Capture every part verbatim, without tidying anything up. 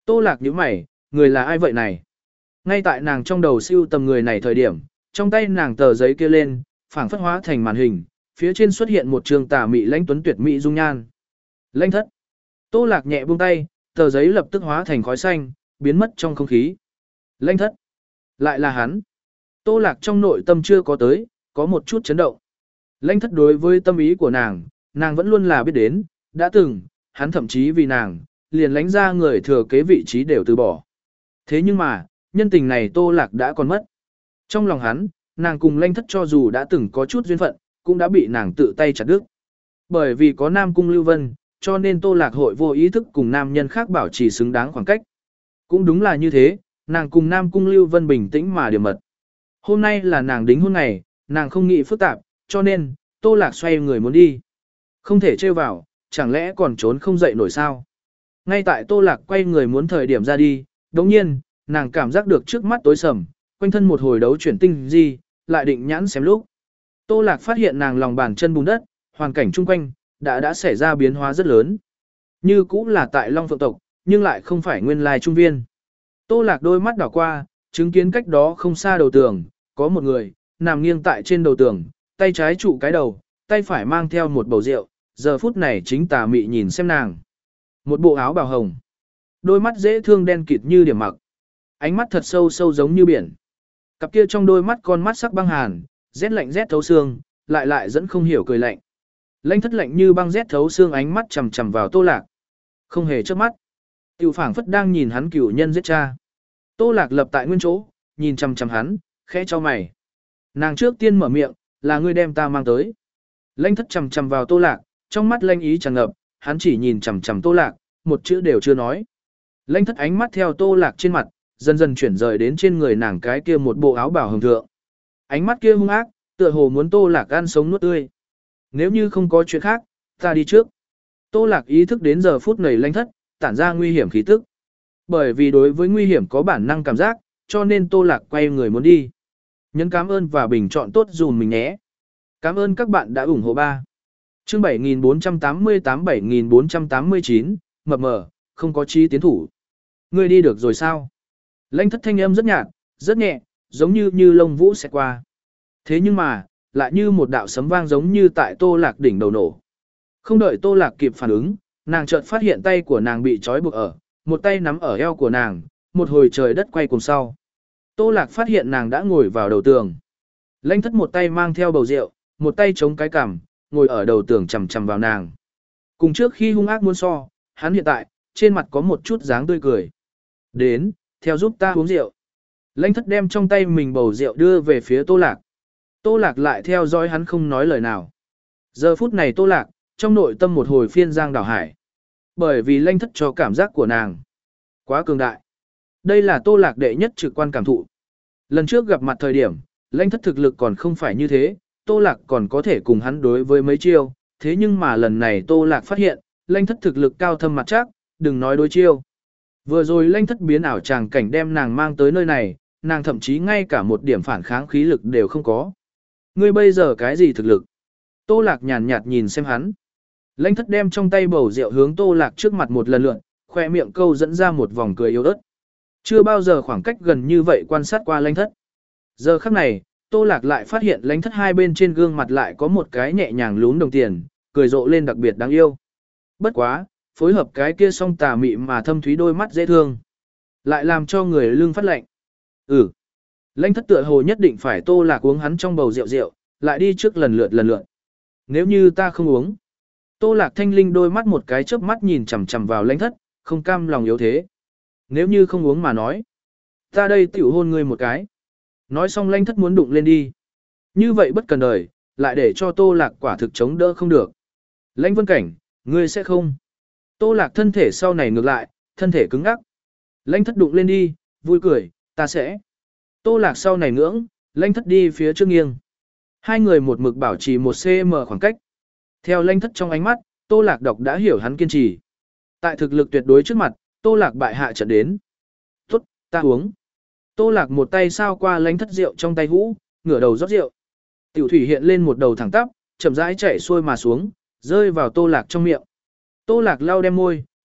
Tô Lạc nhíu mày, người là ai vậy này? Ngay tại nàng trong đầu siêu tầm người này thời điểm, trong tay nàng tờ giấy kia lên, phảng phất hóa thành màn hình, phía trên xuất hiện một trường tà mị lãnh tuấn tuyệt mỹ dung nhan. Lãnh thất. Tô Lạc nhẹ buông tay, tờ giấy lập tức hóa thành khói xanh, biến mất trong không khí. Lãnh thất. Lại là hắn. Tô Lạc trong nội tâm chưa có tới, có một chút chấn động. Lãnh thất đối với tâm ý của nàng, nàng vẫn luôn là biết đến, đã từng, hắn thậm chí vì nàng, liền lãnh ra người thừa kế vị trí đều từ bỏ. Thế nhưng mà, nhân tình này Tô Lạc đã còn mất. Trong lòng hắn, nàng cùng lãnh thất cho dù đã từng có chút duyên phận, cũng đã bị nàng tự tay chặt đứt. Bởi vì có Nam Cung Lưu Vân, cho nên Tô Lạc hội vô ý thức cùng nam nhân khác bảo trì xứng đáng khoảng cách. Cũng đúng là như thế, nàng cùng Nam Cung Lưu Vân bình tĩnh mà điểm mật. Hôm nay là nàng đính hôn ngày, nàng không nghĩ phức tạp, cho nên, Tô Lạc xoay người muốn đi. Không thể trêu vào, chẳng lẽ còn trốn không dậy nổi sao? Ngay tại Tô Lạc quay người muốn thời điểm ra đi, đồng nhiên, nàng cảm giác được trước mắt tối sầm, quanh thân một hồi đấu chuyển tinh gì, lại định nhãn xem lúc. Tô Lạc phát hiện nàng lòng bàn chân bùn đất, hoàn cảnh chung quanh, đã đã xảy ra biến hóa rất lớn. Như cũng là tại Long Phượng tộc, nhưng lại không phải nguyên lai trung viên. Tô Lạc đôi mắt đảo qua, chứng kiến cách đó không xa đầu tường, có một người, nằm nghiêng tại trên đầu tường, tay trái trụ cái đầu, tay phải mang theo một bầu rượu, giờ phút này chính tà mị nhìn xem nàng. Một bộ áo bào hồng, đôi mắt dễ thương đen kịt như điểm mặc, ánh mắt thật sâu sâu giống như biển. Cặp kia trong đôi mắt con mắt sắc băng hàn, rét lạnh rét thấu xương, lại lại dẫn không hiểu cười lạnh. Lãnh thất lạnh như băng rét thấu xương ánh mắt chằm chằm vào Tô Lạc. Không hề chớp mắt. Tiểu phảng phất đang nhìn hắn cửu nhân giết cha. Tô Lạc lập tại nguyên chỗ, nhìn chằm chằm hắn, khẽ cho mày. Nàng trước tiên mở miệng, là ngươi đem ta mang tới. Lãnh thất chằm chằm vào Tô Lạc, trong mắt lanh ý tràn ngập, hắn chỉ nhìn chằm chằm Tô Lạc, một chữ đều chưa nói. Lãnh thất ánh mắt theo Tô Lạc trên mặt, dần dần chuyển rời đến trên người nàng cái kia một bộ áo bào hồng thượng. Ánh mắt kia hung ác, tựa hồ muốn Tô Lạc ăn sống nuốt tươi. Nếu như không có chuyện khác, ta đi trước. Tô Lạc ý thức đến giờ phút này lãnh thất, tản ra nguy hiểm khí tức. Bởi vì đối với nguy hiểm có bản năng cảm giác, cho nên Tô Lạc quay người muốn đi. Nhấn cảm ơn và bình chọn tốt dùm mình nhé. Cảm ơn các bạn đã ủng hộ ba. Chương bảy nghìn bốn trăm tám mươi tám bảy nghìn bốn trăm tám mươi chín, mập mờ, không có chi tiến thủ. Ngươi đi được rồi sao? Lãnh thất thanh âm rất nhạt, rất nhẹ, giống như như lông vũ sẽ qua. Thế nhưng mà, lại như một đạo sấm vang giống như tại Tô Lạc đỉnh đầu nổ. Không đợi Tô Lạc kịp phản ứng, nàng chợt phát hiện tay của nàng bị trói buộc ở, một tay nắm ở eo của nàng, một hồi trời đất quay cùng sau. Tô Lạc phát hiện nàng đã ngồi vào đầu tường. Lãnh thất một tay mang theo bầu rượu, một tay chống cái cằm, ngồi ở đầu tường chằm chằm vào nàng. Cùng trước khi hung ác muốn so, hắn hiện tại, trên mặt có một chút dáng tươi cười. Đến, theo giúp ta uống rượu. Lãnh thất đem trong tay mình bầu rượu đưa về phía Tô Lạc. Tô Lạc lại theo dõi hắn không nói lời nào. Giờ phút này Tô Lạc, trong nội tâm một hồi phiên giang đảo hải. Bởi vì lãnh thất cho cảm giác của nàng quá cường đại. Đây là Tô Lạc đệ nhất trực quan cảm thụ. Lần trước gặp mặt thời điểm, lãnh thất thực lực còn không phải như thế, Tô Lạc còn có thể cùng hắn đối với mấy chiêu, thế nhưng mà lần này Tô Lạc phát hiện, lãnh thất thực lực cao thâm mặt chắc, đừng nói đối chiêu. Vừa rồi lãnh thất biến ảo tràng cảnh đem nàng mang tới nơi này, nàng thậm chí ngay cả một điểm phản kháng khí lực đều không có. Ngươi bây giờ cái gì thực lực? Tô Lạc nhàn nhạt nhìn xem hắn. Lãnh thất đem trong tay bầu rượu hướng Tô Lạc trước mặt một lần lượn, khoe miệng câu dẫn ra một vòng cười yếu ớt. Chưa bao giờ khoảng cách gần như vậy quan sát qua lãnh thất. Giờ khắc này, Tô Lạc lại phát hiện lãnh thất hai bên trên gương mặt lại có một cái nhẹ nhàng lún đồng tiền, cười rộ lên đặc biệt đáng yêu. Bất quá, phối hợp cái kia song tà mị mà thâm thúy đôi mắt dễ thương, lại làm cho người lưng phát lạnh. Ừ. Lãnh thất tựa hồ nhất định phải Tô Lạc uống hắn trong bầu rượu rượu, lại đi trước lần lượt lần lượt. Nếu như ta không uống. Tô Lạc thanh linh đôi mắt một cái chớp mắt nhìn chằm chằm vào lãnh thất, không cam lòng yếu thế. Nếu như không uống mà nói, ta đây tiểu hôn ngươi một cái. Nói xong lãnh thất muốn đụng lên đi. Như vậy bất cần đời, lại để cho Tô Lạc quả thực chống đỡ không được. Lãnh Vân Cảnh, ngươi sẽ không. Tô Lạc thân thể sau này ngược lại, thân thể cứng ngắc. Lãnh thất đụng lên đi, vui cười, ta sẽ. Tô Lạc sau này ngưỡng, lãnh thất đi phía trước nghiêng. Hai người một mực bảo trì một xăng ti mét khoảng cách. Theo lãnh thất trong ánh mắt, Tô Lạc đọc đã hiểu hắn kiên trì. Tại thực lực tuyệt đối trước mặt, Tô Lạc bại hạ trận đến. Tốt, ta uống. Tô Lạc một tay sao qua lãnh thất rượu trong tay hũ, ngửa đầu rót rượu. Tiểu thủy hiện lên một đầu thẳng tắp, chậm rãi chảy xuôi mà xuống, rơi vào Tô Lạc trong miệng. Tô Lạc lau đem môi,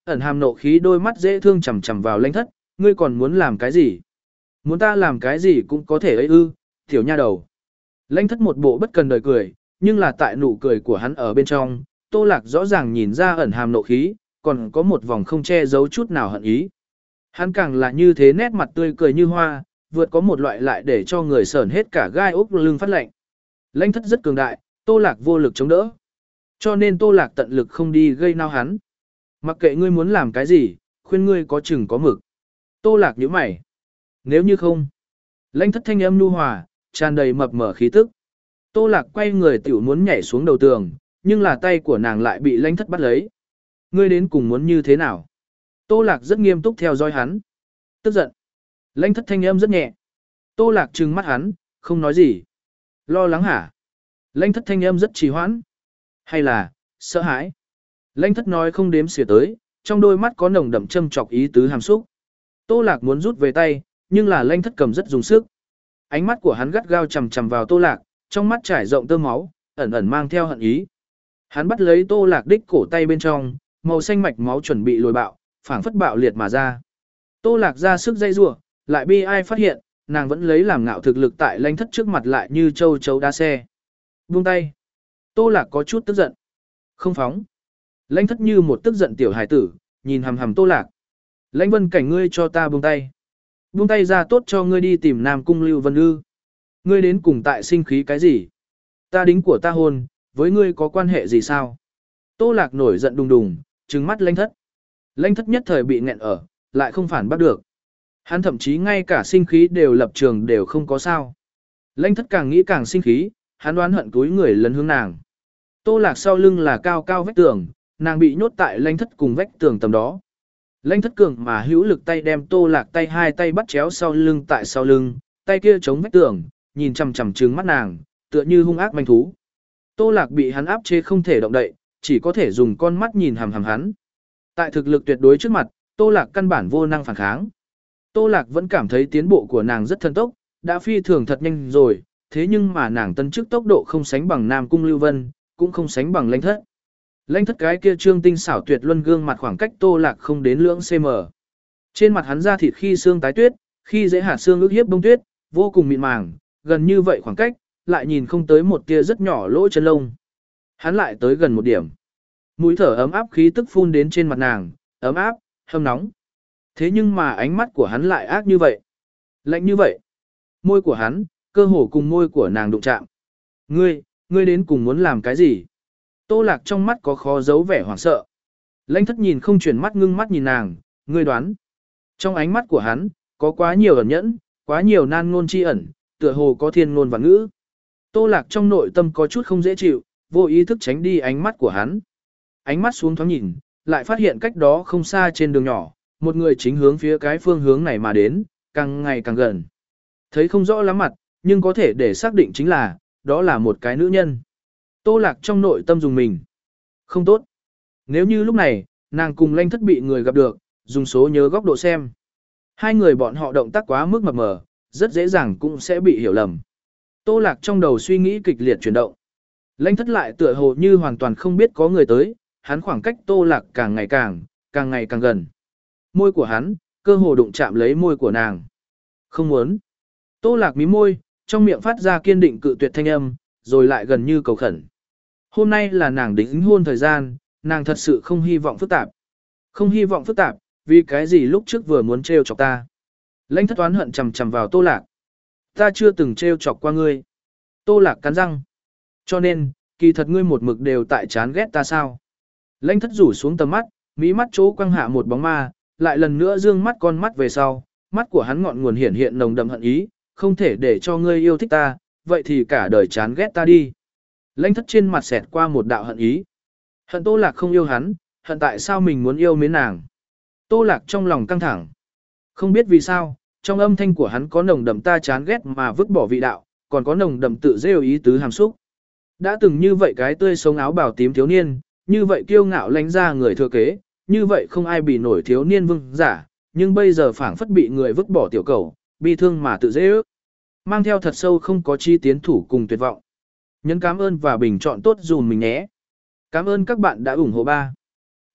ẩn hàm nộ khí đôi mắt dễ thương chằm chằm vào Lãnh Thất, ngươi còn muốn làm cái gì? Muốn ta làm cái gì cũng có thể ấy ư, tiểu nha đầu. Lãnh Thất một bộ bất cần đời cười, nhưng là tại nụ cười của hắn ở bên trong, Tô Lạc rõ ràng nhìn ra ẩn hàm nộ khí, còn có một vòng không che giấu chút nào hận ý. Hắn càng là như thế nét mặt tươi cười như hoa, vượt có một loại lại để cho người sởn hết cả gai ốc lưng phát lạnh. Lãnh Thất rất cường đại, Tô Lạc vô lực chống đỡ. Cho nên Tô Lạc tận lực không đi gây nao hắn. Mặc kệ ngươi muốn làm cái gì, khuyên ngươi có chừng có mực. Tô Lạc nhíu mày. Nếu như không. Lãnh Thất thanh âm nhu hòa, tràn đầy mập mờ khí tức. Tô Lạc quay người tiểu muốn nhảy xuống đầu tường, nhưng là tay của nàng lại bị Lãnh Thất bắt lấy. Ngươi đến cùng muốn như thế nào? Tô Lạc rất nghiêm túc theo dõi hắn. Tức giận. Lãnh Thất thanh âm rất nhẹ. Tô Lạc trừng mắt hắn, không nói gì. Lo lắng hả? Lãnh Thất thanh âm rất trì hoãn. Hay là, sợ hãi? Lãnh Thất nói không đếm xỉa tới, trong đôi mắt có nồng đậm châm chọc ý tứ hàm xúc. Tô Lạc muốn rút về tay, nhưng là Lãnh Thất cầm rất dùng sức. Ánh mắt của hắn gắt gao chằm chằm vào Tô Lạc, trong mắt trải rộng tơ máu, ẩn ẩn mang theo hận ý. Hắn bắt lấy Tô Lạc đích cổ tay bên trong, màu xanh mạch máu chuẩn bị lồi bạo, phảng phất bạo liệt mà ra. Tô Lạc ra sức dây rủa, lại bi ai phát hiện, nàng vẫn lấy làm ngạo thực lực tại Lãnh Thất trước mặt lại như châu chấu đá xe. Buông tay. Tô Lạc có chút tức giận. Không phóng. Lãnh Thất như một tức giận tiểu hải tử, nhìn hằm hằm Tô Lạc. Lãnh Vân Cảnh, ngươi cho ta buông tay. Buông tay ra tốt cho ngươi đi tìm Nam Cung Lưu Vân Ư. Ngươi đến cùng tại sinh khí cái gì? Ta đính của ta hôn, với ngươi có quan hệ gì sao? Tô Lạc nổi giận đùng đùng, trừng mắt Lãnh Thất. Lãnh Thất nhất thời bị nghẹn ở, lại không phản bắt được. Hắn thậm chí ngay cả sinh khí đều lập trường đều không có sao. Lãnh Thất càng nghĩ càng sinh khí, hắn đoán hận túi người lấn hướng nàng. Tô Lạc sau lưng là cao cao vách tường, nàng bị nhốt tại Lãnh Thất cùng vách tường tầm đó. Lãnh Thất cường mà hữu lực tay đem Tô Lạc tay hai tay bắt chéo sau lưng tại sau lưng, tay kia chống vách tường, nhìn chằm chằm trừng mắt nàng, tựa như hung ác manh thú. Tô Lạc bị hắn áp chế không thể động đậy, chỉ có thể dùng con mắt nhìn hằm hằm hắn. Tại thực lực tuyệt đối trước mặt, Tô Lạc căn bản vô năng phản kháng. Tô Lạc vẫn cảm thấy tiến bộ của nàng rất thần tốc, đã phi thường thật nhanh rồi, thế nhưng mà nàng tân chức tốc độ không sánh bằng Nam Cung Lưu Vân, cũng không sánh bằng Lãnh Thất. Lãnh Thất cái kia trương tinh xảo tuyệt luân gương mặt khoảng cách Tô Lạc không đến lưỡng cm. Trên mặt hắn da thịt khi xương tái tuyết, khi dễ hạt xương ước hiếp bông tuyết, vô cùng mịn màng, gần như vậy khoảng cách, lại nhìn không tới một tia rất nhỏ lỗ chân lông. Hắn lại tới gần một điểm. Mũi thở ấm áp khí tức phun đến trên mặt nàng, ấm áp, hâm nóng. Thế nhưng mà ánh mắt của hắn lại ác như vậy, lạnh như vậy. Môi của hắn, cơ hồ cùng môi của nàng đụng chạm. Ngươi, ngươi đến cùng muốn làm cái gì? Tô Lạc trong mắt có khó giấu vẻ hoảng sợ. Lãnh Thất nhìn không chuyển mắt ngưng mắt nhìn nàng, ngươi đoán. Trong ánh mắt của hắn, có quá nhiều ẩn nhẫn, quá nhiều nan ngôn chi ẩn, tựa hồ có thiên ngôn và ngữ. Tô Lạc trong nội tâm có chút không dễ chịu, vô ý thức tránh đi ánh mắt của hắn. Ánh mắt xuống thoáng nhìn, lại phát hiện cách đó không xa trên đường nhỏ, một người chính hướng phía cái phương hướng này mà đến, càng ngày càng gần. Thấy không rõ lắm mặt, nhưng có thể để xác định chính là, đó là một cái nữ nhân. Tô Lạc trong nội tâm dùng mình. Không tốt. Nếu như lúc này, nàng cùng Lãnh Thất bị người gặp được, dùng số nhớ góc độ xem. Hai người bọn họ động tác quá mức mập mờ, rất dễ dàng cũng sẽ bị hiểu lầm. Tô Lạc trong đầu suy nghĩ kịch liệt chuyển động. Lãnh Thất lại tựa hồ như hoàn toàn không biết có người tới, hắn khoảng cách Tô Lạc càng ngày càng, càng ngày càng gần. Môi của hắn, cơ hồ đụng chạm lấy môi của nàng. Không muốn. Tô Lạc mím môi, trong miệng phát ra kiên định cự tuyệt thanh âm, rồi lại gần như cầu khẩn. Hôm nay là nàng đính hôn thời gian, nàng thật sự không hy vọng phức tạp. Không hy vọng phức tạp, vì cái gì lúc trước vừa muốn trêu chọc ta. Lãnh Thất oán hận chằm chằm vào Tô Lạc. Ta chưa từng trêu chọc qua ngươi. Tô Lạc cắn răng. Cho nên, kỳ thật ngươi một mực đều tại chán ghét ta sao. Lãnh Thất rủ xuống tầm mắt, mí mắt chỗ quăng hạ một bóng ma, lại lần nữa dương mắt con mắt về sau, mắt của hắn ngọn nguồn hiển hiện nồng đậm hận ý, không thể để cho ngươi yêu thích ta, vậy thì cả đời chán ghét ta đi. Lãnh Thất trên mặt xẹt qua một đạo hận ý. Hận Tô Lạc không yêu hắn, hận tại sao mình muốn yêu mến nàng. Tô Lạc trong lòng căng thẳng. Không biết vì sao, trong âm thanh của hắn có nồng đậm ta chán ghét mà vứt bỏ vị đạo, còn có nồng đậm tự rêu ý tứ hàm xúc. Đã từng như vậy cái tươi sống áo bào tím thiếu niên, như vậy kiêu ngạo lánh ra người thừa kế, như vậy không ai bị nổi thiếu niên vương giả, nhưng bây giờ phảng phất bị người vứt bỏ tiểu cầu, bi thương mà tự dễ ước. Mang theo thật sâu không có chi tiến thủ cùng tuyệt vọng. Nhấn cảm ơn và bình chọn tốt dùm mình nhé. Cảm ơn các bạn đã ủng hộ ba.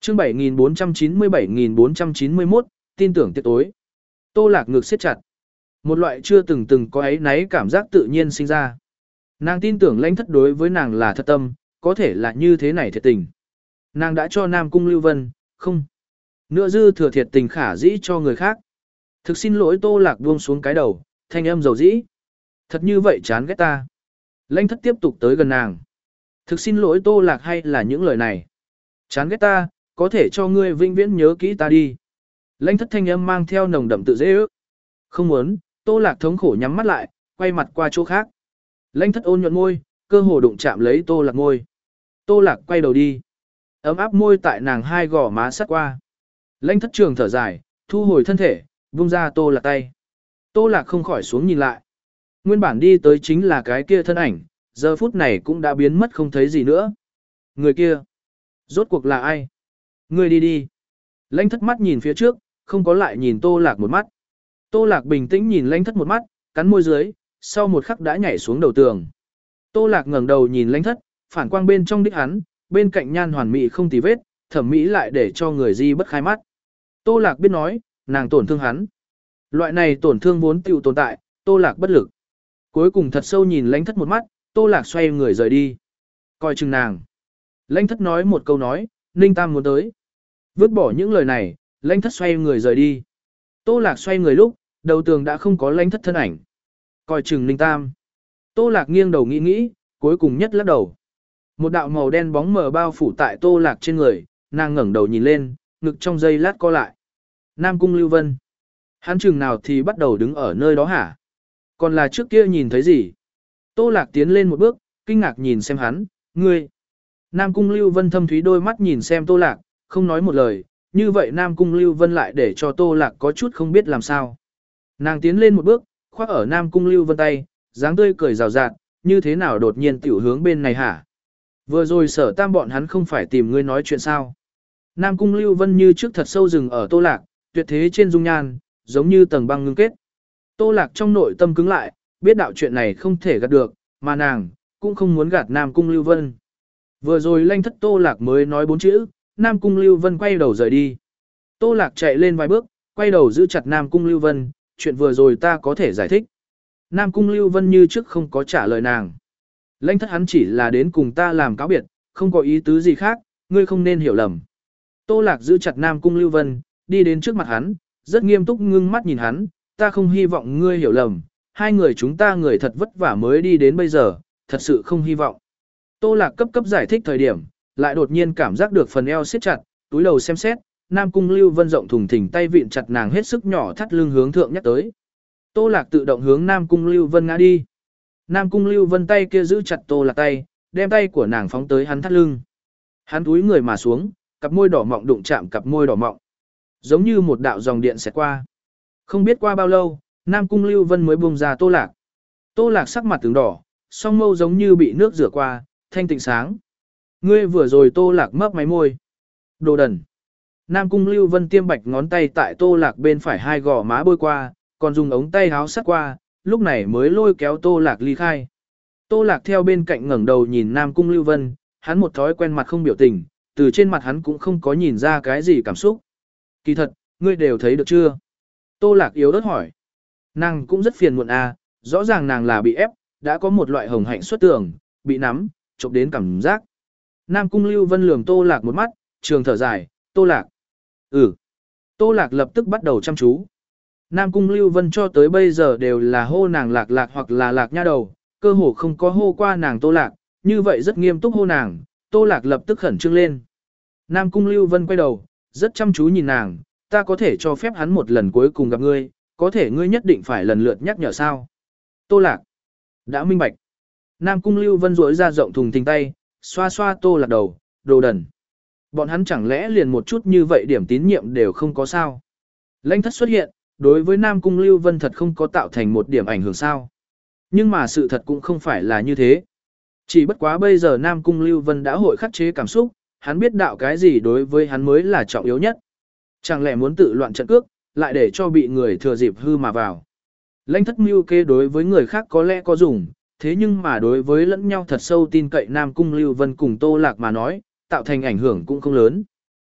Chương bảy nghìn bốn trăm chín mươi bảy nghìn bốn trăm chín mươi mốt, tin tưởng tiệc tối. Tô Lạc ngực siết chặt. Một loại chưa từng từng có ấy náy cảm giác tự nhiên sinh ra. Nàng tin tưởng Lãnh Thất đối với nàng là thật tâm, có thể là như thế này thiệt tình. Nàng đã cho Nam Cung Lưu Vân, không. Nữa dư thừa thiệt tình khả dĩ cho người khác. Thực xin lỗi. Tô Lạc buông xuống cái đầu, thanh âm dầu dĩ. Thật như vậy chán ghét ta. Lãnh Thất tiếp tục tới gần nàng. Thực xin lỗi Tô Lạc, hay là những lời này. Chán ghét ta, có thể cho ngươi vĩnh viễn nhớ kỹ ta đi. Lãnh Thất thanh âm mang theo nồng đậm tự dễ ước. Không muốn. Tô Lạc thống khổ nhắm mắt lại, quay mặt qua chỗ khác. Lãnh Thất ôn nhuận môi, cơ hồ đụng chạm lấy Tô Lạc môi. Tô Lạc quay đầu đi. Ấm áp môi tại nàng hai gò má sát qua. Lãnh Thất trường thở dài, thu hồi thân thể, vung ra Tô Lạc tay. Tô Lạc không khỏi xuống nhìn lại. Nguyên bản đi tới chính là cái kia thân ảnh, giờ phút này cũng đã biến mất không thấy gì nữa. Người kia, rốt cuộc là ai? Người đi đi. Lãnh Thất mắt nhìn phía trước, không có lại nhìn Tô Lạc một mắt. Tô Lạc bình tĩnh nhìn Lãnh Thất một mắt, cắn môi dưới, sau một khắc đã nhảy xuống đầu tường. Tô Lạc ngẩng đầu nhìn Lãnh Thất, phản quang bên trong đích hắn, bên cạnh nhan hoàn mỹ không tì vết, thẩm mỹ lại để cho người di bất khai mắt. Tô Lạc biết nói, nàng tổn thương hắn. Loại này tổn thương vốn tiểu tồn tại, Tô Lạc bất lực. Cuối cùng thật sâu nhìn Lãnh Thất một mắt, Tô Lạc xoay người rời đi. Coi chừng nàng. Lãnh Thất nói một câu nói, Ninh Tam muốn tới. Vứt bỏ những lời này, Lãnh Thất xoay người rời đi. Tô Lạc xoay người lúc, đầu tường đã không có Lãnh Thất thân ảnh. Coi chừng Ninh Tam. Tô Lạc nghiêng đầu nghĩ nghĩ, cuối cùng nhất lắc đầu. Một đạo màu đen bóng mờ bao phủ tại Tô Lạc trên người, nàng ngẩng đầu nhìn lên, ngực trong giây lát co lại. Nam Cung Lưu Vân. Hắn chừng nào thì bắt đầu đứng ở nơi đó hả? Còn là trước kia nhìn thấy gì? Tô Lạc tiến lên một bước, kinh ngạc nhìn xem hắn, ngươi. Nam Cung Lưu Vân thâm thúy đôi mắt nhìn xem Tô Lạc, không nói một lời, như vậy Nam Cung Lưu Vân lại để cho Tô Lạc có chút không biết làm sao. Nàng tiến lên một bước, khoác ở Nam Cung Lưu Vân tay, dáng tươi cười rào rạt, như thế nào đột nhiên tiểu hướng bên này hả? Vừa rồi Sở Tam bọn hắn không phải tìm ngươi nói chuyện sao? Nam Cung Lưu Vân như trước thật sâu rừng ở Tô Lạc, tuyệt thế trên dung nhan, giống như tầng băng ngưng kết. Tô Lạc trong nội tâm cứng lại, biết đạo chuyện này không thể gạt được, mà nàng cũng không muốn gạt Nam Cung Lưu Vân. Vừa rồi Lãnh Thất Tô Lạc mới nói bốn chữ, Nam Cung Lưu Vân quay đầu rời đi. Tô Lạc chạy lên vài bước, quay đầu giữ chặt Nam Cung Lưu Vân, chuyện vừa rồi ta có thể giải thích. Nam Cung Lưu Vân như trước không có trả lời nàng. Lãnh Thất hắn chỉ là đến cùng ta làm cáo biệt, không có ý tứ gì khác, ngươi không nên hiểu lầm. Tô Lạc giữ chặt Nam Cung Lưu Vân, đi đến trước mặt hắn, rất nghiêm túc ngưng mắt nhìn hắn, ta không hy vọng ngươi hiểu lầm, hai người chúng ta người thật vất vả mới đi đến bây giờ, thật sự không hy vọng. Tô Lạc cấp cấp giải thích thời điểm, lại đột nhiên cảm giác được phần eo siết chặt, túi đầu xem xét, Nam Cung Lưu Vân rộng thùng thình tay vịn chặt nàng hết sức nhỏ thắt lưng hướng thượng nhắc tới. Tô Lạc tự động hướng Nam Cung Lưu Vân ngã đi. Nam Cung Lưu Vân tay kia giữ chặt Tô Lạc tay, đem tay của nàng phóng tới hắn thắt lưng. Hắn túi người mà xuống, cặp môi đỏ mọng đụng chạm cặp môi đỏ mọng. Giống như một đạo dòng điện xẹt qua. Không biết qua bao lâu, Nam Cung Lưu Vân mới buông ra Tô Lạc. Tô Lạc sắc mặt từng đỏ, song mâu giống như bị nước rửa qua, thanh tịnh sáng. Ngươi vừa rồi Tô Lạc mấp máy môi. Đồ đần. Nam Cung Lưu Vân tiêm bạch ngón tay tại Tô Lạc bên phải hai gò má bôi qua, còn dùng ống tay háo sát qua, lúc này mới lôi kéo Tô Lạc ly khai. Tô Lạc theo bên cạnh ngẩng đầu nhìn Nam Cung Lưu Vân, hắn một thói quen mặt không biểu tình, từ trên mặt hắn cũng không có nhìn ra cái gì cảm xúc. Kỳ thật, ngươi đều thấy được chưa? Tô Lạc yếu ớt hỏi. Nàng cũng rất phiền muộn à, rõ ràng nàng là bị ép, đã có một loại hồng hạnh xuất tường, bị nắm, chụp đến cảm giác. Nam Cung Lưu Vân lườm Tô Lạc một mắt, trường thở dài, Tô Lạc. Ừ. Tô Lạc lập tức bắt đầu chăm chú. Nam Cung Lưu Vân cho tới bây giờ đều là hô nàng Lạc Lạc hoặc là Lạc nha đầu, cơ hồ không có hô qua nàng Tô Lạc, như vậy rất nghiêm túc hô nàng, Tô Lạc lập tức khẩn trương lên. Nam Cung Lưu Vân quay đầu, rất chăm chú nhìn nàng, ta có thể cho phép hắn một lần cuối cùng gặp ngươi, có thể ngươi nhất định phải lần lượt nhắc nhở sao. Tô Lạc. Đã minh bạch. Nam Cung Lưu Vân rỗi ra rộng thùng thình tay, xoa xoa Tô Lạc đầu, đồ đần. Bọn hắn chẳng lẽ liền một chút như vậy điểm tín nhiệm đều không có sao. Lãnh Thất xuất hiện, đối với Nam Cung Lưu Vân thật không có tạo thành một điểm ảnh hưởng sao. Nhưng mà sự thật cũng không phải là như thế. Chỉ bất quá bây giờ Nam Cung Lưu Vân đã hội khắc chế cảm xúc, hắn biết đạo cái gì đối với hắn mới là trọng yếu nhất. Chẳng lẽ muốn tự loạn trận cước, lại để cho bị người thừa dịp hư mà vào. Lãnh Thất mưu kê đối với người khác có lẽ có dùng, thế nhưng mà đối với lẫn nhau thật sâu tin cậy Nam Cung Lưu Vân cùng Tô Lạc mà nói, tạo thành ảnh hưởng cũng không lớn.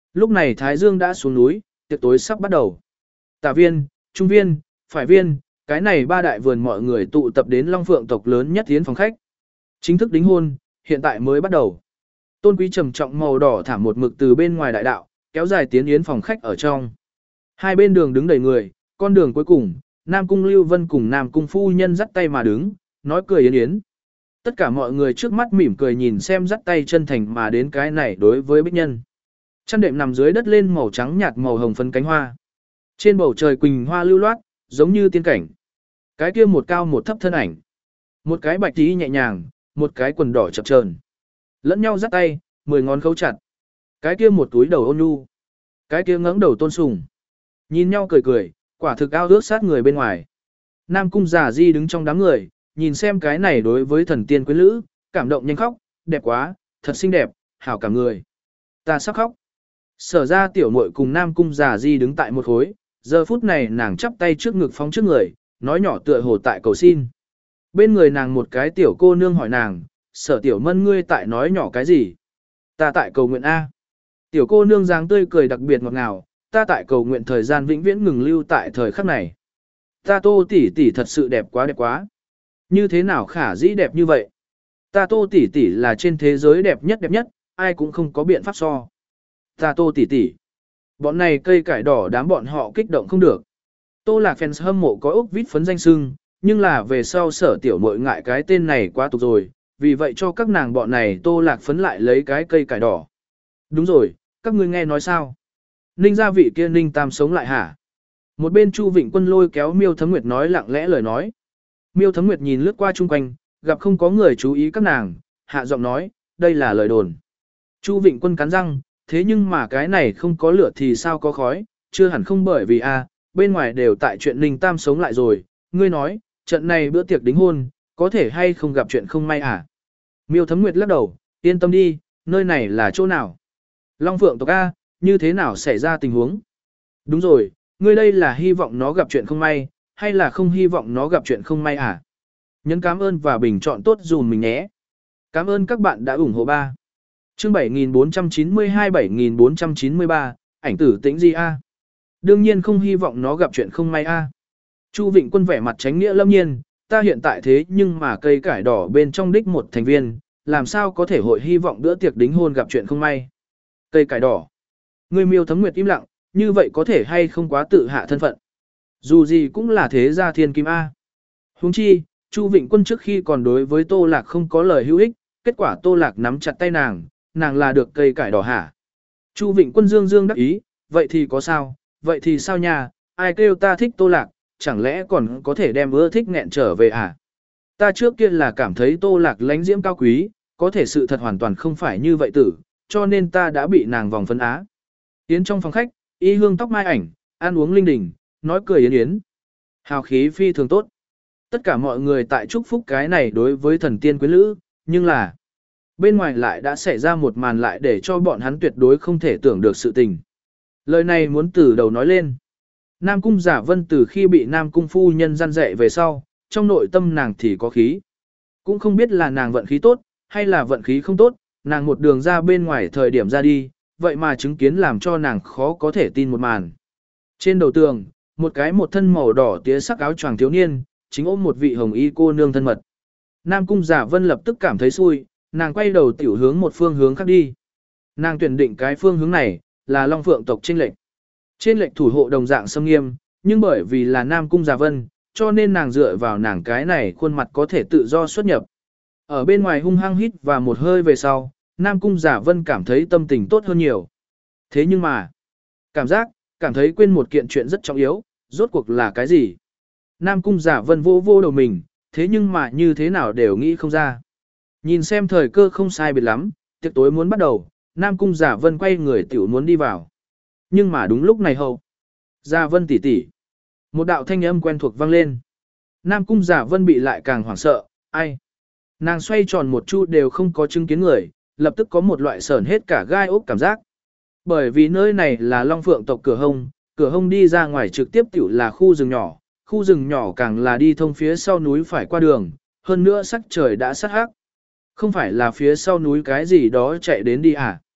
Lúc này Thái Dương đã xuống núi, tiệc tối sắp bắt đầu. Tả viên, trung viên, phải viên, cái này ba đại vườn mọi người tụ tập đến Long Phượng tộc lớn nhất tiến phòng khách. Chính thức đính hôn, hiện tại mới bắt đầu. Tôn Quý trầm trọng màu đỏ thảm một mực từ bên ngoài đại đạo, kéo dài tiến yến phòng khách ở trong. Hai bên đường đứng đầy người, con đường cuối cùng, Nam Cung Lưu Vân cùng Nam Cung phu nhân dắt tay mà đứng, nói cười yến yến. Tất cả mọi người trước mắt mỉm cười nhìn xem dắt tay chân thành mà đến cái này đối với bích nhân. Chăn đệm nằm dưới đất lên màu trắng nhạt màu hồng phấn cánh hoa. Trên bầu trời quỳnh hoa lưu loát, giống như tiên cảnh. Cái kia một cao một thấp thân ảnh. Một cái bạch tí nhẹ nhàng, một cái quần đỏ chập chờn. Lẫn nhau dắt tay, mười ngón khấu chặt. Cái kia một túi đầu ôn nhu. Cái kia ngẩng đầu tôn sùng. Nhìn nhau cười cười, quả thực ao ước sát người bên ngoài. Nam Cung Giả Di đứng trong đám người, nhìn xem cái này đối với thần tiên quyến lữ, cảm động nhanh khóc, đẹp quá, thật xinh đẹp, hảo cả người. Ta sắp khóc. Sở ra tiểu muội cùng Nam Cung Giả Di đứng tại một khối, giờ phút này nàng chắp tay trước ngực phóng trước người, nói nhỏ tựa hồ tại cầu xin. Bên người nàng một cái tiểu cô nương hỏi nàng, sở tiểu mân ngươi tại nói nhỏ cái gì? Ta tại cầu nguyện A. Tiểu cô nương dáng tươi cười đặc biệt ngọt ngào, ta tại cầu nguyện thời gian vĩnh viễn ngừng lưu tại thời khắc này. Ta Tô tỷ tỷ thật sự đẹp quá đẹp quá. Như thế nào khả dĩ đẹp như vậy? Ta Tô tỷ tỷ là trên thế giới đẹp nhất đẹp nhất, ai cũng không có biện pháp so. Ta Tô tỷ tỷ. Bọn này cây cải đỏ đám bọn họ kích động không được. Tô Lạc fans hâm mộ có ốc vít phấn danh sưng, nhưng là về sau sở tiểu muội ngại cái tên này quá tục rồi, vì vậy cho các nàng bọn này Tô Lạc phấn lại lấy cái cây cải đỏ. Đúng rồi, các ngươi nghe nói sao? Ninh gia vị kia Ninh Tam sống lại hả? Một bên Chu Vịnh Quân lôi kéo Miêu Thấm Nguyệt nói lặng lẽ lời nói. Miêu Thấm Nguyệt nhìn lướt qua chung quanh, gặp không có người chú ý các nàng, hạ giọng nói, đây là lời đồn. Chu Vịnh Quân cắn răng, thế nhưng mà cái này không có lửa thì sao có khói, chưa hẳn không bởi vì a, bên ngoài đều tại chuyện Ninh Tam sống lại rồi, ngươi nói, trận này bữa tiệc đính hôn, có thể hay không gặp chuyện không may à? Miêu Thấm Nguyệt lắc đầu, yên tâm đi, nơi này là chỗ nào? Long Phượng tộc A, như thế nào xảy ra tình huống? Đúng rồi, ngươi đây là hy vọng nó gặp chuyện không may, hay là không hy vọng nó gặp chuyện không may à? Nhấn cảm ơn và bình chọn tốt dùm mình nhé. Cảm ơn các bạn đã ủng hộ ba. Chương bảy nghìn bốn trăm chín mươi hai bảy nghìn bốn trăm chín mươi ba, ảnh tử tĩnh gì A? Đương nhiên không hy vọng nó gặp chuyện không may A. Chu Vịnh Quân vẻ mặt tránh nghĩa lâm nhiên, ta hiện tại thế nhưng mà cây cải đỏ bên trong đích một thành viên, làm sao có thể hội hy vọng bữa tiệc đính hôn gặp chuyện không may. Cây cải đỏ. Người Miêu Thấm Nguyệt im lặng, như vậy có thể hay không quá tự hạ thân phận. Dù gì cũng là thế gia thiên kim A. Huống chi, Chu Vịnh Quân trước khi còn đối với Tô Lạc không có lời hữu ích, kết quả Tô Lạc nắm chặt tay nàng, nàng là được cây cải đỏ hả. Chu Vịnh Quân dương dương đắc ý, vậy thì có sao, vậy thì sao nha, ai kêu ta thích Tô Lạc, chẳng lẽ còn có thể đem ưa thích nghẹn trở về à? Ta trước kia là cảm thấy Tô Lạc lánh diễm cao quý, có thể sự thật hoàn toàn không phải như vậy tử, cho nên ta đã bị nàng vòng phấn á. Yến trong phòng khách, y hương tóc mai ảnh, ăn uống linh đình, nói cười yến yến. Hào khí phi thường tốt. Tất cả mọi người tại chúc phúc cái này đối với thần tiên quyến lữ, nhưng là bên ngoài lại đã xảy ra một màn lại để cho bọn hắn tuyệt đối không thể tưởng được sự tình. Lời này muốn từ đầu nói lên. Nam Cung Giả Vân từ khi bị Nam Cung phu nhân gian dạy về sau, trong nội tâm nàng thì có khí. Cũng không biết là nàng vận khí tốt, hay là vận khí không tốt, nàng một đường ra bên ngoài thời điểm ra đi, vậy mà chứng kiến làm cho nàng khó có thể tin một màn. Trên đầu tường, một cái một thân màu đỏ tía sắc áo choàng thiếu niên, chính ôm một vị hồng y cô nương thân mật. Nam Cung Giả Vân lập tức cảm thấy xui, nàng quay đầu tiểu hướng một phương hướng khác đi. Nàng tuyển định cái phương hướng này, là Long Phượng tộc trên lệnh. Trên lệnh thủ hộ đồng dạng xâm nghiêm, nhưng bởi vì là Nam Cung Giả Vân, cho nên nàng dựa vào nàng cái này khuôn mặt có thể tự do xuất nhập. Ở bên ngoài hung hăng hít và một hơi về sau, Nam Cung Giả Vân cảm thấy tâm tình tốt hơn nhiều. Thế nhưng mà, cảm giác, cảm thấy quên một kiện chuyện rất trọng yếu, rốt cuộc là cái gì? Nam Cung Giả Vân vô vô đầu mình, thế nhưng mà như thế nào đều nghĩ không ra. Nhìn xem thời cơ không sai biệt lắm, tiệc tối muốn bắt đầu, Nam Cung Giả Vân quay người tiểu muốn đi vào. Nhưng mà đúng lúc này hậu. Giả Vân tỷ tỷ. Một đạo thanh âm quen thuộc vang lên. Nam Cung Giả Vân bị lại càng hoảng sợ, ai? Nàng xoay tròn một chút đều không có chứng kiến người, lập tức có một loại sởn hết cả gai ốc cảm giác. Bởi vì nơi này là Long Phượng tộc cửa hông, cửa hông đi ra ngoài trực tiếp tiểu là khu rừng nhỏ, khu rừng nhỏ càng là đi thông phía sau núi phải qua đường, hơn nữa sắc trời đã sát hắc. Không phải là phía sau núi cái gì đó chạy đến đi à?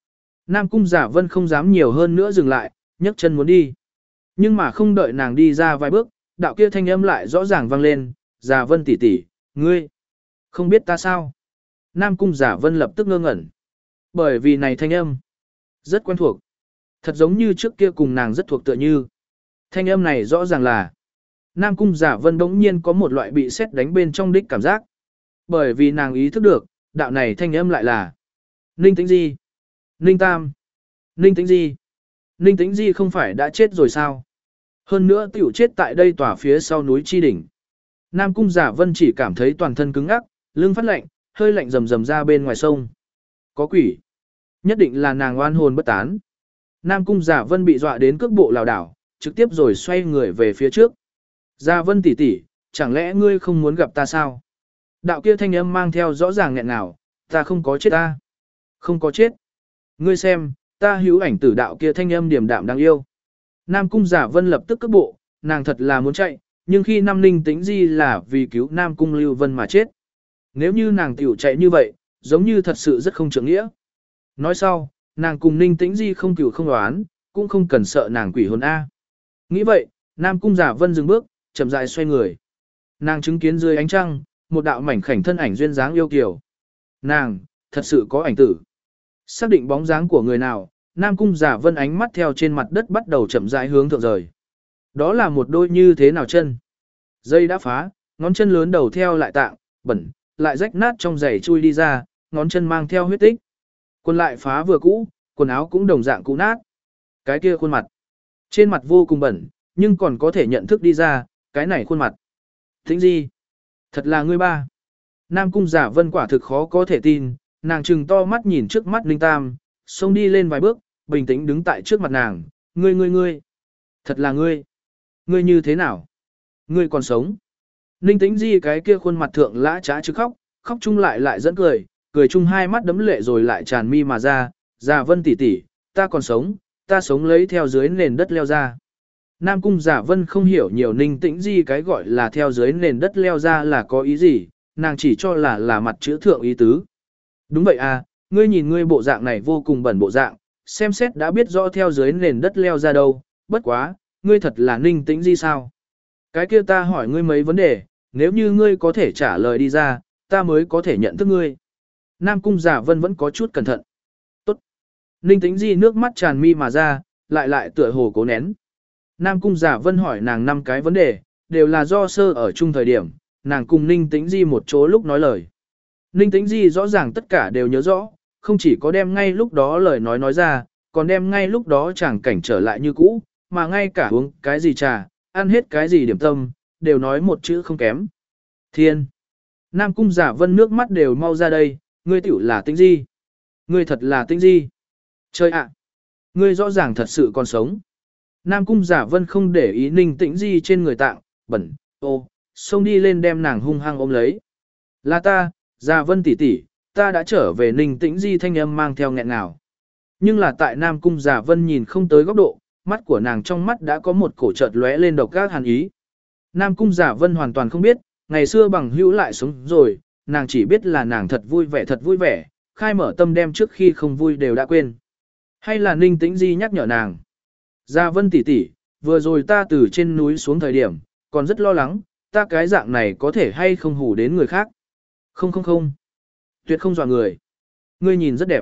Nam Cung Giả Vân không dám nhiều hơn nữa dừng lại, nhấc chân muốn đi. Nhưng mà không đợi nàng đi ra vài bước, đạo kia thanh âm lại rõ ràng vang lên, Giả Vân tỷ tỷ, ngươi, không biết ta sao? Nam Cung Giả Vân lập tức ngơ ngẩn. Bởi vì này thanh âm, rất quen thuộc. Thật giống như trước kia cùng nàng rất thuộc tựa như. Thanh âm này rõ ràng là, Nam Cung Giả Vân bỗng nhiên có một loại bị sét đánh bên trong đích cảm giác. Bởi vì nàng ý thức được, đạo này thanh âm lại là Ninh Tĩnh Di, Ninh Tam, Ninh Tĩnh Di. Ninh Tĩnh Di không phải đã chết rồi sao? Hơn nữa tiểu chết tại đây tòa phía sau núi chi đỉnh. Nam Cung Giả Vân chỉ cảm thấy toàn thân cứng ngắc, lưng phát lạnh, hơi lạnh rầm rầm ra bên ngoài sông. Có quỷ. Nhất định là nàng oan hồn bất tán. Nam Cung Giả Vân bị dọa đến cước bộ lảo đảo, trực tiếp rồi xoay người về phía trước. Giả Vân tỷ tỷ, chẳng lẽ ngươi không muốn gặp ta sao? Đạo kia thanh âm mang theo rõ ràng nghẹn ngào, ta không có chết ta. Không có chết. Ngươi xem, ta hữu ảnh tử đạo kia thanh âm điềm đạm đáng yêu. Nam Cung Giả Vân lập tức cước bộ, nàng thật là muốn chạy, nhưng khi Nam Ninh Tĩnh Di là vì cứu Nam Cung Lưu Vân mà chết. Nếu như nàng tiểu chạy như vậy, giống như thật sự rất không trưởng nghĩa. Nói sau, nàng cùng Ninh Tĩnh Di không cửu không đoán, cũng không cần sợ nàng quỷ hồn A. Nghĩ vậy, Nam Cung Giả Vân dừng bước, chậm rãi xoay người. Nàng chứng kiến dưới ánh trăng, một đạo mảnh khảnh thân ảnh duyên dáng yêu kiều. Nàng, thật sự có ảnh tử. Xác định bóng dáng của người nào, Nam Cung Giả Vân ánh mắt theo trên mặt đất bắt đầu chậm rãi hướng thượng rời. Đó là một đôi như thế nào chân? Dây đã phá, ngón chân lớn đầu theo lại tạng, bẩn, lại rách nát trong giày chui đi ra, ngón chân mang theo huyết tích. Quần lại phá vừa cũ, quần áo cũng đồng dạng cũ nát. Cái kia khuôn mặt, trên mặt vô cùng bẩn, nhưng còn có thể nhận thức đi ra, cái này khuôn mặt. Tĩnh Di, thật là ngươi ba. Nam Cung Giả Vân quả thực khó có thể tin, nàng trừng to mắt nhìn trước mắt Ninh Tam, xông đi lên vài bước, bình tĩnh đứng tại trước mặt nàng, ngươi ngươi ngươi, thật là ngươi, ngươi như thế nào? Ngươi còn sống? Ninh Tĩnh Di cái kia khuôn mặt thượng lã trá chứ khóc, khóc chung lại lại dẫn cười, cười chung hai mắt đấm lệ rồi lại tràn mi mà ra, Giả Vân tỷ tỷ, ta còn sống, ta sống lấy theo dưới nền đất leo ra. Nam Cung Giả Vân không hiểu nhiều Ninh Tĩnh Di cái gọi là theo dưới nền đất leo ra là có ý gì, nàng chỉ cho là là mặt chữ thượng ý tứ. Đúng vậy à, ngươi nhìn ngươi bộ dạng này vô cùng bẩn bộ dạng, xem xét đã biết rõ theo dưới nền đất leo ra đâu, bất quá, ngươi thật là Ninh Tĩnh Di sao? Cái kia ta hỏi ngươi mấy vấn đề, nếu như ngươi có thể trả lời đi ra, ta mới có thể nhận thức ngươi. Nam Cung Giả Vân vẫn có chút cẩn thận. Tốt. Ninh Tĩnh Di nước mắt tràn mi mà ra, lại lại tựa hồ cố nén. Nam Cung Giả Vân hỏi nàng năm cái vấn đề, đều là do sơ ở chung thời điểm, nàng cùng Ninh Tĩnh Di một chỗ lúc nói lời. Ninh Tĩnh Di rõ ràng tất cả đều nhớ rõ, không chỉ có đem ngay lúc đó lời nói nói ra, còn đem ngay lúc đó chẳng cảnh trở lại như cũ, mà ngay cả uống cái gì trà, ăn hết cái gì điểm tâm, đều nói một chữ không kém. Thiên! Nam Cung Giả Vân nước mắt đều mau ra đây, ngươi tiểu là Tĩnh Di. Ngươi thật là Tĩnh Di. Trời ạ! Ngươi rõ ràng thật sự còn sống. Nam Cung Giả Vân không để ý Ninh Tĩnh Di trên người tạng, bẩn, ô, xông đi lên đem nàng hung hăng ôm lấy. Là ta, Giả Vân tỷ tỷ, ta đã trở về. Ninh Tĩnh Di thanh âm mang theo nghẹn ngào. Nhưng là tại Nam Cung Giả Vân nhìn không tới góc độ, mắt của nàng trong mắt đã có một cổ chợt lóe lên độc ác hàn ý. Nam Cung Giả Vân hoàn toàn không biết, ngày xưa bằng hữu lại sống rồi, nàng chỉ biết là nàng thật vui vẻ thật vui vẻ, khai mở tâm đem trước khi không vui đều đã quên. Hay là Ninh Tĩnh Di nhắc nhở nàng. Giả Vân tỷ tỷ, vừa rồi ta từ trên núi xuống thời điểm, còn rất lo lắng, ta cái dạng này có thể hay không hù đến người khác. Không không không. Tuyệt không dọa người. Ngươi nhìn rất đẹp.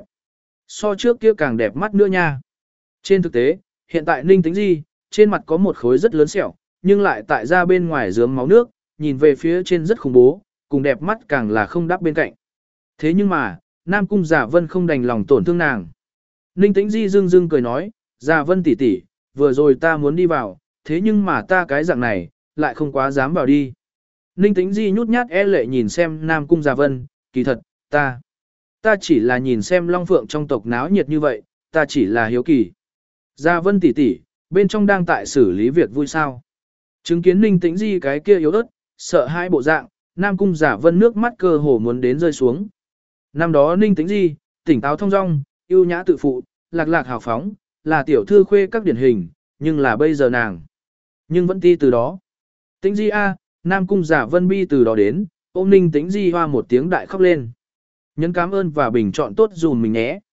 So trước kia càng đẹp mắt nữa nha. Trên thực tế, hiện tại Ninh Tĩnh Di, trên mặt có một khối rất lớn sẹo, nhưng lại tại ra bên ngoài rớm máu nước, nhìn về phía trên rất khủng bố, cùng đẹp mắt càng là không đáp bên cạnh. Thế nhưng mà, Nam Cung Giả Vân không đành lòng tổn thương nàng. Ninh Tĩnh Di dưng dưng cười nói, Giả Vân tỷ tỷ, vừa rồi ta muốn đi vào, thế nhưng mà ta cái dạng này, lại không quá dám vào đi. Ninh Tĩnh Di nhút nhát e lệ nhìn xem Nam Cung Giả Vân, kỳ thật, ta, ta chỉ là nhìn xem Long Phượng trong tộc náo nhiệt như vậy, ta chỉ là hiếu kỳ. Giả Vân tỷ tỷ, bên trong đang tại xử lý việc vui sao. Chứng kiến Ninh Tĩnh Di cái kia yếu ớt, sợ hai bộ dạng, Nam Cung Giả Vân nước mắt cơ hồ muốn đến rơi xuống. Năm đó Ninh Tĩnh Di, tỉnh táo thông dong, yêu nhã tự phụ, lạc lạc hào phóng, là tiểu thư khuê các điển hình, nhưng là bây giờ nàng. Nhưng vẫn ti từ đó. Tĩnh Di A, Nam Cung Giả Vân bi từ đó đến, ôm Ninh Tĩnh Di hoa một tiếng đại khóc lên. Nhấn cảm ơn và bình chọn tốt dùm mình nhé.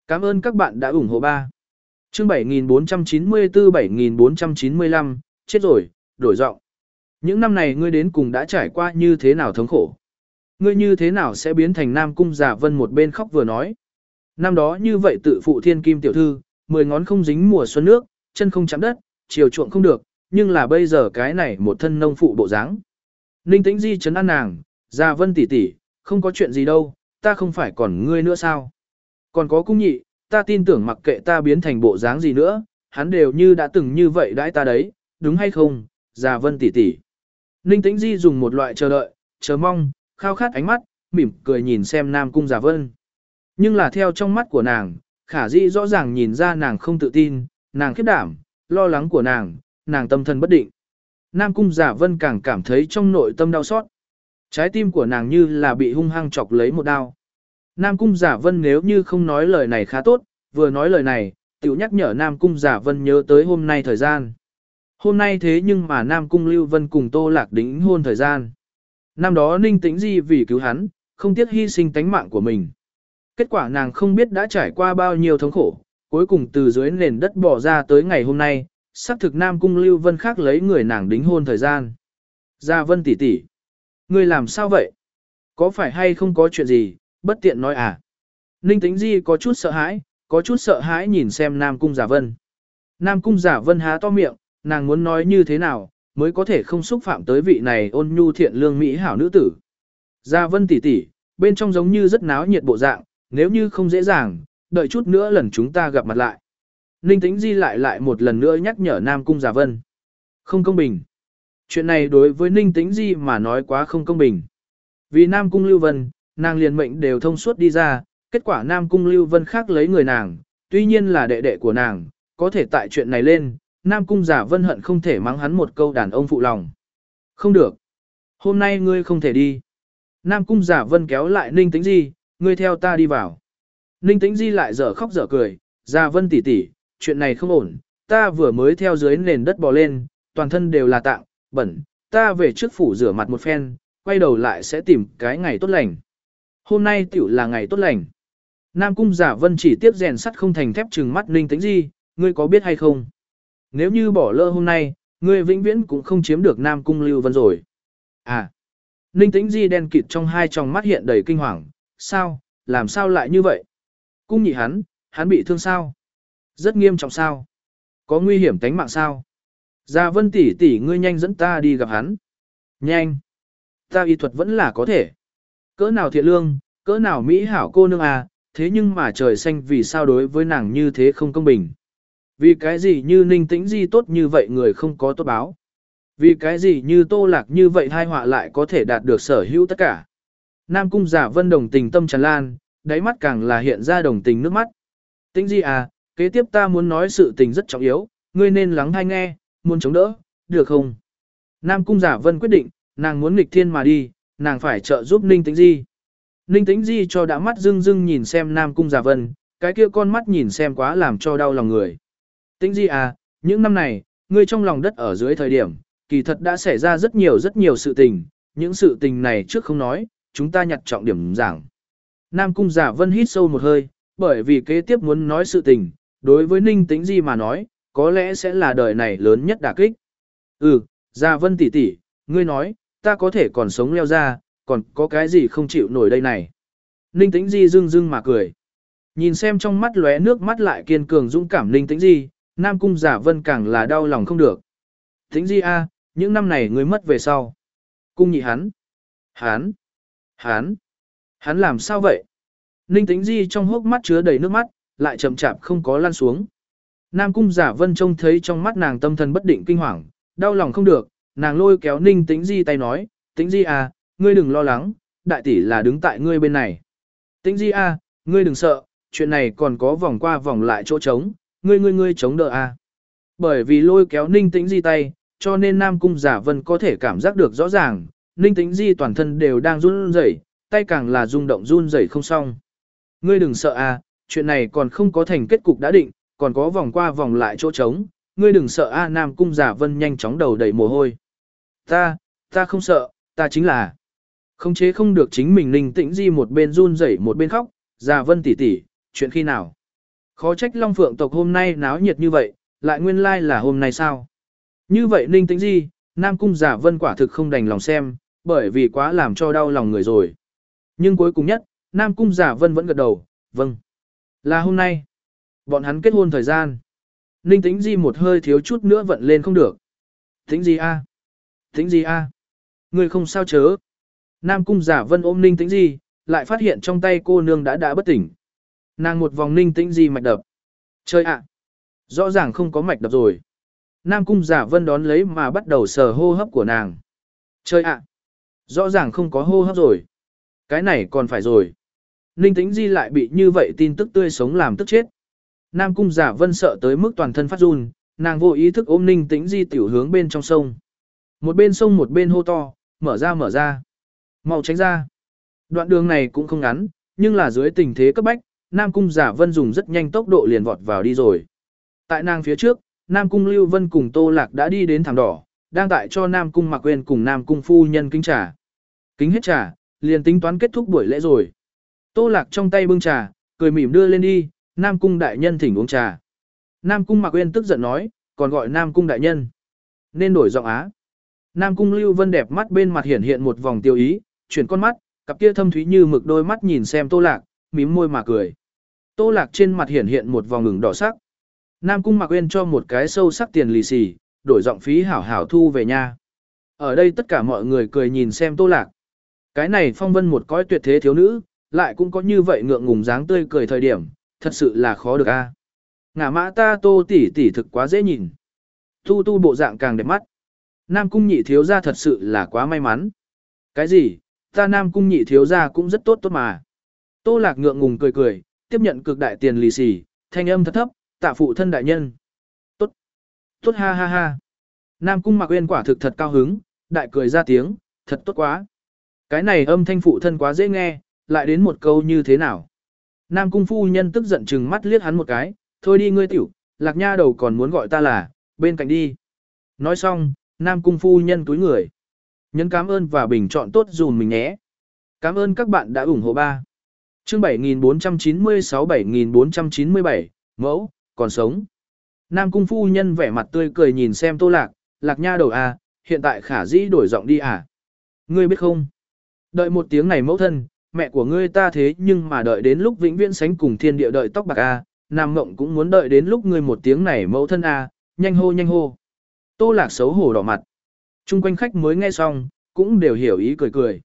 Cảm ơn các bạn đã ủng hộ ba. Chương bảy nghìn bốn trăm chín mươi tư bảy nghìn bốn trăm chín mươi lăm, chết rồi, đổi giọng. Những năm này ngươi đến cùng đã trải qua như thế nào thống khổ? Ngươi như thế nào sẽ biến thành Nam Cung Giả Vân một bên khóc vừa nói? Năm đó như vậy tự phụ thiên kim tiểu thư, mười ngón không dính mùa xuân nước, chân không chạm đất, chiều chuộng không được, nhưng là bây giờ cái này một thân nông phụ bộ dáng. Ninh Tĩnh Di trấn an nàng, Giả Vân tỷ tỷ, không có chuyện gì đâu, ta không phải còn ngươi nữa sao? Còn có cung nhị, ta tin tưởng mặc kệ ta biến thành bộ dáng gì nữa, hắn đều như đã từng như vậy đãi ta đấy, đúng hay không, Giả Vân tỷ tỷ. Ninh Tĩnh Di dùng một loại chờ đợi, chờ mong, khao khát ánh mắt, mỉm cười nhìn xem Nam Cung Giả Vân. Nhưng là theo trong mắt của nàng, Khả Dĩ rõ ràng nhìn ra nàng không tự tin, nàng khiếp đảm, lo lắng của nàng, nàng tâm thần bất định. Nam Cung Giả Vân càng cảm thấy trong nội tâm đau xót. Trái tim của nàng như là bị hung hăng chọc lấy một đao. Nam Cung Giả Vân nếu như không nói lời này khá tốt, vừa nói lời này, tiểu nhắc nhở Nam Cung Giả Vân nhớ tới hôm nay thời gian. Hôm nay thế nhưng mà Nam Cung Lưu Vân cùng Tô Lạc đính hôn thời gian. Năm đó Ninh Tĩnh Di vì cứu hắn, không tiếc hy sinh tánh mạng của mình. Kết quả nàng không biết đã trải qua bao nhiêu thống khổ, cuối cùng từ dưới nền đất bỏ ra tới ngày hôm nay, xác thực Nam Cung Lưu Vân khác lấy người nàng đính hôn thời gian. Gia Vân tỷ tỷ, ngươi làm sao vậy? Có phải hay không có chuyện gì, bất tiện nói à? Ninh Tĩnh Di có chút sợ hãi, có chút sợ hãi nhìn xem Nam Cung Giả Vân. Nam Cung Giả Vân há to miệng, nàng muốn nói như thế nào, mới có thể không xúc phạm tới vị này ôn nhu thiện lương mỹ hảo nữ tử. Gia Vân tỷ tỷ, bên trong giống như rất náo nhiệt bộ dạng, nếu như không dễ dàng, đợi chút nữa lần chúng ta gặp mặt lại. Ninh Tĩnh Di lại lại một lần nữa nhắc nhở Nam Cung Giả Vân. Không công bình. Chuyện này đối với Ninh Tĩnh Di mà nói quá không công bình. Vì Nam Cung Lưu Vân, nàng liền mệnh đều thông suốt đi ra, kết quả Nam Cung Lưu Vân khác lấy người nàng, tuy nhiên là đệ đệ của nàng, có thể tại chuyện này lên, Nam Cung Giả Vân hận không thể mắng hắn một câu đàn ông phụ lòng. Không được. Hôm nay ngươi không thể đi. Nam Cung Giả Vân kéo lại Ninh Tĩnh Di, ngươi theo ta đi vào. Ninh Tĩnh Di lại dở khóc dở cười, Giả Vân tỷ tỷ, chuyện này không ổn, ta vừa mới theo dưới nền đất bò lên, toàn thân đều là tạng, bẩn, ta về trước phủ rửa mặt một phen, quay đầu lại sẽ tìm cái ngày tốt lành. Hôm nay tiểu là ngày tốt lành. Nam Cung Giả Vân chỉ tiếp rèn sắt không thành thép trừng mắt Ninh Tĩnh Di, ngươi có biết hay không? Nếu như bỏ lỡ hôm nay, ngươi vĩnh viễn cũng không chiếm được Nam Cung Lưu Vân rồi. À, Ninh Tĩnh Di đen kịt trong hai tròng mắt hiện đầy kinh hoàng, sao, làm sao lại như vậy? Cung nhị hắn, hắn bị thương sao? Rất nghiêm trọng sao? Có nguy hiểm tính mạng sao? Gia Vân tỷ tỷ ngươi nhanh dẫn ta đi gặp hắn. Nhanh. Ta y thuật vẫn là có thể. Cỡ nào thiện lương, cỡ nào mỹ hảo cô nương à, thế nhưng mà trời xanh vì sao đối với nàng như thế không công bình. Vì cái gì như Ninh Tĩnh Di tốt như vậy người không có tốt báo. Vì cái gì như Tô Lạc như vậy thai họa lại có thể đạt được sở hữu tất cả. Nam Cung Giả Vân đồng tình tâm tràn lan, đáy mắt càng là hiện ra đồng tình nước mắt. Tĩnh Di à, kế tiếp ta muốn nói sự tình rất trọng yếu, ngươi nên lắng hay nghe, muốn chống đỡ, được không? Nam Cung Giả Vân quyết định, nàng muốn nghịch thiên mà đi, nàng phải trợ giúp Ninh Tĩnh Di. Ninh Tĩnh Di cho đã mắt dưng dưng nhìn xem Nam Cung Giả Vân, cái kia con mắt nhìn xem quá làm cho đau lòng người. Tĩnh Di à, những năm này, ngươi trong lòng đất ở dưới thời điểm, kỳ thật đã xảy ra rất nhiều rất nhiều sự tình, những sự tình này trước không nói, chúng ta nhặt trọng điểm giảng. Nam Cung Giả Vân hít sâu một hơi, bởi vì kế tiếp muốn nói sự tình, đối với Ninh Tĩnh Di mà nói, có lẽ sẽ là đời này lớn nhất đả kích. Ừ, Giả Vân tỷ tỷ, ngươi nói, ta có thể còn sống leo ra, còn có cái gì không chịu nổi đây này. Ninh Tĩnh Di dưng dưng mà cười. Nhìn xem trong mắt lóe nước mắt lại kiên cường dũng cảm Ninh Tĩnh Di, Nam Cung Giả Vân càng là đau lòng không được. Tĩnh Di a, những năm này ngươi mất về sau. Cung nhị hắn. Hắn. Hắn. Hắn làm sao vậy? Ninh Tĩnh Di trong hốc mắt chứa đầy nước mắt, lại chậm chạp không có lan xuống. Nam Cung Giả Vân trông thấy trong mắt nàng tâm thần bất định kinh hoàng, đau lòng không được, nàng lôi kéo Ninh Tĩnh Di tay nói, Tĩnh Di à, ngươi đừng lo lắng, đại tỷ là đứng tại ngươi bên này. Tĩnh Di à, ngươi đừng sợ, chuyện này còn có vòng qua vòng lại chỗ trống, ngươi ngươi ngươi chống đỡ à. Bởi vì lôi kéo Ninh Tĩnh Di tay, cho nên Nam Cung Giả Vân có thể cảm giác được rõ ràng, Ninh Tĩnh Di toàn thân đều đang run rẩy, tay càng là rung động run rẩy không xong. Ngươi đừng sợ à, chuyện này còn không có thành kết cục đã định, còn có vòng qua vòng lại chỗ trống, ngươi đừng sợ a. Nam Cung Giả Vân nhanh chóng đầu đầy mồ hôi. Ta, ta không sợ, ta chính là khống chế không được chính mình. Ninh Tĩnh Di một bên run rẩy một bên khóc, Giả Vân tỷ tỷ, chuyện khi nào? Khó trách Long Phượng tộc hôm nay náo nhiệt như vậy, lại nguyên lai là hôm nay sao? Như vậy Ninh Tĩnh Di, Nam Cung Giả Vân quả thực không đành lòng xem, bởi vì quá làm cho đau lòng người rồi. Nhưng cuối cùng nhất, Nam Cung Giả Vân vẫn gật đầu, vâng. Là hôm nay. Bọn hắn kết hôn thời gian. Ninh Tĩnh Di một hơi thiếu chút nữa vận lên không được. Tĩnh Di a, Tĩnh Di a, người không sao chớ. Nam Cung Giả Vân ôm Ninh Tĩnh Di, lại phát hiện trong tay cô nương đã đã bất tỉnh. Nàng một vòng Ninh Tĩnh Di mạch đập. Chơi ạ. Rõ ràng không có mạch đập rồi. Nam Cung Giả Vân đón lấy mà bắt đầu sờ hô hấp của nàng. Chơi ạ. Rõ ràng không có hô hấp rồi. Cái này còn phải rồi. Ninh Tĩnh Di lại bị như vậy tin tức tươi sống làm tức chết. Nam Cung Giả Vân sợ tới mức toàn thân phát run, nàng vô ý thức ôm Ninh Tĩnh Di tiểu hướng bên trong sông. Một bên sông một bên hô to, mở ra mở ra. Mau tránh ra. Đoạn đường này cũng không ngắn, nhưng là dưới tình thế cấp bách, Nam Cung Giả Vân dùng rất nhanh tốc độ liền vọt vào đi rồi. Tại nàng phía trước, Nam Cung Lưu Vân cùng Tô Lạc đã đi đến thảm đỏ, đang tại cho Nam Cung Mạc Uyên cùng Nam Cung phu nhân kính trà. Kính hết trà, liền tính toán kết thúc buổi lễ rồi. Tô Lạc trong tay bưng trà, cười mỉm đưa lên đi, Nam Cung đại nhân thỉnh uống trà. Nam Cung Mạc Uyên tức giận nói, còn gọi Nam Cung đại nhân. Nên đổi giọng á. Nam Cung Lưu Vân đẹp mắt bên mặt hiển hiện một vòng tiêu ý, chuyển con mắt, cặp kia thâm thúy như mực đôi mắt nhìn xem Tô Lạc, mím môi mà cười. Tô Lạc trên mặt hiển hiện một vòng ngừng đỏ sắc. Nam Cung Mạc Uyên cho một cái sâu sắc tiền lì xì, đổi giọng phí hảo hảo thu về nha. Ở đây tất cả mọi người cười nhìn xem Tô Lạc. Cái này phong vân một cõi tuyệt thế thiếu nữ, lại cũng có như vậy ngượng ngùng dáng tươi cười thời điểm, thật sự là khó được a. Ngả mã ta Tô tỷ tỷ thực quá dễ nhìn. Tu tu bộ dạng càng đẹp mắt. Nam Cung nhị thiếu gia thật sự là quá may mắn. Cái gì, ta Nam Cung nhị thiếu gia cũng rất tốt tốt mà. Tô Lạc ngượng ngùng cười cười, tiếp nhận cực đại tiền lì xì, thanh âm thật thấp, tạ phụ thân đại nhân. Tốt, tốt ha ha ha. Nam Cung Mạc Uyên quả thực thật cao hứng, đại cười ra tiếng, thật tốt quá. Cái này âm thanh phụ thân quá dễ nghe, lại đến một câu như thế nào. Nam Cung phu nhân tức giận chừng mắt liếc hắn một cái, thôi đi ngươi tiểu, Lạc nha đầu còn muốn gọi ta là, bên cạnh đi. Nói xong, Nam Cung phu nhân túi người. Nhấn cảm ơn và bình chọn tốt dùm mình nhé. Cảm ơn các bạn đã ủng hộ ba. Chương bảy nghìn bốn trăm chín mươi sáu bảy nghìn bốn trăm chín mươi bảy, mẫu, còn sống. Nam Cung phu nhân vẻ mặt tươi cười nhìn xem Tô Lạc, Lạc nha đầu à, hiện tại khả dĩ đổi giọng đi à. Ngươi biết không? Đợi một tiếng này mẫu thân, mẹ của ngươi ta thế nhưng mà đợi đến lúc vĩnh viễn sánh cùng thiên địa đợi tóc bạc à, Nam Ngộng cũng muốn đợi đến lúc ngươi một tiếng này mẫu thân à, nhanh hô nhanh hô. Tô Lạc xấu hổ đỏ mặt. Trung quanh khách mới nghe xong, cũng đều hiểu ý cười cười.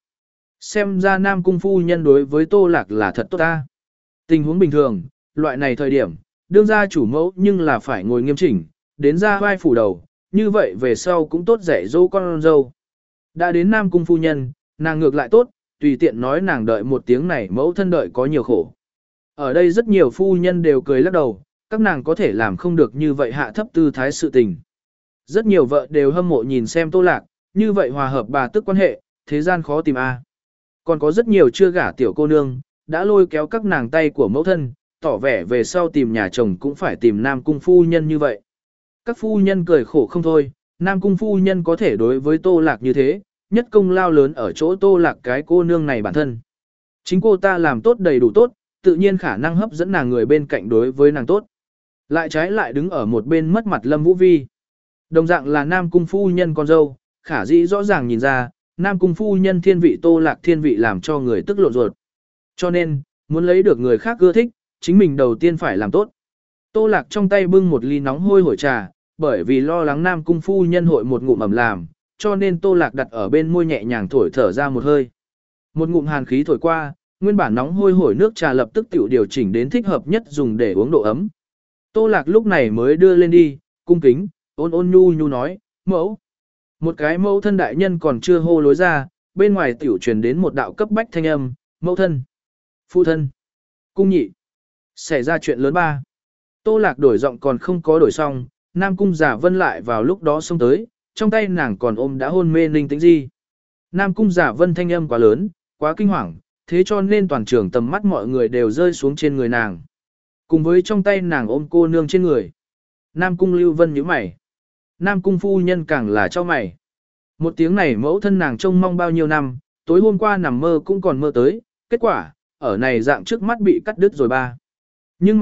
Xem ra Nam Cung phu nhân đối với Tô Lạc là thật tốt ta. Tình huống bình thường, loại này thời điểm, đương ra chủ mẫu nhưng là phải ngồi nghiêm chỉnh, đến ra vai phủ đầu, như vậy về sau cũng tốt dạy dỗ con dâu. Đã đến Nam Cung phu nhân, nàng ngược lại tốt, tùy tiện nói nàng đợi một tiếng này mẫu thân đợi có nhiều khổ. Ở đây rất nhiều phu nhân đều cười lắc đầu, các nàng có thể làm không được như vậy hạ thấp tư thái sự tình. Rất nhiều vợ đều hâm mộ nhìn xem Tô Lạc, như vậy hòa hợp bà tức quan hệ, thế gian khó tìm a. Còn có rất nhiều chưa gả tiểu cô nương, đã lôi kéo các nàng tay của mẫu thân, tỏ vẻ về sau tìm nhà chồng cũng phải tìm Nam Cung phu nhân như vậy. Các phu nhân cười khổ không thôi, Nam Cung phu nhân có thể đối với Tô Lạc như thế, nhất công lao lớn ở chỗ Tô Lạc cái cô nương này bản thân. Chính cô ta làm tốt đầy đủ tốt, tự nhiên khả năng hấp dẫn nàng người bên cạnh đối với nàng tốt. Lại trái lại đứng ở một bên mất mặt Lâm Vũ Vi. Đồng dạng là Nam Cung phu nhân con dâu, khả dĩ rõ ràng nhìn ra, Nam Cung phu nhân thiên vị Tô Lạc thiên vị làm cho người tức lộn ruột. Cho nên, muốn lấy được người khác ưa thích, chính mình đầu tiên phải làm tốt. Tô Lạc trong tay bưng một ly nóng hôi hổi trà, bởi vì lo lắng Nam Cung phu nhân hội một ngụm ẩm làm, cho nên Tô Lạc đặt ở bên môi nhẹ nhàng thổi thở ra một hơi. Một ngụm hàn khí thổi qua, nguyên bản nóng hôi hổi nước trà lập tức tiểu điều chỉnh đến thích hợp nhất dùng để uống độ ấm. Tô Lạc lúc này mới đưa lên đi, cung kính, ôn ôn nhu nhu nói, mẫu. Một cái mẫu thân đại nhân còn chưa hô lối ra, bên ngoài tiểu truyền đến một đạo cấp bách thanh âm, mẫu thân, phụ thân, cung nhị. Xảy ra chuyện lớn ba. Tô Lạc đổi giọng còn không có đổi xong, Nam Cung Giả Vân lại vào lúc đó xông tới, trong tay nàng còn ôm đã hôn mê Ninh Tĩnh Di. Nam Cung Giả Vân thanh âm quá lớn, quá kinh hoàng, thế cho nên toàn trường tầm mắt mọi người đều rơi xuống trên người nàng. Cùng với trong tay nàng ôm cô nương trên người. Nam Cung Lưu Vân nhíu mày. Nam Cung phu nhân càng là cho mày. Một tiếng này mẫu thân nàng trông mong bao nhiêu năm, tối hôm qua nằm mơ cũng còn mơ tới, kết quả, ở này dạng trước mắt bị cắt đứt rồi ba. Nhưng mà,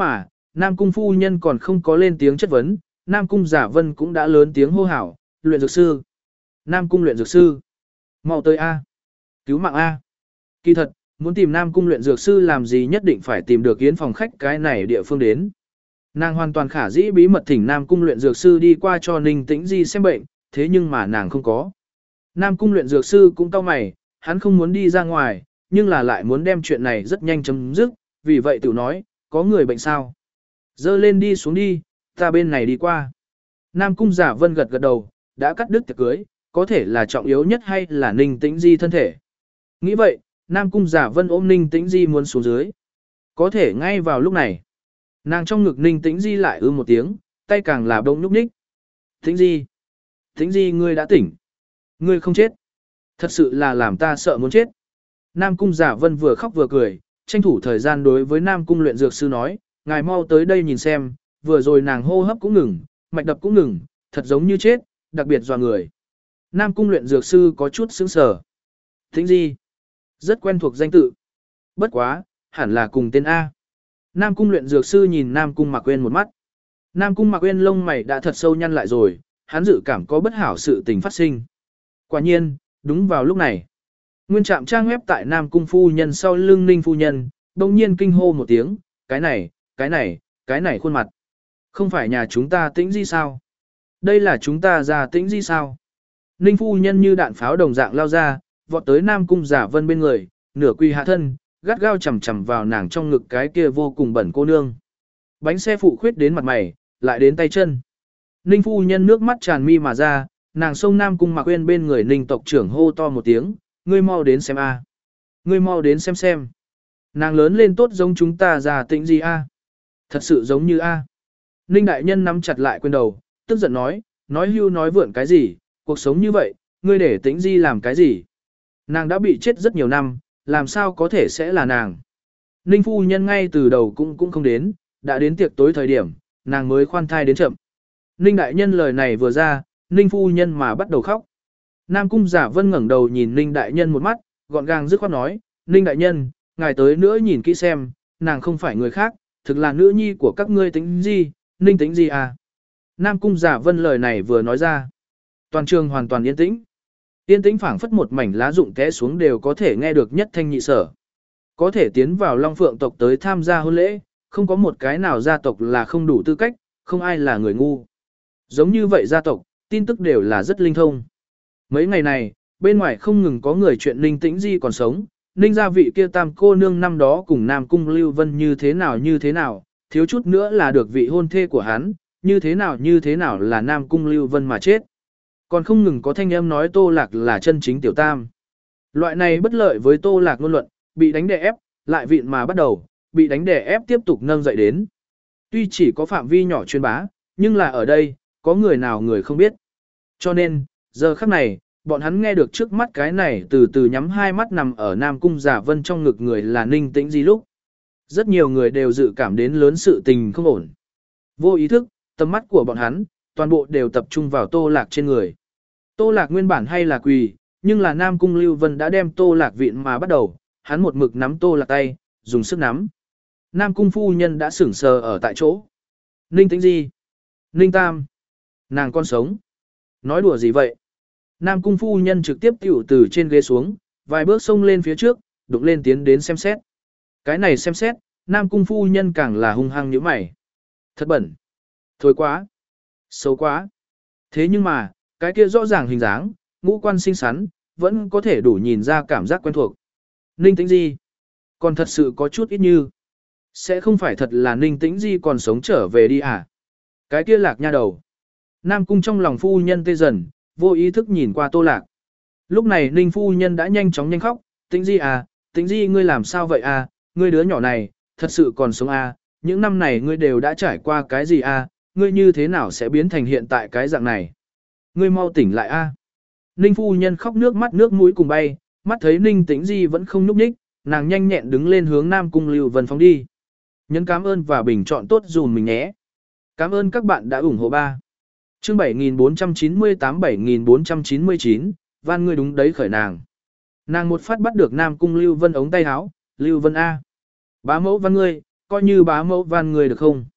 Nam Cung phu nhân còn không có lên tiếng chất vấn, Nam Cung Giả Vân cũng đã lớn tiếng hô hào, luyện dược sư. Nam Cung luyện dược sư. Mau tới A. Cứu mạng A. Kỳ thật, muốn tìm Nam Cung luyện dược sư làm gì nhất định phải tìm được yến phòng khách cái này địa phương đến. Nàng hoàn toàn khả dĩ bí mật thỉnh Nam Cung luyện dược sư đi qua cho Ninh Tĩnh Di xem bệnh, thế nhưng mà nàng không có. Nam Cung luyện dược sư cũng cau mày, hắn không muốn đi ra ngoài, nhưng là lại muốn đem chuyện này rất nhanh chấm dứt, vì vậy tự nói, có người bệnh sao? Dơ lên đi xuống đi, ta bên này đi qua. Nam Cung Giả Vân gật gật đầu, đã cắt đứt tiệc cưới, có thể là trọng yếu nhất hay là Ninh Tĩnh Di thân thể. Nghĩ vậy, Nam Cung Giả Vân ôm Ninh Tĩnh Di muốn xuống dưới. Có thể ngay vào lúc này, nàng trong ngực Ninh Tĩnh Di lại ư một tiếng, tay càng là bỗng nhúc nhích. Tĩnh Di, Tĩnh Di ngươi đã tỉnh. Ngươi không chết. Thật sự là làm ta sợ muốn chết. Nam Cung Giả Vân vừa khóc vừa cười, tranh thủ thời gian đối với Nam Cung luyện dược sư nói, ngài mau tới đây nhìn xem, vừa rồi nàng hô hấp cũng ngừng, mạch đập cũng ngừng, thật giống như chết, đặc biệt dọa người. Nam Cung luyện dược sư có chút sững sờ. Tĩnh Di, rất quen thuộc danh tự. Bất quá, hẳn là cùng tên A. Nam Cung luyện dược sư nhìn Nam Cung Mạc Uyên một mắt. Nam Cung Mạc Uyên lông mày đã thật sâu nhăn lại rồi, hắn dự cảm có bất hảo sự tình phát sinh. Quả nhiên, đúng vào lúc này, nguyên trạm trang web tại Nam Cung phu nhân sau lưng Ninh phu nhân, bỗng nhiên kinh hô một tiếng, cái này, cái này, cái này khuôn mặt. Không phải nhà chúng ta Tĩnh Di sao? Đây là chúng ta ra Tĩnh Di sao? Ninh phu nhân như đạn pháo đồng dạng lao ra, vọt tới Nam Cung Giả Vân bên người, nửa quỳ hạ thân, gắt gao chầm chầm vào nàng trong ngực cái kia vô cùng bẩn cô nương. Bánh xe phụ khuyết đến mặt mày, lại đến tay chân. Ninh phu nhân nước mắt tràn mi mà ra, nàng xông Nam Cung Mạc Uyên bên người Ninh tộc trưởng hô to một tiếng, ngươi mau đến xem a, ngươi mau đến xem xem. Nàng lớn lên tốt giống chúng ta già Tĩnh Di a, thật sự giống như a. Ninh đại nhân nắm chặt lại quên đầu, tức giận nói, nói hưu nói vượn cái gì, cuộc sống như vậy, ngươi để Tĩnh Di làm cái gì? Nàng đã bị chết rất nhiều năm, làm sao có thể sẽ là nàng? Ninh phu nhân ngay từ đầu cũng cũng không đến, đã đến tiệc tối thời điểm, nàng mới khoan thai đến chậm. Ninh đại nhân lời này vừa ra, Ninh phu nhân mà bắt đầu khóc. Nam Cung Giả Vân ngẩng đầu nhìn Ninh đại nhân một mắt, gọn gàng dứt khoát nói, Ninh đại nhân, ngài tới nữa nhìn kỹ xem, nàng không phải người khác, thực là nữ nhi của các ngươi Tĩnh Di, Ninh Tĩnh Di à. Nam Cung Giả Vân lời này vừa nói ra, toàn trường hoàn toàn yên tĩnh. Yên tĩnh phảng phất một mảnh lá rụng té xuống đều có thể nghe được nhất thanh nhị sở. Có thể tiến vào Long Phượng tộc tới tham gia hôn lễ, không có một cái nào gia tộc là không đủ tư cách, không ai là người ngu. Giống như vậy gia tộc, tin tức đều là rất linh thông. Mấy ngày này, bên ngoài không ngừng có người chuyện Ninh Tĩnh Di còn sống, Ninh gia vị kia tam cô nương năm đó cùng Nam Cung Lưu Vân như thế nào như thế nào, thiếu chút nữa là được vị hôn thê của hắn, như thế nào như thế nào là Nam Cung Lưu Vân mà chết. Còn không ngừng có thanh âm nói Tô Lạc là chân chính tiểu tam. Loại này bất lợi với Tô Lạc ngôn luận, bị đánh đè ép, lại vịn mà bắt đầu, bị đánh đè ép tiếp tục nâng dậy đến. Tuy chỉ có phạm vi nhỏ truyền bá, nhưng là ở đây, có người nào người không biết. Cho nên, giờ khắc này, bọn hắn nghe được trước mắt cái này từ từ nhắm hai mắt nằm ở Nam Cung Giả Vân trong ngực người là Ninh Tĩnh Di lúc. Rất nhiều người đều dự cảm đến lớn sự tình không ổn. Vô ý thức, tầm mắt của bọn hắn, toàn bộ đều tập trung vào Tô Lạc trên người. Tô Lạc nguyên bản hay là quỳ, nhưng là Nam Cung Lưu Vân đã đem Tô Lạc vịn mà bắt đầu, hắn một mực nắm Tô Lạc tay, dùng sức nắm. Nam Cung phu nhân đã sững sờ ở tại chỗ. Ninh Tĩnh Di, Ninh Tam, nàng con sống. Nói đùa gì vậy? Nam Cung phu nhân trực tiếp tiểu từ trên ghế xuống, vài bước xông lên phía trước, đụng lên tiến đến xem xét. Cái này xem xét, Nam Cung phu nhân càng là hung hăng như mày. Thật bẩn. Thôi quá. Xấu quá. Thế nhưng mà, cái kia rõ ràng hình dáng, ngũ quan xinh xắn, vẫn có thể đủ nhìn ra cảm giác quen thuộc. Ninh Tĩnh Di. Còn thật sự có chút ít như. Sẽ không phải thật là Ninh Tĩnh Di còn sống trở về đi à? Cái kia Lạc nha đầu. Nam Cung trong lòng phu nhân tê dần, vô ý thức nhìn qua Tô Lạc. Lúc này Ninh phu nhân đã nhanh chóng nhanh khóc, Tĩnh Di à, Tĩnh Di ngươi làm sao vậy à, ngươi đứa nhỏ này, thật sự còn sống à, những năm này ngươi đều đã trải qua cái gì à, ngươi như thế nào sẽ biến thành hiện tại cái dạng này. Ngươi mau tỉnh lại a. Ninh phu nhân khóc nước mắt nước mũi cùng bay, mắt thấy Ninh Tĩnh Di vẫn không nhúc nhích, nàng nhanh nhẹn đứng lên hướng Nam Cung Lưu Vân phóng đi. Nhấn cảm ơn và bình chọn tốt dùm mình nhé. Cảm ơn các bạn đã ủng hộ ba. Chương bảy nghìn bốn trăm chín mươi tám bảy nghìn bốn trăm chín mươi chín, van ngươi đúng đấy khởi nàng. Nàng một phát bắt được Nam Cung Lưu Vân ống tay áo, Lưu Vân A. Bá mẫu van ngươi, coi như bá mẫu van ngươi được không?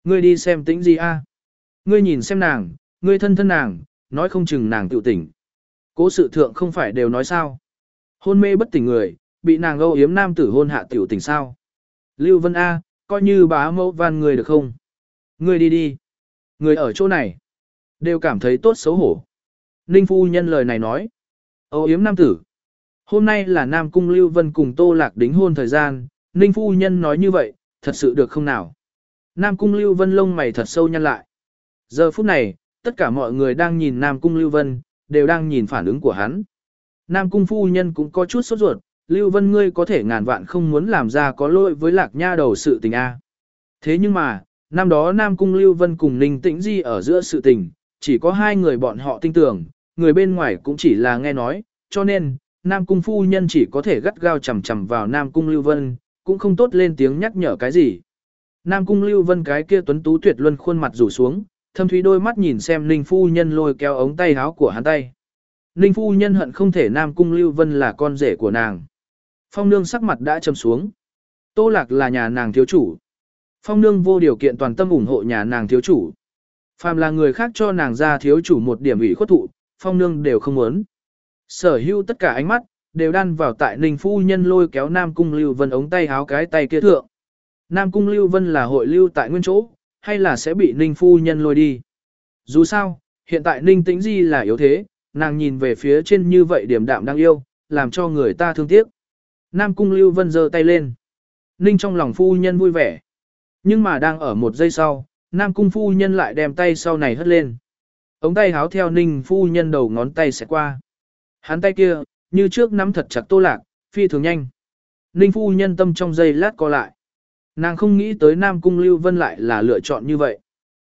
Ngươi đi xem tĩnh gì a? Ngươi nhìn xem nàng, ngươi thân thân nàng, nói không chừng nàng tự tỉnh. Cố sự thượng không phải đều nói sao. Hôn mê bất tỉnh người, bị nàng âu yếm nam tử hôn hạ tiểu tỉnh sao. Lưu Vân A, coi như bá mẫu van người được không? Ngươi đi đi. Người ở chỗ này, đều cảm thấy tốt xấu hổ. Ninh phu nhân lời này nói. Âu yếm nam tử. Hôm nay là Nam Cung Lưu Vân cùng Tô Lạc đính hôn thời gian, Ninh phu nhân nói như vậy, thật sự được không nào? Nam Cung Lưu Vân lông mày thật sâu nhăn lại. Giờ phút này, tất cả mọi người đang nhìn Nam Cung Lưu Vân, đều đang nhìn phản ứng của hắn. Nam Cung phu nhân cũng có chút sốt ruột, Lưu Vân ngươi có thể ngàn vạn không muốn làm ra có lỗi với Lạc Nha đầu sự tình a. Thế nhưng mà, năm đó Nam Cung Lưu Vân cùng Ninh Tĩnh Di ở giữa sự tình, chỉ có hai người bọn họ tin tưởng, người bên ngoài cũng chỉ là nghe nói, cho nên, Nam Cung phu nhân chỉ có thể gắt gao chầm chầm vào Nam Cung Lưu Vân, cũng không tốt lên tiếng nhắc nhở cái gì. Nam Cung Lưu Vân cái kia tuấn tú tuyệt luân khuôn mặt rủ xuống, thâm thúy đôi mắt nhìn xem Ninh phu nhân lôi kéo ống tay áo của hắn tay. Ninh phu nhân hận không thể Nam Cung Lưu Vân là con rể của nàng. Phong nương sắc mặt đã trầm xuống. Tô Lạc là nhà nàng thiếu chủ. Phong nương vô điều kiện toàn tâm ủng hộ nhà nàng thiếu chủ. Phàm là người khác cho nàng ra thiếu chủ một điểm ủy khuất thụ, phong nương đều không muốn. Sở hữu tất cả ánh mắt, đều đan vào tại Ninh phu nhân lôi kéo Nam Cung Lưu Vân ống tay háo cái tay kia thượng. Nam Cung Lưu Vân là hội lưu tại nguyên chỗ, hay là sẽ bị Ninh phu nhân lôi đi. Dù sao, hiện tại Ninh Tĩnh Di là yếu thế, nàng nhìn về phía trên như vậy điểm đạm đang yêu, làm cho người ta thương tiếc. Nam Cung Lưu Vân giơ tay lên. Ninh trong lòng phu nhân vui vẻ. Nhưng mà đang ở một giây sau, Nam Cung phu nhân lại đem tay sau này hất lên. Ống tay háo theo Ninh phu nhân đầu ngón tay sẽ qua. Hắn tay kia, như trước nắm thật chặt Tô Lạc, phi thường nhanh. Ninh phu nhân tâm trong giây lát co lại. Nàng không nghĩ tới Nam Cung Lưu Vân lại là lựa chọn như vậy.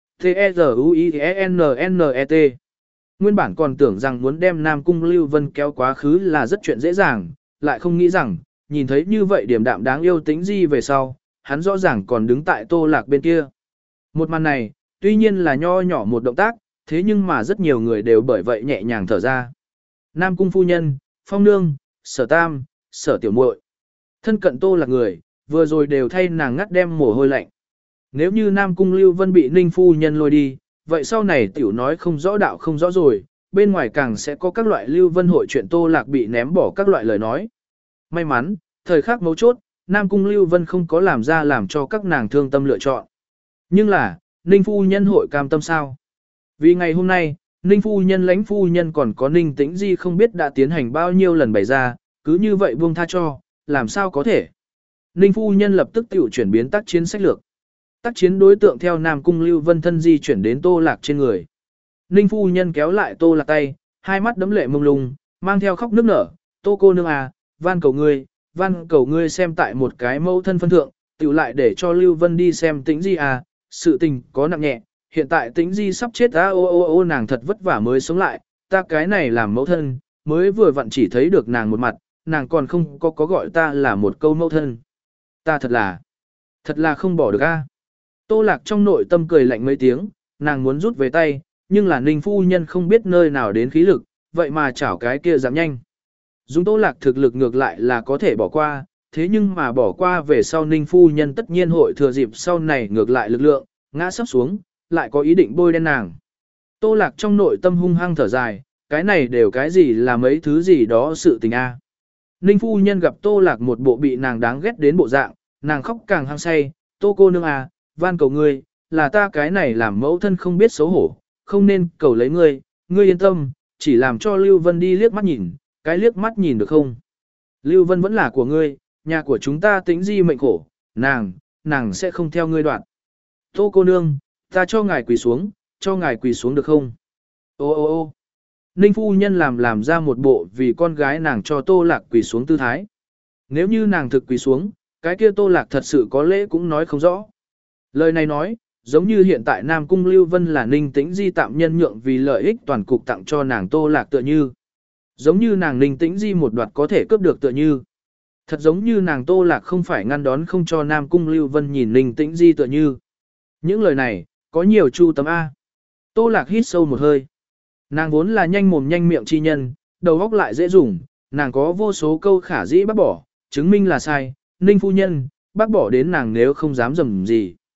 T-E-Z-U-I-E-N-N-E-T Nguyên bản còn tưởng rằng muốn đem Nam Cung Lưu Vân kéo quá khứ là rất chuyện dễ dàng, lại không nghĩ rằng, nhìn thấy như vậy điểm đạm đáng yêu Tĩnh Di về sau, hắn rõ ràng còn đứng tại Tô Lạc bên kia. Một màn này, tuy nhiên là nho nhỏ một động tác, thế nhưng mà rất nhiều người đều bởi vậy nhẹ nhàng thở ra. Nam Cung phu nhân, Phong nương, Sở Tam, Sở Tiểu muội, thân cận Tô Lạc người, vừa rồi đều thay nàng ngắt đem mồ hôi lạnh. Nếu như Nam Cung Lưu Vân bị Ninh phu nhân lôi đi, vậy sau này tiểu nói không rõ đạo không rõ rồi, bên ngoài càng sẽ có các loại Lưu Vân hội chuyện Tô Lạc bị ném bỏ các loại lời nói. May mắn, thời khắc mấu chốt, Nam Cung Lưu Vân không có làm ra làm cho các nàng thương tâm lựa chọn. Nhưng là, Ninh phu nhân hội cam tâm sao? Vì ngày hôm nay, Ninh phu nhân lãnh phu nhân còn có Ninh Tĩnh Di không biết đã tiến hành bao nhiêu lần bày ra, cứ như vậy buông tha cho, làm sao có thể? Ninh phu nhân lập tức tiểu chuyển biến tác chiến sách lược. Tác chiến đối tượng theo Nam Cung Lưu Vân thân di chuyển đến Tô Lạc trên người. Ninh phu nhân kéo lại Tô Lạc tay, hai mắt đấm lệ mông lung, mang theo khóc nức nở, "Tô cô nương à, van cầu ngươi, van cầu ngươi xem tại một cái mẫu thân phân thượng, tiểu lại để cho Lưu Vân đi xem Tĩnh Di à, sự tình có nặng nhẹ, hiện tại Tĩnh Di sắp chết á, ô ô ô nàng thật vất vả mới sống lại, ta cái này làm mẫu thân, mới vừa vặn chỉ thấy được nàng một mặt, nàng còn không có có gọi ta là một câu mẫu thân. Ta thật là, thật là không bỏ được a." Tô Lạc trong nội tâm cười lạnh mấy tiếng, nàng muốn rút về tay, nhưng là Ninh phu nhân không biết nơi nào đến khí lực, vậy mà chảo cái kia giảm nhanh. Dùng Tô Lạc thực lực ngược lại là có thể bỏ qua, thế nhưng mà bỏ qua về sau Ninh phu nhân tất nhiên hội thừa dịp sau này ngược lại lực lượng, ngã sắp xuống, lại có ý định bôi đen nàng. Tô Lạc trong nội tâm hung hăng thở dài, cái này đều cái gì là mấy thứ gì đó sự tình a. Ninh phu nhân gặp Tô Lạc một bộ bị nàng đáng ghét đến bộ dạng, nàng khóc càng hăng say, "Tô cô nương à, van cầu ngươi, là ta cái này làm mẫu thân không biết xấu hổ, không nên cầu lấy ngươi, ngươi yên tâm, chỉ làm cho Lưu Vân đi liếc mắt nhìn, cái liếc mắt nhìn được không? Lưu Vân vẫn là của ngươi, nhà của chúng ta Tĩnh Di mệnh khổ, nàng, nàng sẽ không theo ngươi đoạn. Tô cô nương, ta cho ngài quỳ xuống, cho ngài quỳ xuống được không?" Ô ô ô Ninh phu nhân làm làm ra một bộ vì con gái nàng cho Tô Lạc quỳ xuống tư thái. Nếu như nàng thực quỳ xuống, cái kia Tô Lạc thật sự có lễ cũng nói không rõ. Lời này nói, giống như hiện tại Nam Cung Lưu Vân là Ninh Tĩnh Di tạm nhân nhượng vì lợi ích toàn cục tặng cho nàng Tô Lạc tựa như. Giống như nàng Ninh Tĩnh Di một đoạt có thể cướp được tựa như. Thật giống như nàng Tô Lạc không phải ngăn đón không cho Nam Cung Lưu Vân nhìn Ninh Tĩnh Di tựa như. Những lời này, có nhiều chu tấm A. Tô Lạc hít sâu một hơi. Nàng vốn là nhanh mồm nhanh miệng chi nhân, đầu óc lại dễ dùng, nàng có vô số câu khả dĩ bác bỏ, chứng minh là sai, Ninh phu nhân, bác bỏ đến nàng nếu không dám dầm gì.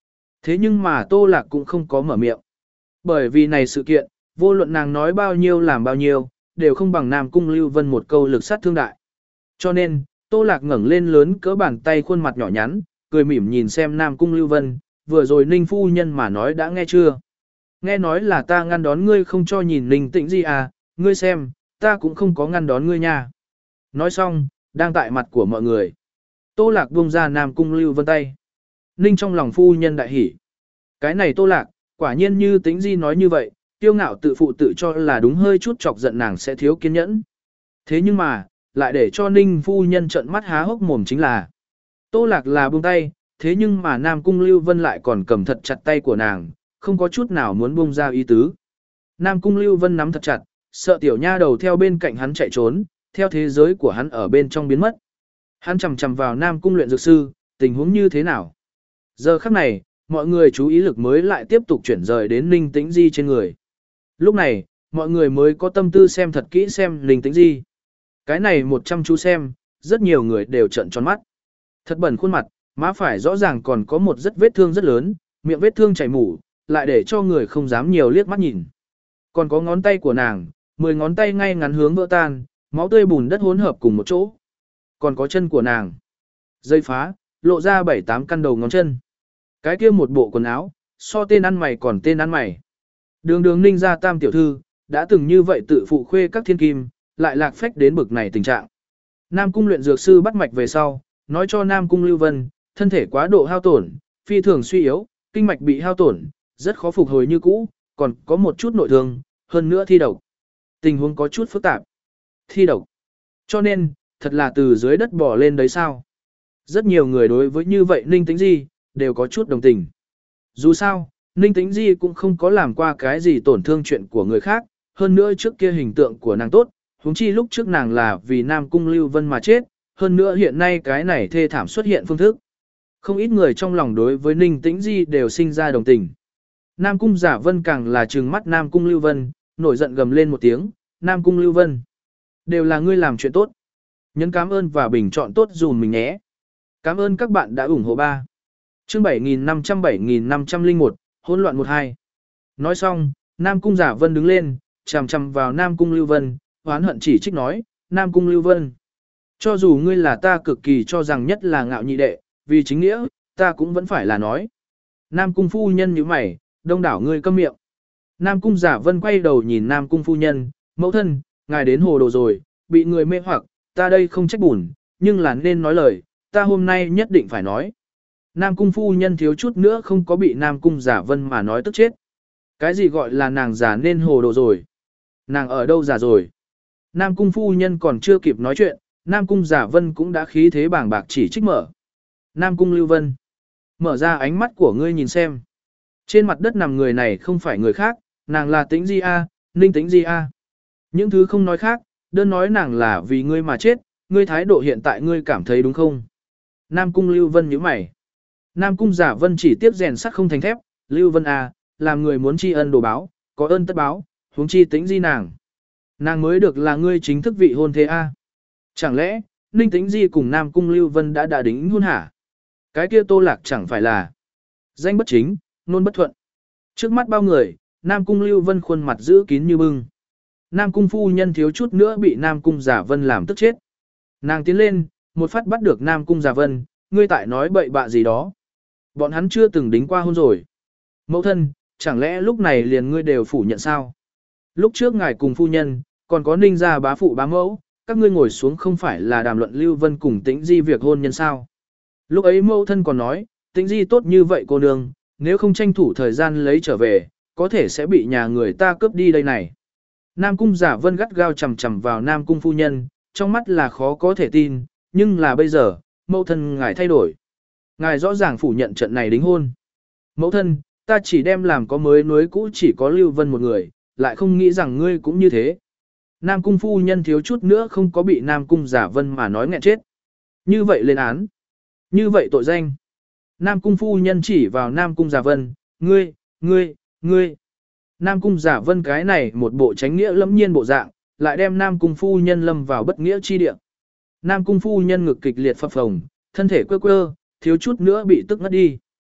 Thế nhưng mà Tô Lạc cũng không có mở miệng. Bởi vì này sự kiện, vô luận nàng nói bao nhiêu làm bao nhiêu, đều không bằng Nam Cung Lưu Vân một câu lực sát thương đại. Cho nên, Tô Lạc ngẩng lên lớn cỡ bàn tay khuôn mặt nhỏ nhắn, cười mỉm nhìn xem Nam Cung Lưu Vân, vừa rồi Ninh phu nhân mà nói đã nghe chưa? Nghe nói là ta ngăn đón ngươi không cho nhìn Ninh Tĩnh Di à, ngươi xem, ta cũng không có ngăn đón ngươi nha. Nói xong, đang tại mặt của mọi người. Tô Lạc buông ra Nam Cung Lưu Vân tay. Ninh trong lòng phu nhân đại hỉ. Cái này Tô Lạc, quả nhiên như Tĩnh Di nói như vậy, tiêu ngạo tự phụ tự cho là đúng hơi chút chọc giận nàng sẽ thiếu kiên nhẫn. Thế nhưng mà, lại để cho Ninh phu nhân trợn mắt há hốc mồm chính là Tô Lạc là buông tay, thế nhưng mà Nam Cung Lưu Vân lại còn cầm thật chặt tay của nàng, không có chút nào muốn buông ra ý tứ. Nam Cung Lưu Vân nắm thật chặt, sợ tiểu nha đầu theo bên cạnh hắn chạy trốn, theo thế giới của hắn ở bên trong biến mất. Hắn chầm chầm vào Nam Cung luyện dược sư, tình huống như thế nào? Giờ khắc này, mọi người chú ý lực mới lại tiếp tục chuyển rời đến Ninh Tĩnh Di trên người. Lúc này, mọi người mới có tâm tư xem thật kỹ xem Ninh Tĩnh Di. Cái này một trăm chú xem, rất nhiều người đều trợn tròn mắt. Thật bẩn khuôn mặt, má phải rõ ràng còn có một rất vết thương rất lớn, miệng vết thương chảy mủ, lại để cho người không dám nhiều liếc mắt nhìn. Còn có ngón tay của nàng, mười ngón tay ngay ngắn hướng vỡ tan, máu tươi bùn đất hỗn hợp cùng một chỗ. Còn có chân của nàng. Dây phá, lộ ra bảy tám căn đầu ngón chân. Cái kia một bộ quần áo, so tên ăn mày còn tên ăn mày. Đường đường Ninh gia tam tiểu thư, đã từng như vậy tự phụ khuê các thiên kim, lại lạc phách đến bực này tình trạng. Nam Cung luyện dược sư bắt mạch về sau, nói cho Nam Cung Lưu Vân, thân thể quá độ hao tổn, phi thường suy yếu, kinh mạch bị hao tổn, rất khó phục hồi như cũ, còn có một chút nội thương, hơn nữa thi độc. Tình huống có chút phức tạp. Thi độc. Cho nên, thật là từ dưới đất bỏ lên đấy sao. Rất nhiều người đối với như vậy Ninh Tĩnh Di, đều có chút đồng tình. Dù sao, Ninh Tĩnh Di cũng không có làm qua cái gì tổn thương chuyện của người khác, hơn nữa trước kia hình tượng của nàng tốt, huống chi lúc trước nàng là vì Nam Cung Lưu Vân mà chết, hơn nữa hiện nay cái này thê thảm xuất hiện phương thức. Không ít người trong lòng đối với Ninh Tĩnh Di đều sinh ra đồng tình. Nam Cung Giả Vân càng là trừng mắt Nam Cung Lưu Vân, nổi giận gầm lên một tiếng, Nam Cung Lưu Vân. Đều là ngươi làm chuyện tốt. Nhấn cảm ơn và bình chọn tốt dùm mình nhé. Cảm ơn các bạn đã ủng hộ ba. Chương bảy nghìn năm trăm bảy nghìn năm trăm lẻ một, hỗn loạn một hai. Nói xong, Nam Cung Giả Vân đứng lên, chằm chằm vào Nam Cung Lưu Vân, oán hận chỉ trích nói, Nam Cung Lưu Vân. Cho dù ngươi là ta cực kỳ cho rằng nhất là ngạo nhị đệ, vì chính nghĩa, ta cũng vẫn phải là nói. Nam Cung phu nhân như mày, đông đảo ngươi câm miệng. Nam Cung Giả Vân quay đầu nhìn Nam Cung phu nhân, mẫu thân, ngài đến hồ đồ rồi, bị người mê hoặc, ta đây không trách buồn, nhưng là nên nói lời, ta hôm nay nhất định phải nói. Nam Cung phu nhân thiếu chút nữa không có bị Nam Cung Giả Vân mà nói tức chết. Cái gì gọi là nàng giả nên hồ đồ rồi? Nàng ở đâu giả rồi? Nam Cung phu nhân còn chưa kịp nói chuyện, Nam Cung Giả Vân cũng đã khí thế bảng bạc chỉ trích mở. Nam Cung Lưu Vân, mở ra ánh mắt của ngươi nhìn xem. Trên mặt đất nằm người này không phải người khác, nàng là Tĩnh Di A, Ninh Tĩnh Di A. Những thứ không nói khác, đơn nói nàng là vì ngươi mà chết, ngươi thái độ hiện tại ngươi cảm thấy đúng không? Nam Cung Lưu Vân nhíu mày. Nam Cung Giả Vân chỉ tiếp rèn sắt không thành thép, Lưu Vân A, làm người muốn tri ân đồ báo, có ơn tất báo, huống chi Tĩnh Di nàng. Nàng mới được là ngươi chính thức vị hôn thế A. Chẳng lẽ, Ninh Tĩnh Di cùng Nam Cung Lưu Vân đã đã đính hôn hả? Cái kia Tô Lạc chẳng phải là danh bất chính, nôn bất thuận. Trước mắt bao người, Nam Cung Lưu Vân khuôn mặt giữ kín như bưng. Nam Cung phu nhân thiếu chút nữa bị Nam Cung Giả Vân làm tức chết. Nàng tiến lên, một phát bắt được Nam Cung Giả Vân, ngươi tại nói bậy bạ gì đó. Bọn hắn chưa từng đính qua hôn rồi. Mẫu thân, chẳng lẽ lúc này liền ngươi đều phủ nhận sao? Lúc trước ngài cùng phu nhân, còn có Ninh gia bá phụ bá mẫu, các ngươi ngồi xuống không phải là đàm luận Lưu Vân cùng Tĩnh Di việc hôn nhân sao? Lúc ấy mẫu thân còn nói, Tĩnh Di tốt như vậy cô nương, nếu không tranh thủ thời gian lấy trở về, có thể sẽ bị nhà người ta cướp đi đây này. Nam Cung Giả Vân gắt gao chầm chầm vào Nam Cung phu nhân, trong mắt là khó có thể tin, nhưng là bây giờ, mẫu thân ngài thay đổi. Ngài rõ ràng phủ nhận trận này đính hôn. Mẫu thân, ta chỉ đem làm có mới núi cũ chỉ có Lưu Vân một người, lại không nghĩ rằng ngươi cũng như thế. Nam Cung phu nhân thiếu chút nữa không có bị Nam Cung Giả Vân mà nói nghẹn chết. Như vậy lên án. Như vậy tội danh. Nam Cung phu nhân chỉ vào Nam Cung Giả Vân, ngươi, ngươi, ngươi. Nam Cung Giả Vân cái này một bộ tránh nghĩa lẫm nhiên bộ dạng, lại đem Nam Cung phu nhân lâm vào bất nghĩa chi địa. Nam Cung phu nhân ngực kịch liệt phập phồng, thân thể quơ quơ, thiếu chút nữa bị tức ngất đi.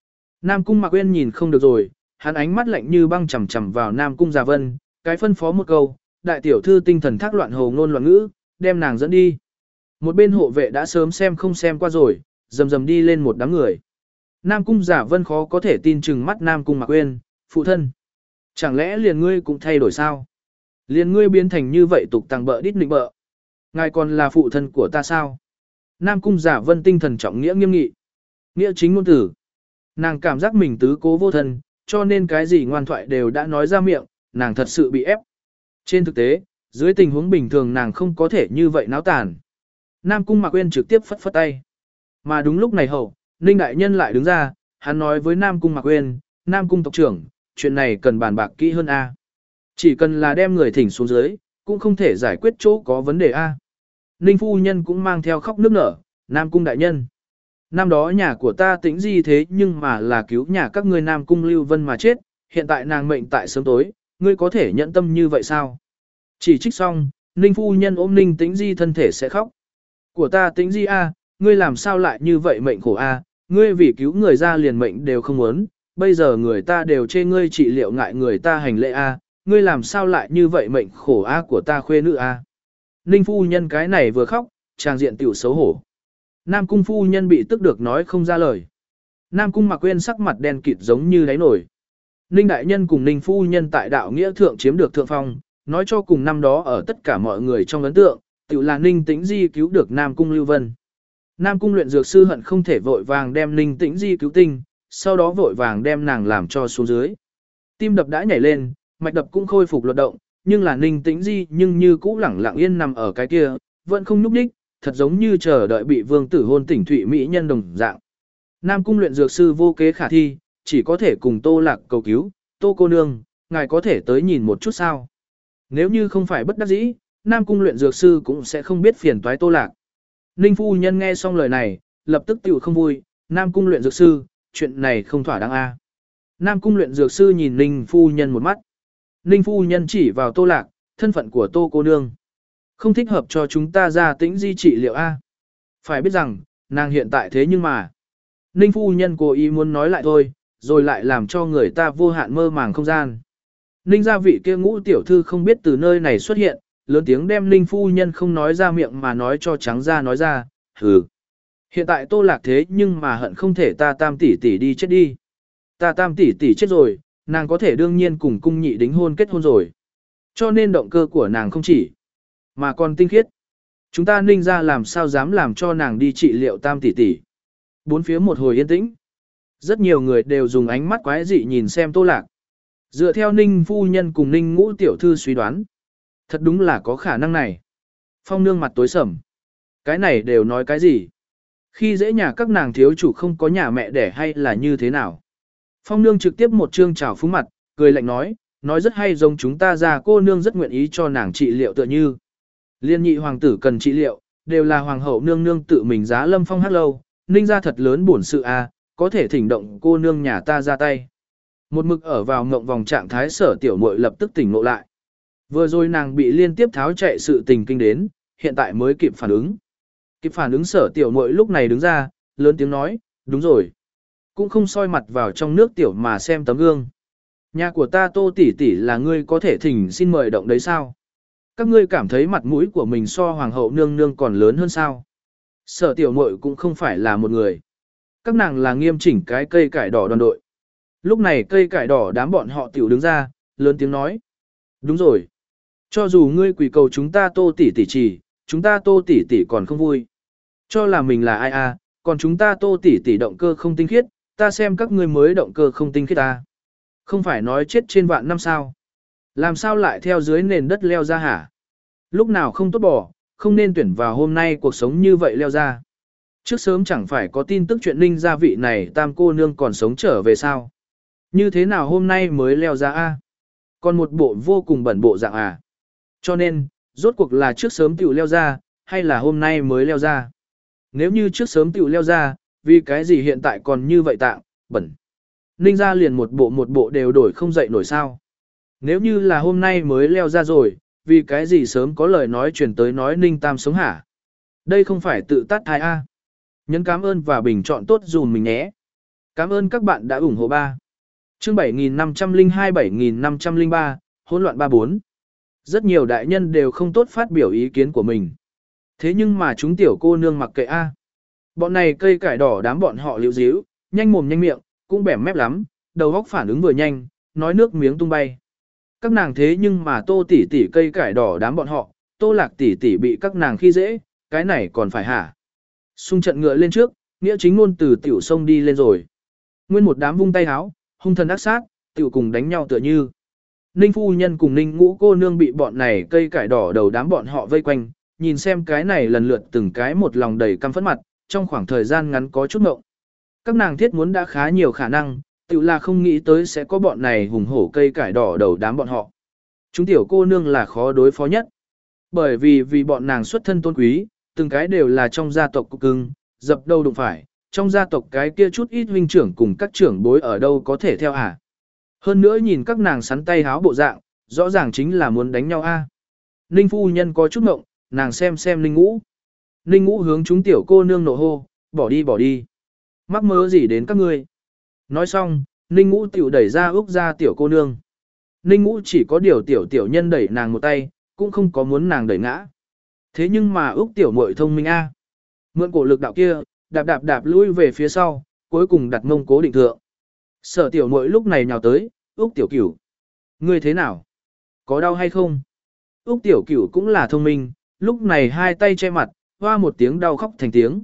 Nam Cung Mạc Uyên nhìn không được rồi, hắn ánh mắt lạnh như băng chằm chằm vào Nam Cung Già Vân, cái phân phó một câu, đại tiểu thư tinh thần thác loạn hồ ngôn loạn ngữ, đem nàng dẫn đi. Một bên hộ vệ đã sớm xem không xem qua rồi, rầm rầm đi lên một đám người. Nam Cung Giả Vân khó có thể tin chừng mắt Nam Cung Mạc Uyên, phụ thân. Chẳng lẽ liền ngươi cũng thay đổi sao? Liền ngươi biến thành như vậy tục tàng bợ đít nịnh bợ. Ngài còn là phụ thân của ta sao? Nam Cung Giả Vân tinh thần trọng nghĩa nghiêm nghị. Nghĩa chính ngôn tử. Nàng cảm giác mình tứ cố vô thân, cho nên cái gì ngoan thoại đều đã nói ra miệng, nàng thật sự bị ép. Trên thực tế, dưới tình huống bình thường nàng không có thể như vậy náo tàn. Nam Cung Mạc Uyên trực tiếp phất phất tay. Mà đúng lúc này hậu, Ninh Đại Nhân lại đứng ra, hắn nói với Nam Cung Mạc Uyên, Nam Cung tộc trưởng, chuyện này cần bàn bạc kỹ hơn A. Chỉ cần là đem người thỉnh xuống dưới, cũng không thể giải quyết chỗ có vấn đề A. Ninh Phu Nhân cũng mang theo khóc nước nở, Nam Cung Đại Nhân. Năm đó nhà của ta tĩnh di thế nhưng mà là cứu nhà các ngươi Nam Cung Lưu Vân mà chết, hiện tại nàng mệnh tại sớm tối, ngươi có thể nhẫn tâm như vậy sao? Chỉ trích xong, Ninh Phu Nhân ôm Ninh Tĩnh Di thân thể sẽ khóc. Của ta Tĩnh Di A, ngươi làm sao lại như vậy mệnh khổ A, ngươi vì cứu người ra liền mệnh đều không muốn, bây giờ người ta đều chê ngươi trị liệu ngại người ta hành lễ A, ngươi làm sao lại như vậy mệnh khổ A của ta khuê nữ A. Ninh Phu Nhân cái này vừa khóc, tràng diện tiểu xấu hổ. Nam Cung Phu Nhân bị tức được nói không ra lời. Nam Cung Mạc Uyên sắc mặt đen kịt giống như đáy nổi. Ninh Đại Nhân cùng Ninh Phu Nhân tại đạo nghĩa thượng chiếm được thượng phong, nói cho cùng năm đó ở tất cả mọi người trong ấn tượng, tự là Ninh Tĩnh Di cứu được Nam Cung Lưu Vân. Nam Cung luyện dược sư hận không thể vội vàng đem Ninh Tĩnh Di cứu tinh, sau đó vội vàng đem nàng làm cho xuống dưới. Tim đập đã nhảy lên, mạch đập cũng khôi phục luật động, nhưng là Ninh Tĩnh Di nhưng như cũ lẳng lặng yên nằm ở cái kia, vẫn không nhúc nhích, thật giống như chờ đợi bị vương tử hôn tỉnh thụy mỹ nhân đồng dạng. Nam Cung luyện dược sư vô kế khả thi, chỉ có thể cùng Tô Lạc cầu cứu, Tô cô nương, ngài có thể tới nhìn một chút sao? Nếu như không phải bất đắc dĩ, Nam Cung luyện dược sư cũng sẽ không biết phiền toái Tô Lạc. Ninh Phu Nhân nghe xong lời này, lập tức tiểu không vui, Nam Cung luyện dược sư, chuyện này không thỏa đáng a. Nam Cung luyện dược sư nhìn Ninh Phu Nhân một mắt. Ninh Phu Nhân chỉ vào Tô Lạc, thân phận của Tô cô nương. Không thích hợp cho chúng ta ra Tĩnh Di trị liệu a. Phải biết rằng, nàng hiện tại thế nhưng mà. Ninh Phu Nhân cố ý muốn nói lại thôi, rồi lại làm cho người ta vô hạn mơ màng không gian. Ninh gia vị kia ngũ tiểu thư không biết từ nơi này xuất hiện, lớn tiếng đem Ninh Phu Nhân không nói ra miệng mà nói cho trắng ra nói ra, hừ. Hiện tại Tô Lạc thế nhưng mà hận không thể ta tam tỷ tỷ đi chết đi. Ta tam tỷ tỷ chết rồi, nàng có thể đương nhiên cùng cung nhị đính hôn kết hôn rồi. Cho nên động cơ của nàng không chỉ, mà còn tinh khiết. Chúng ta Ninh gia làm sao dám làm cho nàng đi trị liệu tam tỷ tỷ. Bốn phía một hồi yên tĩnh. Rất nhiều người đều dùng ánh mắt quái dị nhìn xem Tô Lạc. Dựa theo Ninh Phu Nhân cùng Ninh Ngũ tiểu thư suy đoán, thật đúng là có khả năng này. Phong Nương mặt tối sầm. Cái này đều nói cái gì? Khi dễ nhà các nàng thiếu chủ không có nhà mẹ đẻ hay là như thế nào? Phong Nương trực tiếp một trương trào phúng mặt, cười lạnh nói, nói rất hay giống chúng ta ra cô nương rất nguyện ý cho nàng trị liệu tựa như. Liên nhị hoàng tử cần trị liệu, đều là hoàng hậu nương nương tự mình giá lâm phong hát lâu, Ninh ra thật lớn bổn sự a, có thể thỉnh động cô nương nhà ta ra tay. Một mực ở vào ngộng vòng trạng thái Sở tiểu muội lập tức tỉnh ngộ lại. Vừa rồi nàng bị liên tiếp tháo chạy sự tình kinh đến, hiện tại mới kịp phản ứng. Kịp phản ứng Sở tiểu muội lúc này đứng ra, lớn tiếng nói, đúng rồi. Cũng không soi mặt vào trong nước tiểu mà xem tấm gương. Nhà của ta Tô tỷ tỷ là ngươi có thể thỉnh xin mời động đấy sao? Các ngươi cảm thấy mặt mũi của mình so hoàng hậu nương nương còn lớn hơn sao? Sở tiểu muội cũng không phải là một người. Các nàng là nghiêm chỉnh cái cây cải đỏ đoàn đội. Lúc này cây cải đỏ đám bọn họ tiểu đứng ra, lớn tiếng nói. Đúng rồi. Cho dù ngươi quỳ cầu chúng ta Tô tỷ tỷ chỉ, chúng ta Tô tỷ tỷ còn không vui. Cho là mình là ai à, còn chúng ta Tô tỷ tỷ động cơ không tinh khiết, ta xem các ngươi mới động cơ không tinh khiết ta. Không phải nói chết trên vạn năm sao. Làm sao lại theo dưới nền đất leo ra hả? Lúc nào không tốt bỏ, không nên tuyển vào hôm nay cuộc sống như vậy leo ra. Trước sớm chẳng phải có tin tức chuyện Ninh gia vị này tam cô nương còn sống trở về sao. Như thế nào hôm nay mới leo ra a? Còn một bộ vô cùng bẩn bộ dạng à? Cho nên, rốt cuộc là trước sớm tiểu leo ra, hay là hôm nay mới leo ra? Nếu như trước sớm tiểu leo ra, vì cái gì hiện tại còn như vậy tạng, bẩn. Ninh gia liền một bộ một bộ đều đổi không dậy nổi sao. Nếu như là hôm nay mới leo ra rồi, vì cái gì sớm có lời nói truyền tới nói Ninh Tam sống hả? Đây không phải tự tát thai a. Nhấn cảm ơn và bình chọn tốt dùm mình nhé. Cảm ơn các bạn đã ủng hộ ba. Chương bảy nghìn năm trăm lẻ hai bảy nghìn năm trăm lẻ ba, hỗn loạn ba bốn. Rất nhiều đại nhân đều không tốt phát biểu ý kiến của mình. Thế nhưng mà chúng tiểu cô nương mặc kệ a. Bọn này cây cải đỏ đám bọn họ liễu díu, nhanh mồm nhanh miệng, cũng bẻm mép lắm, đầu óc phản ứng vừa nhanh, nói nước miếng tung bay. Các nàng thế nhưng mà Tô tỷ tỷ cây cải đỏ đám bọn họ, Tô Lạc tỷ tỷ bị các nàng khi dễ, cái này còn phải hả? Xung trận ngựa lên trước, nghĩa chính ngôn từ tiểu sông đi lên rồi. Nguyên một đám vung tay háo, hung thần ác sát, tiểu cùng đánh nhau tựa như. Ninh phu nhân cùng Ninh ngũ cô nương bị bọn này cây cải đỏ đầu đám bọn họ vây quanh, nhìn xem cái này lần lượt từng cái một lòng đầy căm phẫn mặt, trong khoảng thời gian ngắn có chút mộng. Các nàng thiết muốn đã khá nhiều khả năng, tự là không nghĩ tới sẽ có bọn này hùng hổ cây cải đỏ đầu đám bọn họ. Chúng tiểu cô nương là khó đối phó nhất. Bởi vì vì bọn nàng xuất thân tôn quý, từng cái đều là trong gia tộc cục cưng, dập đâu đụng phải, trong gia tộc cái kia chút ít huynh trưởng cùng các trưởng bối ở đâu có thể theo à. Hơn nữa nhìn các nàng sắn tay háo bộ dạng, rõ ràng chính là muốn đánh nhau a. À. Ninh phu nhân có chút mộng, nàng xem xem Ninh ngũ. Ninh ngũ hướng chúng tiểu cô nương nộ hô, bỏ đi bỏ đi. Mắc mớ gì đến các ngươi. Nói xong, Ninh ngũ tiểu đẩy ra Úc ra tiểu cô nương. Ninh ngũ chỉ có điều tiểu tiểu nhân đẩy nàng một tay, cũng không có muốn nàng đẩy ngã. Thế nhưng mà Úc tiểu muội thông minh a. Mượn cổ lực đạo kia, đạp đạp đạp lui về phía sau, cuối cùng đặt mông cố định thượng. Sở tiểu muội lúc này nhào tới, Úc tiểu cửu. Ngươi thế nào? Có đau hay không? Úc tiểu cửu cũng là thông minh, lúc này hai tay che mặt, hoa một tiếng đau khóc thành tiếng.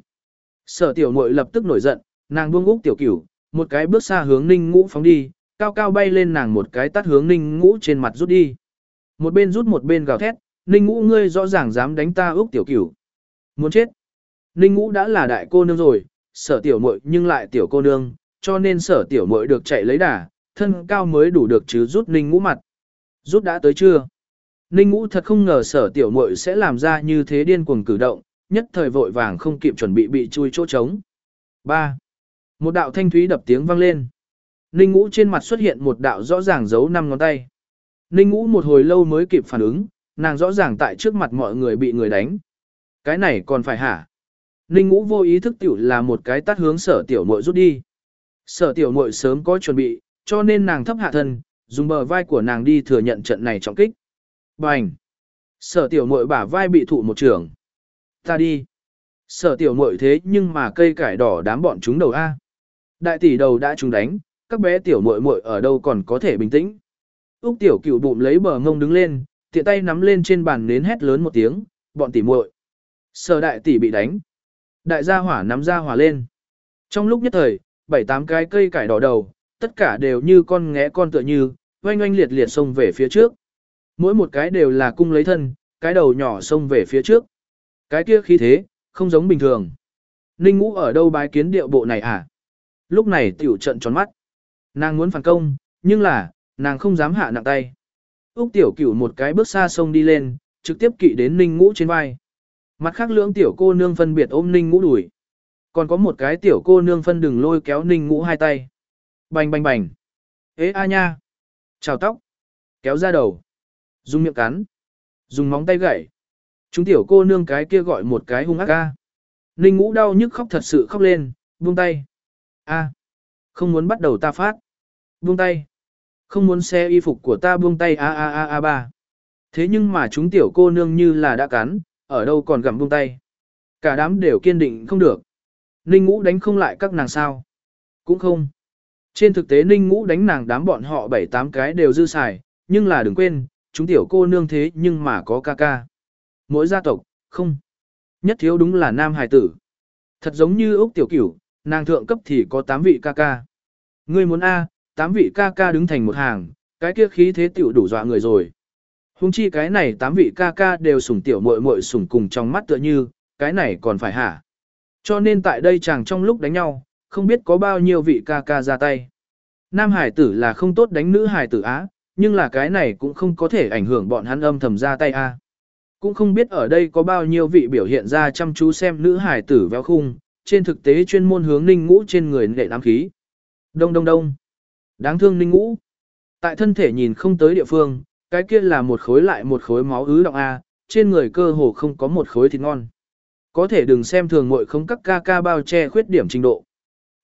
Sở tiểu muội lập tức nổi giận, nàng buông Úc tiểu cửu, một cái bước xa hướng Ninh ngũ phóng đi, cao cao bay lên nàng một cái tát hướng Ninh ngũ trên mặt rút đi. Một bên rút một bên gào thét, Ninh ngũ ngươi rõ ràng dám đánh ta Úc tiểu cửu. Muốn chết. Ninh ngũ đã là đại cô nương rồi, sở tiểu muội nhưng lại tiểu cô nương, cho nên sở tiểu muội được chạy lấy đà, thân cao mới đủ được chứ rút Ninh ngũ mặt. Rút đã tới chưa? Ninh ngũ thật không ngờ sở tiểu muội sẽ làm ra như thế điên cuồng cử động, nhất thời vội vàng không kịp chuẩn bị bị chui chỗ trống. ba. Một đạo thanh thúy đập tiếng vang lên. Ninh ngũ trên mặt xuất hiện một đạo rõ ràng dấu năm ngón tay. Ninh ngũ một hồi lâu mới kịp phản ứng, nàng rõ ràng tại trước mặt mọi người bị người đánh. Cái này còn phải hả? Ninh ngũ vô ý thức tiểu là một cái tát hướng sở tiểu muội rút đi. Sở tiểu muội sớm có chuẩn bị, cho nên nàng thấp hạ thân, dùng bờ vai của nàng đi thừa nhận trận này trọng kích. Bành! Sở tiểu muội bả vai bị thụ một trường. Ta đi! Sở tiểu muội thế nhưng mà cây cải đỏ đám bọn chúng đầu A. Đại tỷ đầu đã chúng đánh, các bé tiểu muội muội ở đâu còn có thể bình tĩnh. Úc tiểu cửu bụng lấy bờ ngông đứng lên, tiện tay nắm lên trên bàn nến hét lớn một tiếng, bọn tỷ muội. Sở đại tỷ bị đánh. Đại gia hỏa nắm ra hỏa lên. Trong lúc nhất thời, bảy tám cái cây cải đỏ đầu, tất cả đều như con nghé con tựa như, oanh oanh liệt liệt xông về phía trước. Mỗi một cái đều là cung lấy thân, cái đầu nhỏ xông về phía trước. Cái kia khí thế, không giống bình thường. Ninh ngũ ở đâu bái kiến điệu bộ này à? Lúc này tiểu trận tròn mắt. Nàng muốn phản công, nhưng là, nàng không dám hạ nặng tay. Úc tiểu cửu một cái bước xa xông đi lên, trực tiếp kỵ đến Ninh ngũ trên vai. Mặt khác lưỡng tiểu cô nương phân biệt ôm Ninh ngũ đuổi. Còn có một cái tiểu cô nương phân đừng lôi kéo Ninh ngũ hai tay. Bành bành bành. Ê a nha. Chào tóc. Kéo ra đầu. Dùng miệng cắn. Dùng móng tay gãy. Chúng tiểu cô nương cái kia gọi một cái hung ác ca. Ninh ngũ đau nhức khóc thật sự khóc lên, buông tay. A. Không muốn bắt đầu ta phát. Buông tay. Không muốn xe y phục của ta buông tay a a a a ba. Thế nhưng mà chúng tiểu cô nương như là đã cắn, ở đâu còn gặm buông tay. Cả đám đều kiên định không được. Ninh ngũ đánh không lại các nàng sao. Cũng không. Trên thực tế Ninh ngũ đánh nàng đám bọn họ bảy tám cái đều dư xài, nhưng là đừng quên, chúng tiểu cô nương thế nhưng mà có ca ca. Mỗi gia tộc, không. Nhất thiếu đúng là nam hài tử. Thật giống như Úc tiểu cửu, nàng thượng cấp thì có tám vị ca ca. Ngươi muốn A, tám vị ca ca đứng thành một hàng, cái kia khí thế tiểu đủ dọa người rồi. Hùng chi cái này tám vị ca ca đều sủng tiểu muội muội sủng cùng trong mắt tựa như, cái này còn phải hả? Cho nên tại đây chàng trong lúc đánh nhau, không biết có bao nhiêu vị ca ca ra tay. Nam hải tử là không tốt đánh nữ hải tử á, nhưng là cái này cũng không có thể ảnh hưởng bọn hắn âm thầm ra tay a. Cũng không biết ở đây có bao nhiêu vị biểu hiện ra chăm chú xem nữ hải tử véo khung, trên thực tế chuyên môn hướng Ninh ngũ trên người nệ ám khí. Đông đông đông. Đáng thương Ninh ngũ. Tại thân thể nhìn không tới địa phương, cái kia là một khối lại một khối máu ứ động a, trên người cơ hồ không có một khối thịt ngon. Có thể đừng xem thường muội không các ca ca bao che khuyết điểm trình độ.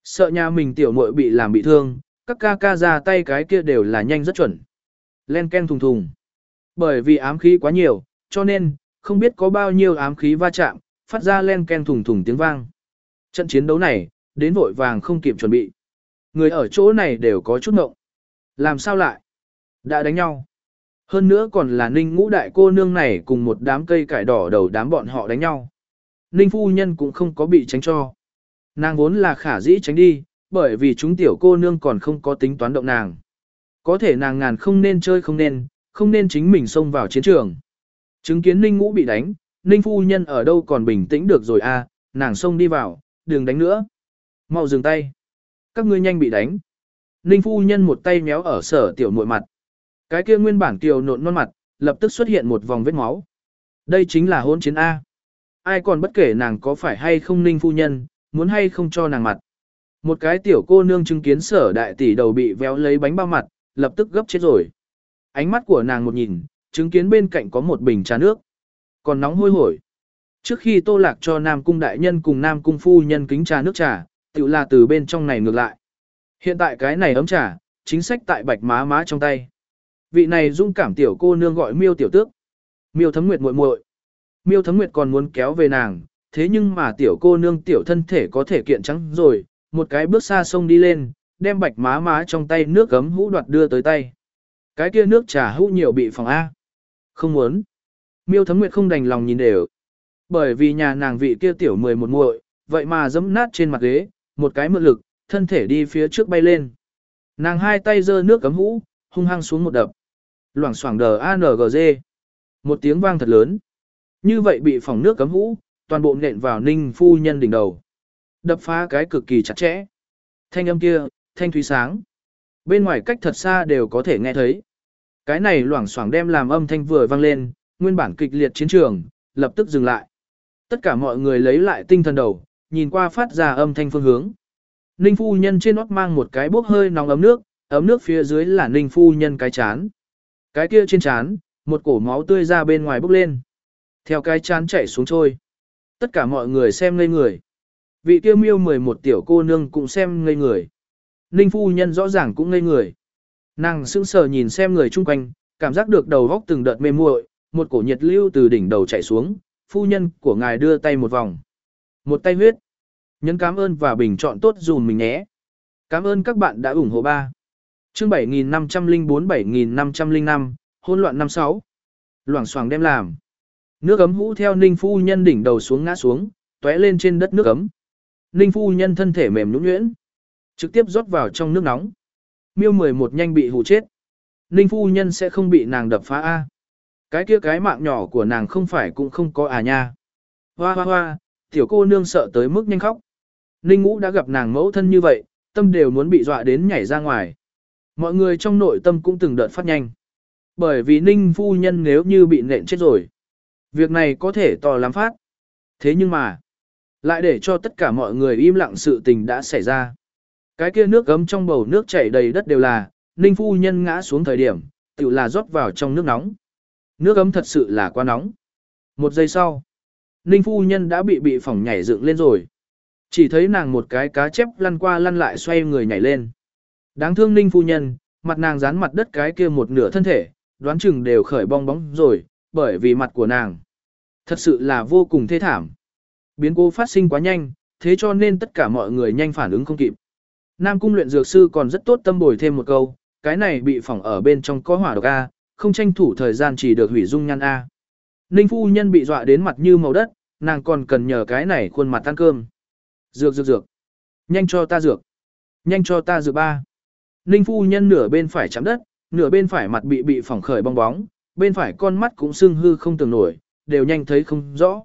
Sợ nhà mình tiểu muội bị làm bị thương, các ca ca ra tay cái kia đều là nhanh rất chuẩn. Len ken thùng thùng. Bởi vì ám khí quá nhiều, cho nên, không biết có bao nhiêu ám khí va chạm, phát ra len ken thùng thùng tiếng vang. Trận chiến đấu này, đến vội vàng không kịp chuẩn bị. Người ở chỗ này đều có chút ngộng. Làm sao lại? Đã đánh nhau. Hơn nữa còn là Ninh Ngũ đại cô nương này cùng một đám cây cải đỏ đầu đám bọn họ đánh nhau. Ninh phu nhân cũng không có bị tránh cho. Nàng vốn là khả dĩ tránh đi, bởi vì chúng tiểu cô nương còn không có tính toán động nàng. Có thể nàng ngàn không nên chơi không nên, không nên chính mình xông vào chiến trường. Chứng kiến Ninh Ngũ bị đánh, Ninh phu nhân ở đâu còn bình tĩnh được rồi à, nàng xông đi vào, đừng đánh nữa. Mau dừng tay. Các ngươi nhanh bị đánh. Ninh phu nhân một tay méo ở Sở tiểu muội mặt. Cái kia nguyên bản kiều nộn non mặt, lập tức xuất hiện một vòng vết máu. Đây chính là hôn chiến A. Ai còn bất kể nàng có phải hay không Ninh phu nhân, muốn hay không cho nàng mặt. Một cái tiểu cô nương chứng kiến Sở đại tỷ đầu bị véo lấy bánh bao mặt, lập tức gấp chết rồi. Ánh mắt của nàng một nhìn, chứng kiến bên cạnh có một bình trà nước. Còn nóng hôi hổi. Trước khi Tô Lạc cho Nam Cung đại nhân cùng Nam Cung phu nhân kính trà nước trà, tự là từ bên trong này ngược lại. Hiện tại cái này ấm trà, chính sách tại bạch má má trong tay. Vị này dung cảm tiểu cô nương gọi Miêu tiểu tước. Miêu Thấm Nguyệt muội muội. Miêu Thấm Nguyệt còn muốn kéo về nàng, thế nhưng mà tiểu cô nương tiểu thân thể có thể kiện trắng rồi, một cái bước xa sông đi lên, đem bạch má má trong tay nước gấm hũ đoạt đưa tới tay. Cái kia nước trà hũ nhiều bị phòng A. Không muốn. Miêu Thấm Nguyệt không đành lòng nhìn đều. Bởi vì nhà nàng vị kia tiểu mười một muội, vậy mà giẫm nát trên mặt ghế, một cái mượn lực, thân thể đi phía trước bay lên. Nàng hai tay giơ nước cấm hũ, hung hăng xuống một đập. Loảng xoảng đờ a en giê. Một tiếng vang thật lớn. Như vậy bị phỏng nước cấm hũ, toàn bộ nện vào Ninh phu nhân đỉnh đầu. Đập phá cái cực kỳ chặt chẽ. Thanh âm kia, thanh thúy sáng. Bên ngoài cách thật xa đều có thể nghe thấy. Cái này loảng xoảng đem làm âm thanh vừa vang lên, nguyên bản kịch liệt chiến trường, lập tức dừng lại. Tất cả mọi người lấy lại tinh thần đầu, nhìn qua phát ra âm thanh phương hướng. Ninh phu nhân trên nót mang một cái bốc hơi nóng ấm nước, ấm nước phía dưới là Ninh phu nhân cái chán. Cái kia trên chán, một cổ máu tươi ra bên ngoài bốc lên. Theo cái chán chảy xuống trôi. Tất cả mọi người xem ngây người. Vị kia miêu mười một tiểu cô nương cũng xem ngây người. Ninh phu nhân rõ ràng cũng ngây người. Nàng sững sờ nhìn xem người chung quanh, cảm giác được đầu góc từng đợt mê muội, một cổ nhiệt lưu từ đỉnh đầu chảy xuống, phu nhân của ngài đưa tay một vòng. Một tay huyết. Nhấn cảm ơn và bình chọn tốt dùm mình nhé. Cảm ơn các bạn đã ủng hộ ba. Chương bảy nghìn năm trăm lẻ bốn bảy nghìn năm trăm lẻ năm, hỗn loạn năm sáu. Loảng xoảng đem làm. Nước ấm hũ theo Ninh phu nhân đỉnh đầu xuống ngã xuống, tóe lên trên đất nước ấm. Ninh phu nhân thân thể mềm nhũn nhuyễn, trực tiếp rót vào trong nước nóng. Miêu mười một nhanh bị hù chết. Ninh phu nhân sẽ không bị nàng đập phá a. Cái kia cái mạng nhỏ của nàng không phải cũng không có à nha. Hoa hoa hoa, tiểu cô nương sợ tới mức nhanh khóc. Ninh Ngũ đã gặp nàng mẫu thân như vậy, tâm đều muốn bị dọa đến nhảy ra ngoài. Mọi người trong nội tâm cũng từng đợt phát nhanh. Bởi vì Ninh phu nhân nếu như bị nện chết rồi, việc này có thể to lắm phát. Thế nhưng mà, lại để cho tất cả mọi người im lặng sự tình đã xảy ra. Cái kia nước gấm trong bầu nước chảy đầy đất đều là, Ninh phu nhân ngã xuống thời điểm, tự là rót vào trong nước nóng. Nước gấm thật sự là quá nóng. Một giây sau, Ninh phu nhân đã bị bị phỏng nhảy dựng lên rồi. Chỉ thấy nàng một cái cá chép lăn qua lăn lại xoay người nhảy lên. Đáng thương Ninh phu nhân, mặt nàng dán mặt đất cái kia một nửa thân thể, đoán chừng đều khởi bong bóng rồi, bởi vì mặt của nàng thật sự là vô cùng thê thảm. Biến cố phát sinh quá nhanh, thế cho nên tất cả mọi người nhanh phản ứng không kịp. Nam cung luyện dược sư còn rất tốt tâm bồi thêm một câu, cái này bị phỏng ở bên trong có hỏa độc A, không tranh thủ thời gian chỉ được hủy dung nhan A. Ninh phu nhân bị dọa đến mặt như màu đất, nàng còn cần nhờ cái này khuôn mặt ăn cơm. Dược dược dược. Nhanh cho ta dược. Nhanh cho ta dược ba. Ninh phu nhân nửa bên phải chạm đất, nửa bên phải mặt bị bị phỏng khởi bong bóng, bên phải con mắt cũng sưng hư không tưởng nổi, đều nhanh thấy không rõ.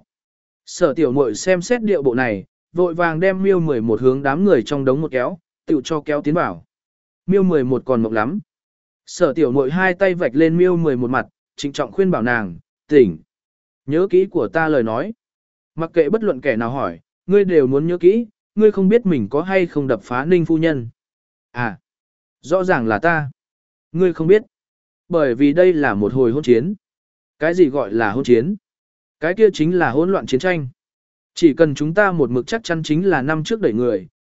Sở tiểu muội xem xét điệu bộ này, vội vàng đem miêu mười một hướng đám người trong đống một kéo, tự cho kéo tiến vào. Miêu mười một còn mộng lắm. Sở tiểu muội hai tay vạch lên miêu mười một mặt, trịnh trọng khuyên bảo nàng, tỉnh. Nhớ kỹ của ta lời nói. Mặc kệ bất luận kẻ nào hỏi, ngươi đều muốn nhớ kỹ, ngươi không biết mình có hay không đập phá Ninh phu nhân. À, rõ ràng là ta. Ngươi không biết. Bởi vì đây là một hồi hôn chiến. Cái gì gọi là hôn chiến? Cái kia chính là hỗn loạn chiến tranh. Chỉ cần chúng ta một mực chắc chắn chính là năm trước đẩy người,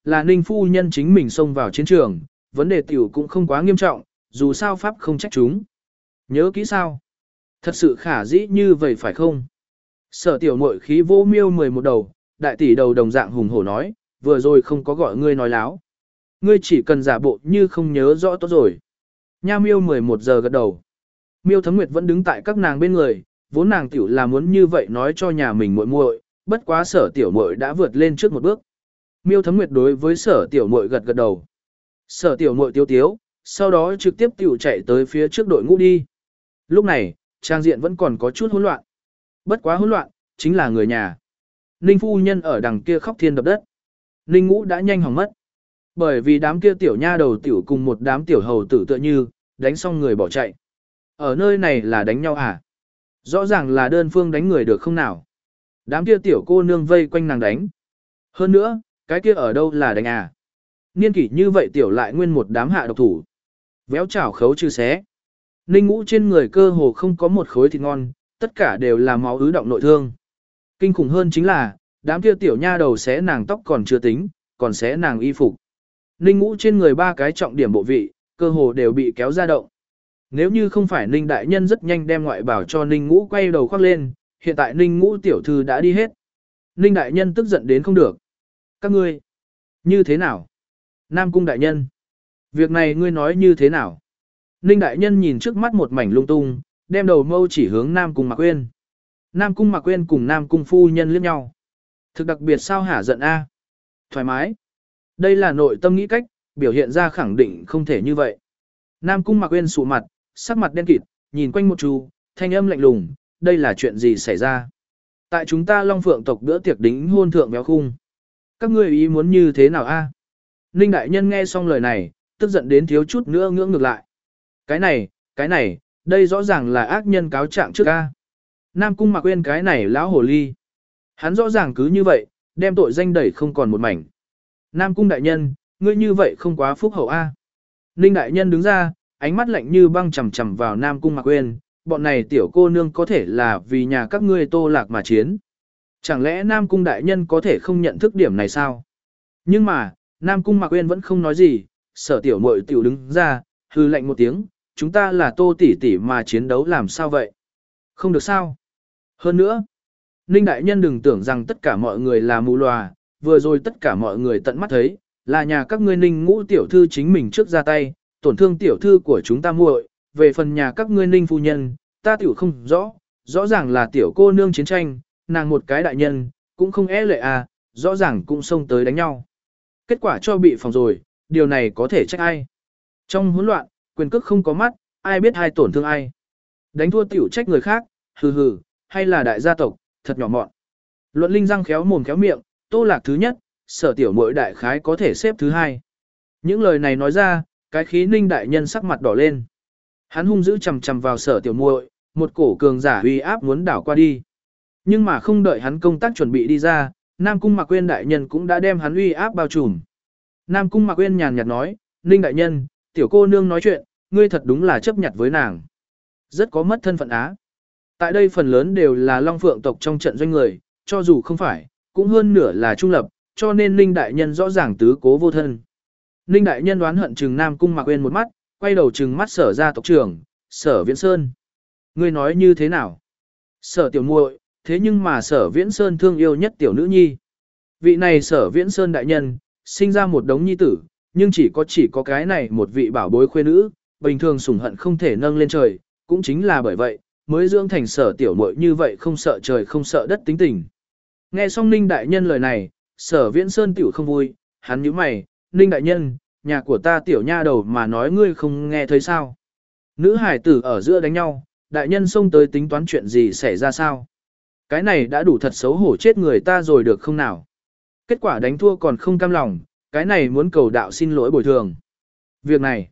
là Ninh phu nhân chính mình xông vào chiến trường, vấn đề tiểu cũng không quá nghiêm trọng, dù sao pháp không trách chúng. Nhớ kỹ sao? Thật sự khả dĩ như vậy phải không? Sở tiểu muội khí vô miêu mười một đầu, đại tỷ đầu đồng dạng hùng hổ nói, vừa rồi không có gọi ngươi nói láo. Ngươi chỉ cần giả bộ như không nhớ rõ tốt rồi. Nha miêu mười một giờ gật đầu. Miêu Thấm Nguyệt vẫn đứng tại các nàng bên người, vốn nàng tiểu là muốn như vậy nói cho nhà mình muội muội, bất quá sở tiểu muội đã vượt lên trước một bước. Miêu Thấm Nguyệt đối với sở tiểu muội gật gật đầu. Sở tiểu muội tiếu tiếu, sau đó trực tiếp tiểu chạy tới phía trước đội ngũ đi. Lúc này, trang diện vẫn còn có chút hỗn loạn. Bất quá hỗn loạn, chính là người nhà. Ninh phu nhân ở đằng kia khóc thiên đập đất. Ninh Ngũ đã nhanh hỏng mất. Bởi vì đám kia tiểu nha đầu tiểu cùng một đám tiểu hầu tử tựa như, đánh xong người bỏ chạy. Ở nơi này là đánh nhau à? Rõ ràng là đơn phương đánh người được không nào? Đám kia tiểu cô nương vây quanh nàng đánh. Hơn nữa, cái kia ở đâu là đánh à? Niên kỷ như vậy tiểu lại nguyên một đám hạ độc thủ. Véo chảo khấu chư xé. Ninh Ngũ trên người cơ hồ không có một khối thịt ngon, tất cả đều là máu ứ động nội thương. Kinh khủng hơn chính là, đám kia tiểu nha đầu xé nàng tóc còn chưa tính, còn xé nàng y phục. Ninh Ngũ trên người ba cái trọng điểm bộ vị, cơ hồ đều bị kéo ra động. Nếu như không phải Ninh đại nhân rất nhanh đem ngoại bảo cho Ninh Ngũ quay đầu khoác lên, hiện tại Ninh Ngũ tiểu thư đã đi hết. Ninh đại nhân tức giận đến không được. Các ngươi, như thế nào? Nam cung đại nhân, việc này ngươi nói như thế nào? Ninh đại nhân nhìn trước mắt một mảnh lung tung, đem đầu mâu chỉ hướng Nam cung Mạc Uyên. Nam cung Mạc Uyên cùng Nam cung phu nhân liếc nhau. Thực đặc biệt sao hả giận a? Thoải mái. Đây là nội tâm nghĩ cách, biểu hiện ra khẳng định không thể như vậy. Nam cung Mạc Uyên sụ mặt, sắc mặt đen kịt, nhìn quanh một chu, thanh âm lạnh lùng, đây là chuyện gì xảy ra? Tại chúng ta Long Phượng tộc bữa tiệc đính hôn thượng béo khung. Các ngươi ý muốn như thế nào a? Ninh đại nhân nghe xong lời này, tức giận đến thiếu chút nữa ngưỡng ngược lại. Cái này, cái này, đây rõ ràng là ác nhân cáo trạng trước a. Nam cung Mạc Uyên cái này lão hồ ly. Hắn rõ ràng cứ như vậy, đem tội danh đẩy không còn một mảnh. Nam cung đại nhân, ngươi như vậy không quá phúc hậu a. Ninh đại nhân đứng ra, ánh mắt lạnh như băng chằm chằm vào Nam cung Mạc Uyên, bọn này tiểu cô nương có thể là vì nhà các ngươi Tô Lạc mà chiến. Chẳng lẽ Nam cung đại nhân có thể không nhận thức điểm này sao? Nhưng mà, Nam cung Mạc Uyên vẫn không nói gì, sở tiểu muội tiểu đứng ra, hư lạnh một tiếng, chúng ta là Tô tỷ tỷ mà chiến đấu làm sao vậy? Không được sao? Hơn nữa, Ninh đại nhân đừng tưởng rằng tất cả mọi người là mù lòa, vừa rồi tất cả mọi người tận mắt thấy, là nhà các ngươi Ninh Ngũ tiểu thư chính mình trước ra tay, tổn thương tiểu thư của chúng ta muội, về phần nhà các ngươi Ninh phu nhân, ta tiểu không rõ, rõ ràng là tiểu cô nương chiến tranh, nàng một cái đại nhân, cũng không e lệ à, rõ ràng cũng xông tới đánh nhau. Kết quả cho bị phòng rồi, điều này có thể trách ai? Trong hỗn loạn, quyền cước không có mắt, ai biết ai tổn thương ai? Đánh thua tiểu trách người khác, hừ hừ, hay là đại gia tộc, thật nhỏ mọn. Luận linh răng khéo mồm khéo miệng, Tô Lạc thứ nhất, sở tiểu muội đại khái có thể xếp thứ hai. Những lời này nói ra, cái khí Ninh đại nhân sắc mặt đỏ lên. Hắn hung dữ chằm chằm vào sở tiểu muội, một cổ cường giả uy áp muốn đảo qua đi. Nhưng mà không đợi hắn công tác chuẩn bị đi ra, Nam cung Mạc Uyên đại nhân cũng đã đem hắn uy áp bao trùm. Nam cung Mạc Uyên nhàn nhạt nói, Ninh đại nhân, tiểu cô nương nói chuyện, ngươi thật đúng là chấp nhặt với nàng. Rất có mất thân phận á. Tại đây phần lớn đều là Long Phượng tộc trong trận doanh người, cho dù không phải, cũng hơn nửa là trung lập, cho nên Ninh đại nhân rõ ràng tứ cố vô thân. Ninh đại nhân đoán hận trừng Nam cung Mạc Uyên một mắt, quay đầu trừng mắt sở ra tộc trưởng, sở Viễn Sơn. Ngươi nói như thế nào? Sở tiểu muội, thế nhưng mà sở Viễn Sơn thương yêu nhất tiểu nữ nhi. Vị này sở Viễn Sơn đại nhân, sinh ra một đống nhi tử, nhưng chỉ có chỉ có cái này một vị bảo bối khuê nữ, bình thường sủng hận không thể nâng lên trời, cũng chính là bởi vậy, mới dưỡng thành sở tiểu muội như vậy không sợ trời không sợ đất tính tình. Nghe xong Ninh đại nhân lời này, sở Viễn Sơn tiểu không vui, hắn nhíu mày, Ninh đại nhân, nhà của ta tiểu nha đầu mà nói ngươi không nghe thấy sao. Nữ hải tử ở giữa đánh nhau, đại nhân xông tới tính toán chuyện gì xảy ra sao. Cái này đã đủ thật xấu hổ chết người ta rồi được không nào. Kết quả đánh thua còn không cam lòng, cái này muốn cầu đạo xin lỗi bồi thường. Việc này,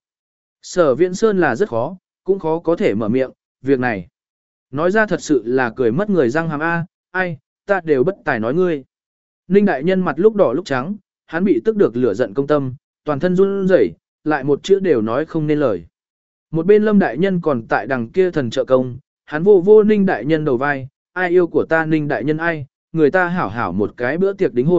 sở Viễn Sơn là rất khó, cũng khó có thể mở miệng, việc này. Nói ra thật sự là cười mất người răng hàm A, ai, ta đều bất tài nói ngươi. Ninh đại nhân mặt lúc đỏ lúc trắng, hắn bị tức được lửa giận công tâm, toàn thân run rẩy, lại một chữ đều nói không nên lời. Một bên Lâm đại nhân còn tại đằng kia thần trợ công, hắn vô vô Ninh đại nhân đầu vai, ai yêu của ta Ninh đại nhân ai, người ta hảo hảo một cái bữa tiệc đính hôn,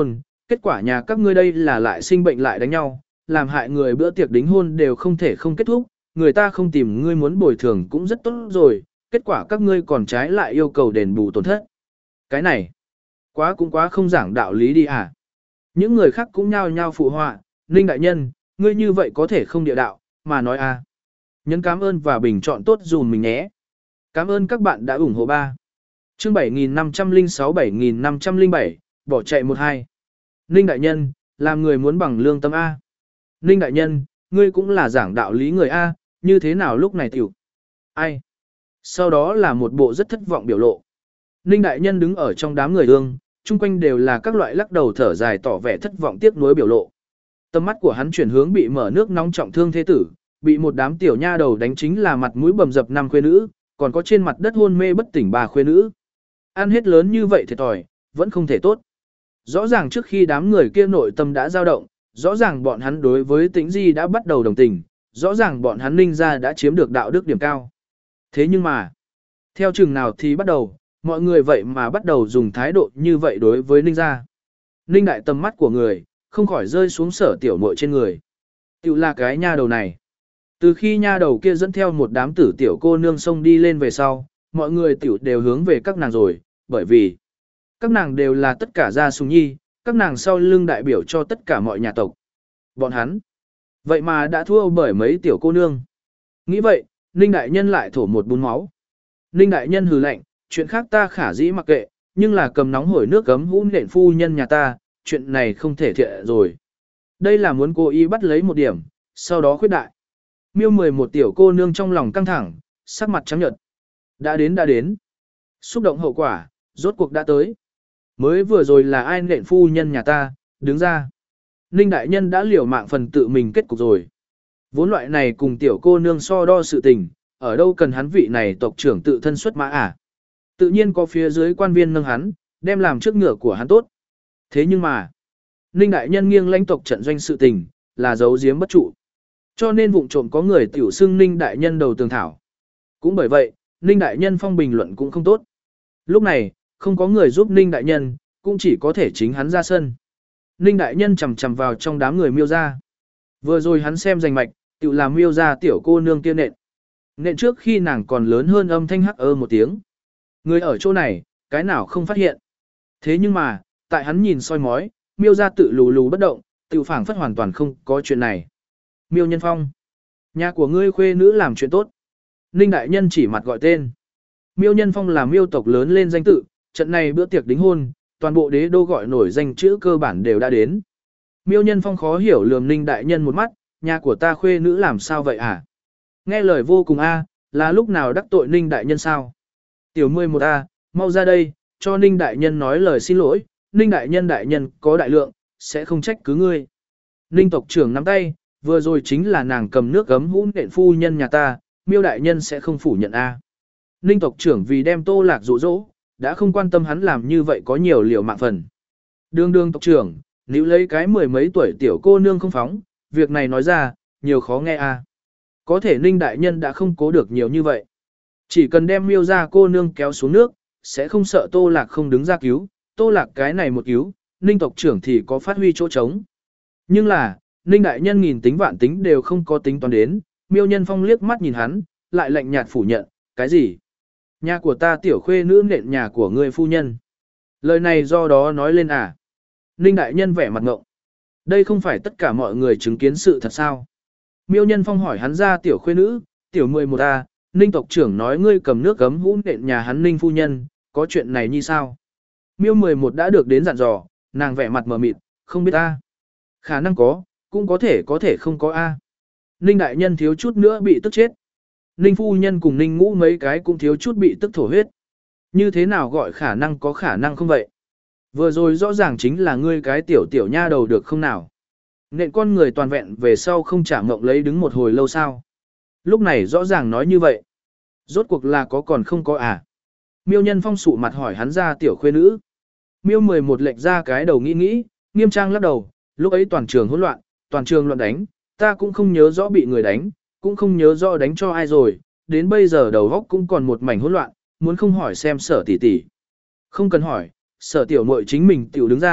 Kết quả nhà các ngươi đây là lại sinh bệnh lại đánh nhau, làm hại người bữa tiệc đính hôn đều không thể không kết thúc, người ta không tìm ngươi muốn bồi thường cũng rất tốt rồi, kết quả các ngươi còn trái lại yêu cầu đền bù tổn thất. Cái này, quá cũng quá không giảng đạo lý đi à. Những người khác cũng nhao nhao phụ họa, Ninh đại nhân, ngươi như vậy có thể không địa đạo, mà nói à. Nhấn cảm ơn và bình chọn tốt dùm mình nhé. Cảm ơn các bạn đã ủng hộ ba. Chương bảy nghìn năm trăm lẻ sáu bảy nghìn năm trăm lẻ bảy, bỏ chạy một hai. Ninh đại nhân, làm người muốn bằng lương tâm A. Ninh đại nhân, ngươi cũng là giảng đạo lý người A, như thế nào lúc này tiểu. Ai? Sau đó là một bộ rất thất vọng biểu lộ. Ninh đại nhân đứng ở trong đám người ương, chung quanh đều là các loại lắc đầu thở dài tỏ vẻ thất vọng tiếc nuối biểu lộ. Tầm mắt của hắn chuyển hướng bị mở nước nóng trọng thương thế tử, bị một đám tiểu nha đầu đánh chính là mặt mũi bầm dập năm khuê nữ, còn có trên mặt đất hôn mê bất tỉnh bà khuê nữ. Ăn hết lớn như vậy thiệt thòi, vẫn không thể tốt. Rõ ràng trước khi đám người kia nội tâm đã dao động, rõ ràng bọn hắn đối với Tĩnh Di đã bắt đầu đồng tình, rõ ràng bọn hắn Ninh gia đã chiếm được đạo đức điểm cao. Thế nhưng mà, theo chừng nào thì bắt đầu, mọi người vậy mà bắt đầu dùng thái độ như vậy đối với Ninh gia. Ninh đại tầm mắt của người, không khỏi rơi xuống Sở tiểu muội trên người. Tiểu là cái nha đầu này. Từ khi nha đầu kia dẫn theo một đám tử tiểu cô nương sông đi lên về sau, mọi người tiểu đều hướng về các nàng rồi, bởi vì các nàng đều là tất cả gia sùng nhi, các nàng sau lưng đại biểu cho tất cả mọi nhà tộc. Bọn hắn, vậy mà đã thua bởi mấy tiểu cô nương. Nghĩ vậy, Ninh đại nhân lại thổ một bún máu. Ninh đại nhân hừ lạnh, chuyện khác ta khả dĩ mặc kệ, nhưng là cầm nóng hổi nước cấm hũ nện phu nhân nhà ta, chuyện này không thể thiện rồi. Đây là muốn cố ý bắt lấy một điểm, sau đó khuyết đại. Miêu mười một tiểu cô nương trong lòng căng thẳng, sắc mặt trắng nhợt. Đã đến đã đến. Xúc động hậu quả, rốt cuộc đã tới. Mới vừa rồi là ai nện phu nhân nhà ta, đứng ra. Ninh đại nhân đã liều mạng phần tự mình kết cục rồi. Vốn loại này cùng tiểu cô nương so đo sự tình, ở đâu cần hắn vị này tộc trưởng tự thân xuất mã à. Tự nhiên có phía dưới quan viên nâng hắn, đem làm trước ngựa của hắn tốt. Thế nhưng mà, Ninh đại nhân nghiêng lãnh tộc trận doanh sự tình, là giấu giếm bất trụ. Cho nên vụng trộm có người tiểu xưng Ninh đại nhân đầu tường thảo. Cũng bởi vậy, Ninh đại nhân phong bình luận cũng không tốt. Lúc này, không có người giúp Ninh đại nhân, cũng chỉ có thể chính hắn ra sân. Ninh đại nhân chầm chầm vào trong đám người miêu ra. Vừa rồi hắn xem danh mạch, tiểu làm miêu ra tiểu cô nương kia nện. Nện trước khi nàng còn lớn hơn âm thanh hắc ơ một tiếng. Người ở chỗ này, cái nào không phát hiện. Thế nhưng mà, tại hắn nhìn soi mói, miêu ra tự lù lù bất động, tiểu phảng phất hoàn toàn không có chuyện này. Miêu Nhân Phong, nhà của ngươi khuê nữ làm chuyện tốt. Ninh đại nhân chỉ mặt gọi tên. Miêu Nhân Phong là miêu tộc lớn lên danh tự, trận này bữa tiệc đính hôn, toàn bộ đế đô gọi nổi danh chữ cơ bản đều đã đến. Miêu Nhân Phong khó hiểu lườm Ninh đại nhân một mắt, nhà của ta khuê nữ làm sao vậy à? Nghe lời vô cùng a, là lúc nào đắc tội Ninh đại nhân sao? Tiểu mười một a, mau ra đây, cho Ninh đại nhân nói lời xin lỗi, Ninh đại nhân đại nhân có đại lượng, sẽ không trách cứ ngươi. Ninh tộc trưởng nắm tay, vừa rồi chính là nàng cầm nước gấm hũ nện phu nhân nhà ta, miêu đại nhân sẽ không phủ nhận a. Ninh tộc trưởng vì đem Tô Lạc dụ dỗ, đã không quan tâm hắn làm như vậy có nhiều liều mạng phần. Đương đương tộc trưởng, nếu lấy cái mười mấy tuổi tiểu cô nương không phóng, việc này nói ra, nhiều khó nghe a. Có thể Ninh đại nhân đã không cố được nhiều như vậy. Chỉ cần đem miêu ra cô nương kéo xuống nước, sẽ không sợ Tô Lạc không đứng ra cứu, Tô Lạc cái này một cứu, Ninh tộc trưởng thì có phát huy chỗ trống. Nhưng là, Ninh đại nhân nghìn tính vạn tính đều không có tính toán đến, Miêu Nhân Phong liếc mắt nhìn hắn, lại lạnh nhạt phủ nhận, cái gì? Nhà của ta tiểu khuê nữ nện nhà của ngươi phu nhân. Lời này do đó nói lên à? Ninh đại nhân vẻ mặt ngộng. Đây không phải tất cả mọi người chứng kiến sự thật sao? Miêu Nhân Phong hỏi hắn ra tiểu khuê nữ, tiểu mười một a, Ninh tộc trưởng nói ngươi cầm nước gấm hũ nện nhà hắn Ninh phu nhân, có chuyện này như sao? Miêu mười một đã được đến dặn dò, nàng vẻ mặt mờ mịt, không biết a. Khả năng có, cũng có thể có thể không có a. Ninh đại nhân thiếu chút nữa bị tức chết. Ninh phu nhân cùng Ninh ngũ mấy cái cũng thiếu chút bị tức thổ huyết. Như thế nào gọi khả năng có khả năng không vậy? Vừa rồi rõ ràng chính là ngươi cái tiểu tiểu nha đầu được không nào? Nện con người toàn vẹn về sau không trả mộng lấy đứng một hồi lâu sao? Lúc này rõ ràng nói như vậy. Rốt cuộc là có còn không có à? Miêu Nhân Phong sụ mặt hỏi hắn ra tiểu khuê nữ. Miêu mười một lệch ra cái đầu nghĩ nghĩ, nghiêm trang lắc đầu, lúc ấy toàn trường hỗn loạn, toàn trường loạn đánh, ta cũng không nhớ rõ bị người đánh, cũng không nhớ rõ đánh cho ai rồi, đến bây giờ đầu óc cũng còn một mảnh hỗn loạn, muốn không hỏi xem Sở tỷ tỷ. Không cần hỏi, Sở tiểu muội chính mình tiểu đứng ra,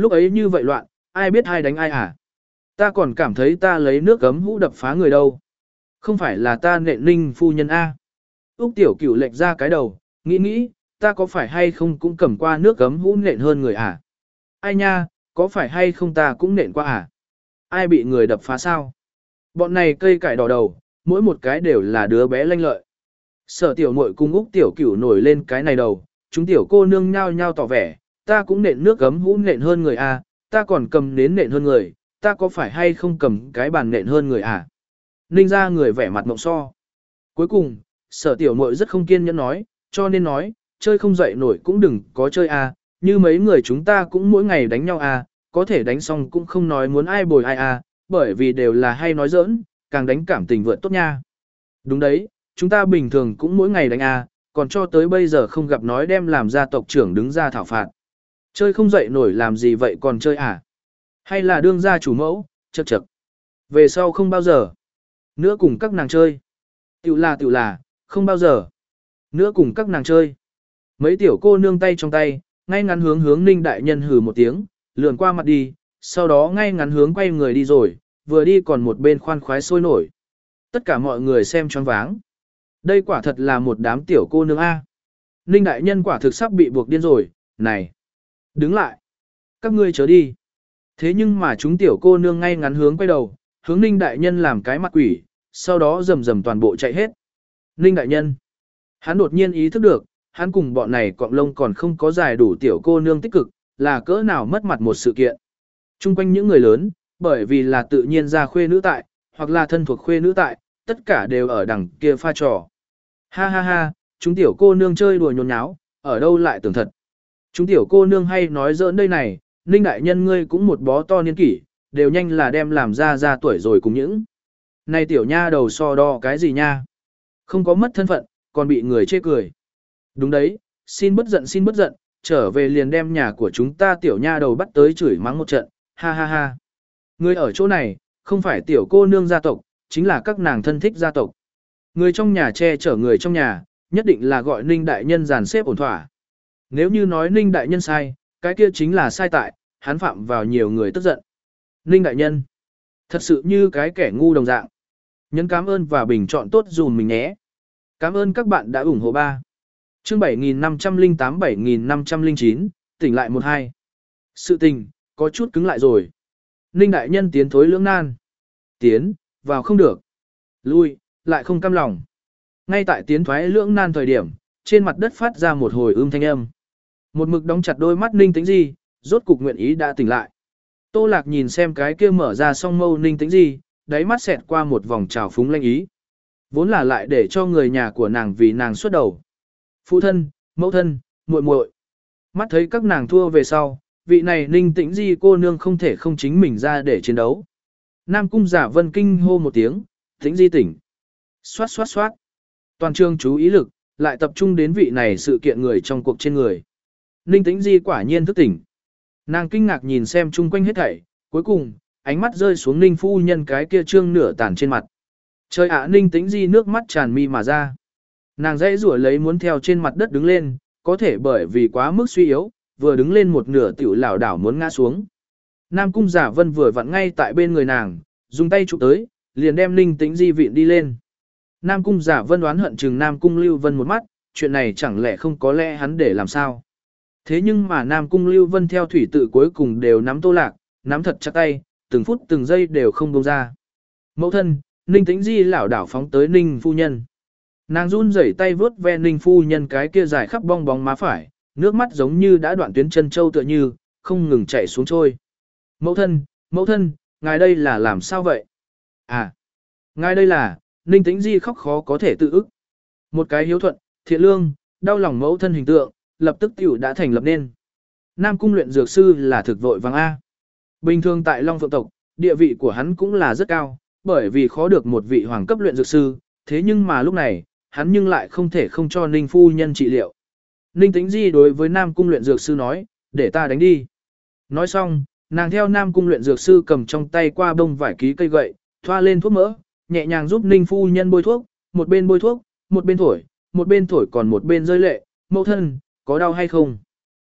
Lúc ấy như vậy loạn, ai biết ai đánh ai à? Ta còn cảm thấy ta lấy nước gấm hũ đập phá người đâu. Không phải là ta nện Ninh phu nhân A. Úc Tiểu Cửu lệch ra cái đầu, nghĩ nghĩ, ta có phải hay không cũng cầm qua nước gấm hũ nện hơn người à? Ai nha, có phải hay không ta cũng nện qua à? Ai bị người đập phá sao? Bọn này cây cải đỏ đầu, mỗi một cái đều là đứa bé lanh lợi. Sở tiểu muội cùng Úc Tiểu Cửu nổi lên cái này đầu, chúng tiểu cô nương nhao nhao tỏ vẻ, ta cũng nện nước gấm hũ nện hơn người à, ta còn cầm nến nện hơn người, ta có phải hay không cầm cái bàn nện hơn người à? Ninh ra người vẻ mặt mộng so. Cuối cùng, sở tiểu muội rất không kiên nhẫn nói, cho nên nói, chơi không dậy nổi cũng đừng có chơi à, như mấy người chúng ta cũng mỗi ngày đánh nhau à, có thể đánh xong cũng không nói muốn ai bồi ai à, bởi vì đều là hay nói giỡn, càng đánh cảm tình vượt tốt nha. Đúng đấy, chúng ta bình thường cũng mỗi ngày đánh à, còn cho tới bây giờ không gặp nói đem làm gia tộc trưởng đứng ra thảo phạt. Chơi không dậy nổi làm gì vậy còn chơi à? Hay là đương gia chủ mẫu, chậc chậc. Về sau không bao giờ nữa cùng các nàng chơi. Tiểu là tiểu là, không bao giờ nữa cùng các nàng chơi. Mấy tiểu cô nương tay trong tay, ngay ngắn hướng hướng Ninh đại nhân hừ một tiếng, lườn qua mặt đi, sau đó ngay ngắn hướng quay người đi rồi, vừa đi còn một bên khoan khoái sôi nổi. Tất cả mọi người xem choáng váng. Đây quả thật là một đám tiểu cô nương A. Ninh đại nhân quả thực sắp bị buộc điên rồi, này. Đứng lại. Các ngươi chớ đi. Thế nhưng mà chúng tiểu cô nương ngay ngắn hướng quay đầu, hướng Ninh đại nhân làm cái mặt quỷ, sau đó rầm rầm toàn bộ chạy hết. Ninh đại nhân. Hắn đột nhiên ý thức được, hắn cùng bọn này cọng lông còn không có dài đủ tiểu cô nương tích cực, là cỡ nào mất mặt một sự kiện. Trung quanh những người lớn, bởi vì là tự nhiên ra khuê nữ tại, hoặc là thân thuộc khuê nữ tại, tất cả đều ở đằng kia pha trò. Ha ha ha, chúng tiểu cô nương chơi đùa nhốn nháo, ở đâu lại tưởng thật. Chúng tiểu cô nương hay nói giỡn đây này, Ninh đại nhân ngươi cũng một bó to niên kỷ, đều nhanh là đem làm ra ra tuổi rồi cùng những. Này tiểu nha đầu so đo cái gì nha? Không có mất thân phận, còn bị người chê cười. Đúng đấy, xin bất giận xin bất giận, trở về liền đem nhà của chúng ta tiểu nha đầu bắt tới chửi mắng một trận, ha ha ha. Người ở chỗ này, không phải tiểu cô nương gia tộc, chính là các nàng thân thích gia tộc. Người trong nhà che chở người trong nhà, nhất định là gọi Ninh đại nhân dàn xếp ổn thỏa. Nếu như nói Ninh đại nhân sai, cái kia chính là sai tại, hắn phạm vào nhiều người tức giận. Ninh đại nhân, thật sự như cái kẻ ngu đồng dạng. Nhấn cảm ơn và bình chọn tốt dùm mình nhé. Cảm ơn các bạn đã ủng hộ ba. Chương bảy nghìn năm trăm lẻ tám bảy nghìn năm trăm lẻ chín, tỉnh lại một hai. Sự tình, có chút cứng lại rồi. Ninh đại nhân tiến thối lưỡng nan. Tiến, vào không được. Lui, lại không cam lòng. Ngay tại tiến thoái lưỡng nan thời điểm, trên mặt đất phát ra một hồi ưm thanh âm. Một mực đóng chặt đôi mắt Ninh Tĩnh Di, rốt cục nguyện ý đã tỉnh lại. Tô Lạc nhìn xem cái kia mở ra song mâu Ninh Tĩnh Di, đáy mắt xẹt qua một vòng trào phúng lanh ý. Vốn là lại để cho người nhà của nàng vì nàng xuất đầu. Phụ thân, mẫu thân, muội muội. Mắt thấy các nàng thua về sau, vị này Ninh Tĩnh Di cô nương không thể không chính mình ra để chiến đấu. Nam cung giả vân kinh hô một tiếng, Tĩnh Di tỉnh. Xoát xoát xoát. Toàn trường chú ý lực, lại tập trung đến vị này sự kiện người trong cuộc trên người. Ninh Tĩnh Di quả nhiên thức tỉnh. Nàng kinh ngạc nhìn xem chung quanh hết thảy, cuối cùng, ánh mắt rơi xuống Ninh phu nhân cái kia trương nửa tàn trên mặt. Trời ạ, Ninh Tĩnh Di nước mắt tràn mi mà ra. Nàng dãy rủa lấy muốn theo trên mặt đất đứng lên, có thể bởi vì quá mức suy yếu, vừa đứng lên một nửa tiểu lảo đảo muốn ngã xuống. Nam cung giả vân vừa vặn ngay tại bên người nàng, dùng tay chụp tới, liền đem Ninh Tĩnh Di vịn đi lên. Nam cung giả vân đoán hận chừng Nam cung Lưu Vân một mắt, chuyện này chẳng lẽ không có lẽ hắn để làm sao. Thế nhưng mà Nam cung Lưu Vân theo thủy tự cuối cùng đều nắm Tô Lạc, nắm thật chặt tay, từng phút từng giây đều không buông ra. Mẫu thân, Ninh Tĩnh Di lảo đảo phóng tới Ninh phu nhân. Nàng run rẩy tay vướt ve Ninh phu nhân cái kia dài khắp bong bóng má phải, nước mắt giống như đã đoạn tuyến chân châu tựa như, không ngừng chảy xuống trôi. Mẫu thân, mẫu thân, ngài đây là làm sao vậy? À, ngài đây là, Ninh Tĩnh Di khóc khó có thể tự ức. Một cái hiếu thuận, thiện lương, đau lòng mẫu thân hình tượng, lập tức tiểu đã thành lập nên. Nam cung luyện dược sư là thực vội vàng A. Bình thường tại Long Phượng tộc, địa vị của hắn cũng là rất cao, bởi vì khó được một vị hoàng cấp luyện dược sư, thế nhưng mà lúc này, hắn nhưng lại không thể không cho Ninh phu nhân trị liệu. Ninh Tĩnh Di đối với Nam cung luyện dược sư nói, để ta đánh đi. Nói xong, nàng theo Nam cung luyện dược sư cầm trong tay qua bông vải ký cây gậy, thoa lên thuốc mỡ, nhẹ nhàng giúp Ninh phu nhân bôi thuốc, một bên bôi thuốc, một bên thổi, một bên thổi còn một bên rơi lệ, mẫu thân, có đau hay không?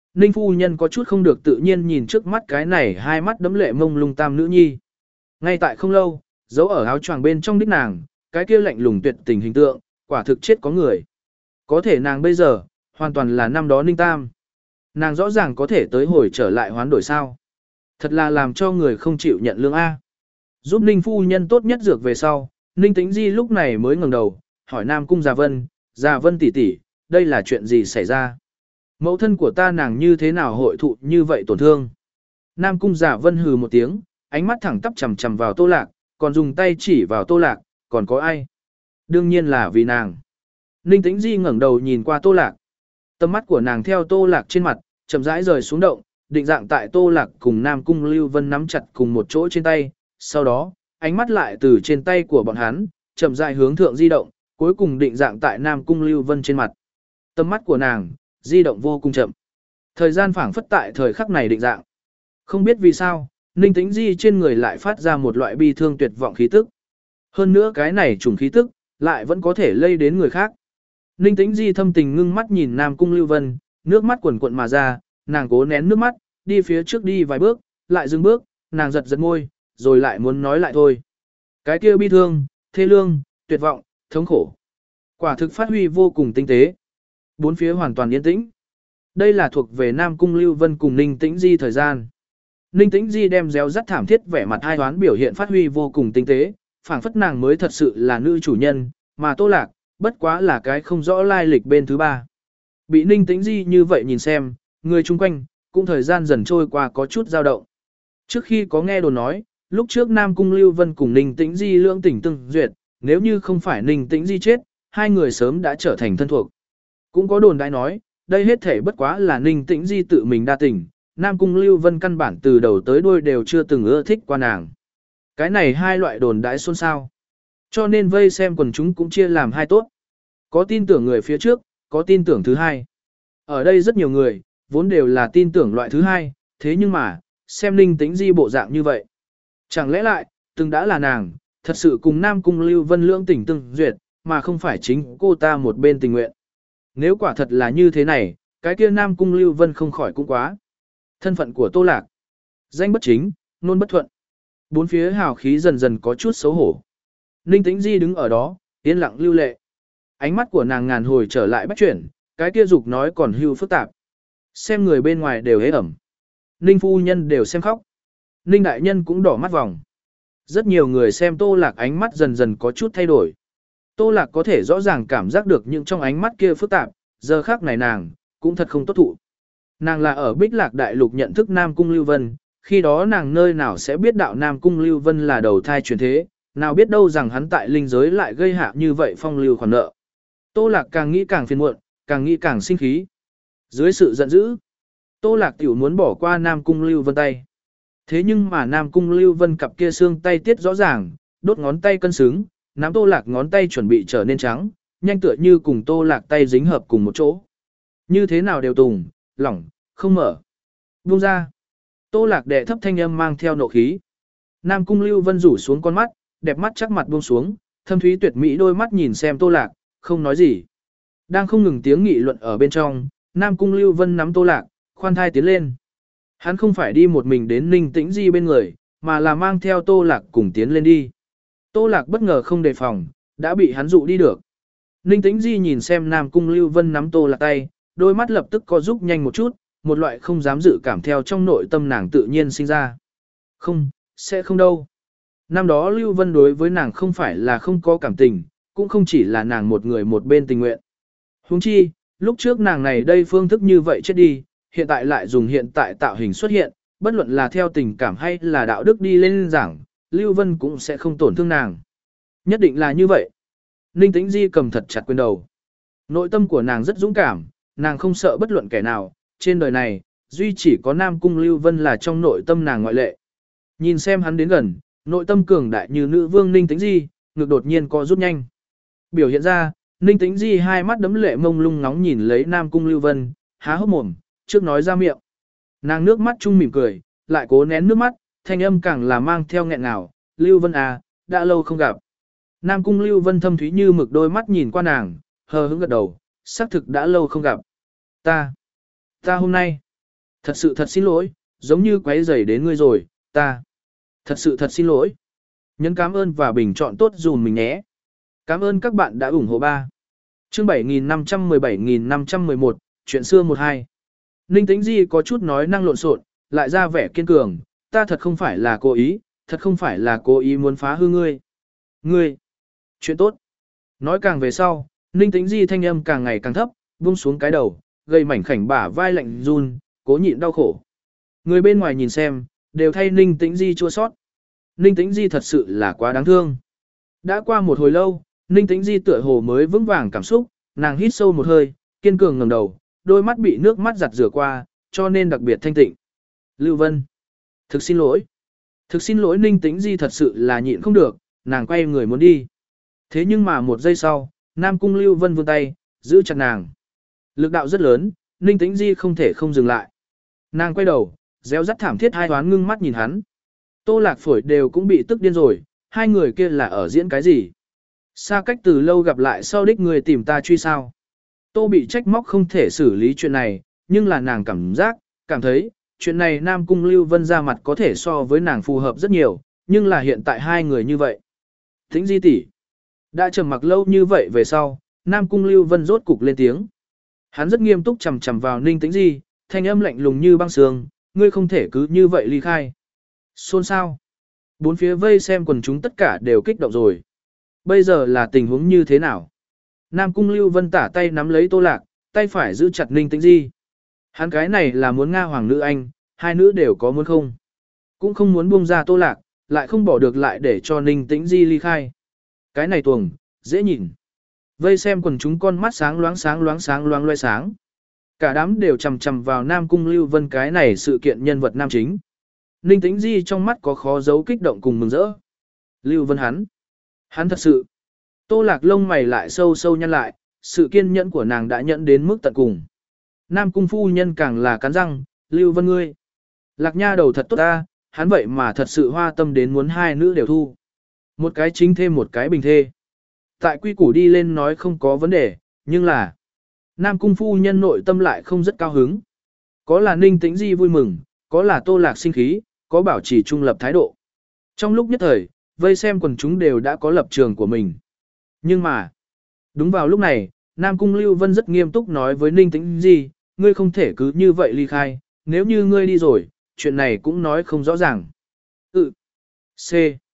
Ninh phu nhân có chút không được tự nhiên nhìn trước mắt cái này hai mắt đấm lệ mông lung tam nữ nhi. Ngay tại không lâu, giấu ở áo choàng bên trong đích nàng, cái kia lạnh lùng tuyệt tình hình tượng, quả thực chết có người. Có thể nàng bây giờ, hoàn toàn là năm đó Ninh Tam. Nàng rõ ràng có thể tới hồi trở lại hoán đổi sao. Thật là làm cho người không chịu nhận lương A. Giúp Ninh phu nhân tốt nhất dược về sau, Ninh Tĩnh Di lúc này mới ngẩng đầu, hỏi Nam Cung Già Vân, Già Vân tỷ tỷ, đây là chuyện gì xảy ra? Mẫu thân của ta nàng như thế nào hội thụ như vậy tổn thương? Nam Cung Già Vân hừ một tiếng, ánh mắt thẳng tắp chằm chằm vào Tô Lạc, còn dùng tay chỉ vào Tô Lạc, còn có ai? Đương nhiên là vì nàng. Ninh Tĩnh Di ngẩng đầu nhìn qua Tô Lạc. Tầm mắt của nàng theo Tô Lạc trên mặt, chậm rãi rời xuống động, định dạng tại Tô Lạc cùng Nam Cung Lưu Vân nắm chặt cùng một chỗ trên tay, sau đó, ánh mắt lại từ trên tay của bọn hắn, chậm rãi hướng thượng di động, cuối cùng định dạng tại Nam Cung Lưu Vân trên mặt. Tầm mắt của nàng, di động vô cùng chậm. Thời gian phảng phất tại thời khắc này định dạng. Không biết vì sao, Ninh Tĩnh Di trên người lại phát ra một loại bi thương tuyệt vọng khí tức. Hơn nữa cái này trùng khí tức, lại vẫn có thể lây đến người khác. Ninh Tĩnh Di thâm tình ngưng mắt nhìn Nam Cung Lưu Vân, nước mắt quần quận mà ra, nàng cố nén nước mắt, đi phía trước đi vài bước, lại dừng bước, nàng giật giật môi, rồi lại muốn nói lại thôi. Cái kia bi thương, thê lương, tuyệt vọng, thống khổ. Quả thực phát huy vô cùng tinh tế. Bốn phía hoàn toàn yên tĩnh. Đây là thuộc về Nam Cung Lưu Vân cùng Ninh Tĩnh Di thời gian. Ninh Tĩnh Di đem réo rắt thảm thiết vẻ mặt hai toán biểu hiện phát huy vô cùng tinh tế, phảng phất nàng mới thật sự là nữ chủ nhân, mà Tô Lạc, bất quá là cái không rõ lai lịch bên thứ ba. Bị Ninh Tĩnh Di như vậy nhìn xem, người chung quanh, cũng thời gian dần trôi qua có chút dao động. Trước khi có nghe đồn nói, lúc trước Nam Cung Lưu Vân cùng Ninh Tĩnh Di lưỡng tình tương duyệt, nếu như không phải Ninh Tĩnh Di chết, hai người sớm đã trở thành thân thuộc. Cũng có đồn đại nói, đây hết thể bất quá là Ninh Tĩnh Di tự mình đa tình, Nam Cung Lưu Vân căn bản từ đầu tới đuôi đều chưa từng ưa thích qua nàng. Cái này hai loại đồn đãi xôn xao. Cho nên vây xem quần chúng cũng chia làm hai tốt. Có tin tưởng người phía trước, có tin tưởng thứ hai. Ở đây rất nhiều người, vốn đều là tin tưởng loại thứ hai, thế nhưng mà, xem Ninh Tĩnh Di bộ dạng như vậy. Chẳng lẽ lại, từng đã là nàng, thật sự cùng Nam Cung Lưu Vân lưỡng tình tương duyệt, mà không phải chính cô ta một bên tình nguyện. Nếu quả thật là như thế này, cái kia Nam Cung Lưu Vân không khỏi cũng quá. Thân phận của Tô Lạc, danh bất chính, nôn bất thuận. Bốn phía hào khí dần dần có chút xấu hổ. Ninh Tĩnh Di đứng ở đó, yên lặng lưu lệ. Ánh mắt của nàng ngàn hồi trở lại bách chuyển, cái kia dục nói còn hưu phức tạp. Xem người bên ngoài đều hế ẩm. Ninh phu nhân đều xem khóc. Ninh đại nhân cũng đỏ mắt vòng. Rất nhiều người xem Tô Lạc ánh mắt dần dần có chút thay đổi. Tô Lạc có thể rõ ràng cảm giác được những trong ánh mắt kia phức tạp, giờ khác này nàng, cũng thật không tốt thụ. Nàng là ở Bích Lạc Đại Lục nhận thức Nam Cung Lưu Vân, khi đó nàng nơi nào sẽ biết đạo Nam Cung Lưu Vân là đầu thai truyền thế, nào biết đâu rằng hắn tại linh giới lại gây hạ như vậy phong lưu khoản nợ. Tô Lạc càng nghĩ càng phiền muộn, càng nghĩ càng sinh khí. Dưới sự giận dữ, Tô Lạc tiểu muốn bỏ qua Nam Cung Lưu Vân tay. Thế nhưng mà Nam Cung Lưu Vân cặp kia xương tay tiết rõ ràng, đốt ngón tay cân xứng, nắm Tô Lạc ngón tay chuẩn bị trở nên trắng, nhanh tựa như cùng Tô Lạc tay dính hợp cùng một chỗ. Như thế nào đều tùng, lỏng, không mở. Buông ra. Tô Lạc đệ thấp thanh âm mang theo nộ khí. Nam Cung Lưu Vân rủ xuống con mắt, đẹp mắt chắc mặt buông xuống, thâm thúy tuyệt mỹ đôi mắt nhìn xem Tô Lạc, không nói gì. Đang không ngừng tiếng nghị luận ở bên trong, Nam Cung Lưu Vân nắm Tô Lạc, khoan thai tiến lên. Hắn không phải đi một mình đến Ninh Tĩnh Di bên người, mà là mang theo Tô Lạc cùng tiến lên đi. Tô Lạc bất ngờ không đề phòng, đã bị hắn dụ đi được. Ninh Tĩnh Di nhìn xem Nam Cung Lưu Vân nắm Tô Lạc tay, đôi mắt lập tức co rút nhanh một chút, một loại không dám dự cảm theo trong nội tâm nàng tự nhiên sinh ra. Không, sẽ không đâu. Năm đó Lưu Vân đối với nàng không phải là không có cảm tình, cũng không chỉ là nàng một người một bên tình nguyện. Huống chi, lúc trước nàng này đây phương thức như vậy chết đi, hiện tại lại dùng hiện tại tạo hình xuất hiện, bất luận là theo tình cảm hay là đạo đức đi lên giảng, Lưu Vân cũng sẽ không tổn thương nàng. Nhất định là như vậy. Ninh Tĩnh Di cầm thật chặt quyền đầu. Nội tâm của nàng rất dũng cảm, nàng không sợ bất luận kẻ nào, trên đời này, duy chỉ có Nam Cung Lưu Vân là trong nội tâm nàng ngoại lệ. Nhìn xem hắn đến gần, nội tâm cường đại như nữ vương Ninh Tĩnh Di, ngực đột nhiên co rút nhanh. Biểu hiện ra, Ninh Tĩnh Di hai mắt đấm lệ mông lung ngóng nhìn lấy Nam Cung Lưu Vân, há hốc mồm, trước nói ra miệng. Nàng nước mắt chung mỉm cười, lại cố nén nước mắt, thanh âm càng là mang theo nghẹn ngào, Lưu Vân à, đã lâu không gặp. Nam Cung Lưu Vân thâm thúy như mực đôi mắt nhìn qua nàng, hờ hững gật đầu, xác thực đã lâu không gặp. Ta, ta hôm nay, Thật sự thật xin lỗi, giống như quấy rầy đến ngươi rồi, ta. Thật sự thật xin lỗi. Nhấn cảm ơn và bình chọn tốt dùm mình nhé. Cảm ơn các bạn đã ủng hộ ba. Chương bảy nghìn năm trăm mười bảy nghìn năm trăm mười một, chuyện xưa một hai. Ninh Tĩnh Di có chút nói năng lộn xộn, lại ra vẻ kiên cường, ta thật không phải là cố ý, thật không phải là cố ý muốn phá hư ngươi. Ngươi, chuyện tốt. Nói càng về sau, Ninh Tĩnh Di thanh âm càng ngày càng thấp, buông xuống cái đầu, gây mảnh khảnh bả vai lạnh run, cố nhịn đau khổ. Người bên ngoài nhìn xem, đều thay Ninh Tĩnh Di chua sót. Ninh Tĩnh Di thật sự là quá đáng thương. Đã qua một hồi lâu, Ninh Tĩnh Di tựa hồ mới vững vàng cảm xúc, nàng hít sâu một hơi, kiên cường ngẩng đầu, đôi mắt bị nước mắt giặt rửa qua, cho nên đặc biệt thanh tịnh. Lưu Vân, thực xin lỗi. Thực xin lỗi. Ninh Tĩnh Di thật sự là nhịn không được, nàng quay người muốn đi. Thế nhưng mà một giây sau, Nam Cung Lưu Vân vươn tay, giữ chặt nàng. Lực đạo rất lớn, Ninh Tĩnh Di không thể không dừng lại. Nàng quay đầu, réo rắt thảm thiết hai toán ngưng mắt nhìn hắn. Tô Lạc Phổi đều cũng bị tức điên rồi, hai người kia là ở diễn cái gì? Xa cách từ lâu gặp lại sau đích người tìm ta truy sao? Tô bị trách móc không thể xử lý chuyện này, nhưng là nàng cảm giác, cảm thấy, chuyện này Nam Cung Lưu Vân ra mặt có thể so với nàng phù hợp rất nhiều, nhưng là hiện tại hai người như vậy. Tĩnh Di tỷ, đã trầm mặc lâu như vậy về sau, Nam Cung Lưu Vân rốt cục lên tiếng. Hắn rất nghiêm túc chằm chằm vào Ninh Tĩnh Di, thanh âm lạnh lùng như băng sương, ngươi không thể cứ như vậy ly khai. Xôn xao. Bốn phía vây xem quần chúng tất cả đều kích động rồi. Bây giờ là tình huống như thế nào? Nam Cung Lưu Vân tả tay nắm lấy Tô Lạc, tay phải giữ chặt Ninh Tĩnh Di. Hắn cái này là muốn Nga hoàng nữ anh, hai nữ đều có muốn không? Cũng không muốn buông ra Tô Lạc, lại không bỏ được lại để cho Ninh Tĩnh Di ly khai. Cái này tuồng, dễ nhìn. Vây xem quần chúng con mắt sáng loáng sáng loáng sáng loáng loe sáng. Cả đám đều chầm chầm vào Nam Cung Lưu Vân cái này sự kiện nhân vật nam chính. Ninh Tĩnh Di trong mắt có khó giấu kích động cùng mừng rỡ. Lưu Vân hắn. Hắn thật sự. Tô Lạc lông mày lại sâu sâu nhăn lại, sự kiên nhẫn của nàng đã nhẫn đến mức tận cùng. Nam Cung phu nhân càng là cắn răng, Lưu Vân ngươi. Lạc nha đầu thật tốt ta, hắn vậy mà thật sự hoa tâm đến muốn hai nữ đều thu. Một cái chính thêm một cái bình thê. Tại quy củ đi lên nói không có vấn đề, nhưng là Nam Cung phu nhân nội tâm lại không rất cao hứng. Có là Ninh Tĩnh Di vui mừng, có là Tô Lạc sinh khí, có bảo trì trung lập thái độ. Trong lúc nhất thời, vây xem quần chúng đều đã có lập trường của mình. Nhưng mà, đúng vào lúc này, Nam Cung Lưu Vân rất nghiêm túc nói với Ninh Tĩnh Di, ngươi không thể cứ như vậy ly khai, nếu như ngươi đi rồi, chuyện này cũng nói không rõ ràng. Ừ. C.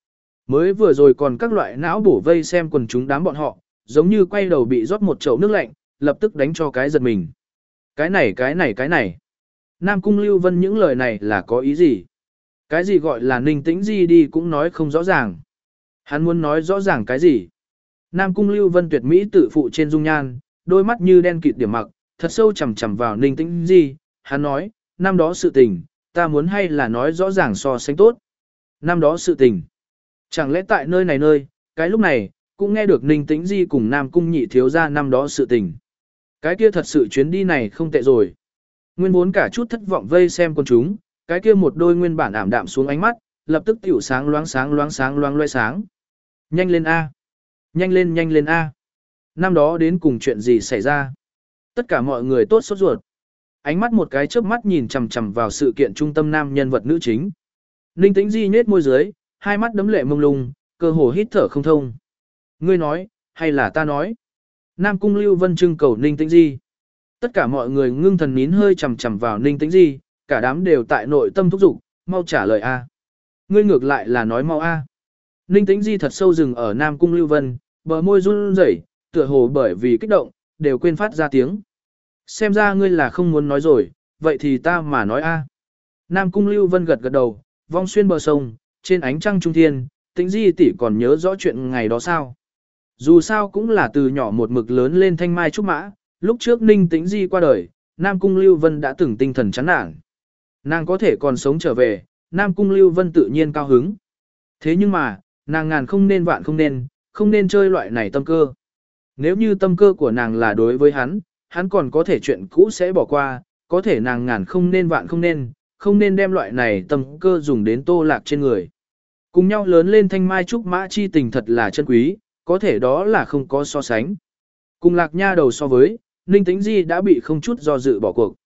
Mới vừa rồi còn các loại não bổ vây xem quần chúng đám bọn họ, giống như quay đầu bị rót một chậu nước lạnh, lập tức đánh cho cái giật mình. Cái này cái này cái này. Nam Cung Lưu Vân những lời này là có ý gì? Cái gì gọi là Ninh Tĩnh Di đi cũng nói không rõ ràng. Hắn muốn nói rõ ràng cái gì? Nam Cung Lưu Vân tuyệt mỹ tự phụ trên dung nhan, đôi mắt như đen kịt điểm mặc, thật sâu chằm chằm vào Ninh Tĩnh Di. Hắn nói, năm đó sự tình, ta muốn hay là nói rõ ràng so sánh tốt. Năm đó sự tình. Chẳng lẽ tại nơi này nơi, cái lúc này, cũng nghe được Ninh Tĩnh Di cùng Nam Cung nhị thiếu ra năm đó sự tình. Cái kia thật sự chuyến đi này không tệ rồi. Nguyên vốn cả chút thất vọng vây xem con chúng, cái kia một đôi nguyên bản ảm đạm xuống ánh mắt, lập tức tiểu sáng loáng sáng loáng sáng loáng loe sáng. Nhanh lên A. Nhanh lên nhanh lên A. Năm đó đến cùng chuyện gì xảy ra? Tất cả mọi người tốt sốt ruột. Ánh mắt một cái chớp mắt nhìn chằm chằm vào sự kiện trung tâm nam nhân vật nữ chính. Ninh Tĩnh Di nhếch môi dưới, hai mắt đấm lệ mông lung, cơ hồ hít thở không thông. Ngươi nói, hay là ta nói? Nam Cung Lưu Vân trưng cầu Ninh Tĩnh Di. Tất cả mọi người ngưng thần nín hơi chằm chằm vào Ninh Tĩnh Di, cả đám đều tại nội tâm thúc giục, mau trả lời A. Ngươi ngược lại là nói mau A. Ninh Tĩnh Di thật sâu dừng ở Nam Cung Lưu Vân, bờ môi run rẩy, tựa hồ bởi vì kích động, đều quên phát ra tiếng. Xem ra ngươi là không muốn nói rồi, vậy thì ta mà nói A. Nam Cung Lưu Vân gật gật đầu, vong xuyên bờ sông, trên ánh trăng trung thiên, Tĩnh Di tỷ còn nhớ rõ chuyện ngày đó sao? Dù sao cũng là từ nhỏ một mực lớn lên thanh mai trúc mã, lúc trước Ninh Tĩnh Di qua đời, Nam Cung Lưu Vân đã từng tinh thần chán nản. Nàng có thể còn sống trở về, Nam Cung Lưu Vân tự nhiên cao hứng. Thế nhưng mà, nàng ngàn không nên vạn không nên, không nên chơi loại này tâm cơ. Nếu như tâm cơ của nàng là đối với hắn, hắn còn có thể chuyện cũ sẽ bỏ qua, có thể nàng ngàn không nên vạn không nên, không nên đem loại này tâm cơ dùng đến Tô Lạc trên người. Cùng nhau lớn lên thanh mai trúc mã chi tình thật là chân quý, có thể đó là không có so sánh. Cùng Lạc nha đầu so với, Ninh Tĩnh Di đã bị không chút do dự bỏ cuộc.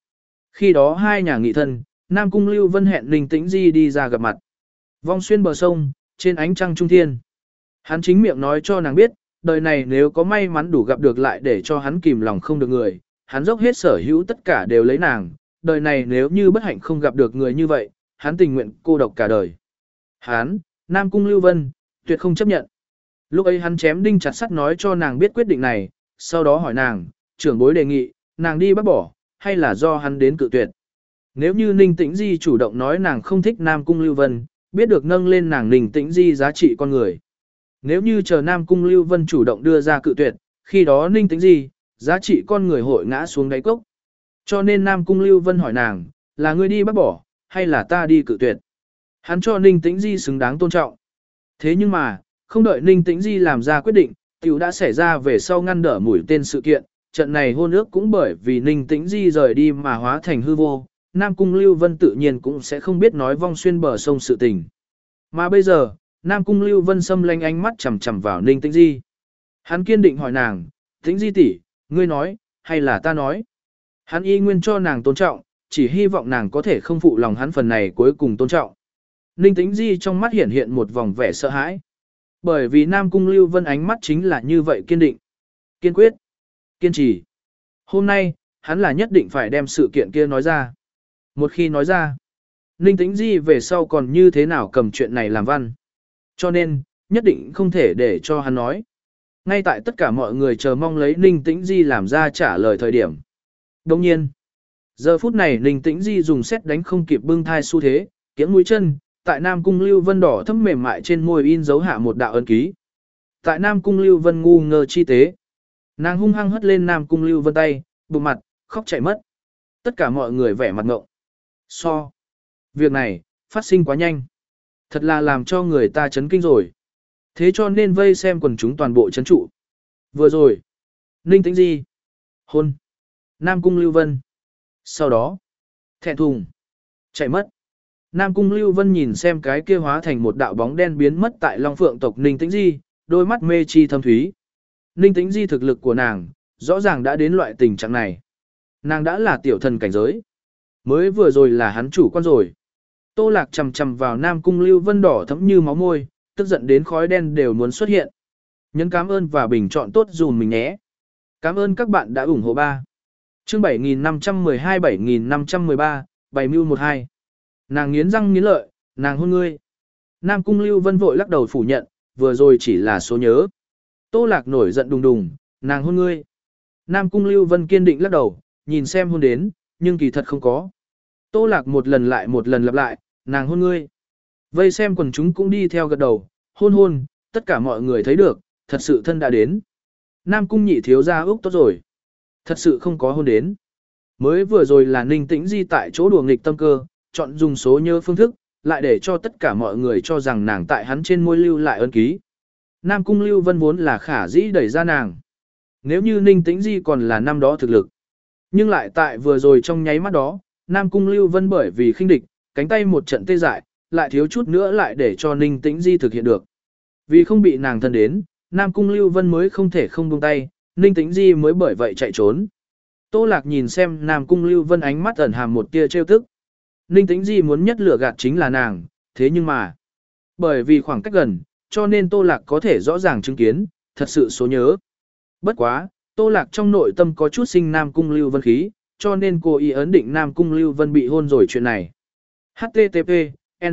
Khi đó hai nhà nghị thân, Nam Cung Lưu Vân hẹn Ninh Tĩnh Di đi ra gặp mặt. Vong xuyên bờ sông, trên ánh trăng trung thiên. Hắn chính miệng nói cho nàng biết, đời này nếu có may mắn đủ gặp được lại để cho hắn kìm lòng không được người, hắn dốc hết sở hữu tất cả đều lấy nàng, đời này nếu như bất hạnh không gặp được người như vậy, hắn tình nguyện cô độc cả đời. Hắn, Nam Cung Lưu Vân, tuyệt không chấp nhận. Lúc ấy hắn chém đinh chặt sắt nói cho nàng biết quyết định này, sau đó hỏi nàng, trưởng bối đề nghị, nàng đi bác bỏ, hay là do hắn đến cự tuyệt. Nếu như Ninh Tĩnh Di chủ động nói nàng không thích Nam Cung Lưu Vân, biết được nâng lên nàng Ninh Tĩnh Di giá trị con người. Nếu như chờ Nam Cung Lưu Vân chủ động đưa ra cự tuyệt, khi đó Ninh Tĩnh Di, giá trị con người hội ngã xuống đáy cốc. Cho nên Nam Cung Lưu Vân hỏi nàng, là ngươi đi bác bỏ, hay là ta đi cự tuyệt. Hắn cho Ninh Tĩnh Di xứng đáng tôn trọng. Thế nhưng mà, không đợi Ninh Tĩnh Di làm ra quyết định, tiểu đã xảy ra về sau ngăn đỡ mũi tên sự kiện, trận này hôn ước cũng bởi vì Ninh Tĩnh Di rời đi mà hóa thành hư vô, Nam Cung Lưu Vân tự nhiên cũng sẽ không biết nói vong xuyên bờ sông sự tình. Mà bây giờ, Nam Cung Lưu Vân xâm lanh ánh mắt chằm chằm vào Ninh Tĩnh Di. Hắn kiên định hỏi nàng, Tĩnh Di tỷ, ngươi nói, hay là ta nói? Hắn y nguyên cho nàng tôn trọng, chỉ hy vọng nàng có thể không phụ lòng hắn phần này cuối cùng tôn trọng. Ninh Tĩnh Di trong mắt hiện hiện một vòng vẻ sợ hãi. Bởi vì Nam Cung Lưu Vân ánh mắt chính là như vậy kiên định, kiên quyết, kiên trì. Hôm nay, hắn là nhất định phải đem sự kiện kia nói ra. Một khi nói ra, Ninh Tĩnh Di về sau còn như thế nào cầm chuyện này làm văn. Cho nên, nhất định không thể để cho hắn nói. Ngay tại tất cả mọi người chờ mong lấy Ninh Tĩnh Di làm ra trả lời thời điểm. Đồng nhiên, giờ phút này Ninh Tĩnh Di dùng xét đánh không kịp bưng thai xu thế, kiếng mũi chân, tại Nam Cung Lưu Vân đỏ thấm mềm mại trên môi in dấu hạ một đạo ấn ký. Tại Nam Cung Lưu Vân ngu ngơ chi tế. Nàng hung hăng hất lên Nam Cung Lưu Vân tay, bụng mặt, khóc chạy mất. Tất cả mọi người vẻ mặt ngộng. So. Việc này, phát sinh quá nhanh. Thật là làm cho người ta chấn kinh rồi. Thế cho nên vây xem quần chúng toàn bộ chấn trụ. Vừa rồi. Ninh Tĩnh Di. Hôn. Nam Cung Lưu Vân. Sau đó. Thẹn thùng. Chạy mất. Nam Cung Lưu Vân nhìn xem cái kia hóa thành một đạo bóng đen biến mất tại Long Phượng tộc Ninh Tĩnh Di, đôi mắt mê chi thâm thúy. Ninh Tĩnh Di thực lực của nàng, rõ ràng đã đến loại tình trạng này. Nàng đã là tiểu thần cảnh giới. Mới vừa rồi là hắn chủ quan rồi. Tô Lạc chầm chầm vào Nam Cung Lưu Vân đỏ thẫm như máu môi, tức giận đến khói đen đều muốn xuất hiện. Nhấn cảm ơn và bình chọn tốt dùm mình nhé. Cảm ơn các bạn đã ủng hộ ba. Chương bảy nghìn năm trăm mười hai bảy nghìn năm trăm mười ba, bảy mưu một hai. Nàng nghiến răng nghiến lợi, nàng hôn ngươi. Nam Cung Lưu Vân vội lắc đầu phủ nhận, vừa rồi chỉ là số nhớ. Tô Lạc nổi giận đùng đùng, nàng hôn ngươi. Nam Cung Lưu Vân kiên định lắc đầu, nhìn xem hôn đến, nhưng kỳ thật không có. Tô Lạc một lần lại một lần lặp lại, nàng hôn ngươi. Vây xem quần chúng cũng đi theo gật đầu, hôn hôn, tất cả mọi người thấy được, thật sự thân đã đến. Nam Cung nhị thiếu gia úc tốt rồi. Thật sự không có hôn đến. Mới vừa rồi là Ninh Tĩnh Di tại chỗ đùa nghịch tâm cơ, chọn dùng số nhớ phương thức, lại để cho tất cả mọi người cho rằng nàng tại hắn trên môi lưu lại ấn ký. Nam Cung Lưu Vân vốn là khả dĩ đẩy ra nàng. Nếu như Ninh Tĩnh Di còn là năm đó thực lực. Nhưng lại tại vừa rồi trong nháy mắt đó, Nam Cung Lưu Vân bởi vì khinh địch, cánh tay một trận tê dại, lại thiếu chút nữa lại để cho Ninh Tĩnh Di thực hiện được. Vì không bị nàng thân đến, Nam Cung Lưu Vân mới không thể không buông tay, Ninh Tĩnh Di mới bởi vậy chạy trốn. Tô Lạc nhìn xem Nam Cung Lưu Vân ánh mắt ẩn hàm một tia trêu tức. Ninh Tĩnh Di muốn nhất lửa gạt chính là nàng, thế nhưng mà, bởi vì khoảng cách gần, cho nên Tô Lạc có thể rõ ràng chứng kiến, thật sự số nhớ. Bất quá, Tô Lạc trong nội tâm có chút sinh Nam Cung Lưu Vân khí, cho nên cô ý ấn định Nam Cung Lưu Vân bị hôn rồi chuyện này. H T T P, N.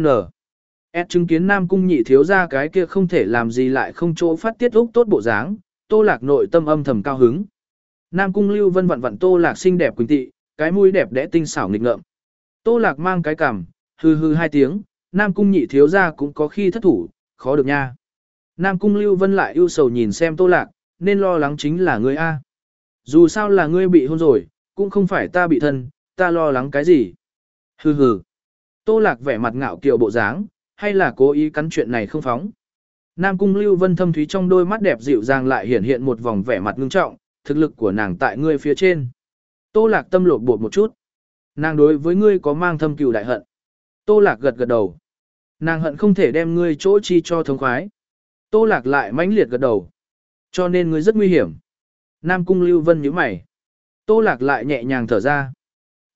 S chứng kiến Nam Cung nhị thiếu ra cái kia không thể làm gì lại không chỗ phát tiết úc tốt bộ dáng, Tô Lạc nội tâm âm thầm cao hứng. Nam Cung Lưu Vân vặn vặn Tô Lạc xinh đẹp quỳnh tị, cái mũi đẹp đẽ tinh xảo nghịch ngợm. Tô Lạc mang cái cằm, hừ hừ hai tiếng, Nam Cung nhị thiếu ra cũng có khi thất thủ, khó được nha. Nam Cung Lưu Vân lại ưu sầu nhìn xem Tô Lạc, nên lo lắng chính là ngươi A. Dù sao là ngươi bị hôn rồi, cũng không phải ta bị thân, ta lo lắng cái gì. Hừ hừ. Tô Lạc vẻ mặt ngạo kiều bộ dáng, hay là cố ý cắn chuyện này không phóng. Nam Cung Lưu Vân thâm thúy trong đôi mắt đẹp dịu dàng lại hiển hiện một vòng vẻ mặt ngưng trọng, thực lực của nàng tại ngươi phía trên. Tô Lạc tâm lột bột một chút. Nàng đối với ngươi có mang thâm cừu đại hận. Tô Lạc gật gật đầu. Nàng hận không thể đem ngươi chỗ chi cho thống khoái. Tô Lạc lại mãnh liệt gật đầu. Cho nên ngươi rất nguy hiểm. Nam Cung Lưu Vân nhíu mày. Tô Lạc lại nhẹ nhàng thở ra.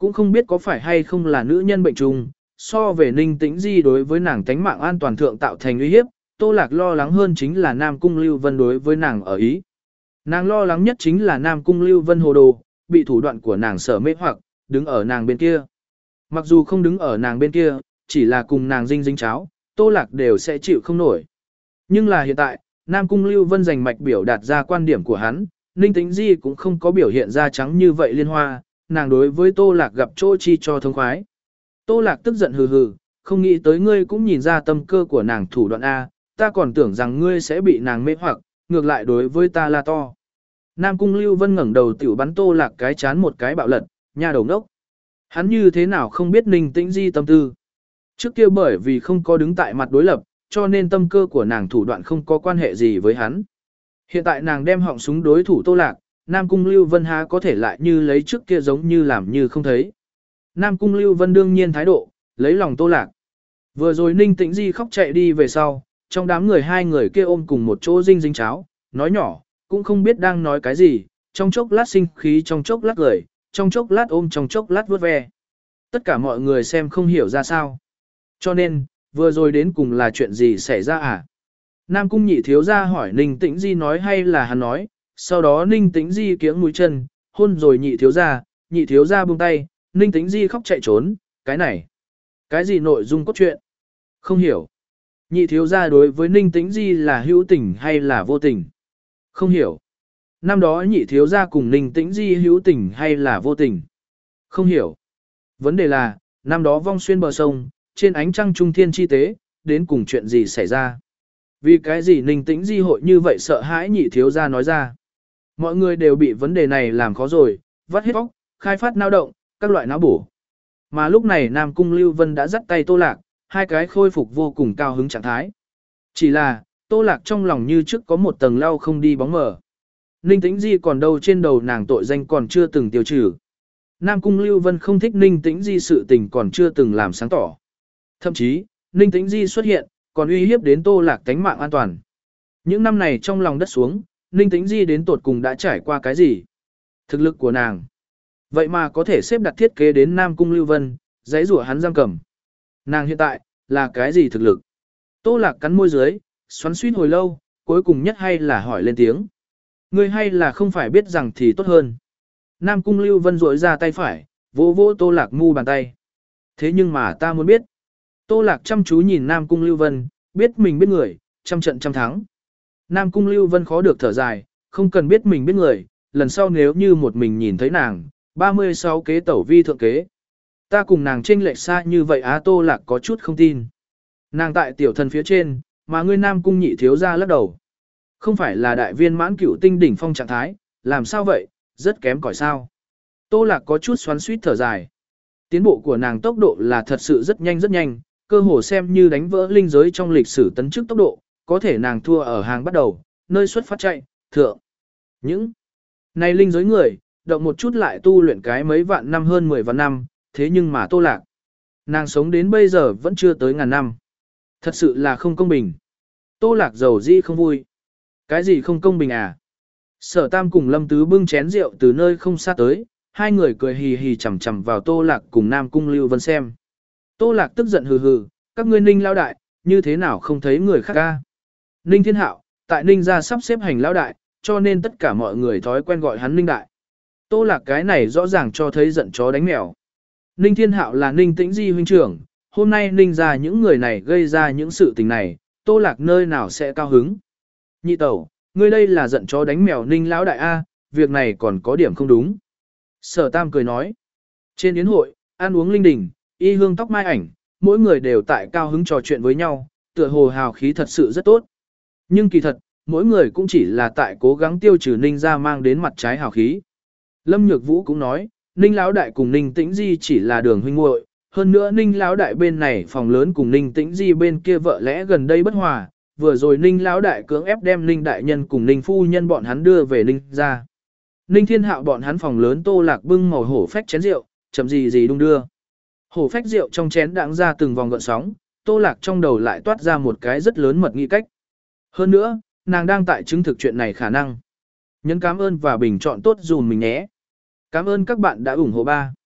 Cũng không biết có phải hay không là nữ nhân bệnh trùng, so về Ninh Tĩnh Di đối với nàng tánh mạng an toàn thượng tạo thành uy hiếp, Tô Lạc lo lắng hơn chính là Nam Cung Lưu Vân đối với nàng ở ý. Nàng lo lắng nhất chính là Nam Cung Lưu Vân hồ đồ, bị thủ đoạn của nàng sở mê hoặc, đứng ở nàng bên kia. Mặc dù không đứng ở nàng bên kia, chỉ là cùng nàng dinh dính cháo, Tô Lạc đều sẽ chịu không nổi. Nhưng là hiện tại, Nam Cung Lưu Vân giành mạch biểu đạt ra quan điểm của hắn, Ninh Tĩnh Di cũng không có biểu hiện ra trắng như vậy liên hoa, nàng đối với Tô Lạc gặp chỗ chi cho thông khoái. Tô Lạc tức giận hừ hừ, không nghĩ tới ngươi cũng nhìn ra tâm cơ của nàng thủ đoạn A, ta còn tưởng rằng ngươi sẽ bị nàng mê hoặc, ngược lại đối với ta la to. Nam Cung Lưu Vân ngẩng đầu tiểu bắn Tô Lạc cái chán một cái bạo lật, nha đầu đốc. Hắn như thế nào không biết Ninh Tĩnh Di tâm tư. Trước kia bởi vì không có đứng tại mặt đối lập, cho nên tâm cơ của nàng thủ đoạn không có quan hệ gì với hắn. Hiện tại nàng đem họng súng đối thủ Tô Lạc, Nam Cung Lưu Vân há có thể lại như lấy trước kia giống như làm như không thấy. Nam Cung Lưu Vân đương nhiên thái độ, lấy lòng Tô Lạc. Vừa rồi Ninh Tĩnh Di khóc chạy đi về sau, trong đám người hai người kia ôm cùng một chỗ dinh dính cháo, nói nhỏ, cũng không biết đang nói cái gì, trong chốc lát sinh khí trong chốc lát cười, trong chốc lát ôm trong chốc lát vuốt ve. Tất cả mọi người xem không hiểu ra sao. Cho nên, vừa rồi đến cùng là chuyện gì xảy ra à? Nam Cung nhị thiếu ra hỏi Ninh Tĩnh Di nói hay là hắn nói, sau đó Ninh Tĩnh Di kiếng mũi chân, hôn rồi nhị thiếu ra, nhị thiếu ra buông tay, Ninh Tĩnh Di khóc chạy trốn, cái này. Cái gì nội dung cốt truyện? Không hiểu. Nhị thiếu ra đối với Ninh Tĩnh Di là hữu tình hay là vô tình? Không hiểu. Năm đó nhị thiếu ra cùng Ninh Tĩnh Di hữu tình hay là vô tình? Không hiểu. Vấn đề là, năm đó vong xuyên bờ sông, trên ánh trăng trung thiên chi tế, đến cùng chuyện gì xảy ra? Vì cái gì Ninh Tĩnh Di hội như vậy sợ hãi nhị thiếu ra nói ra? Mọi người đều bị vấn đề này làm khó rồi, vắt hết óc, khai phát não động, các loại não bổ. Mà lúc này Nam Cung Lưu Vân đã dắt tay Tô Lạc, hai cái khôi phục vô cùng cao hứng trạng thái. Chỉ là, Tô Lạc trong lòng như trước có một tầng lau không đi bóng mờ. Ninh Tĩnh Di còn đâu trên đầu nàng tội danh còn chưa từng tiêu trừ. Nam Cung Lưu Vân không thích Ninh Tĩnh Di sự tình còn chưa từng làm sáng tỏ. Thậm chí, Ninh Tĩnh Di xuất hiện, còn uy hiếp đến Tô Lạc tánh mạng an toàn. Những năm này trong lòng đất xuống, Ninh Tĩnh Di đến tột cùng đã trải qua cái gì? Thực lực của nàng. Vậy mà có thể xếp đặt thiết kế đến Nam Cung Lưu Vân, giấy rủa hắn giam cầm. Nàng hiện tại, là cái gì thực lực? Tô Lạc cắn môi dưới, xoắn suýt hồi lâu, cuối cùng nhất hay là hỏi lên tiếng. Ngươi hay là không phải biết rằng thì tốt hơn. Nam Cung Lưu Vân rỗi ra tay phải, vỗ vỗ Tô Lạc mu bàn tay. Thế nhưng mà ta muốn biết. Tô Lạc chăm chú nhìn Nam Cung Lưu Vân, biết mình biết người, trăm trận trăm thắng. Nam Cung Lưu Vân khó được thở dài, không cần biết mình biết người, lần sau nếu như một mình nhìn thấy nàng, ba mươi sáu kế tẩu vi thượng kế. Ta cùng nàng chênh lệch xa như vậy á Tô Lạc có chút không tin. Nàng tại tiểu thần phía trên, mà ngươi Nam Cung nhị thiếu ra lắc đầu. Không phải là đại viên mãn cửu tinh đỉnh phong trạng thái, làm sao vậy, rất kém cỏi sao. Tô Lạc có chút xoắn suýt thở dài. Tiến bộ của nàng tốc độ là thật sự rất nhanh rất nhanh, cơ hồ xem như đánh vỡ linh giới trong lịch sử tấn chức tốc độ, có thể nàng thua ở hàng bắt đầu, nơi xuất phát chạy, thượng. Những này linh giới người, động một chút lại tu luyện cái mấy vạn năm hơn mười vạn năm, thế nhưng mà Tô Lạc. Nàng sống đến bây giờ vẫn chưa tới ngàn năm. Thật sự là không công bình. Tô Lạc giàu dĩ không vui. Cái gì không công bình à? Sở Tam cùng Lâm Tứ bưng chén rượu từ nơi không xa tới, hai người cười hì hì chằm chằm vào Tô Lạc cùng Nam Cung Lưu Vân xem. Tô Lạc tức giận hừ hừ, các ngươi Ninh lão đại, như thế nào không thấy người khác ca? Ninh Thiên Hạo, tại Ninh gia sắp xếp hành lão đại, cho nên tất cả mọi người thói quen gọi hắn Ninh đại. Tô Lạc cái này rõ ràng cho thấy giận chó đánh mèo. Ninh Thiên Hạo là Ninh Tĩnh Di huynh trưởng, hôm nay Ninh gia những người này gây ra những sự tình này, Tô Lạc nơi nào sẽ cao hứng? Nhị tẩu, ngươi đây là giận chó đánh mèo Ninh lão đại a, việc này còn có điểm không đúng. Sở Tam cười nói. Trên yến hội, ăn uống linh đình, y hương tóc mai ảnh, mỗi người đều tại cao hứng trò chuyện với nhau, tựa hồ hào khí thật sự rất tốt. Nhưng kỳ thật, mỗi người cũng chỉ là tại cố gắng tiêu trừ Ninh gia mang đến mặt trái hào khí. Lâm Nhược Vũ cũng nói, Ninh lão đại cùng Ninh Tĩnh Di chỉ là đường huynh muội, hơn nữa Ninh lão đại bên này phòng lớn cùng Ninh Tĩnh Di bên kia vợ lẽ gần đây bất hòa, vừa rồi Ninh lão đại cưỡng ép đem Ninh đại nhân cùng Ninh phu nhân bọn hắn đưa về Ninh gia. Ninh Thiên Hạo bọn hắn phòng lớn Tô Lạc bưng màu hổ phách chén rượu, chậm gì gì đung đưa. Hổ phách rượu trong chén đãng ra từng vòng gợn sóng, Tô Lạc trong đầu lại toát ra một cái rất lớn mật nghĩ cách. Hơn nữa, nàng đang tại chứng thực chuyện này khả năng. Nhấn cảm ơn và bình chọn tốt dùm mình nhé. Cảm ơn các bạn đã ủng hộ ba.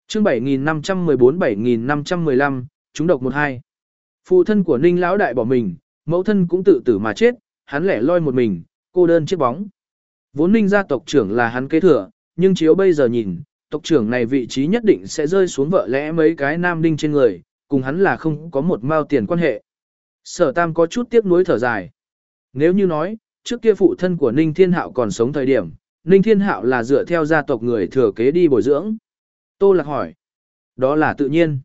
Chương bảy nghìn năm trăm mười bốn bảy nghìn năm trăm mười lăm, chúng độc một hai. Phụ thân của Ninh lão đại bỏ mình, mẫu thân cũng tự tử mà chết, hắn lẻ loi một mình, cô đơn chiếc bóng. Vốn Ninh gia tộc trưởng là hắn kế thừa, nhưng chiếu bây giờ nhìn, tộc trưởng này vị trí nhất định sẽ rơi xuống vợ lẽ mấy cái nam đinh trên người, cùng hắn là không có một mao tiền quan hệ. Sở Tam có chút tiếc nuối thở dài. Nếu như nói, trước kia phụ thân của Ninh Thiên Hạo còn sống thời điểm, Ninh Thiên Hạo là dựa theo gia tộc người thừa kế đi bồi dưỡng. Tô Lạc hỏi. Đó là tự nhiên.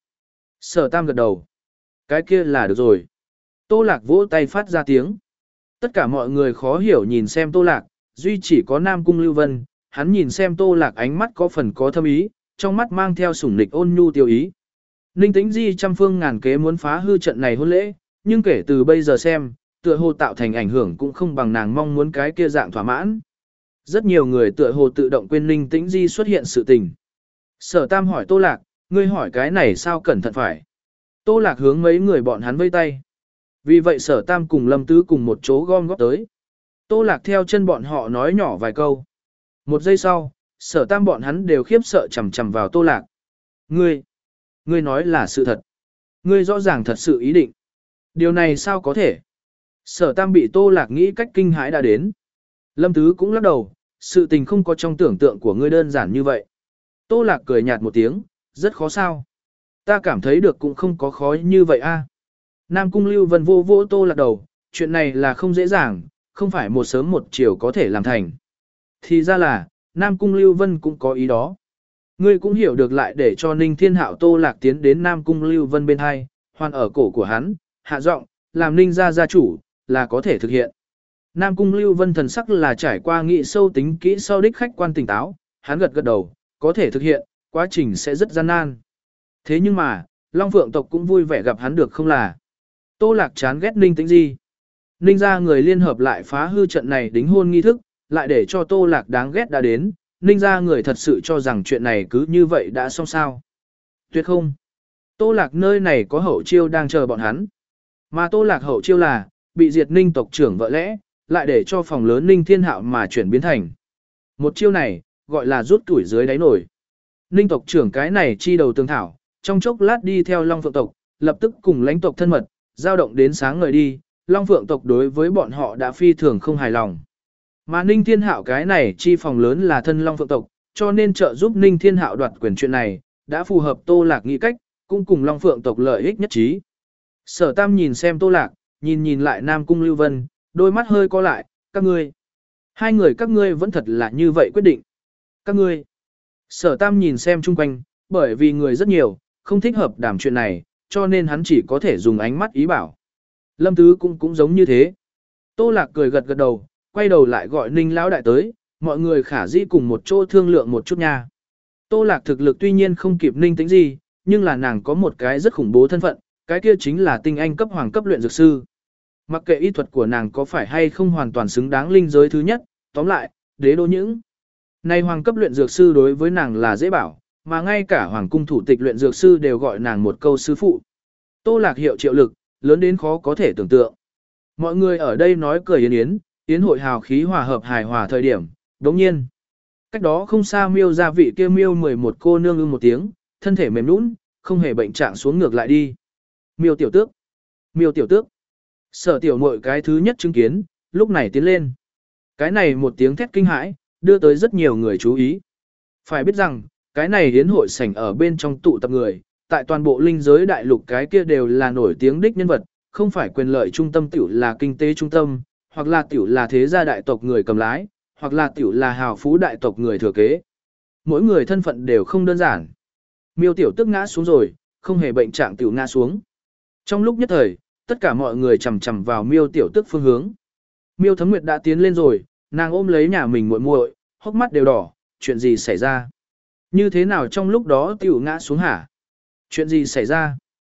Sở Tam gật đầu. Cái kia là được rồi. Tô Lạc vỗ tay phát ra tiếng. Tất cả mọi người khó hiểu nhìn xem Tô Lạc, duy chỉ có Nam Cung Lưu Vân, hắn nhìn xem Tô Lạc ánh mắt có phần có thâm ý, trong mắt mang theo sủng nịch ôn nhu tiêu ý. Ninh Tĩnh Di trăm phương ngàn kế muốn phá hư trận này hôn lễ, nhưng kể từ bây giờ xem, tựa hồ tạo thành ảnh hưởng cũng không bằng nàng mong muốn cái kia dạng thỏa mãn. Rất nhiều người tựa hồ tự động quên Ninh Tĩnh Di xuất hiện sự tình. Sở Tam hỏi Tô Lạc, ngươi hỏi cái này sao cẩn thận phải. Tô Lạc hướng mấy người bọn hắn vây tay. Vì vậy Sở Tam cùng Lâm Tứ cùng một chỗ gom góp tới. Tô Lạc theo chân bọn họ nói nhỏ vài câu. Một giây sau, Sở Tam bọn hắn đều khiếp sợ chầm chầm vào Tô Lạc. Ngươi, ngươi nói là sự thật. Ngươi rõ ràng thật sự ý định. Điều này sao có thể? Sở Tam bị Tô Lạc nghĩ cách kinh hãi đã đến. Lâm Tứ cũng lắc đầu, sự tình không có trong tưởng tượng của ngươi đơn giản như vậy. Tô Lạc cười nhạt một tiếng, rất khó sao. Ta cảm thấy được cũng không có khó như vậy a. Nam Cung Lưu Vân vô vô Tô Lạc đầu, chuyện này là không dễ dàng, không phải một sớm một chiều có thể làm thành. Thì ra là, Nam Cung Lưu Vân cũng có ý đó. Ngươi cũng hiểu được lại để cho Ninh Thiên Hạo Tô Lạc tiến đến Nam Cung Lưu Vân bên hai, hoàn ở cổ của hắn, hạ giọng, làm Ninh gia gia chủ, là có thể thực hiện. Nam Cung Lưu Vân thần sắc là trải qua nghị sâu tính kỹ sau đích khách quan tỉnh táo, hắn gật gật đầu, có thể thực hiện, quá trình sẽ rất gian nan. Thế nhưng mà, Long Phượng tộc cũng vui vẻ gặp hắn được không là. Tô Lạc chán ghét Ninh Tĩnh Di. Ninh gia người liên hợp lại phá hư trận này đính hôn nghi thức, lại để cho Tô Lạc đáng ghét đã đến, Ninh gia người thật sự cho rằng chuyện này cứ như vậy đã xong sao. Tuyệt không. Tô Lạc nơi này có hậu chiêu đang chờ bọn hắn. Mà Tô Lạc hậu chiêu là, bị diệt Ninh tộc trưởng vợ lẽ, lại để cho phòng lớn Ninh Thiên Hạo mà chuyển biến thành. Một chiêu này, gọi là rút tuổi dưới đáy nổi. Ninh tộc trưởng cái này chi đầu tương thảo, trong chốc lát đi theo Long Phượng tộc, lập tức cùng lãnh tộc thân mật, giao động đến sáng ngời đi, Long Phượng tộc đối với bọn họ đã phi thường không hài lòng. Mà Ninh Thiên Hạo cái này chi phòng lớn là thân Long Phượng tộc, cho nên trợ giúp Ninh Thiên Hạo đoạt quyền chuyện này, đã phù hợp Tô Lạc nghĩ cách, cũng cùng Long Phượng tộc lợi ích nhất trí. Sở Tam nhìn xem Tô Lạc, nhìn nhìn lại Nam Cung Lưu Vân, đôi mắt hơi co lại, các ngươi. Hai người các ngươi vẫn thật là như vậy quyết định. Các ngươi. Sở Tam nhìn xem chung quanh, bởi vì người rất nhiều, không thích hợp đảm chuyện này, cho nên hắn chỉ có thể dùng ánh mắt ý bảo. Lâm Tứ cũng cũng giống như thế. Tô Lạc cười gật gật đầu, quay đầu lại gọi Ninh lão đại tới, mọi người khả dĩ cùng một chỗ thương lượng một chút nha. Tô Lạc thực lực tuy nhiên không kịp Ninh Tĩnh Di, nhưng là nàng có một cái rất khủng bố thân phận, cái kia chính là tinh anh cấp hoàng cấp luyện dược sư. Mặc kệ y thuật của nàng có phải hay không hoàn toàn xứng đáng linh giới thứ nhất, tóm lại, đế đô những. Này hoàng cấp luyện dược sư đối với nàng là dễ bảo, mà ngay cả hoàng cung thủ tịch luyện dược sư đều gọi nàng một câu sư phụ. Tô Lạc hiệu triệu lực, lớn đến khó có thể tưởng tượng. Mọi người ở đây nói cười yến yến, yến hội hào khí hòa hợp hài hòa thời điểm, đồng nhiên. Cách đó không xa miêu gia vị kia miêu mười một cô nương ư một tiếng, thân thể mềm nũng, không hề bệnh trạng xuống ngược lại đi. Miêu tiểu tước, miêu tiểu tước. Sở tiểu muội cái thứ nhất chứng kiến, lúc này tiến lên. Cái này một tiếng thét kinh hãi, đưa tới rất nhiều người chú ý. Phải biết rằng, cái này hiến hội sảnh ở bên trong tụ tập người, tại toàn bộ linh giới đại lục cái kia đều là nổi tiếng đích nhân vật, không phải quyền lợi trung tâm tiểu là kinh tế trung tâm, hoặc là tiểu là thế gia đại tộc người cầm lái, hoặc là tiểu là hào phú đại tộc người thừa kế. Mỗi người thân phận đều không đơn giản. Miêu tiểu tức ngã xuống rồi, không hề bệnh trạng tiểu ngã xuống. Trong lúc nhất thời, tất cả mọi người chầm chầm vào miêu tiểu tức phương hướng. Miêu Thấm Nguyệt đã tiến lên rồi, nàng ôm lấy nhà mình muội muội, hốc mắt đều đỏ, chuyện gì xảy ra? Như thế nào trong lúc đó tiểu ngã xuống hả? Chuyện gì xảy ra?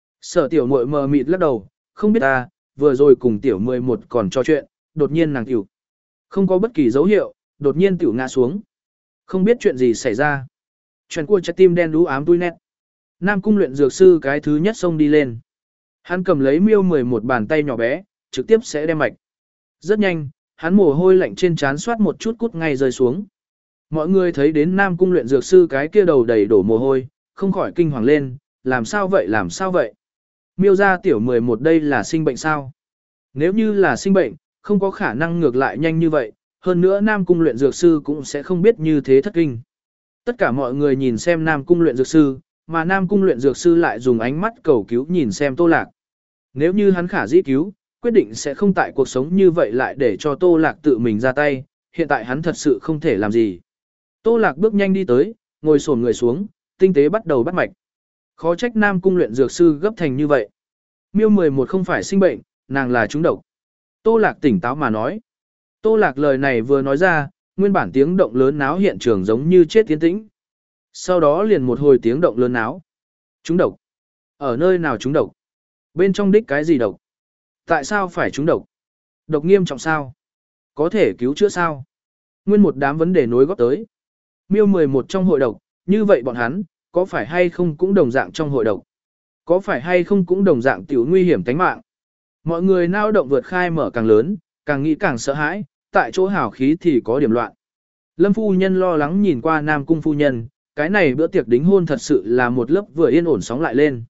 Sở tiểu muội mờ mịt lắc đầu, không biết ta, vừa rồi cùng tiểu mười một còn trò chuyện, đột nhiên nàng tiểu. Không có bất kỳ dấu hiệu, đột nhiên tiểu ngã xuống. Không biết chuyện gì xảy ra. Chuyện của trái tim đen đú ám tui nét. Nam cung luyện dược sư cái thứ nhất xông đi lên. Hắn cầm lấy miêu mười một bàn tay nhỏ bé, trực tiếp sẽ đem mạch. Rất nhanh, hắn mồ hôi lạnh trên trán soát một chút cút ngay rơi xuống. Mọi người thấy đến Nam cung luyện dược sư cái kia đầu đầy đổ mồ hôi, không khỏi kinh hoàng lên, làm sao vậy làm sao vậy? Miêu gia tiểu mười một đây là sinh bệnh sao? Nếu như là sinh bệnh, không có khả năng ngược lại nhanh như vậy, hơn nữa Nam Cung luyện dược sư cũng sẽ không biết như thế thất kinh. Tất cả mọi người nhìn xem Nam Cung luyện dược sư, mà Nam Cung luyện dược sư lại dùng ánh mắt cầu cứu nhìn xem Tô Lạc. Nếu như hắn khả dĩ cứu, quyết định sẽ không tại cuộc sống như vậy lại để cho Tô Lạc tự mình ra tay, hiện tại hắn thật sự không thể làm gì. Tô Lạc bước nhanh đi tới, ngồi xổm người xuống, tinh tế bắt đầu bắt mạch. Khó trách Nam Cung luyện dược sư gấp thành như vậy. Miêu mười một không phải sinh bệnh, nàng là trúng độc. Tô Lạc tỉnh táo mà nói. Tô Lạc lời này vừa nói ra, nguyên bản tiếng động lớn náo hiện trường giống như chết tiến tĩnh. Sau đó liền một hồi tiếng động lớn náo. Trúng độc. Ở nơi nào trúng độc? Bên trong đích cái gì độc? Tại sao phải trúng độc? Độc nghiêm trọng sao? Có thể cứu chữa sao? Nguyên một đám vấn đề nối góp tới. Miêu mười một trong hội độc, như vậy bọn hắn, có phải hay không cũng đồng dạng trong hội độc? Có phải hay không cũng đồng dạng tiểu nguy hiểm tính mạng? Mọi người nao động vượt khai mở càng lớn, càng nghĩ càng sợ hãi, tại chỗ hào khí thì có điểm loạn. Lâm phu nhân lo lắng nhìn qua Nam Cung phu nhân, cái này bữa tiệc đính hôn thật sự là một lớp vừa yên ổn sóng lại lên.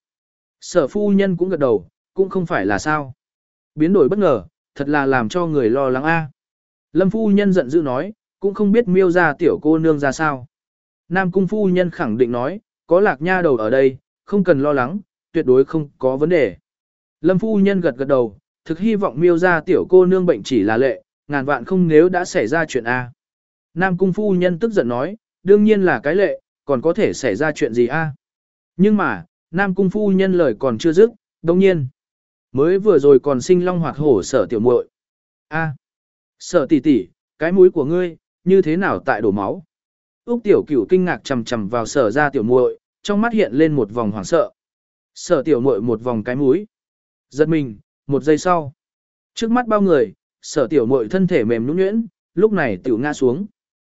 Sở phu nhân cũng gật đầu, cũng không phải là sao. Biến đổi bất ngờ, thật là làm cho người lo lắng a. Lâm phu nhân giận dữ nói, cũng không biết Miêu gia tiểu cô nương ra sao. Nam Cung phu nhân khẳng định nói, có Lạc nha đầu ở đây, không cần lo lắng, tuyệt đối không có vấn đề. Lâm phu nhân gật gật đầu, thực hy vọng Miêu gia tiểu cô nương bệnh chỉ là lệ, ngàn vạn không nếu đã xảy ra chuyện a. Nam Cung phu nhân tức giận nói, đương nhiên là cái lệ, còn có thể xảy ra chuyện gì a? Nhưng mà, Nam Cung phu nhân lời còn chưa dứt, đồng nhiên, mới vừa rồi còn sinh long hoạt hổ Sở tiểu muội. A, Sở tỷ tỷ, cái mũi của ngươi, như thế nào tại đổ máu? Úc tiểu cửu kinh ngạc chằm chằm vào Sở gia tiểu muội, trong mắt hiện lên một vòng hoảng sợ. Sở tiểu muội một vòng cái mũi. Giật mình, một giây sau. Trước mắt bao người, Sở tiểu muội thân thể mềm nhũn nhuyễn, lúc này tiểu ngã xuống.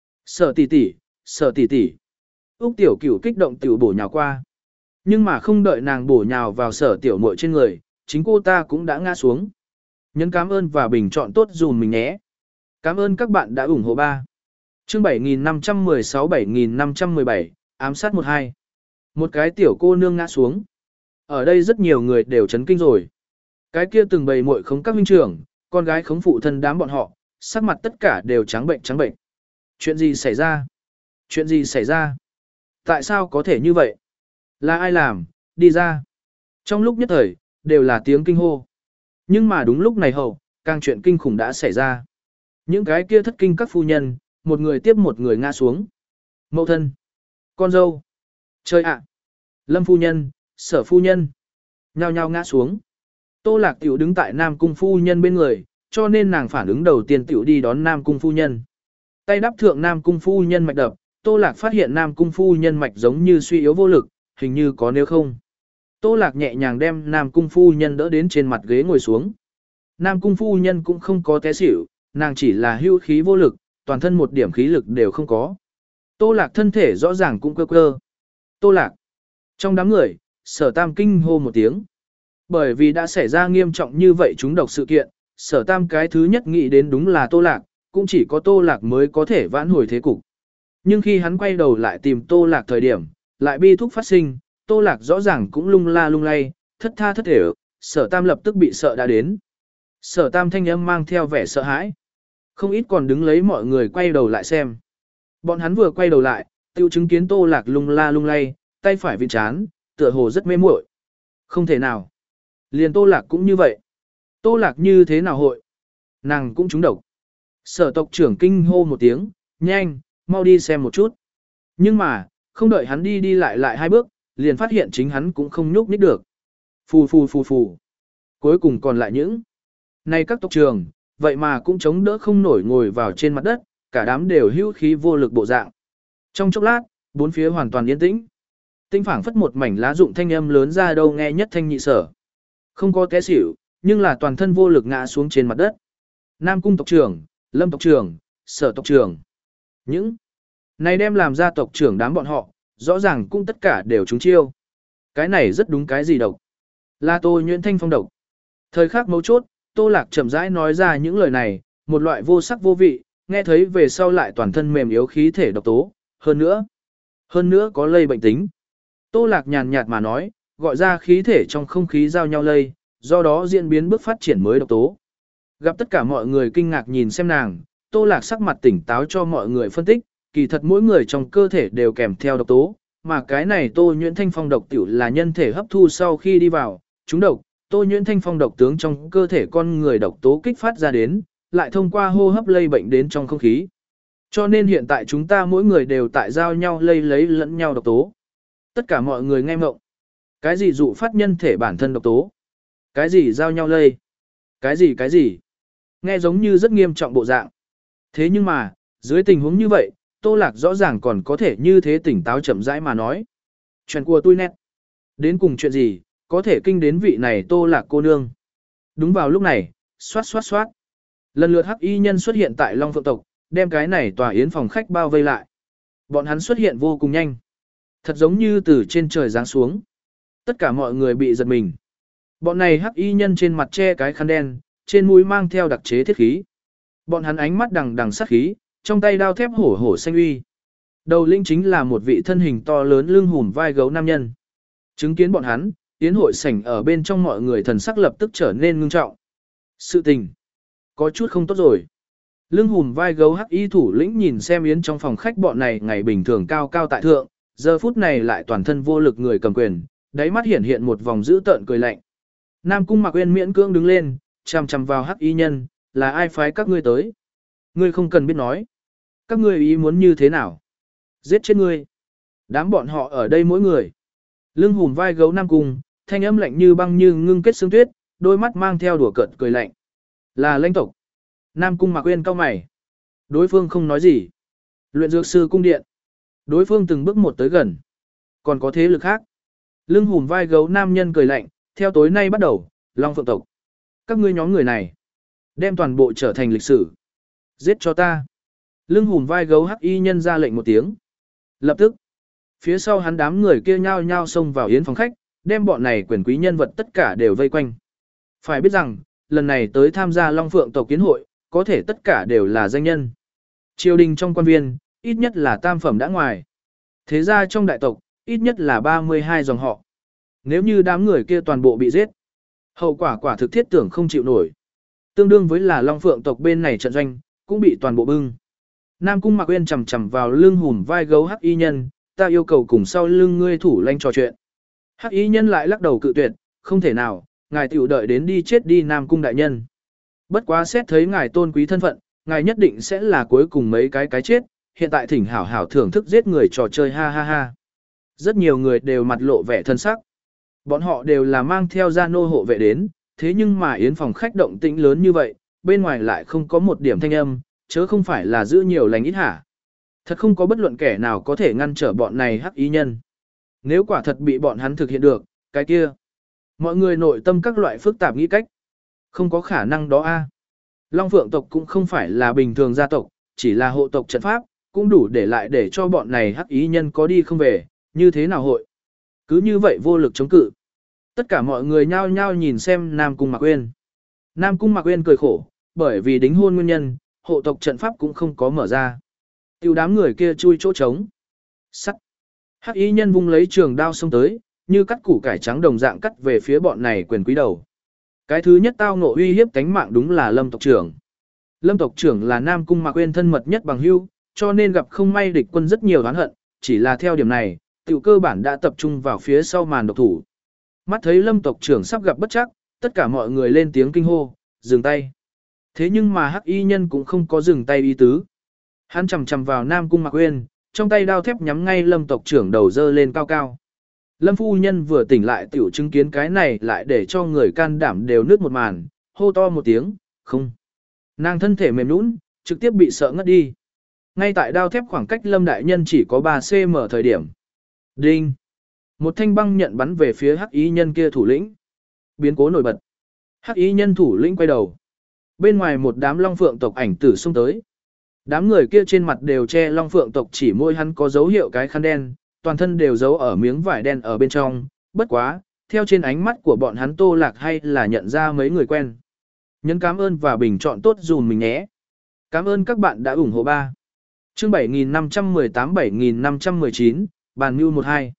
Sở tỷ tỷ, Sở tỷ tỷ. Úc tiểu cửu kích động tiểu bổ nhào qua. Nhưng mà không đợi nàng bổ nhào vào Sở tiểu muội trên người, chính cô ta cũng đã ngã xuống. Nhấn cảm ơn và bình chọn tốt dùm mình nhé. Cảm ơn các bạn đã ủng hộ ba. Chương bảy nghìn năm trăm mười sáu bảy nghìn năm trăm mười bảy, ám sát một hai. Một cái tiểu cô nương ngã xuống. Ở đây rất nhiều người đều chấn kinh rồi. Cái kia từng bầy muội khống các huynh trưởng, con gái khống phụ thân đám bọn họ, sắc mặt tất cả đều trắng bệnh trắng bệnh. Chuyện gì xảy ra? Chuyện gì xảy ra? Tại sao có thể như vậy? Là ai làm? Đi ra. Trong lúc nhất thời, đều là tiếng kinh hô. Nhưng mà đúng lúc này hậu, càng chuyện kinh khủng đã xảy ra. Những cái kia thất kinh các phu nhân, một người tiếp một người ngã xuống. Mẫu thân, con dâu, trời ạ, Lâm phu nhân, Sở phu nhân, nhao nhao ngã xuống. Tô Lạc tiểu đứng tại Nam Cung phu nhân bên người, cho nên nàng phản ứng đầu tiên tiểu đi đón Nam Cung phu nhân. Tay đắp thượng Nam Cung phu nhân mạch đập, Tô Lạc phát hiện Nam Cung phu nhân mạch giống như suy yếu vô lực, hình như có nếu không. Tô Lạc nhẹ nhàng đem Nam Cung phu nhân đỡ đến trên mặt ghế ngồi xuống. Nam Cung phu nhân cũng không có té xỉu, nàng chỉ là hưu khí vô lực, toàn thân một điểm khí lực đều không có. Tô Lạc thân thể rõ ràng cũng cơ cơ. Tô Lạc. Trong đám người, Sở Tam kinh hô một tiếng. Bởi vì đã xảy ra nghiêm trọng như vậy chúng độc sự kiện, Sở Tam cái thứ nhất nghĩ đến đúng là Tô Lạc, cũng chỉ có Tô Lạc mới có thể vãn hồi thế cục. Nhưng khi hắn quay đầu lại tìm Tô Lạc thời điểm, lại bi thúc phát sinh, Tô Lạc rõ ràng cũng lung la lung lay, thất tha thất thể, Sở Tam lập tức bị sợ đã đến. Sở Tam thanh âm mang theo vẻ sợ hãi. Không ít còn đứng lấy mọi người quay đầu lại xem. Bọn hắn vừa quay đầu lại, tiêu chứng kiến Tô Lạc lung la lung lay, tay phải vịn chán, tựa hồ rất mê muội. Không thể nào. Liền Tô Lạc cũng như vậy. Tô Lạc như thế nào hội? Nàng cũng trúng độc. Sở tộc trưởng kinh hô một tiếng, nhanh, mau đi xem một chút. Nhưng mà, không đợi hắn đi đi lại lại hai bước, liền phát hiện chính hắn cũng không nhúc nhích được. Phù phù phù phù. Cuối cùng còn lại những. Này các tộc trưởng, vậy mà cũng chống đỡ không nổi ngồi vào trên mặt đất, cả đám đều hữu khí vô lực bộ dạng. Trong chốc lát, bốn phía hoàn toàn yên tĩnh. Tinh phảng phất một mảnh lá rụng thanh âm lớn ra đâu nghe nhất thanh nhị sở. Không có té xỉu, nhưng là toàn thân vô lực ngã xuống trên mặt đất. Nam Cung tộc trưởng, Lâm tộc trưởng, Sở tộc trưởng. Những này đem làm ra tộc trưởng đám bọn họ, rõ ràng cũng tất cả đều trúng chiêu. Cái này rất đúng cái gì độc? Là Tô Nhuyễn Thanh phong độc. Thời khắc mấu chốt, Tô Lạc chậm rãi nói ra những lời này, một loại vô sắc vô vị, nghe thấy về sau lại toàn thân mềm yếu khí thể độc tố, hơn nữa, hơn nữa có lây bệnh tính. Tô Lạc nhàn nhạt mà nói, gọi ra khí thể trong không khí giao nhau lây, do đó diễn biến bước phát triển mới độc tố. Gặp tất cả mọi người kinh ngạc nhìn xem nàng, Tô Lạc sắc mặt tỉnh táo cho mọi người phân tích, kỳ thật mỗi người trong cơ thể đều kèm theo độc tố, mà cái này Tô Nhuyễn Thanh Phong độc tiểu là nhân thể hấp thu sau khi đi vào, chúng độc, Tô Nhuyễn Thanh Phong độc tướng trong cơ thể con người độc tố kích phát ra đến, lại thông qua hô hấp lây bệnh đến trong không khí. Cho nên hiện tại chúng ta mỗi người đều tại giao nhau lây lấy lẫn nhau độc tố. Tất cả mọi người nghe mộng. Cái gì dụ phát nhân thể bản thân độc tố? Cái gì giao nhau lây? Cái gì cái gì? Nghe giống như rất nghiêm trọng bộ dạng. Thế nhưng mà, dưới tình huống như vậy, Tô Lạc rõ ràng còn có thể như thế tỉnh táo chậm rãi mà nói. Chuyện của tôi nét. Đến cùng chuyện gì, có thể kinh đến vị này Tô Lạc cô nương. Đúng vào lúc này, xoát xoát xoát. Lần lượt hắc y nhân xuất hiện tại Long Phượng tộc, đem cái này tòa yến phòng khách bao vây lại. Bọn hắn xuất hiện vô cùng nhanh. Thật giống như từ trên trời giáng xuống. Tất cả mọi người bị giật mình. Bọn này hắc y nhân trên mặt che cái khăn đen, trên mũi mang theo đặc chế thiết khí. Bọn hắn ánh mắt đằng đằng sát khí, trong tay đao thép hổ hổ xanh uy. Đầu linh chính là một vị thân hình to lớn lưng hùm vai gấu nam nhân. Chứng kiến bọn hắn, yến hội sảnh ở bên trong mọi người thần sắc lập tức trở nên ngưng trọng. Sự tình có chút không tốt rồi. Lưng hùm vai gấu hắc y thủ lĩnh nhìn xem yến trong phòng khách bọn này ngày bình thường cao cao tại thượng, giờ phút này lại toàn thân vô lực người cầm quyền, đáy mắt hiện hiện một vòng dữ tợn cười lạnh. Nam Cung Mạc Uyên miễn cưỡng đứng lên, chằm chằm vào hắc y nhân, là ai phái các ngươi tới? Ngươi không cần biết nói. Các ngươi ý muốn như thế nào? Giết chết ngươi. Đám bọn họ ở đây mỗi người. Lưng hùm vai gấu Nam Cung, thanh âm lạnh như băng như ngưng kết xương tuyết, đôi mắt mang theo đùa cợt cười lạnh. Là lãnh tộc. Nam Cung Mạc Uyên cau mày. Đối phương không nói gì. Luyện dược sư cung điện. Đối phương từng bước một tới gần. Còn có thế lực khác. Lưng hùm vai gấu nam nhân cười lạnh, theo tối nay bắt đầu, Long Phượng tộc. Các ngươi nhóm người này, đem toàn bộ trở thành lịch sử. Giết cho ta. Lưng hùm vai gấu hắc y nhân ra lệnh một tiếng. Lập tức, phía sau hắn đám người kia nhao nhao xông vào yến phòng khách, đem bọn này quyền quý nhân vật tất cả đều vây quanh. Phải biết rằng, lần này tới tham gia Long Phượng tộc kiến hội, có thể tất cả đều là danh nhân. Triều đình trong quan viên, ít nhất là tam phẩm đã ngoài. Thế ra trong đại tộc, ít nhất là ba mươi hai dòng họ. Nếu như đám người kia toàn bộ bị giết, hậu quả quả thực thiết tưởng không chịu nổi. Tương đương với là Long Phượng tộc bên này trận doanh, cũng bị toàn bộ bưng. Nam Cung Mạc Uyên chầm chầm vào lưng hùm vai gấu hắc y nhân, ta yêu cầu cùng sau lưng ngươi thủ lãnh trò chuyện. Hắc y nhân lại lắc đầu cự tuyệt, không thể nào, ngài tiểu đợi đến đi chết đi Nam Cung đại nhân. Bất quá xét thấy ngài tôn quý thân phận, ngài nhất định sẽ là cuối cùng mấy cái cái chết, hiện tại thỉnh hảo hảo thưởng thức giết người trò chơi ha ha ha. Rất nhiều người đều mặt lộ vẻ thân sắc. Bọn họ đều là mang theo gia nô hộ vệ đến, thế nhưng mà yến phòng khách động tĩnh lớn như vậy, bên ngoài lại không có một điểm thanh âm, chớ không phải là giữ nhiều lành ít hả. Thật không có bất luận kẻ nào có thể ngăn trở bọn này hắc ý nhân. Nếu quả thật bị bọn hắn thực hiện được, cái kia. Mọi người nội tâm các loại phức tạp nghĩ cách. Không có khả năng đó a. Long Phượng tộc cũng không phải là bình thường gia tộc, chỉ là hộ tộc trận pháp, cũng đủ để lại để cho bọn này hắc ý nhân có đi không về, như thế nào hội. Cứ như vậy vô lực chống cự. Tất cả mọi người nhao nhao nhìn xem Nam Cung Mạc Uyên. Nam Cung Mạc Uyên cười khổ, bởi vì đính hôn nguyên nhân, hộ tộc trận pháp cũng không có mở ra. Tiêu đám người kia chui chỗ trống. Sắt. Hắc y nhân vung lấy trường đao xông tới, như cắt củ cải trắng đồng dạng cắt về phía bọn này quyền quý đầu. Cái thứ nhất tao ngộ uy hiếp cánh mạng đúng là Lâm tộc trưởng. Lâm tộc trưởng là Nam Cung Mạc Uyên thân mật nhất bằng hữu, cho nên gặp không may địch quân rất nhiều oán hận, chỉ là theo điểm này, tiểu cơ bản đã tập trung vào phía sau màn độc thủ. Mắt thấy Lâm tộc trưởng sắp gặp bất trắc, tất cả mọi người lên tiếng kinh hô, dừng tay. Thế nhưng mà hắc y nhân cũng không có dừng tay ý tứ. Hắn chầm chầm vào Nam Cung Mạc Uyên, trong tay đao thép nhắm ngay Lâm tộc trưởng đầu dơ lên cao cao. Lâm phu nhân vừa tỉnh lại tiểu chứng kiến cái này lại để cho người can đảm đều nứt một màn, hô to một tiếng, không. Nàng thân thể mềm nũng, trực tiếp bị sợ ngất đi. Ngay tại đao thép khoảng cách Lâm đại nhân chỉ có ba xăng ti mét thời điểm. Đinh. Một thanh băng nhận bắn về phía hắc y nhân kia thủ lĩnh. Biến cố nổi bật. Hắc y nhân thủ lĩnh quay đầu. Bên ngoài một đám Long Phượng tộc ảnh tử xông tới. Đám người kia trên mặt đều che Long Phượng tộc chỉ môi hắn có dấu hiệu cái khăn đen, toàn thân đều giấu ở miếng vải đen ở bên trong, bất quá, theo trên ánh mắt của bọn hắn Tô Lạc hay là nhận ra mấy người quen. Nhấn cảm ơn và bình chọn tốt dùm mình nhé. Cảm ơn các bạn đã ủng hộ ba. Chương bảy nghìn năm trăm mười tám bảy nghìn năm trăm mười chín, bàn mưu một hai.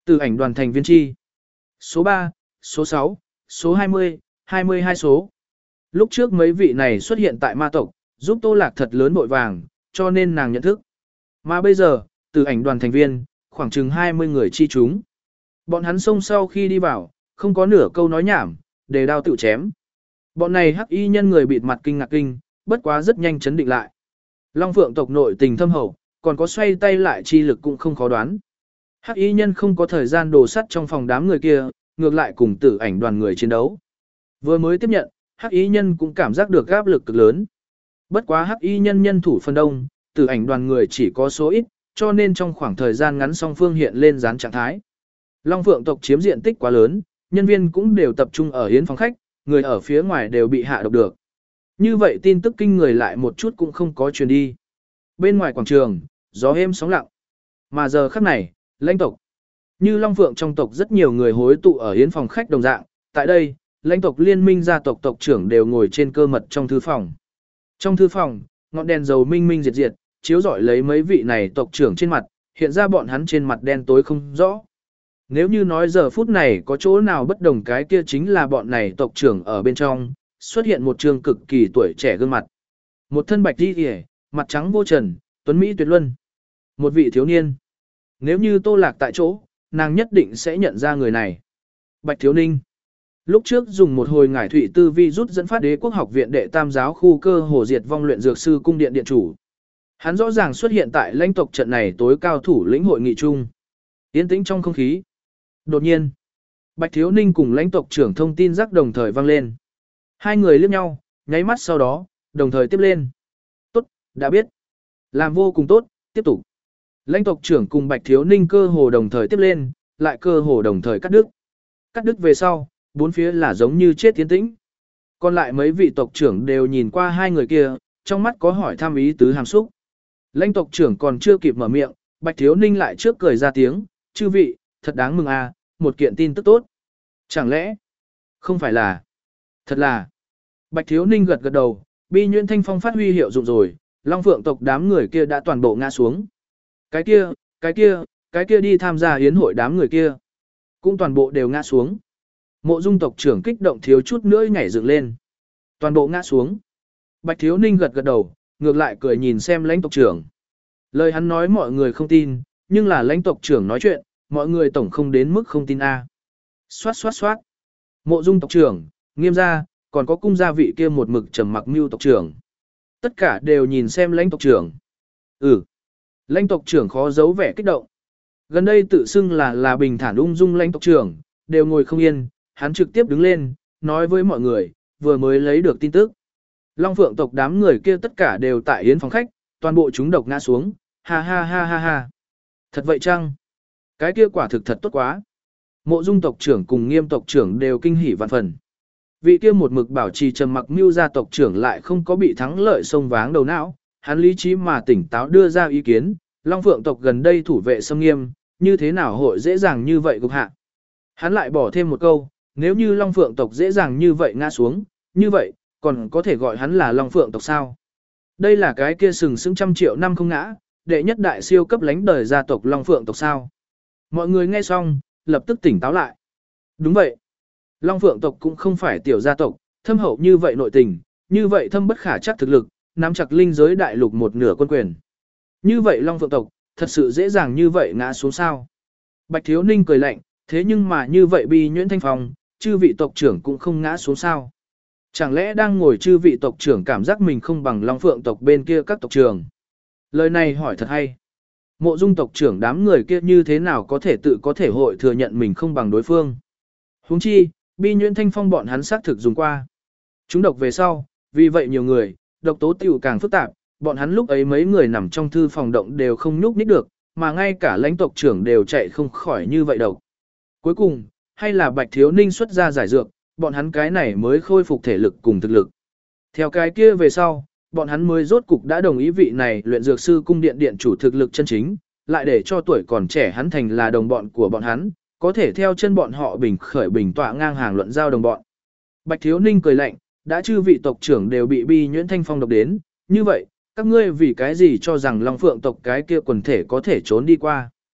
Từ ảnh đoàn thành viên chi. Số ba, số sáu, số hai mươi, hai mươi hai số. Lúc trước mấy vị này xuất hiện tại ma tộc, giúp Tô Lạc thật lớn bội vàng, cho nên nàng nhận thức. Mà bây giờ, từ ảnh đoàn thành viên, khoảng chừng hai mươi người chi chúng. Bọn hắn xông sau khi đi vào, không có nửa câu nói nhảm, đề đao tự chém. Bọn này hắc y nhân người bịt mặt kinh ngạc kinh, bất quá rất nhanh chấn định lại. Long Phượng tộc nội tình thâm hậu, còn có xoay tay lại chi lực cũng không khó đoán. Hắc y nhân không có thời gian đổ sắt trong phòng đám người kia, ngược lại cùng tử ảnh đoàn người chiến đấu. Vừa mới tiếp nhận, hắc y nhân cũng cảm giác được áp lực cực lớn. Bất quá hắc y nhân nhân thủ phân đông, tử ảnh đoàn người chỉ có số ít, cho nên trong khoảng thời gian ngắn song phương hiện lên dán trạng thái. Long Phượng tộc chiếm diện tích quá lớn, nhân viên cũng đều tập trung ở hiến phòng khách, người ở phía ngoài đều bị hạ độc được. Như vậy tin tức kinh người lại một chút cũng không có truyền đi. Bên ngoài quảng trường, gió êm sóng lặng. Mà giờ khắc này, lãnh tộc. Như Long Phượng trong tộc rất nhiều người hối tụ ở hiến phòng khách đồng dạng, tại đây, lãnh tộc liên minh gia tộc tộc trưởng đều ngồi trên cơ mật trong thư phòng. Trong thư phòng, ngọn đèn dầu minh minh diệt diệt, chiếu rọi lấy mấy vị này tộc trưởng trên mặt, hiện ra bọn hắn trên mặt đen tối không rõ. Nếu như nói giờ phút này có chỗ nào bất đồng cái kia chính là bọn này tộc trưởng ở bên trong, xuất hiện một trường cực kỳ tuổi trẻ gương mặt. Một thân bạch đi kìa, mặt trắng vô trần, tuấn Mỹ tuyệt luân. Một vị thiếu niên. Nếu như Tô Lạc tại chỗ, nàng nhất định sẽ nhận ra người này. Bạch Thiếu Ninh. Lúc trước dùng một hồi ngải thủy tư vi rút dẫn phát Đế quốc học viện đệ tam giáo khu cơ hồ diệt vong luyện dược sư cung điện điện chủ. Hắn rõ ràng xuất hiện tại lãnh tộc trận này tối cao thủ lĩnh hội nghị chung. Yên tĩnh trong không khí. Đột nhiên, Bạch Thiếu Ninh cùng lãnh tộc trưởng thông tin rắc đồng thời vang lên. Hai người liếc nhau, nháy mắt sau đó, đồng thời tiếp lên. Tốt, đã biết. Làm vô cùng tốt, tiếp tục. Lãnh tộc trưởng cùng Bạch Thiếu Ninh cơ hồ đồng thời tiếp lên, lại cơ hồ đồng thời cắt đứt. Cắt đứt về sau, bốn phía là giống như chết tiến tĩnh. Còn lại mấy vị tộc trưởng đều nhìn qua hai người kia, trong mắt có hỏi thăm ý tứ hàm xúc. Lãnh tộc trưởng còn chưa kịp mở miệng, Bạch Thiếu Ninh lại trước cười ra tiếng, chư vị, thật đáng mừng à, một kiện tin tức tốt. Chẳng lẽ, không phải là, thật là. Bạch Thiếu Ninh gật gật đầu, Bi Nhuyễn Thanh Phong phát huy hiệu dụng rồi, Long Phượng tộc đám người kia đã toàn bộ ngã xuống. Cái kia, cái kia, cái kia đi tham gia hiến hội đám người kia, cũng toàn bộ đều ngã xuống. Mộ Dung tộc trưởng kích động thiếu chút nữa nhảy dựng lên. Toàn bộ ngã xuống. Bạch Thiếu Ninh gật gật đầu, ngược lại cười nhìn xem lãnh tộc trưởng. Lời hắn nói mọi người không tin, nhưng là lãnh tộc trưởng nói chuyện, mọi người tổng không đến mức không tin a. Xoát xoát xoát. Mộ Dung tộc trưởng, Nghiêm gia, còn có cung gia vị kia một mực trầm mặc Mưu tộc trưởng. Tất cả đều nhìn xem lãnh tộc trưởng. Ừ. Lãnh tộc trưởng khó giấu vẻ kích động. Gần đây tự xưng là là bình thản ung dung lãnh tộc trưởng, đều ngồi không yên, hắn trực tiếp đứng lên, nói với mọi người, vừa mới lấy được tin tức. Long Phượng tộc đám người kia tất cả đều tại yến phòng khách, toàn bộ chúng độc ngã xuống, ha ha ha ha ha. Thật vậy chăng? Cái kia quả thực thật tốt quá. Mộ Dung tộc trưởng cùng Nghiêm tộc trưởng đều kinh hỉ vạn phần. Vị kia một mực bảo trì trầm mặc Mưu gia tộc trưởng lại không có bị thắng lợi xông váng đầu não, hắn lý trí mà tỉnh táo đưa ra ý kiến, Long Phượng tộc gần đây thủ vệ xâm nghiêm, như thế nào hội dễ dàng như vậy gục hạ. Hắn lại bỏ thêm một câu, nếu như Long Phượng tộc dễ dàng như vậy ngã xuống, như vậy, còn có thể gọi hắn là Long Phượng tộc sao? Đây là cái kia sừng sững trăm triệu năm không ngã, đệ nhất đại siêu cấp lánh đời gia tộc Long Phượng tộc sao? Mọi người nghe xong, lập tức tỉnh táo lại. Đúng vậy. Long Phượng tộc cũng không phải tiểu gia tộc, thâm hậu như vậy nội tình, như vậy thâm bất khả chắc thực lực, nắm chặt linh giới đại lục một nửa quân quyền. Như vậy Long Phượng tộc, thật sự dễ dàng như vậy ngã xuống sao? Bạch Thiếu Ninh cười lạnh, thế nhưng mà như vậy Bi Nhuyễn Thanh Phong, chư vị tộc trưởng cũng không ngã xuống sao? Chẳng lẽ đang ngồi chư vị tộc trưởng cảm giác mình không bằng Long Phượng tộc bên kia các tộc trưởng? Lời này hỏi thật hay. Mộ Dung tộc trưởng đám người kia như thế nào có thể tự có thể hội thừa nhận mình không bằng đối phương? Huống chi, Bi Nhuyễn Thanh Phong bọn hắn xác thực dùng qua. Chúng độc về sau, vì vậy nhiều người, độc tố tiểu càng phức tạp, bọn hắn lúc ấy mấy người nằm trong thư phòng động đều không nhúc nhích được, mà ngay cả lãnh tộc trưởng đều chạy không khỏi như vậy độc. Cuối cùng, hay là Bạch Thiếu Ninh xuất ra giải dược, bọn hắn cái này mới khôi phục thể lực cùng thực lực. Theo cái kia về sau, bọn hắn mới rốt cục đã đồng ý vị này luyện dược sư cung điện điện chủ thực lực chân chính, lại để cho tuổi còn trẻ hắn thành là đồng bọn của bọn hắn, có thể theo chân bọn họ bình khởi bình tọa ngang hàng luận giao đồng bọn. Bạch Thiếu Ninh cười lạnh, đã chư vị tộc trưởng đều bị Bi Nhuyễn Thanh Phong độc đến, như vậy, các ngươi vì cái gì cho rằng Long Phượng tộc cái kia quần thể có thể trốn đi qua.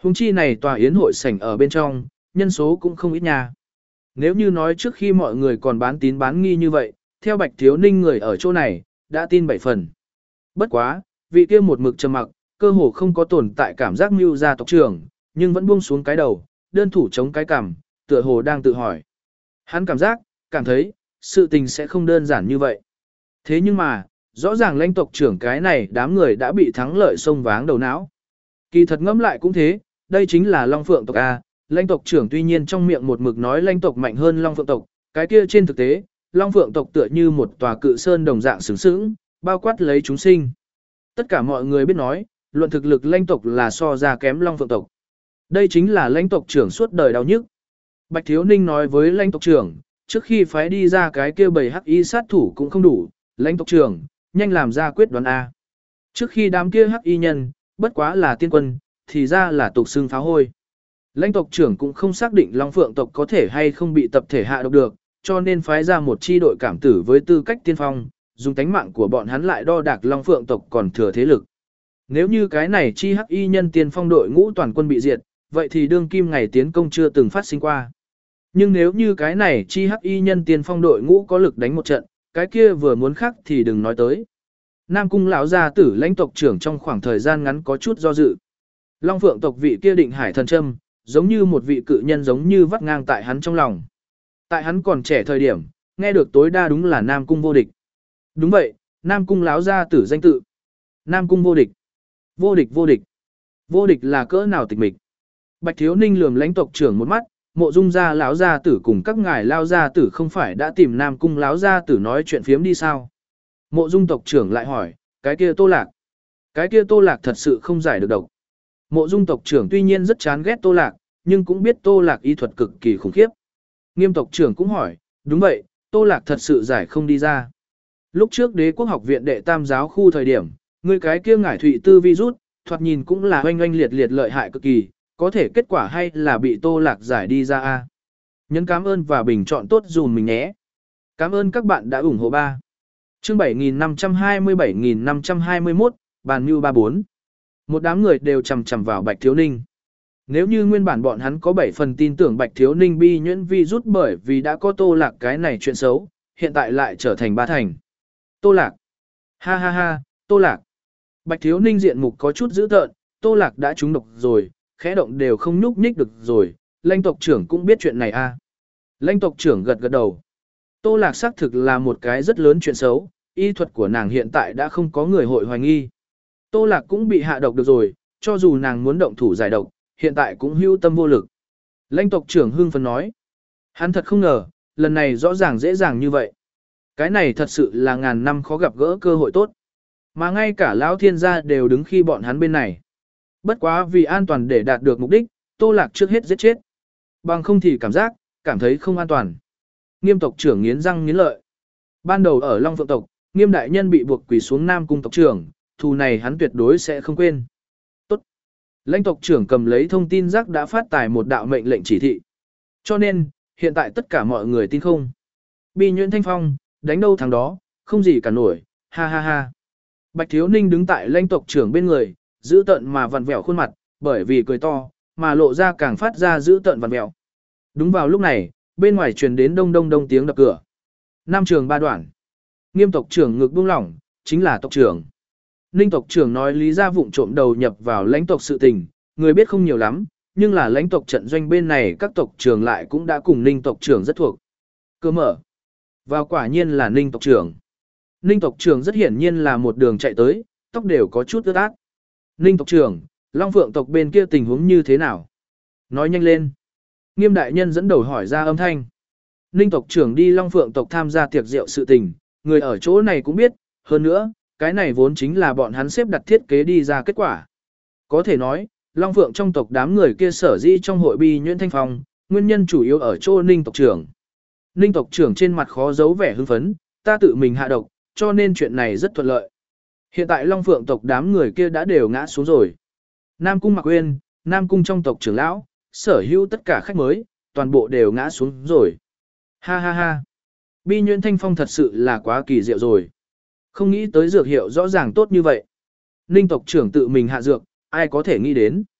Huống chi này tòa yến hội sảnh ở bên trong, nhân số cũng không ít nha. Nếu như nói trước khi mọi người còn bán tín bán nghi như vậy, theo Bạch Thiếu Ninh người ở chỗ này, đã tin bảy phần. Bất quá, vị kia một mực trầm mặc, cơ hồ không có tồn tại cảm giác mưu gia tộc trưởng, nhưng vẫn buông xuống cái đầu, đơn thủ chống cái cằm, tựa hồ đang tự hỏi. Hắn cảm giác, cảm thấy, sự tình sẽ không đơn giản như vậy. Thế nhưng mà, rõ ràng lãnh tộc trưởng cái này đám người đã bị thắng lợi xông váng đầu não. Kỳ thật ngẫm lại cũng thế, đây chính là Long Phượng tộc A, lãnh tộc trưởng tuy nhiên trong miệng một mực nói lãnh tộc mạnh hơn Long Phượng tộc, cái kia trên thực tế, Long Phượng tộc tựa như một tòa cự sơn đồng dạng sướng sướng, bao quát lấy chúng sinh. Tất cả mọi người biết nói, luận thực lực lãnh tộc là so ra kém Long Phượng tộc. Đây chính là lãnh tộc trưởng suốt đời đau nhức. Bạch Thiếu Ninh nói với lãnh tộc trưởng, trước khi phái đi ra cái kia bầy hắc y sát thủ cũng không đủ, lãnh tộc trưởng, nhanh làm ra quyết đoán A. Trước khi đám kia hắc y nhân, bất quá là tiên quân, thì ra là tục xương pháo hôi. Lãnh tộc trưởng cũng không xác định Long Phượng tộc có thể hay không bị tập thể hạ độc được, cho nên phái ra một chi đội cảm tử với tư cách tiên phong, dùng tánh mạng của bọn hắn lại đo đạc Long Phượng tộc còn thừa thế lực. Nếu như cái này chi hắc y nhân tiên phong đội ngũ toàn quân bị diệt, vậy thì đương kim ngày tiến công chưa từng phát sinh qua. Nhưng nếu như cái này chi hắc y nhân tiên phong đội ngũ có lực đánh một trận, cái kia vừa muốn khác thì đừng nói tới. Nam cung lão gia tử lãnh tộc trưởng trong khoảng thời gian ngắn có chút do dự. Long Phượng tộc vị kia định hải thần châm, giống như một vị cự nhân giống như vắt ngang tại hắn trong lòng. Tại hắn còn trẻ thời điểm, nghe được tối đa đúng là Nam cung vô địch. Đúng vậy, Nam cung lão gia tử danh tự. Nam cung vô địch. Vô địch vô địch. Vô địch là cỡ nào tịch mịch. Bạch Thiếu Ninh lườm lãnh tộc trưởng một mắt, Mộ Dung gia lão gia tử cùng các ngài lao gia tử không phải đã tìm Nam cung lão gia tử nói chuyện phiếm đi sao? Mộ Dung tộc trưởng lại hỏi, cái kia Tô Lạc. Cái kia Tô Lạc thật sự không giải được độc. Mộ Dung tộc trưởng tuy nhiên rất chán ghét Tô Lạc, nhưng cũng biết Tô Lạc y thuật cực kỳ khủng khiếp. Nghiêm tộc trưởng cũng hỏi, đúng vậy, Tô Lạc thật sự giải không đi ra. Lúc trước Đế quốc học viện đệ tam giáo khu thời điểm, người cái kia ngải thụy tư virus, thoạt nhìn cũng là oanh oanh liệt liệt lợi hại cực kỳ, có thể kết quả hay là bị Tô Lạc giải đi ra a. Nhấn cảm ơn và bình chọn tốt dùm mình nhé. Cảm ơn các bạn đã ủng hộ ba. Chương bảy nghìn năm trăm hai mươi bảy nghìn năm trăm hai mươi mốt, bàn mưu ba bốn. Một đám người đều chằm chằm vào Bạch Thiếu Ninh. Nếu như nguyên bản bọn hắn có bảy phần tin tưởng Bạch Thiếu Ninh bi nhuyễn vi rút bởi vì đã có Tô Lạc cái này chuyện xấu, hiện tại lại trở thành ba thành. Tô Lạc. Ha ha ha, Tô Lạc. Bạch Thiếu Ninh diện mục có chút dữ tợn, Tô Lạc đã trúng độc rồi, khẽ động đều không nhúc nhích được rồi, lãnh tộc trưởng cũng biết chuyện này a. À. Lãnh tộc trưởng gật gật đầu. Tô Lạc xác thực là một cái rất lớn chuyện xấu, y thuật của nàng hiện tại đã không có người hội hoài nghi. Tô Lạc cũng bị hạ độc được rồi, cho dù nàng muốn động thủ giải độc, hiện tại cũng hưu tâm vô lực. Lãnh tộc trưởng hưng phấn nói. Hắn thật không ngờ, lần này rõ ràng dễ dàng như vậy. Cái này thật sự là ngàn năm khó gặp gỡ cơ hội tốt. Mà ngay cả lão thiên gia đều đứng khi bọn hắn bên này. Bất quá vì an toàn để đạt được mục đích, Tô Lạc trước hết giết chết. Bằng không thì cảm giác, cảm thấy không an toàn. Nghiêm tộc trưởng nghiến răng nghiến lợi. Ban đầu ở Long Phượng tộc, Nghiêm đại nhân bị buộc quỳ xuống Nam cung tộc trưởng, thù này hắn tuyệt đối sẽ không quên. Tốt. Lãnh tộc trưởng cầm lấy thông tin rác đã phát tải một đạo mệnh lệnh chỉ thị. Cho nên, hiện tại tất cả mọi người tin không. Bi nhuyễn thanh phong, đánh đâu thằng đó, không gì cả nổi, ha ha ha. Bạch Thiếu Ninh đứng tại lãnh tộc trưởng bên người, giữ tận mà vặn vẹo khuôn mặt, bởi vì cười to, mà lộ ra càng phát ra giữ tận vặn vẹo. Đúng vào lúc này, bên ngoài truyền đến đông đông đông tiếng đập cửa. Nam trường ba đoạn. Nghiêm tộc trưởng ngực buông lỏng, chính là tộc trưởng. Ninh tộc trưởng nói lý ra vụng trộm đầu nhập vào lãnh tộc sự tình, người biết không nhiều lắm, nhưng là lãnh tộc trận doanh bên này các tộc trưởng lại cũng đã cùng Ninh tộc trưởng rất thuộc. Cơ mở. Vào quả nhiên là Ninh tộc trưởng. Ninh tộc trưởng rất hiển nhiên là một đường chạy tới, tóc đều có chút ướt át. Ninh tộc trưởng, Long Phượng tộc bên kia tình huống như thế nào? Nói nhanh lên. Nghiêm đại nhân dẫn đầu hỏi ra âm thanh. Ninh tộc trưởng đi Long Phượng tộc tham gia tiệc rượu sự tình, người ở chỗ này cũng biết, hơn nữa, cái này vốn chính là bọn hắn xếp đặt thiết kế đi ra kết quả. Có thể nói, Long Phượng trong tộc đám người kia sở dĩ trong hội bi nhuyễn thanh phong, nguyên nhân chủ yếu ở chỗ Ninh tộc trưởng. Ninh tộc trưởng trên mặt khó giấu vẻ hưng phấn, ta tự mình hạ độc, cho nên chuyện này rất thuận lợi. Hiện tại Long Phượng tộc đám người kia đã đều ngã xuống rồi. Nam cung Mạc Uyên, Nam cung trong tộc trưởng lão, sở hữu tất cả khách mới, toàn bộ đều ngã xuống rồi. Ha ha ha. Bi nhuyễn thanh phong thật sự là quá kỳ diệu rồi. Không nghĩ tới dược hiệu rõ ràng tốt như vậy. Ninh tộc trưởng tự mình hạ dược, ai có thể nghĩ đến.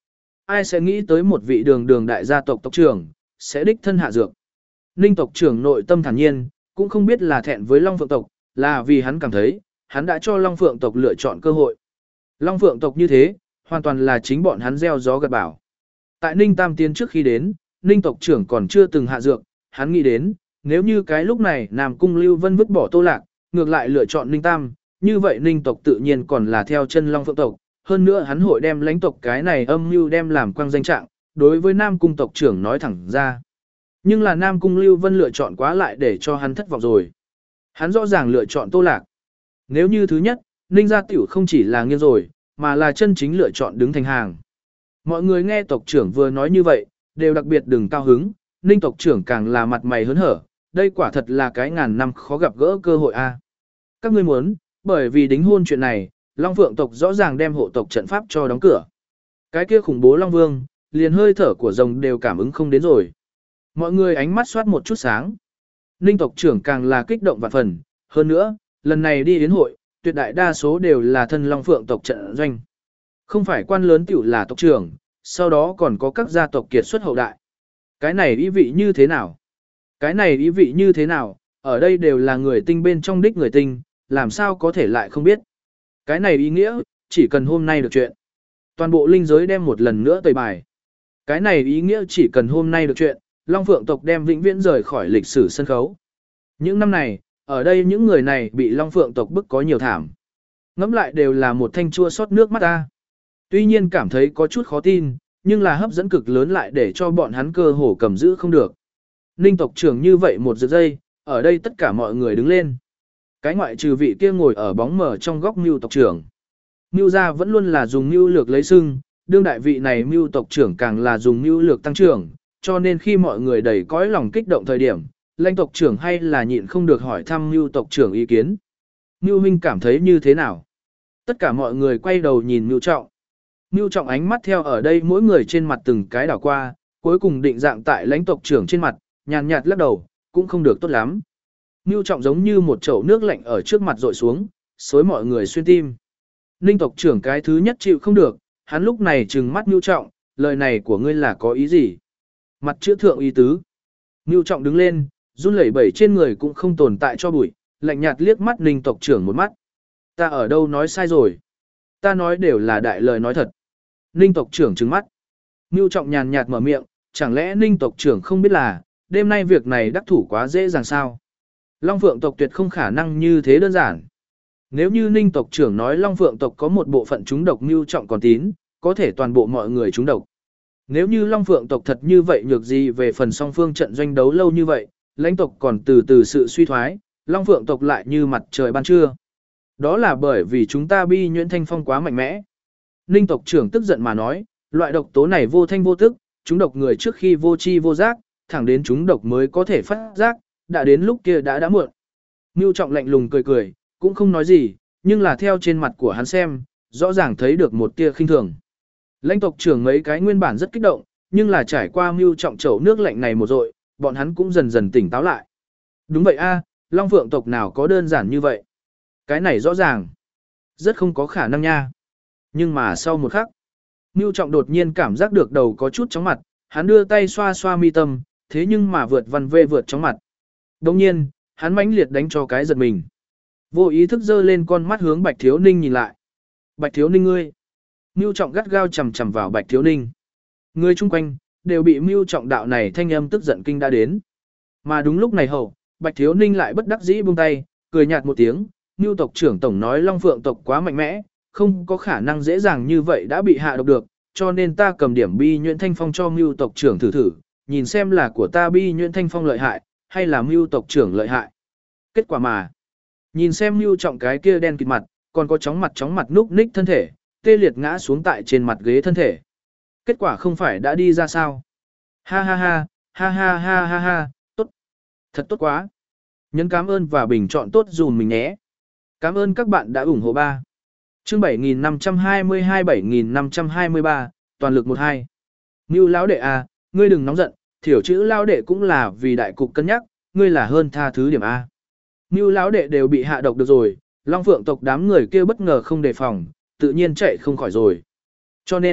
ai sẽ nghĩ tới một vị đường đường đại gia tộc tộc trưởng, sẽ đích thân hạ dược. Ninh tộc trưởng nội tâm thản nhiên, cũng không biết là thẹn với Long Phượng tộc, là vì hắn cảm thấy, hắn đã cho Long Phượng tộc lựa chọn cơ hội. Long Phượng tộc như thế, hoàn toàn là chính bọn hắn gieo gió gặt bão. Tại Ninh Tam Tiên trước khi đến, Ninh tộc trưởng còn chưa từng hạ dược, hắn nghĩ đến, nếu như cái lúc này Nam Cung Lưu Vân vứt bỏ Tô Lạc, ngược lại lựa chọn Ninh Tam, như vậy Ninh tộc tự nhiên còn là theo chân Long Phượng tộc, hơn nữa hắn hội đem lãnh tộc cái này âm mưu đem làm quang danh trạng, đối với Nam Cung tộc trưởng nói thẳng ra. Nhưng là Nam Cung Lưu Vân lựa chọn quá lại để cho hắn thất vọng rồi. Hắn rõ ràng lựa chọn Tô Lạc. Nếu như thứ nhất, Ninh gia tiểu không chỉ là nghiêng rồi, mà là chân chính lựa chọn đứng thành hàng. Mọi người nghe tộc trưởng vừa nói như vậy, đều đặc biệt đừng cao hứng, Ninh tộc trưởng càng là mặt mày hớn hở, đây quả thật là cái ngàn năm khó gặp gỡ cơ hội a. Các ngươi muốn, bởi vì đính hôn chuyện này, Long Phượng tộc rõ ràng đem hộ tộc trận pháp cho đóng cửa. Cái kia khủng bố Long Vương, liền hơi thở của rồng đều cảm ứng không đến rồi. Mọi người ánh mắt soát một chút sáng. Ninh tộc trưởng càng là kích động vạn phần, hơn nữa, lần này đi đến hội, tuyệt đại đa số đều là thân Long Phượng tộc trận doanh. Không phải quan lớn tiểu là tộc trưởng, sau đó còn có các gia tộc kiệt xuất hậu đại. Cái này ý vị như thế nào? Cái này ý vị như thế nào? Ở đây đều là người tinh bên trong đích người tinh, làm sao có thể lại không biết? Cái này ý nghĩa, chỉ cần hôm nay được chuyện. Toàn bộ linh giới đem một lần nữa tẩy bài. Cái này ý nghĩa chỉ cần hôm nay được chuyện, Long Phượng tộc đem vĩnh viễn rời khỏi lịch sử sân khấu. Những năm này, ở đây những người này bị Long Phượng tộc bức có nhiều thảm. Ngẫm lại đều là một thanh chua xót nước mắt ta. Tuy nhiên cảm thấy có chút khó tin, nhưng là hấp dẫn cực lớn lại để cho bọn hắn cơ hồ cầm giữ không được. Ninh tộc trưởng như vậy một giây giây, ở đây tất cả mọi người đứng lên. Cái ngoại trừ vị kia ngồi ở bóng mờ trong góc Mưu tộc trưởng. Mưu gia vẫn luôn là dùng mưu lược lấy sưng, đương đại vị này Mưu tộc trưởng càng là dùng mưu lược tăng trưởng, cho nên khi mọi người đầy cõi lòng kích động thời điểm, lãnh tộc trưởng hay là nhịn không được hỏi thăm Mưu tộc trưởng ý kiến. Mưu huynh cảm thấy như thế nào? Tất cả mọi người quay đầu nhìn Mưu Trọng. Mưu Trọng ánh mắt theo ở đây mỗi người trên mặt từng cái đảo qua, cuối cùng định dạng tại lãnh tộc trưởng trên mặt, nhàn nhạt lắc đầu, cũng không được tốt lắm. Mưu Trọng giống như một chậu nước lạnh ở trước mặt rội xuống, xối mọi người xuyên tim. Ninh tộc trưởng cái thứ nhất chịu không được, hắn lúc này trừng mắt Mưu Trọng, lời này của ngươi là có ý gì? Mặt chữ thượng ý tứ. Mưu Trọng đứng lên, run lẩy bẩy trên người cũng không tồn tại cho bụi, lạnh nhạt liếc mắt Ninh tộc trưởng một mắt. Ta ở đâu nói sai rồi? Ta nói đều là đại lời nói thật. Ninh tộc trưởng trừng mắt. Mưu Trọng nhàn nhạt mở miệng, chẳng lẽ Ninh tộc trưởng không biết là, đêm nay việc này đắc thủ quá dễ dàng sao? Long Phượng tộc tuyệt không khả năng như thế đơn giản. Nếu như Ninh tộc trưởng nói Long Phượng tộc có một bộ phận trúng độc Mưu Trọng còn tín, có thể toàn bộ mọi người trúng độc. Nếu như Long Phượng tộc thật như vậy nhược gì về phần song phương trận doanh đấu lâu như vậy, lãnh tộc còn từ từ sự suy thoái, Long Phượng tộc lại như mặt trời ban trưa. Đó là bởi vì chúng ta bi nhuyễn thanh phong quá mạnh mẽ. Ninh tộc trưởng tức giận mà nói, loại độc tố này vô thanh vô tức, chúng độc người trước khi vô chi vô giác, thẳng đến chúng độc mới có thể phát giác, đã đến lúc kia đã đã muộn. Mưu Trọng lạnh lùng cười cười, cũng không nói gì, nhưng là theo trên mặt của hắn xem, rõ ràng thấy được một tia khinh thường. Lãnh tộc trưởng mấy cái nguyên bản rất kích động, nhưng là trải qua Mưu Trọng chậu nước lạnh này một dội, bọn hắn cũng dần dần tỉnh táo lại. Đúng vậy a, Long Phượng tộc nào có đơn giản như vậy? Cái này rõ ràng, rất không có khả năng nha. Nhưng mà sau một khắc, Mưu Trọng đột nhiên cảm giác được đầu có chút chóng mặt, hắn đưa tay xoa xoa mi tâm, thế nhưng mà vượt văn vê vượt chóng mặt. Đồng nhiên, hắn mãnh liệt đánh cho cái giật mình. Vô ý thức giơ lên con mắt hướng Bạch Thiếu Ninh nhìn lại. Bạch Thiếu Ninh ngươi. Mưu Trọng gắt gao chầm chầm vào Bạch Thiếu Ninh. Người chung quanh, đều bị Mưu Trọng đạo này thanh âm tức giận kinh đã đến. Mà đúng lúc này hậu, Bạch Thiếu Ninh lại bất đắc dĩ buông tay, cười nhạt một tiếng, Mưu tộc trưởng tổng nói Long Phượng tộc quá mạnh mẽ, không có khả năng dễ dàng như vậy đã bị hạ độc được, cho nên ta cầm điểm bi nhuyễn thanh phong cho Mưu tộc trưởng thử thử, nhìn xem là của ta bi nhuyễn thanh phong lợi hại, hay là Mưu tộc trưởng lợi hại. Kết quả mà, nhìn xem Mưu Trọng cái kia đen kịt mặt, còn có chóng mặt chóng mặt núp ních thân thể, tê liệt ngã xuống tại trên mặt ghế thân thể. Kết quả không phải đã đi ra sao? Ha ha ha, ha ha ha ha ha, tốt. Thật tốt quá. Nhấn cảm ơn và bình chọn tốt dùm mình nhé. Cảm ơn các bạn đã ủng hộ ba. Chương bảy nghìn năm trăm hai mươi hai bảy nghìn năm trăm hai mươi ba, toàn lực một hai. Ngưu lão đệ à, ngươi đừng nóng giận, thiểu chữ lão đệ cũng là vì đại cục cân nhắc, ngươi là hơn tha thứ điểm A. Ngưu lão đệ đều bị hạ độc được rồi, Long Phượng tộc đám người kia bất ngờ không đề phòng, tự nhiên chạy không khỏi rồi. Cho nên,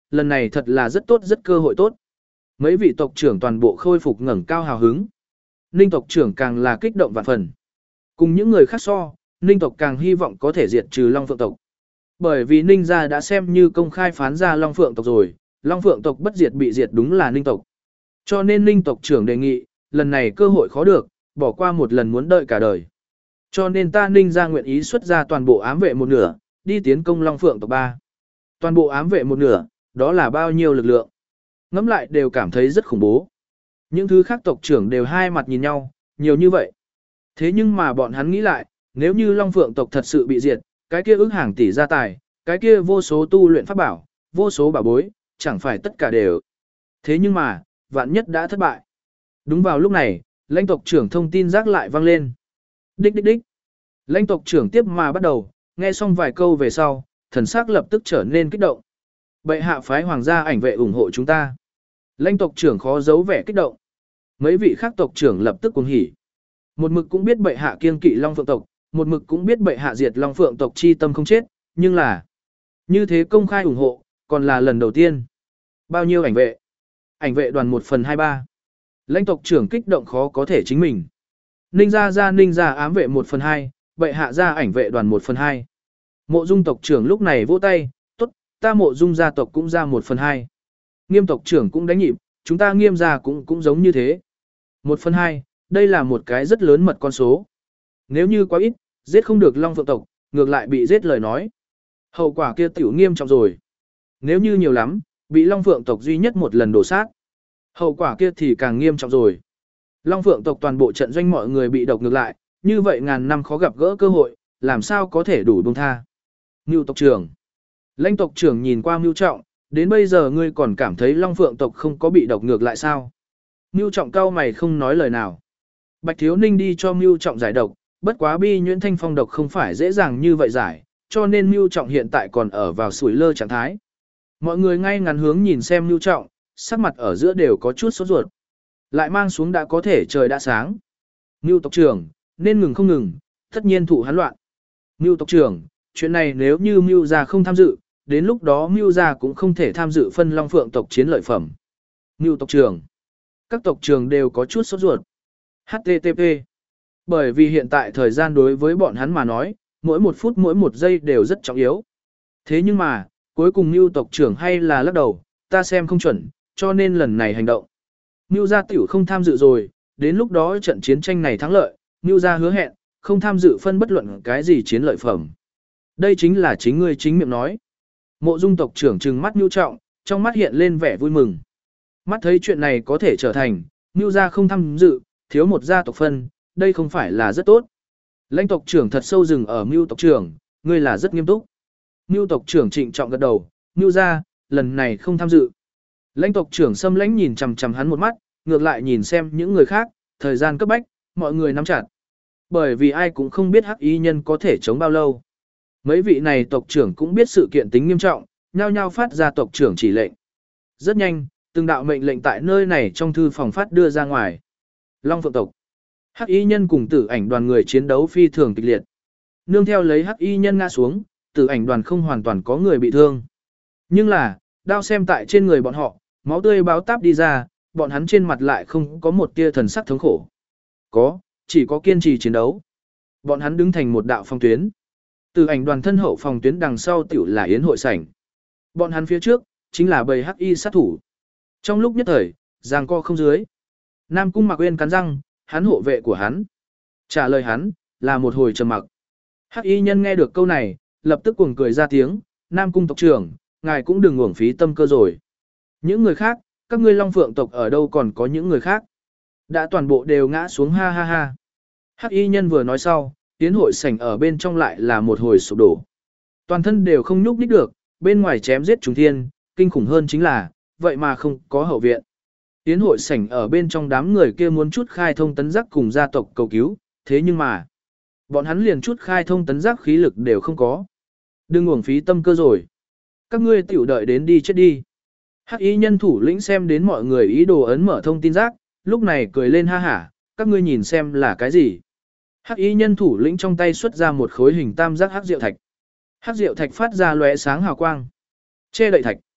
lần này thật là rất tốt rất cơ hội tốt. Mấy vị tộc trưởng toàn bộ khôi phục ngẩng cao hào hứng. Ninh tộc trưởng càng là kích động vạn phần. Cùng những người khác so, Ninh tộc càng hy vọng có thể diệt trừ Long Phượng tộc. Bởi vì Ninh gia đã xem như công khai phán ra Long Phượng tộc rồi, Long Phượng tộc bất diệt bị diệt đúng là Ninh tộc. Cho nên Ninh tộc trưởng đề nghị, lần này cơ hội khó được, bỏ qua một lần muốn đợi cả đời. Cho nên ta Ninh gia nguyện ý xuất ra toàn bộ ám vệ một nửa, đi tiến công Long Phượng tộc ba. Toàn bộ ám vệ một nửa, đó là bao nhiêu lực lượng. Ngẫm lại đều cảm thấy rất khủng bố. Những thứ khác tộc trưởng đều hai mặt nhìn nhau, nhiều như vậy. Thế nhưng mà bọn hắn nghĩ lại, nếu như Long Phượng tộc thật sự bị diệt, cái kia ước hàng tỷ gia tài, cái kia vô số tu luyện pháp bảo, vô số bảo bối, chẳng phải tất cả đều. Thế nhưng mà, vạn nhất đã thất bại. Đúng vào lúc này, lãnh tộc trưởng thông tin rác lại vang lên. Đích đích đích. Lãnh tộc trưởng tiếp mà bắt đầu, nghe xong vài câu về sau, thần sắc lập tức trở nên kích động. Bệ hạ phái hoàng gia ảnh vệ ủng hộ chúng ta. Lãnh tộc trưởng khó giấu vẻ kích động. Mấy vị khác tộc trưởng lập tức cuồng hỉ. Một mực cũng biết bệ hạ kiêng kỵ Long Phượng tộc, một mực cũng biết bệ hạ diệt Long Phượng tộc chi tâm không chết, nhưng là như thế công khai ủng hộ, còn là lần đầu tiên. Bao nhiêu ảnh vệ? Ảnh vệ đoàn một phần hai ba. Lãnh tộc trưởng kích động khó có thể chính mình. Ninh gia gia Ninh gia ám vệ một phần hai, bệ hạ gia ảnh vệ đoàn một phần hai. Mộ Dung tộc trưởng lúc này vỗ tay, tốt, ta Mộ Dung gia tộc cũng ra một phần hai. Nghiêm tộc trưởng cũng đánh nhịp, chúng ta Nghiêm gia cũng cũng giống như thế. Một phần hai, đây là một cái rất lớn mật con số. Nếu như quá ít, giết không được Long Phượng tộc, ngược lại bị giết lời nói. Hậu quả kia tiểu nghiêm trọng rồi. Nếu như nhiều lắm, bị Long Phượng tộc duy nhất một lần đổ sát. Hậu quả kia thì càng nghiêm trọng rồi. Long Phượng tộc toàn bộ trận doanh mọi người bị độc ngược lại, như vậy ngàn năm khó gặp gỡ cơ hội, làm sao có thể đủ buông tha. Ngưu tộc trưởng. Lãnh tộc trưởng nhìn qua Ngưu Trọng, đến bây giờ ngươi còn cảm thấy Long Phượng tộc không có bị độc ngược lại sao? Ngưu Trọng cau mày không nói lời nào. Bạch Thiếu Ninh đi cho Ngưu Trọng giải độc, bất quá bi nhuyễn thanh phong độc không phải dễ dàng như vậy giải, cho nên Ngưu Trọng hiện tại còn ở vào sủi lơ trạng thái. Mọi người ngay ngắn hướng nhìn xem Ngưu Trọng, sắc mặt ở giữa đều có chút sốt ruột. Lại mang xuống đã có thể trời đã sáng. Ngưu tộc trưởng, nên ngừng không ngừng, tất nhiên thụ hắn loạn. Ngưu tộc trưởng, chuyện này nếu như Ngưu gia không tham dự, đến lúc đó Ngưu gia cũng không thể tham dự phân Long Phượng tộc chiến lợi phẩm. Ngưu tộc trưởng, các tộc trưởng đều có chút sốt ruột. hát tê tê pê. Bởi vì hiện tại thời gian đối với bọn hắn mà nói, mỗi một phút mỗi một giây đều rất trọng yếu. Thế nhưng mà, cuối cùng Ngưu tộc trưởng hay là lắc đầu, ta xem không chuẩn, cho nên lần này hành động. Ngưu gia tiểu không tham dự rồi, đến lúc đó trận chiến tranh này thắng lợi, Ngưu gia hứa hẹn, không tham dự phân bất luận cái gì chiến lợi phẩm. Đây chính là chính ngươi chính miệng nói. Mộ Dung tộc trưởng trừng mắt Ngưu Trọng, trong mắt hiện lên vẻ vui mừng. Mắt thấy chuyện này có thể trở thành, Ngưu gia không tham dự, thiếu một gia tộc phân, đây không phải là rất tốt. Lãnh tộc trưởng thật sâu rừng ở Ngưu tộc trưởng, ngươi là rất nghiêm túc. Ngưu tộc trưởng trịnh trọng gật đầu, Ngưu gia, lần này không tham dự. Lãnh tộc trưởng Sâm Lãnh nhìn chằm chằm hắn một mắt, ngược lại nhìn xem những người khác, thời gian cấp bách, mọi người nắm chặt. Bởi vì ai cũng không biết hắc y nhân có thể chống bao lâu. Mấy vị này tộc trưởng cũng biết sự kiện tính nghiêm trọng, nhao nhao phát ra tộc trưởng chỉ lệnh. Rất nhanh, từng đạo mệnh lệnh tại nơi này trong thư phòng phát đưa ra ngoài. Long Phượng tộc. Hắc y nhân cùng Tử Ảnh đoàn người chiến đấu phi thường kịch liệt. Nương theo lấy hắc y nhân ngã xuống, Tử Ảnh đoàn không hoàn toàn có người bị thương. Nhưng là, đao xem tại trên người bọn họ, máu tươi báo táp đi ra, bọn hắn trên mặt lại không có một tia thần sắc thống khổ. Có, chỉ có kiên trì chiến đấu. Bọn hắn đứng thành một đạo phòng tuyến. Từ ảnh đoàn thân hậu phòng tuyến đằng sau tiểu là yến hội sảnh. Bọn hắn phía trước, chính là bầy hắc y sát thủ. Trong lúc nhất thời, giằng co không dưới. Nam Cung Mạc Uyên cắn răng, hắn hộ vệ của hắn. Trả lời hắn, là một hồi trầm mặc. Hắc y nhân nghe được câu này, lập tức cuồng cười ra tiếng, Nam Cung tộc trưởng, ngài cũng đừng uổng phí tâm cơ rồi. Những người khác, các ngươi Long Phượng tộc ở đâu còn có những người khác. Đã toàn bộ đều ngã xuống ha ha ha. Hắc y nhân vừa nói sau, tiến hội sảnh ở bên trong lại là một hồi sụp đổ. Toàn thân đều không nhúc nhích được, bên ngoài chém giết trùng thiên, kinh khủng hơn chính là, vậy mà không có hậu viện. Tiến hội sảnh ở bên trong đám người kia muốn chút khai thông tấn giác cùng gia tộc cầu cứu, thế nhưng mà, bọn hắn liền chút khai thông tấn giác khí lực đều không có. Đừng uổng phí tâm cơ rồi. Các ngươi tiểu đợi đến đi chết đi. Hắc y nhân thủ lĩnh xem đến mọi người ý đồ ấn mở thông tin giác, lúc này cười lên ha hả, các ngươi nhìn xem là cái gì. Hắc y nhân thủ lĩnh trong tay xuất ra một khối hình tam giác hắc diệu thạch. Hắc diệu thạch phát ra lóe sáng hào quang. Che đậy thạch.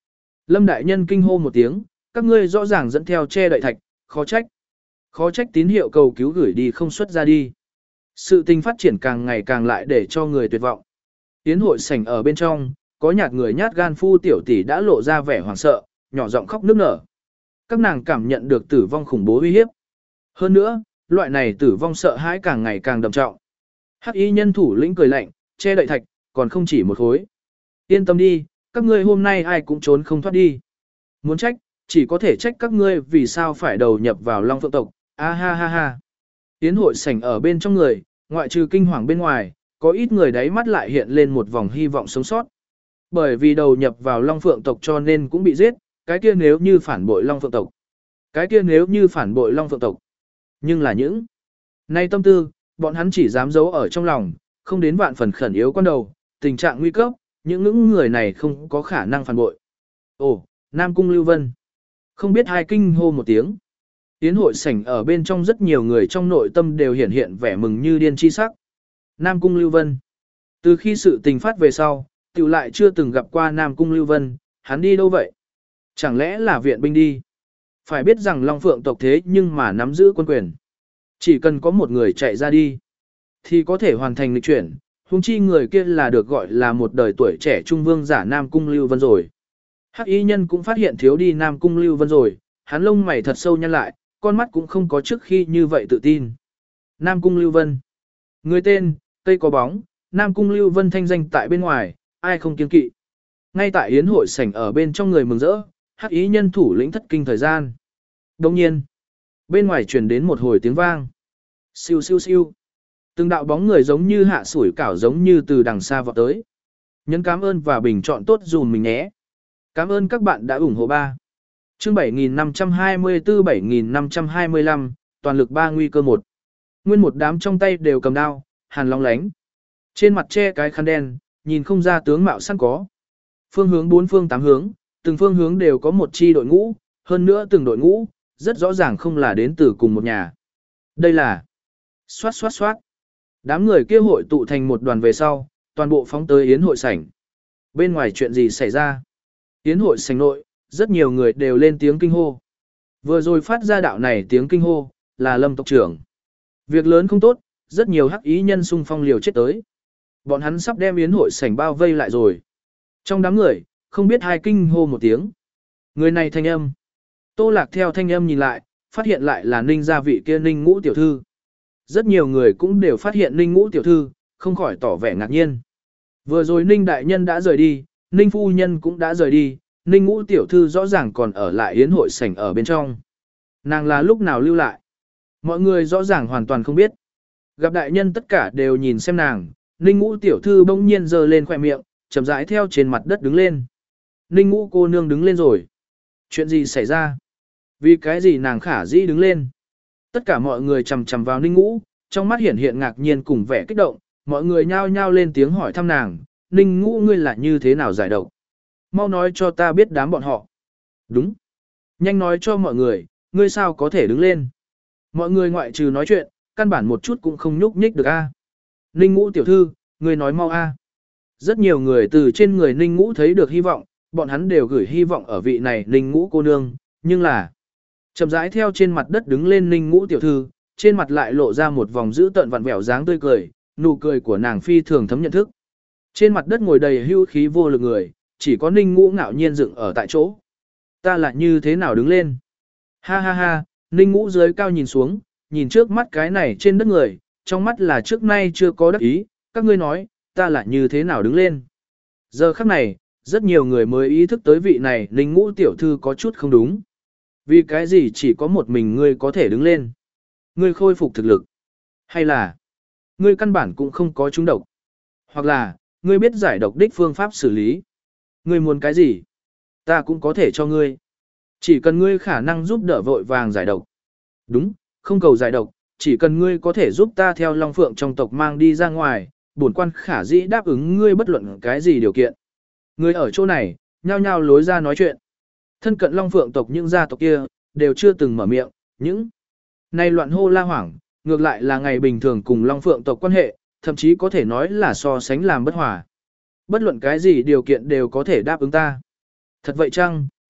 Lâm đại nhân kinh hô một tiếng, các ngươi rõ ràng dẫn theo che đậy thạch, khó trách. Khó trách tín hiệu cầu cứu gửi đi không xuất ra đi. Sự tình phát triển càng ngày càng lại để cho người tuyệt vọng. Tiến hội sảnh ở bên trong, có nhạt người nhát gan phu tiểu tỷ đã lộ ra vẻ hoảng sợ, nhỏ giọng khóc nức nở. Các nàng cảm nhận được tử vong khủng bố uy hiếp. Hơn nữa, loại này tử vong sợ hãi càng ngày càng đậm trọng. Hắc y nhân thủ lĩnh cười lạnh, che đậy thạch, còn không chỉ một khối. Yên tâm đi, các ngươi hôm nay ai cũng trốn không thoát đi. Muốn trách, chỉ có thể trách các ngươi vì sao phải đầu nhập vào Long Phượng tộc. A ha ha ha. Tiến hội sảnh ở bên trong người, ngoại trừ kinh hoàng bên ngoài, có ít người đáy mắt lại hiện lên một vòng hy vọng sống sót. Bởi vì đầu nhập vào Long Phượng tộc cho nên cũng bị giết, cái kia nếu như phản bội Long Phượng tộc. Cái kia nếu như phản bội Long Phượng tộc. Nhưng là những nay tâm tư, bọn hắn chỉ dám giấu ở trong lòng, không đến vạn phần khẩn yếu quan đầu, tình trạng nguy cấp, những những người này không có khả năng phản bội. Ồ, Nam Cung Lưu Vân. Không biết hai kinh hô một tiếng. Tiến hội sảnh ở bên trong rất nhiều người trong nội tâm đều hiển hiện vẻ mừng như điên chi sắc. Nam Cung Lưu Vân. Từ khi sự tình phát về sau, tiểu lại chưa từng gặp qua Nam Cung Lưu Vân, hắn đi đâu vậy? Chẳng lẽ là viện binh đi? Phải biết rằng Long Phượng tộc thế nhưng mà nắm giữ quân quyền. Chỉ cần có một người chạy ra đi, thì có thể hoàn thành lịch chuyển, huống chi người kia là được gọi là một đời tuổi trẻ trung vương giả Nam Cung Lưu Vân rồi. Hắc y nhân cũng phát hiện thiếu đi Nam Cung Lưu Vân rồi, hắn lông mày thật sâu nhăn lại, con mắt cũng không có trước khi như vậy tự tin. Nam Cung Lưu Vân. Người tên, cây có bóng, Nam Cung Lưu Vân thanh danh tại bên ngoài, ai không kiêng kỵ. Ngay tại yến hội sảnh ở bên trong người mừng rỡ, hắc ý nhân thủ lĩnh thất kinh thời gian. Đồng nhiên, bên ngoài truyền đến một hồi tiếng vang. Siêu siêu siêu. Từng đạo bóng người giống như hạ sủi cảo giống như từ đằng xa vọt tới. Nhấn cảm ơn và bình chọn tốt dùm mình nhé. Cảm ơn các bạn đã ủng hộ ba. Chương bảy nghìn năm trăm hai mươi tư bảy nghìn năm trăm hai mươi lăm, toàn lực ba nguy cơ một. Nguyên một đám trong tay đều cầm đao, hàn long lánh. Trên mặt che cái khăn đen, nhìn không ra tướng mạo sẵn có. Phương hướng bốn phương tám hướng, từng phương hướng đều có một chi đội ngũ, hơn nữa từng đội ngũ, rất rõ ràng không là đến từ cùng một nhà. Đây là xoát xoát xoát. Đám người kia hội tụ thành một đoàn về sau, toàn bộ phóng tới yến hội sảnh. Bên ngoài chuyện gì xảy ra? Yến hội sảnh nội, rất nhiều người đều lên tiếng kinh hô. Vừa rồi phát ra đạo này tiếng kinh hô, là Lâm tộc trưởng. Việc lớn không tốt, rất nhiều hắc ý nhân xung phong liều chết tới. Bọn hắn sắp đem yến hội sảnh bao vây lại rồi. Trong đám người, không biết hai kinh hô một tiếng. Người này thanh âm. Tô Lạc theo thanh âm nhìn lại, phát hiện lại là Ninh gia vị kia Ninh Ngũ tiểu thư. Rất nhiều người cũng đều phát hiện Ninh Ngũ tiểu thư, không khỏi tỏ vẻ ngạc nhiên. Vừa rồi Ninh đại nhân đã rời đi, Ninh phu nhân cũng đã rời đi, Ninh Ngũ tiểu thư rõ ràng còn ở lại yến hội sảnh ở bên trong. Nàng là lúc nào lưu lại? Mọi người rõ ràng hoàn toàn không biết. Gặp đại nhân tất cả đều nhìn xem nàng, Ninh Ngũ tiểu thư bỗng nhiên giơ lên khóe miệng, chậm rãi theo trên mặt đất đứng lên. Ninh Ngũ cô nương đứng lên rồi. Chuyện gì xảy ra? Vì cái gì nàng khả dĩ đứng lên? Tất cả mọi người chằm chằm vào Ninh Ngũ, trong mắt hiện hiện ngạc nhiên cùng vẻ kích động, mọi người nhao nhao lên tiếng hỏi thăm nàng, Ninh Ngũ ngươi là như thế nào giải độc? Mau nói cho ta biết đám bọn họ. Đúng. Nhanh nói cho mọi người, ngươi sao có thể đứng lên? Mọi người ngoại trừ nói chuyện, căn bản một chút cũng không nhúc nhích được a. Ninh Ngũ tiểu thư, ngươi nói mau a. Rất nhiều người từ trên người Ninh Ngũ thấy được hy vọng, bọn hắn đều gửi hy vọng ở vị này Ninh Ngũ cô nương, nhưng là chậm rãi theo trên mặt đất đứng lên Ninh Ngũ tiểu thư, trên mặt lại lộ ra một vòng dữ tợn vặn vẹo dáng tươi cười, nụ cười của nàng phi thường thấm nhận thức. Trên mặt đất ngồi đầy hưu khí vô lực người, chỉ có Ninh Ngũ ngạo nhiên dựng ở tại chỗ. Ta lại như thế nào đứng lên? Ha ha ha, Ninh Ngũ dưới cao nhìn xuống, nhìn trước mắt cái này trên đất người, trong mắt là trước nay chưa có đắc ý, các ngươi nói, ta lại như thế nào đứng lên? Giờ khắc này, rất nhiều người mới ý thức tới vị này Ninh Ngũ tiểu thư có chút không đúng. Vì cái gì chỉ có một mình ngươi có thể đứng lên? Ngươi khôi phục thực lực? Hay là ngươi căn bản cũng không có trúng độc? Hoặc là ngươi biết giải độc đích phương pháp xử lý? Ngươi muốn cái gì? Ta cũng có thể cho ngươi. Chỉ cần ngươi khả năng giúp đỡ vội vàng giải độc. Đúng, không cầu giải độc, chỉ cần ngươi có thể giúp ta theo Long Phượng trong tộc mang đi ra ngoài, bổn quan khả dĩ đáp ứng ngươi bất luận cái gì điều kiện. Ngươi ở chỗ này, nhao nhao lối ra nói chuyện. Thân cận Long Phượng tộc những gia tộc kia, đều chưa từng mở miệng, những này loạn hô la hoảng, ngược lại là ngày bình thường cùng Long Phượng tộc quan hệ, thậm chí có thể nói là so sánh làm bất hòa. Bất luận cái gì điều kiện đều có thể đáp ứng ta. Thật vậy chăng,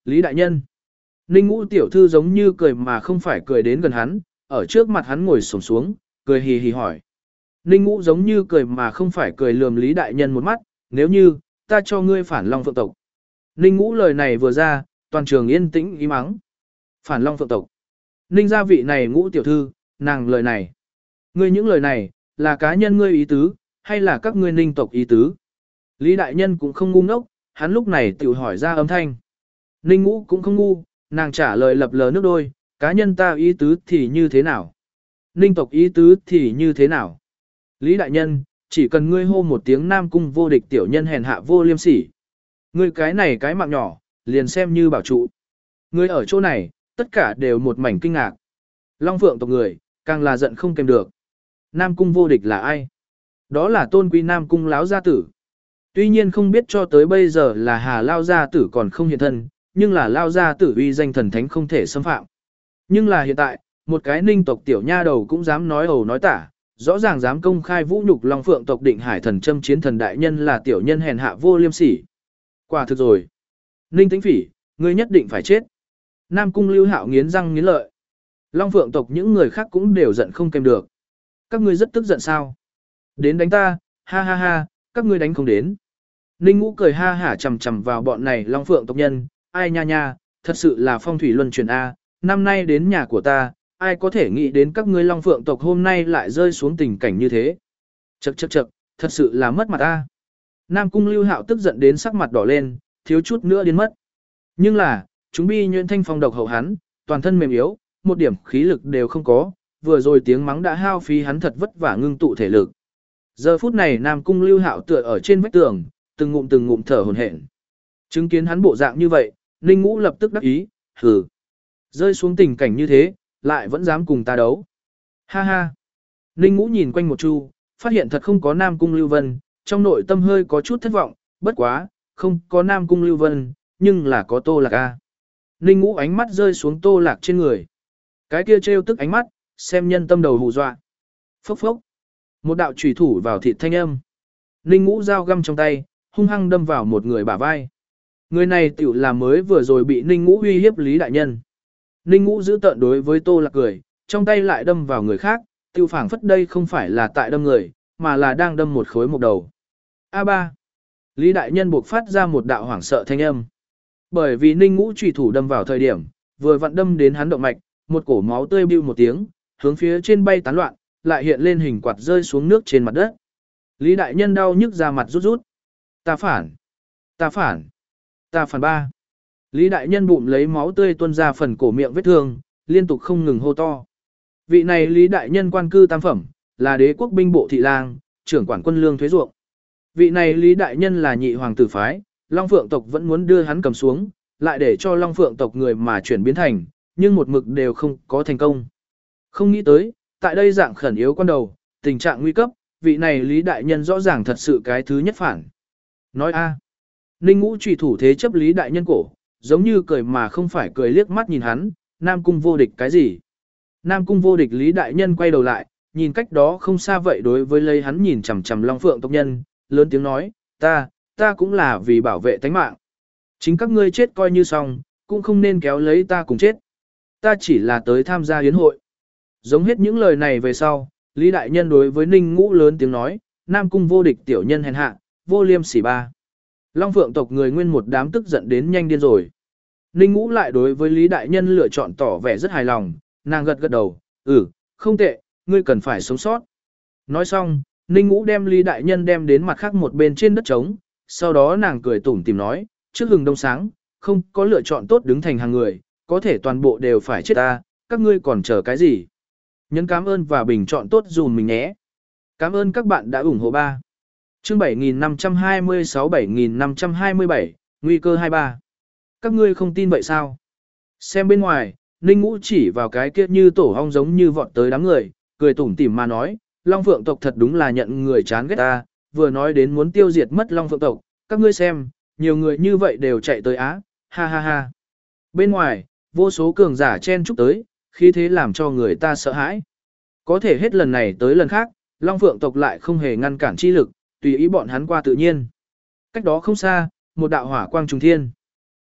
Lý đại nhân. Ninh Ngũ tiểu thư giống như cười mà không phải cười đến gần hắn, ở trước mặt hắn ngồi xổm xuống, cười hì hì hỏi. Ninh Ngũ giống như cười mà không phải cười lườm Lý đại nhân một mắt, nếu như, ta cho ngươi phản Long Phượng tộc. Ninh Ngũ lời này vừa ra, toàn trường yên tĩnh im mắng. Phản Long Phượng tộc. Ninh gia vị này Ngũ tiểu thư, nàng lời này. Ngươi những lời này, là cá nhân ngươi ý tứ, hay là các ngươi Ninh tộc ý tứ? Lý đại nhân cũng không ngu ngốc, hắn lúc này tự hỏi ra âm thanh. Ninh Ngũ cũng không ngu, nàng trả lời lập lờ nước đôi, cá nhân ta ý tứ thì như thế nào? Ninh tộc ý tứ thì như thế nào? Lý đại nhân, chỉ cần ngươi hô một tiếng Nam Cung vô địch tiểu nhân hèn hạ vô liêm sỉ. Ngươi cái này cái mạng nhỏ, liền xem như bảo trụ. Ngươi ở chỗ này, tất cả đều một mảnh kinh ngạc. Long Phượng tộc người, càng là giận không kèm được. Nam Cung vô địch là ai? Đó là tôn quý Nam Cung láo gia tử. Tuy nhiên không biết cho tới bây giờ là Hà Lao gia tử còn không hiện thân, nhưng là Lao gia tử uy danh thần thánh không thể xâm phạm. Nhưng là hiện tại, một cái Ninh tộc tiểu nha đầu cũng dám nói ẩu nói tả, rõ ràng dám công khai vũ nhục Long Phượng tộc Định Hải thần châm chiến thần đại nhân là tiểu nhân hèn hạ vô liêm sỉ. Quả thực rồi. Ninh Tĩnh Phỉ, ngươi nhất định phải chết. Nam Cung Lưu Hạo nghiến răng nghiến lợi. Long Phượng tộc những người khác cũng đều giận không kèm được. Các ngươi rất tức giận sao? Đến đánh ta, ha ha ha, các ngươi đánh không đến. Ninh Ngũ cười ha hả chầm chầm vào bọn này Long Phượng tộc nhân, ai nha nha, thật sự là phong thủy luân chuyển A, năm nay đến nhà của ta, ai có thể nghĩ đến các ngươi Long Phượng tộc hôm nay lại rơi xuống tình cảnh như thế. Chậc chậc chậc, thật sự là mất mặt A. Nam Cung Lưu Hạo tức giận đến sắc mặt đỏ lên, thiếu chút nữa điên mất. Nhưng là, chúng bi nhuyễn thanh phong độc hậu hắn, toàn thân mềm yếu, một điểm khí lực đều không có, vừa rồi tiếng mắng đã hao phí hắn thật vất vả ngưng tụ thể lực. Giờ phút này Nam Cung Lưu Hạo tựa ở trên vách tường, từng ngụm từng ngụm thở hổn hển. Chứng kiến hắn bộ dạng như vậy, Ninh Ngũ lập tức đắc ý, hừ. Rơi xuống tình cảnh như thế, lại vẫn dám cùng ta đấu. Ha ha. Ninh Ngũ nhìn quanh một chu, phát hiện thật không có Nam Cung Lưu Vân, trong nội tâm hơi có chút thất vọng, bất quá, không có Nam Cung Lưu Vân, nhưng là có Tô Lạc A. Ninh Ngũ ánh mắt rơi xuống Tô Lạc trên người. Cái kia trêu tức ánh mắt, xem nhân tâm đầu hù dọa. Phốc phốc. Một đạo chủy thủ vào thịt thanh âm. Ninh Ngũ dao găm trong tay, hung hăng đâm vào một người bả vai. Người này tiểu là mới vừa rồi bị Ninh Ngũ uy hiếp Lý đại nhân. Ninh Ngũ giữ tợn đối với Tô Lạc cười, trong tay lại đâm vào người khác, tiêu phảng phất đây không phải là tại đâm người, mà là đang đâm một khối một đầu. A ba. Lý đại nhân buộc phát ra một đạo hoảng sợ thanh âm. Bởi vì Ninh Ngũ chủy thủ đâm vào thời điểm, vừa vặn đâm đến hắn động mạch, một cổ máu tươi bưu một tiếng, hướng phía trên bay tán loạn, lại hiện lên hình quạt rơi xuống nước trên mặt đất. Lý đại nhân đau nhức ra mặt rút rút. Ta phản. Ta phản. Ta phản ba. Lý đại nhân bụng lấy máu tươi tuôn ra phần cổ miệng vết thương, liên tục không ngừng hô to. Vị này Lý đại nhân quan cư tam phẩm, là đế quốc binh bộ thị lang, trưởng quản quân lương thuế ruộng. Vị này Lý đại nhân là nhị hoàng tử phái, Long Phượng tộc vẫn muốn đưa hắn cầm xuống, lại để cho Long Phượng tộc người mà chuyển biến thành, nhưng một mực đều không có thành công. Không nghĩ tới, tại đây dạng khẩn yếu quan đầu, tình trạng nguy cấp, vị này Lý đại nhân rõ ràng thật sự cái thứ nhất phản. Nói a. Ninh Ngũ trùy thủ thế chấp Lý đại nhân cổ, giống như cười mà không phải cười liếc mắt nhìn hắn, Nam Cung vô địch cái gì? Nam Cung vô địch Lý đại nhân quay đầu lại, nhìn cách đó không xa vậy đối với lấy hắn nhìn chằm chằm Long Phượng tộc nhân, lớn tiếng nói, ta, ta cũng là vì bảo vệ tánh mạng. Chính các ngươi chết coi như xong, cũng không nên kéo lấy ta cùng chết. Ta chỉ là tới tham gia yến hội. Giống hết những lời này về sau, Lý đại nhân đối với Ninh Ngũ lớn tiếng nói, Nam Cung vô địch tiểu nhân hèn hạ, vô liêm sỉ ba. Long Phượng tộc người nguyên một đám tức giận đến nhanh điên rồi. Ninh Ngũ lại đối với Lý đại nhân lựa chọn tỏ vẻ rất hài lòng, nàng gật gật đầu, ừ, không tệ, ngươi cần phải sống sót. Nói xong, Ninh Ngũ đem Lý đại nhân đem đến mặt khác một bên trên đất trống, sau đó nàng cười tủm tìm nói, trước hừng đông sáng, không có lựa chọn tốt đứng thành hàng người, có thể toàn bộ đều phải chết ta, các ngươi còn chờ cái gì? Nhấn cảm ơn và bình chọn tốt dùm mình nhé. Cảm ơn các bạn đã ủng hộ ba. Chương bảy nghìn năm trăm hai mươi sáu bảy nghìn năm trăm hai mươi bảy, nguy cơ hai mươi ba. Các ngươi không tin vậy sao? Xem bên ngoài, Ninh Ngũ chỉ vào cái kia như tổ hong giống như vọt tới đám người, cười tủm tỉm mà nói, Long Phượng tộc thật đúng là nhận người chán ghét ta, vừa nói đến muốn tiêu diệt mất Long Phượng tộc, các ngươi xem, nhiều người như vậy đều chạy tới Á, ha ha ha. Bên ngoài, vô số cường giả chen chúc tới, khí thế làm cho người ta sợ hãi. Có thể hết lần này tới lần khác, Long Phượng tộc lại không hề ngăn cản chi lực, tùy ý bọn hắn qua tự nhiên. Cách đó không xa, một đạo hỏa quang trùng thiên.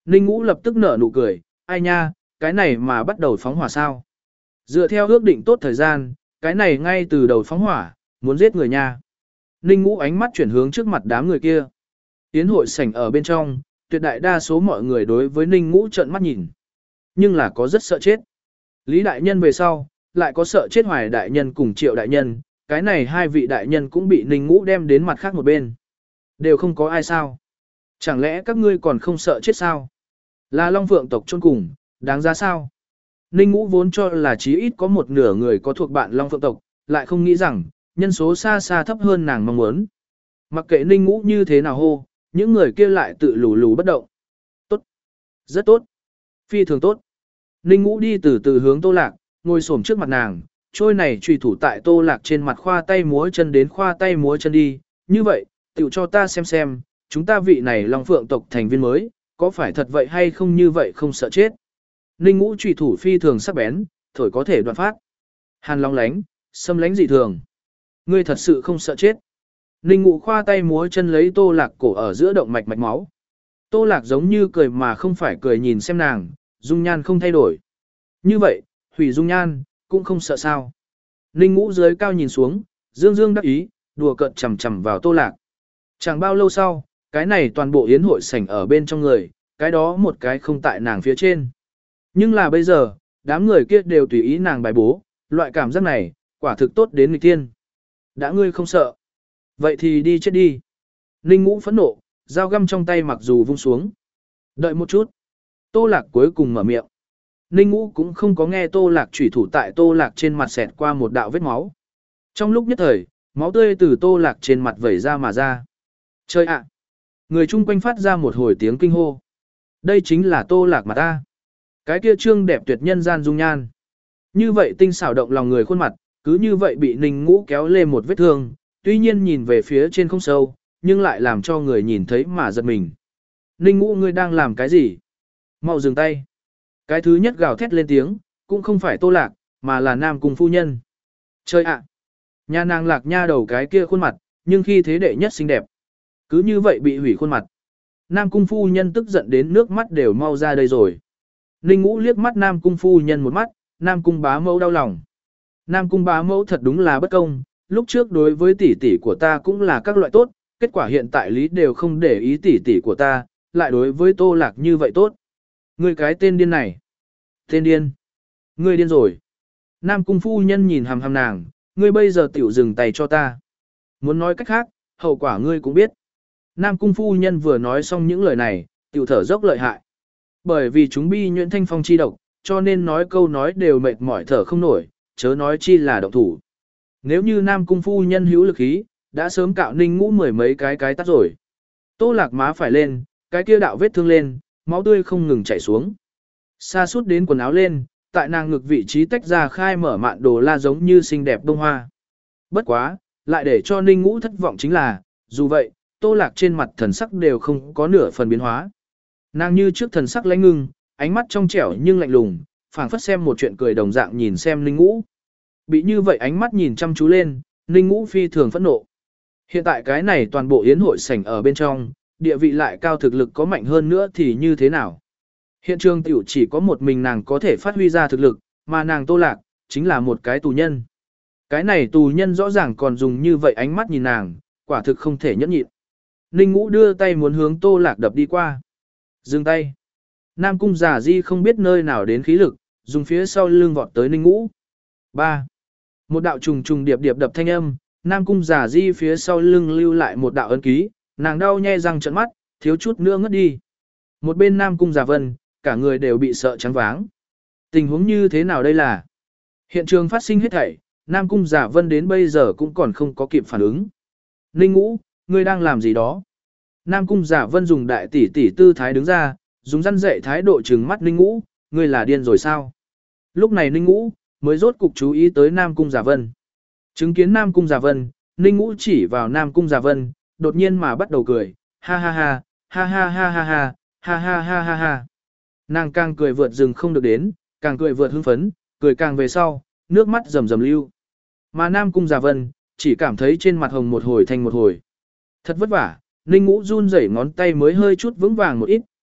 Ninh Ngũ lập tức nở nụ cười, ai nha, cái này mà bắt đầu phóng hỏa sao? Dựa theo ước định tốt thời gian, cái này ngay từ đầu phóng hỏa, muốn giết người nha. Ninh Ngũ ánh mắt chuyển hướng trước mặt đám người kia. Yến hội sảnh ở bên trong, tuyệt đại đa số mọi người đối với Ninh Ngũ trợn mắt nhìn. Nhưng là có rất sợ chết. Lý đại nhân về sau, lại có sợ chết Hoài đại nhân cùng Triệu đại nhân, cái này hai vị đại nhân cũng bị Ninh Ngũ đem đến mặt khác một bên. Đều không có ai sao. Chẳng lẽ các ngươi còn không sợ chết sao? Là Long Phượng tộc chôn cùng, đáng giá sao? Ninh Ngũ vốn cho là chí ít có một nửa người có thuộc bạn Long Phượng tộc, lại không nghĩ rằng, nhân số xa xa thấp hơn nàng mong muốn. Mặc kệ Ninh Ngũ như thế nào hô, những người kia lại tự lù lù bất động. Tốt. Rất tốt. Phi thường tốt. Ninh Ngũ đi từ từ hướng Tô Lạc, ngồi xổm trước mặt nàng, trôi này trùy thủ tại Tô Lạc trên mặt khoa tay múa chân đến khoa tay múa chân đi. Như vậy, tiểu cho ta xem xem, chúng ta vị này Long Phượng tộc thành viên mới, có phải thật vậy hay không như vậy không sợ chết. Ninh Ngũ trùy thủ phi thường sắc bén, thổi có thể đoạn phát. Hàn long lánh, xâm lánh dị thường. Ngươi thật sự không sợ chết. Ninh Ngũ khoa tay múa chân lấy Tô Lạc cổ ở giữa động mạch mạch máu. Tô Lạc giống như cười mà không phải cười nhìn xem nàng, dung nhan không thay đổi. Như vậy, hủy dung nhan, cũng không sợ sao. Ninh Ngũ dưới cao nhìn xuống, dương dương đắc ý, đùa cợt chầm chầm vào Tô Lạc. Chẳng bao lâu sau, cái này toàn bộ yến hội sảnh ở bên trong người, cái đó một cái không tại nàng phía trên. Nhưng là bây giờ, đám người kia đều tùy ý nàng bài bố, loại cảm giác này, quả thực tốt đến nghịch tiên. Đã ngươi không sợ. Vậy thì đi chết đi. Ninh Ngũ phẫn nộ, dao găm trong tay mặc dù vung xuống. Đợi một chút. Tô Lạc cuối cùng mở miệng. Ninh Ngũ cũng không có nghe Tô Lạc chủy thủ tại Tô Lạc trên mặt xẹt qua một đạo vết máu. Trong lúc nhất thời, máu tươi từ Tô Lạc trên mặt vẩy ra mà ra. Chơi ạ! Người chung quanh phát ra một hồi tiếng kinh hô. Đây chính là Tô Lạc mà ta. Cái kia trương đẹp tuyệt nhân gian dung nhan. Như vậy tinh xảo động lòng người khuôn mặt, cứ như vậy bị Ninh Ngũ kéo lên một vết thương, tuy nhiên nhìn về phía trên không sâu, nhưng lại làm cho người nhìn thấy mà giật mình. Ninh Ngũ ngươi đang làm cái gì? Mau dừng tay. Cái thứ nhất gào thét lên tiếng, cũng không phải Tô Lạc, mà là Nam Cung phu nhân. Chơi ạ! Nhà nàng Lạc nha đầu cái kia khuôn mặt, nhưng khi thế đệ nhất xinh đẹp. Cứ như vậy bị hủy khuôn mặt. Nam Cung phu nhân tức giận đến nước mắt đều mau ra đây rồi. Ninh Ngũ liếc mắt Nam Cung phu nhân một mắt, Nam Cung bá mẫu đau lòng. Nam Cung bá mẫu thật đúng là bất công, lúc trước đối với tỷ tỷ của ta cũng là các loại tốt, kết quả hiện tại lý đều không để ý tỷ tỷ của ta, lại đối với Tô Lạc như vậy tốt. Ngươi cái tên điên này. Tên điên. Ngươi điên rồi. Nam Cung phu nhân nhìn hằm hằm nàng, ngươi bây giờ tiểu dừng tay cho ta. Muốn nói cách khác, hậu quả ngươi cũng biết. Nam Cung phu nhân vừa nói xong những lời này, tiểu thở dốc lợi hại. Bởi vì chúng bi nhuyễn thanh phong chi độc, cho nên nói câu nói đều mệt mỏi thở không nổi, chớ nói chi là động thủ. Nếu như Nam Cung phu nhân hữu lực khí, đã sớm cạo Ninh Ngũ mười mấy cái cái tắt rồi. Tô Lạc má phải lên, cái kia đạo vết thương lên, máu tươi không ngừng chảy xuống. Sa sút đến quần áo lên, tại nàng ngực vị trí tách ra khai mở mạn đồ la giống như xinh đẹp bông hoa. Bất quá, lại để cho Ninh Ngũ thất vọng chính là, dù vậy, Tô Lạc trên mặt thần sắc đều không có nửa phần biến hóa. Nàng như trước thần sắc lãnh ngưng, ánh mắt trong trẻo nhưng lạnh lùng, phảng phất xem một chuyện cười đồng dạng nhìn xem Ninh Ngũ. Bị như vậy ánh mắt nhìn chăm chú lên, Ninh Ngũ phi thường phẫn nộ. Hiện tại cái này toàn bộ yến hội sảnh ở bên trong, địa vị lại cao thực lực có mạnh hơn nữa thì như thế nào? Hiện trường tiểu chỉ có một mình nàng có thể phát huy ra thực lực, mà nàng Tô Lạc, chính là một cái tù nhân. Cái này tù nhân rõ ràng còn dùng như vậy ánh mắt nhìn nàng, quả thực không thể nhẫn nhịn. Ninh Ngũ đưa tay muốn hướng Tô Lạc đập đi qua. Dừng tay. Nam Cung Giả Di không biết nơi nào đến khí lực, dùng phía sau lưng vọt tới Ninh Ngũ. ba. Một đạo trùng trùng điệp điệp đập thanh âm, Nam Cung Giả Di phía sau lưng lưu lại một đạo ấn ký, nàng đau nhe răng trợn mắt, thiếu chút nữa ngất đi. Một bên Nam Cung Giả Vân, cả người đều bị sợ trắng váng. Tình huống như thế nào đây là? Hiện trường phát sinh hết thảy, Nam Cung Giả Vân đến bây giờ cũng còn không có kịp phản ứng. Ninh Ngũ, ngươi đang làm gì đó? Nam Cung Giả Vân dùng đại tỷ tỷ tư thái đứng ra, dùng răn dạy thái độ trừng mắt Ninh Ngũ, ngươi là điên rồi sao? Lúc này Ninh Ngũ mới rốt cục chú ý tới Nam Cung Giả Vân. Chứng kiến Nam Cung Giả Vân, Ninh Ngũ chỉ vào Nam Cung Giả Vân, đột nhiên mà bắt đầu cười, ha ha ha, ha ha ha ha ha, ha ha ha ha ha. Nàng càng cười vượt rừng không được đến, càng cười vượt hưng phấn, cười càng về sau, nước mắt rầm rầm lưu. Mà Nam Cung Giả Vân, chỉ cảm thấy trên mặt hồng một hồi thành một hồi. Thật vất vả, Ninh Ngũ run rẩy ngón tay mới hơi chút vững vàng một ít,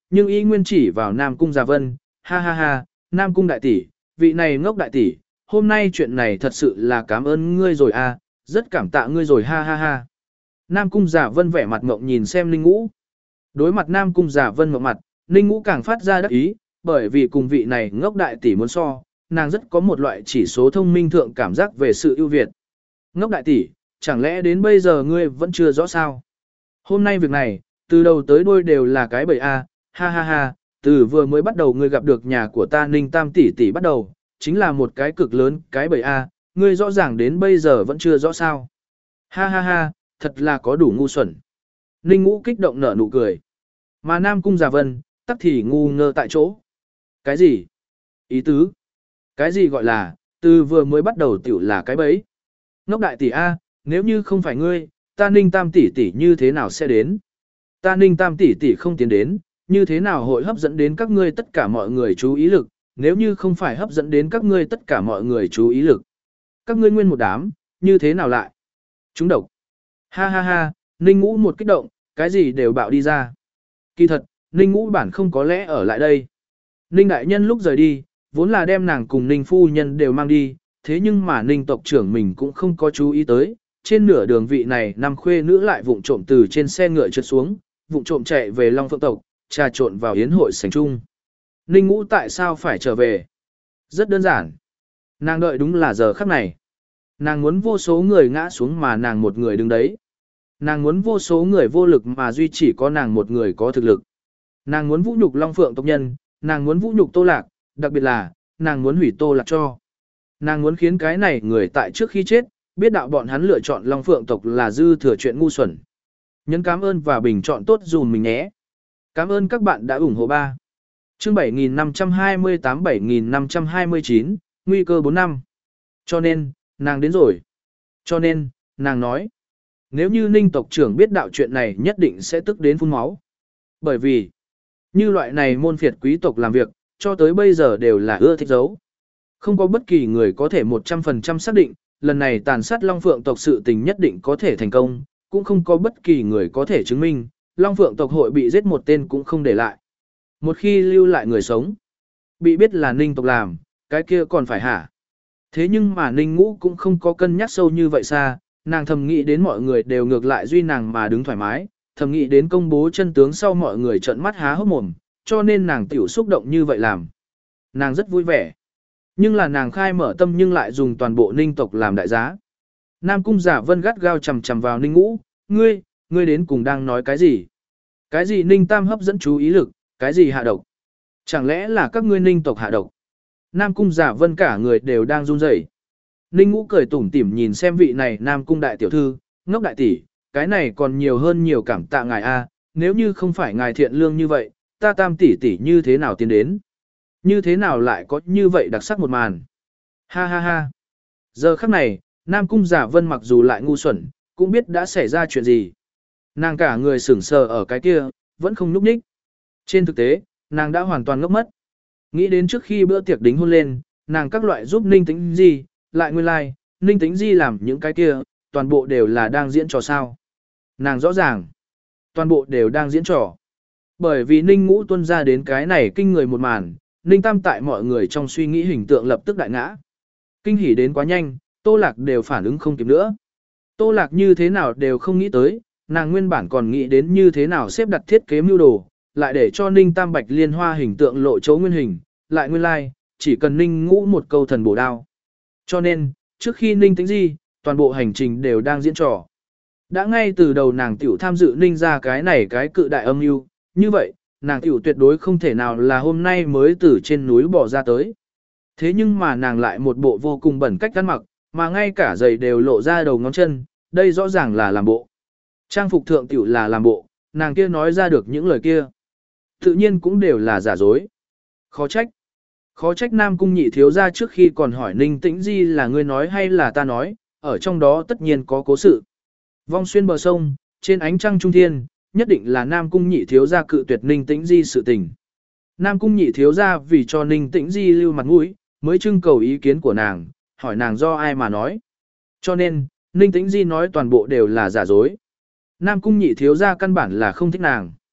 nhưng y nguyên chỉ vào Nam Cung Già Vân, ha ha ha, Nam Cung đại tỷ, vị này ngốc đại tỷ, hôm nay chuyện này thật sự là cảm ơn ngươi rồi a, rất cảm tạ ngươi rồi ha ha ha. Nam Cung Già Vân vẻ mặt ngộng nhìn xem Ninh Ngũ. Đối mặt Nam Cung Già Vân ngộng mặt, Ninh Ngũ càng phát ra đắc ý, bởi vì cùng vị này ngốc đại tỷ muốn so, nàng rất có một loại chỉ số thông minh thượng cảm giác về sự ưu việt. Ngốc đại tỷ, chẳng lẽ đến bây giờ ngươi vẫn chưa rõ sao? Hôm nay việc này, từ đầu tới đuôi đều là cái bẫy a, ha ha ha, từ vừa mới bắt đầu ngươi gặp được nhà của ta Ninh Tam tỷ tỷ bắt đầu, chính là một cái cực lớn cái bẫy a, ngươi rõ ràng đến bây giờ vẫn chưa rõ sao? Ha ha ha, thật là có đủ ngu xuẩn. Ninh Ngũ kích động nở nụ cười. Mà Nam Cung Già Vân, tắc thì ngu ngơ tại chỗ. Cái gì? Ý tứ? Cái gì gọi là, từ vừa mới bắt đầu tiểu là cái bẫy? Ngốc đại tỷ A, nếu như không phải ngươi, ta Ninh Tam tỷ tỷ như thế nào sẽ đến? Ta Ninh Tam tỷ tỷ không tiến đến, như thế nào hội hấp dẫn đến các ngươi tất cả mọi người chú ý lực, nếu như không phải hấp dẫn đến các ngươi tất cả mọi người chú ý lực. Các ngươi nguyên một đám, như thế nào lại? Chúng độc. Ha ha ha, Ninh Ngũ một kích động, cái gì đều bạo đi ra. Kỳ thật, Ninh Ngũ bản không có lẽ ở lại đây. Ninh đại nhân lúc rời đi, vốn là đem nàng cùng Ninh phu nhân đều mang đi, thế nhưng mà Ninh tộc trưởng mình cũng không có chú ý tới. Trên nửa đường vị này năm khuê nữ lại vụng trộm từ trên xe ngựa trượt xuống, vụng trộm chạy về Long Phượng tộc, trà trộn vào yến hội sảnh chung. Ninh Ngũ tại sao phải trở về? Rất đơn giản. Nàng đợi đúng là giờ khắc này. Nàng muốn vô số người ngã xuống mà nàng một người đứng đấy. Nàng muốn vô số người vô lực mà duy chỉ có nàng một người có thực lực. Nàng muốn vũ nhục Long Phượng tộc nhân, nàng muốn vũ nhục Tô Lạc, đặc biệt là, nàng muốn hủy Tô Lạc cho. Nàng muốn khiến cái này người tại trước khi chết, biết đạo bọn hắn lựa chọn Long Phượng tộc là dư thừa chuyện ngu xuẩn. Nhấn cảm ơn và bình chọn tốt dùm mình nhé. Cảm ơn các bạn đã ủng hộ ba. Chương bảy nghìn năm trăm hai mươi tám bảy nghìn năm trăm hai mươi chín, nguy cơ bốn năm. Cho nên, nàng đến rồi. Cho nên, nàng nói. Nếu như Ninh tộc trưởng biết đạo chuyện này nhất định sẽ tức đến phun máu. Bởi vì, như loại này môn phiệt quý tộc làm việc, cho tới bây giờ đều là ưa thích giấu. Không có bất kỳ người có thể một trăm phần trăm xác định, lần này tàn sát Long Phượng tộc sự tình nhất định có thể thành công, cũng không có bất kỳ người có thể chứng minh, Long Phượng tộc hội bị giết một tên cũng không để lại. Một khi lưu lại người sống, bị biết là Ninh tộc làm, cái kia còn phải hả? Thế nhưng mà Ninh Ngũ cũng không có cân nhắc sâu như vậy xa, nàng thầm nghĩ đến mọi người đều ngược lại duy nàng mà đứng thoải mái, thầm nghĩ đến công bố chân tướng sau mọi người trợn mắt há hốc mồm, cho nên nàng tiểu xúc động như vậy làm. Nàng rất vui vẻ. Nhưng là nàng khai mở tâm nhưng lại dùng toàn bộ Ninh tộc làm đại giá. Nam Cung Giả Vân gắt gao chầm chầm vào Ninh Ngũ, ngươi, ngươi đến cùng đang nói cái gì? Cái gì Ninh Tam hấp dẫn chú ý lực, cái gì hạ độc? Chẳng lẽ là các ngươi Ninh tộc hạ độc? Nam Cung Giả Vân cả người đều đang run rẩy. Ninh Ngũ cười tủm tỉm nhìn xem vị này Nam Cung đại tiểu thư, ngốc đại tỷ, cái này còn nhiều hơn nhiều cảm tạ ngài a, nếu như không phải ngài thiện lương như vậy, ta Tam tỷ tỷ như thế nào tiến đến? Như thế nào lại có như vậy đặc sắc một màn? Ha ha ha. Giờ khắc này, Nam Cung Giả Vân mặc dù lại ngu xuẩn, cũng biết đã xảy ra chuyện gì. Nàng cả người sững sờ ở cái kia, vẫn không nhúc nhích. Trên thực tế, nàng đã hoàn toàn ngốc mất. Nghĩ đến trước khi bữa tiệc đính hôn lên, nàng các loại giúp Ninh Tĩnh Di, lại nguyên lai, like, Ninh Tĩnh Di làm những cái kia, toàn bộ đều là đang diễn trò sao. Nàng rõ ràng, toàn bộ đều đang diễn trò. Bởi vì Ninh Ngũ tuân ra đến cái này kinh người một màn, Ninh Tam tại mọi người trong suy nghĩ hình tượng lập tức đại ngã. Kinh hỉ đến quá nhanh, Tô Lạc đều phản ứng không kịp nữa. Tô Lạc như thế nào đều không nghĩ tới, nàng nguyên bản còn nghĩ đến như thế nào xếp đặt thiết kế mưu đồ, lại để cho Ninh Tam Bạch Liên Hoa hình tượng lộ chấu nguyên hình, lại nguyên lai, like, chỉ cần Ninh Ngũ một câu thần bổ đao. Cho nên, trước khi Ninh Tĩnh Di, toàn bộ hành trình đều đang diễn trò. Đã ngay từ đầu nàng tiểu tham dự Ninh ra cái này cái cự đại âm mưu, như vậy, nàng tiểu tuyệt đối không thể nào là hôm nay mới từ trên núi bỏ ra tới. Thế nhưng mà nàng lại một bộ vô cùng bẩn cách ăn mặc, mà ngay cả giày đều lộ ra đầu ngón chân, đây rõ ràng là làm bộ. Trang phục thượng tiểu là làm bộ, nàng kia nói ra được những lời kia. Tự nhiên cũng đều là giả dối. Khó trách. Khó trách Nam Cung nhị thiếu ra trước khi còn hỏi Ninh Tĩnh Di là ngươi nói hay là ta nói, ở trong đó tất nhiên có cố sự. Vong xuyên bờ sông, trên ánh trăng trung thiên, nhất định là Nam Cung nhị thiếu ra cự tuyệt Ninh Tĩnh Di sự tình. Nam Cung nhị thiếu ra vì cho Ninh Tĩnh Di lưu mặt mũi, mới trưng cầu ý kiến của nàng, hỏi nàng do ai mà nói. Cho nên, Ninh Tĩnh Di nói toàn bộ đều là giả dối. Nam Cung nhị thiếu ra căn bản là không thích nàng.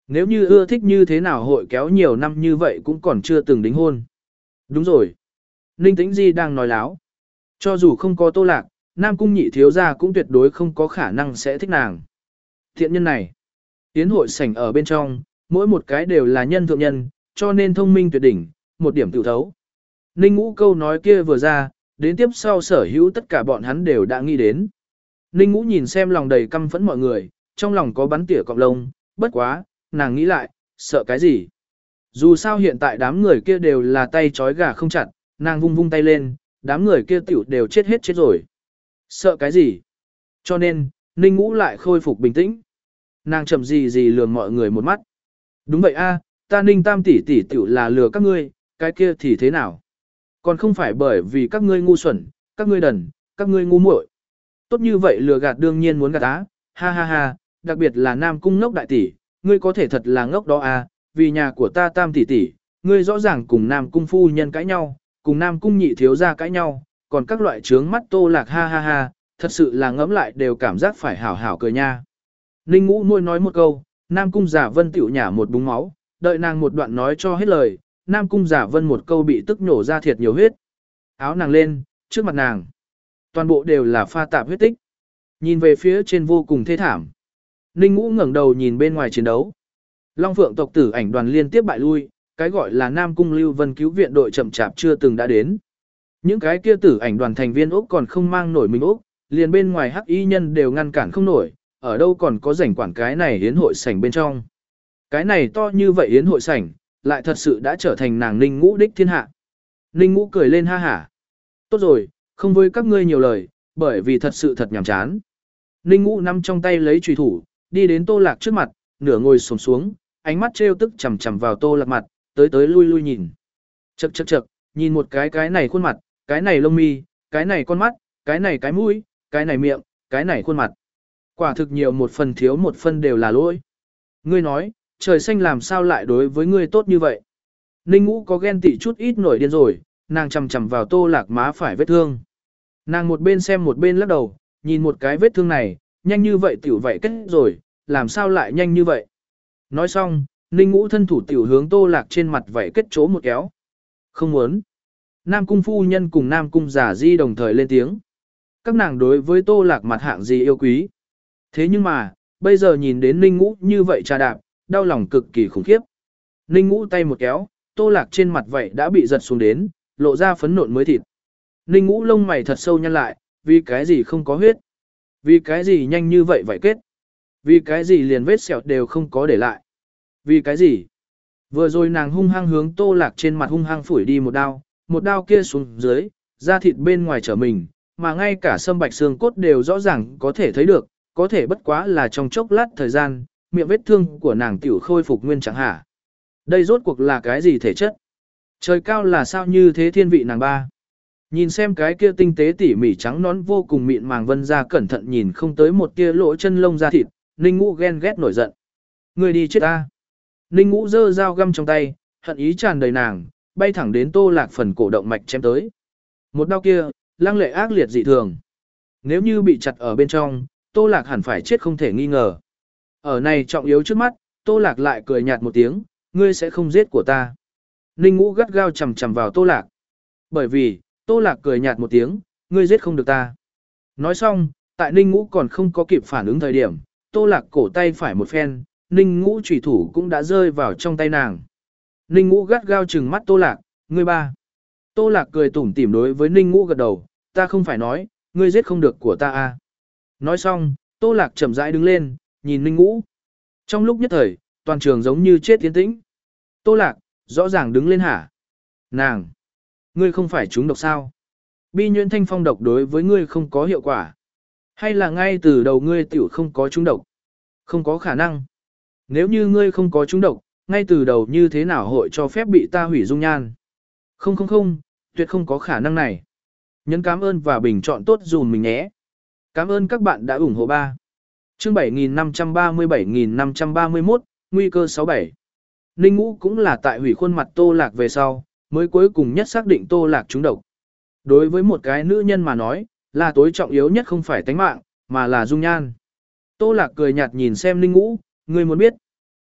Nếu như ưa thích như thế nào hội kéo nhiều năm như vậy cũng còn chưa từng đính hôn. Đúng rồi. Ninh Tĩnh Di đang nói láo. Cho dù không có Tô Lạc, Nam Cung nhị thiếu gia cũng tuyệt đối không có khả năng sẽ thích nàng. Thiện nhân này. Yến hội sảnh ở bên trong, mỗi một cái đều là nhân thượng nhân, cho nên thông minh tuyệt đỉnh, một điểm tự thấu. Ninh Ngũ câu nói kia vừa ra, đến tiếp sau sở hữu tất cả bọn hắn đều đã nghĩ đến. Ninh Ngũ nhìn xem lòng đầy căm phẫn mọi người, trong lòng có bắn tỉa cọng lông, bất quá, nàng nghĩ lại, sợ cái gì? Dù sao hiện tại đám người kia đều là tay trói gà không chặt, nàng vung vung tay lên, đám người kia tiểu đều chết hết chết rồi. Sợ cái gì? Cho nên, Ninh Ngũ lại khôi phục bình tĩnh. Nàng chậm gì gì lừa mọi người một mắt. Đúng vậy a, ta Ninh Tam tỷ tỷ tiểu là lừa các ngươi, cái kia thì thế nào? Còn không phải bởi vì các ngươi ngu xuẩn, các ngươi đần, các ngươi ngu muội. Tốt như vậy lừa gạt đương nhiên muốn gạt á, ha ha ha, đặc biệt là Nam Cung ngốc đại tỷ, ngươi có thể thật là ngốc đó à, vì nhà của ta Tam tỷ tỷ, ngươi rõ ràng cùng Nam Cung phu nhân cãi nhau, cùng Nam Cung nhị thiếu gia cãi nhau, còn các loại trướng mắt Tô Lạc ha ha ha, thật sự là ngẫm lại đều cảm giác phải hảo hảo cười nha. Ninh Ngũ môi nói một câu, Nam Cung Giả Vân tiểu nhả một búng máu, đợi nàng một đoạn nói cho hết lời, Nam Cung Giả Vân một câu bị tức nổ ra thiệt nhiều huyết. Áo nàng lên, trước mặt nàng, toàn bộ đều là pha tạp huyết tích. Nhìn về phía trên vô cùng thê thảm. Ninh Ngũ ngẩng đầu nhìn bên ngoài chiến đấu. Long Phượng tộc tử ảnh đoàn liên tiếp bại lui, cái gọi là Nam Cung Lưu Vân cứu viện đội chậm chạp chưa từng đã đến. Những cái kia tử ảnh đoàn thành viên Úc còn không mang nổi mình Úc, liền bên ngoài hắc y nhân đều ngăn cản không nổi, ở đâu còn có rảnh quản cái này yến hội sảnh bên trong. Cái này to như vậy yến hội sảnh, lại thật sự đã trở thành nàng Ninh Ngũ đích thiên hạ. Ninh Ngũ cười lên ha hả. Tốt rồi, không với các ngươi nhiều lời, bởi vì thật sự thật nhàm chán. Ninh Ngũ nắm trong tay lấy chùy thủ, đi đến Tô Lạc trước mặt, nửa ngồi xổm xuống, ánh mắt trêu tức chằm chằm vào Tô Lạc mặt, tới tới lui lui nhìn. Chậc chậc chậc, nhìn một cái cái này khuôn mặt, cái này lông mi, cái này con mắt, cái này cái mũi, cái này miệng, cái này khuôn mặt. Quả thực nhiều một phần thiếu một phần đều là lỗi. Ngươi nói, trời xanh làm sao lại đối với ngươi tốt như vậy? Ninh Ngũ có ghen tị chút ít nổi điên rồi, nàng chằm chằm vào Tô Lạc má phải vết thương. Nàng một bên xem một bên lắc đầu, nhìn một cái vết thương này, nhanh như vậy tiểu vậy kết rồi, làm sao lại nhanh như vậy? Nói xong, Ninh Ngũ thân thủ tiểu hướng Tô Lạc trên mặt vậy kết chỗ một kéo. Không muốn. Nam Cung phu nhân cùng Nam Cung giả di đồng thời lên tiếng. Các nàng đối với Tô Lạc mặt hạng gì yêu quý. Thế nhưng mà, bây giờ nhìn đến Ninh Ngũ như vậy trà đạp, đau lòng cực kỳ khủng khiếp. Ninh Ngũ tay một kéo, Tô Lạc trên mặt vậy đã bị giật xuống đến, lộ ra phấn nộn mới thịt. Ninh Ngũ lông mày thật sâu nhăn lại, vì cái gì không có huyết? Vì cái gì nhanh như vậy vậy kết? Vì cái gì liền vết sẹo đều không có để lại? Vì cái gì? Vừa rồi nàng hung hăng hướng Tô Lạc trên mặt hung hăng phủi đi một đao, một đao kia xuống dưới, da thịt bên ngoài trở mình, mà ngay cả sâm bạch xương cốt đều rõ ràng có thể thấy được, có thể bất quá là trong chốc lát thời gian, miệng vết thương của nàng tiểu khôi phục nguyên chẳng hả. Đây rốt cuộc là cái gì thể chất? Trời cao là sao như thế thiên vị nàng ba? Nhìn xem cái kia tinh tế tỉ mỉ trắng nón vô cùng mịn màng vân ra cẩn thận nhìn không tới một tia lỗ chân lông da thịt, Ninh Ngũ ghen ghét nổi giận. Người đi chết ta. Ninh Ngũ giơ dao găm trong tay, hận ý tràn đầy nàng, bay thẳng đến Tô Lạc phần cổ động mạch chém tới. Một đao kia, lăng lệ ác liệt dị thường. Nếu như bị chặt ở bên trong, Tô Lạc hẳn phải chết không thể nghi ngờ. Ở này trọng yếu trước mắt, Tô Lạc lại cười nhạt một tiếng, ngươi sẽ không giết của ta. Ninh Ngũ gắt gao chầm chầm vào Tô Lạc. Bởi vì, Tô Lạc cười nhạt một tiếng, ngươi giết không được ta. Nói xong, tại Ninh Ngũ còn không có kịp phản ứng thời điểm, Tô Lạc cổ tay phải một phen, Ninh Ngũ chủy thủ cũng đã rơi vào trong tay nàng. Ninh Ngũ gắt gao trừng mắt Tô Lạc, ngươi ba. Tô Lạc cười tủm tỉm đối với Ninh Ngũ gật đầu, ta không phải nói, ngươi giết không được của ta à. Nói xong, Tô Lạc chậm rãi đứng lên, nhìn Ninh Ngũ. Trong lúc nhất thời, toàn trường giống như chết tiến tĩnh. Tô Lạc, rõ ràng đứng lên hả? Nàng! Ngươi không phải trúng độc sao? Bi nhuyễn thanh phong độc đối với ngươi không có hiệu quả. Hay là ngay từ đầu ngươi tiểu không có trúng độc? Không có khả năng. Nếu như ngươi không có trúng độc, ngay từ đầu như thế nào hội cho phép bị ta hủy dung nhan? Không không không, tuyệt không có khả năng này. Nhấn cảm ơn và bình chọn tốt dùm mình nhé. Cảm ơn các bạn đã ủng hộ ba. Chương bảy nghìn năm trăm ba mươi bảy nghìn năm trăm ba mươi mốt, nguy cơ sáu bảy. Ninh Ngũ cũng là tại hủy khuôn mặt Tô Lạc về sau, mới cuối cùng nhất xác định Tô Lạc trúng độc. Đối với một cái nữ nhân mà nói, là tối trọng yếu nhất không phải tánh mạng, mà là dung nhan. Tô Lạc cười nhạt nhìn xem Ninh Ngũ, ngươi muốn biết.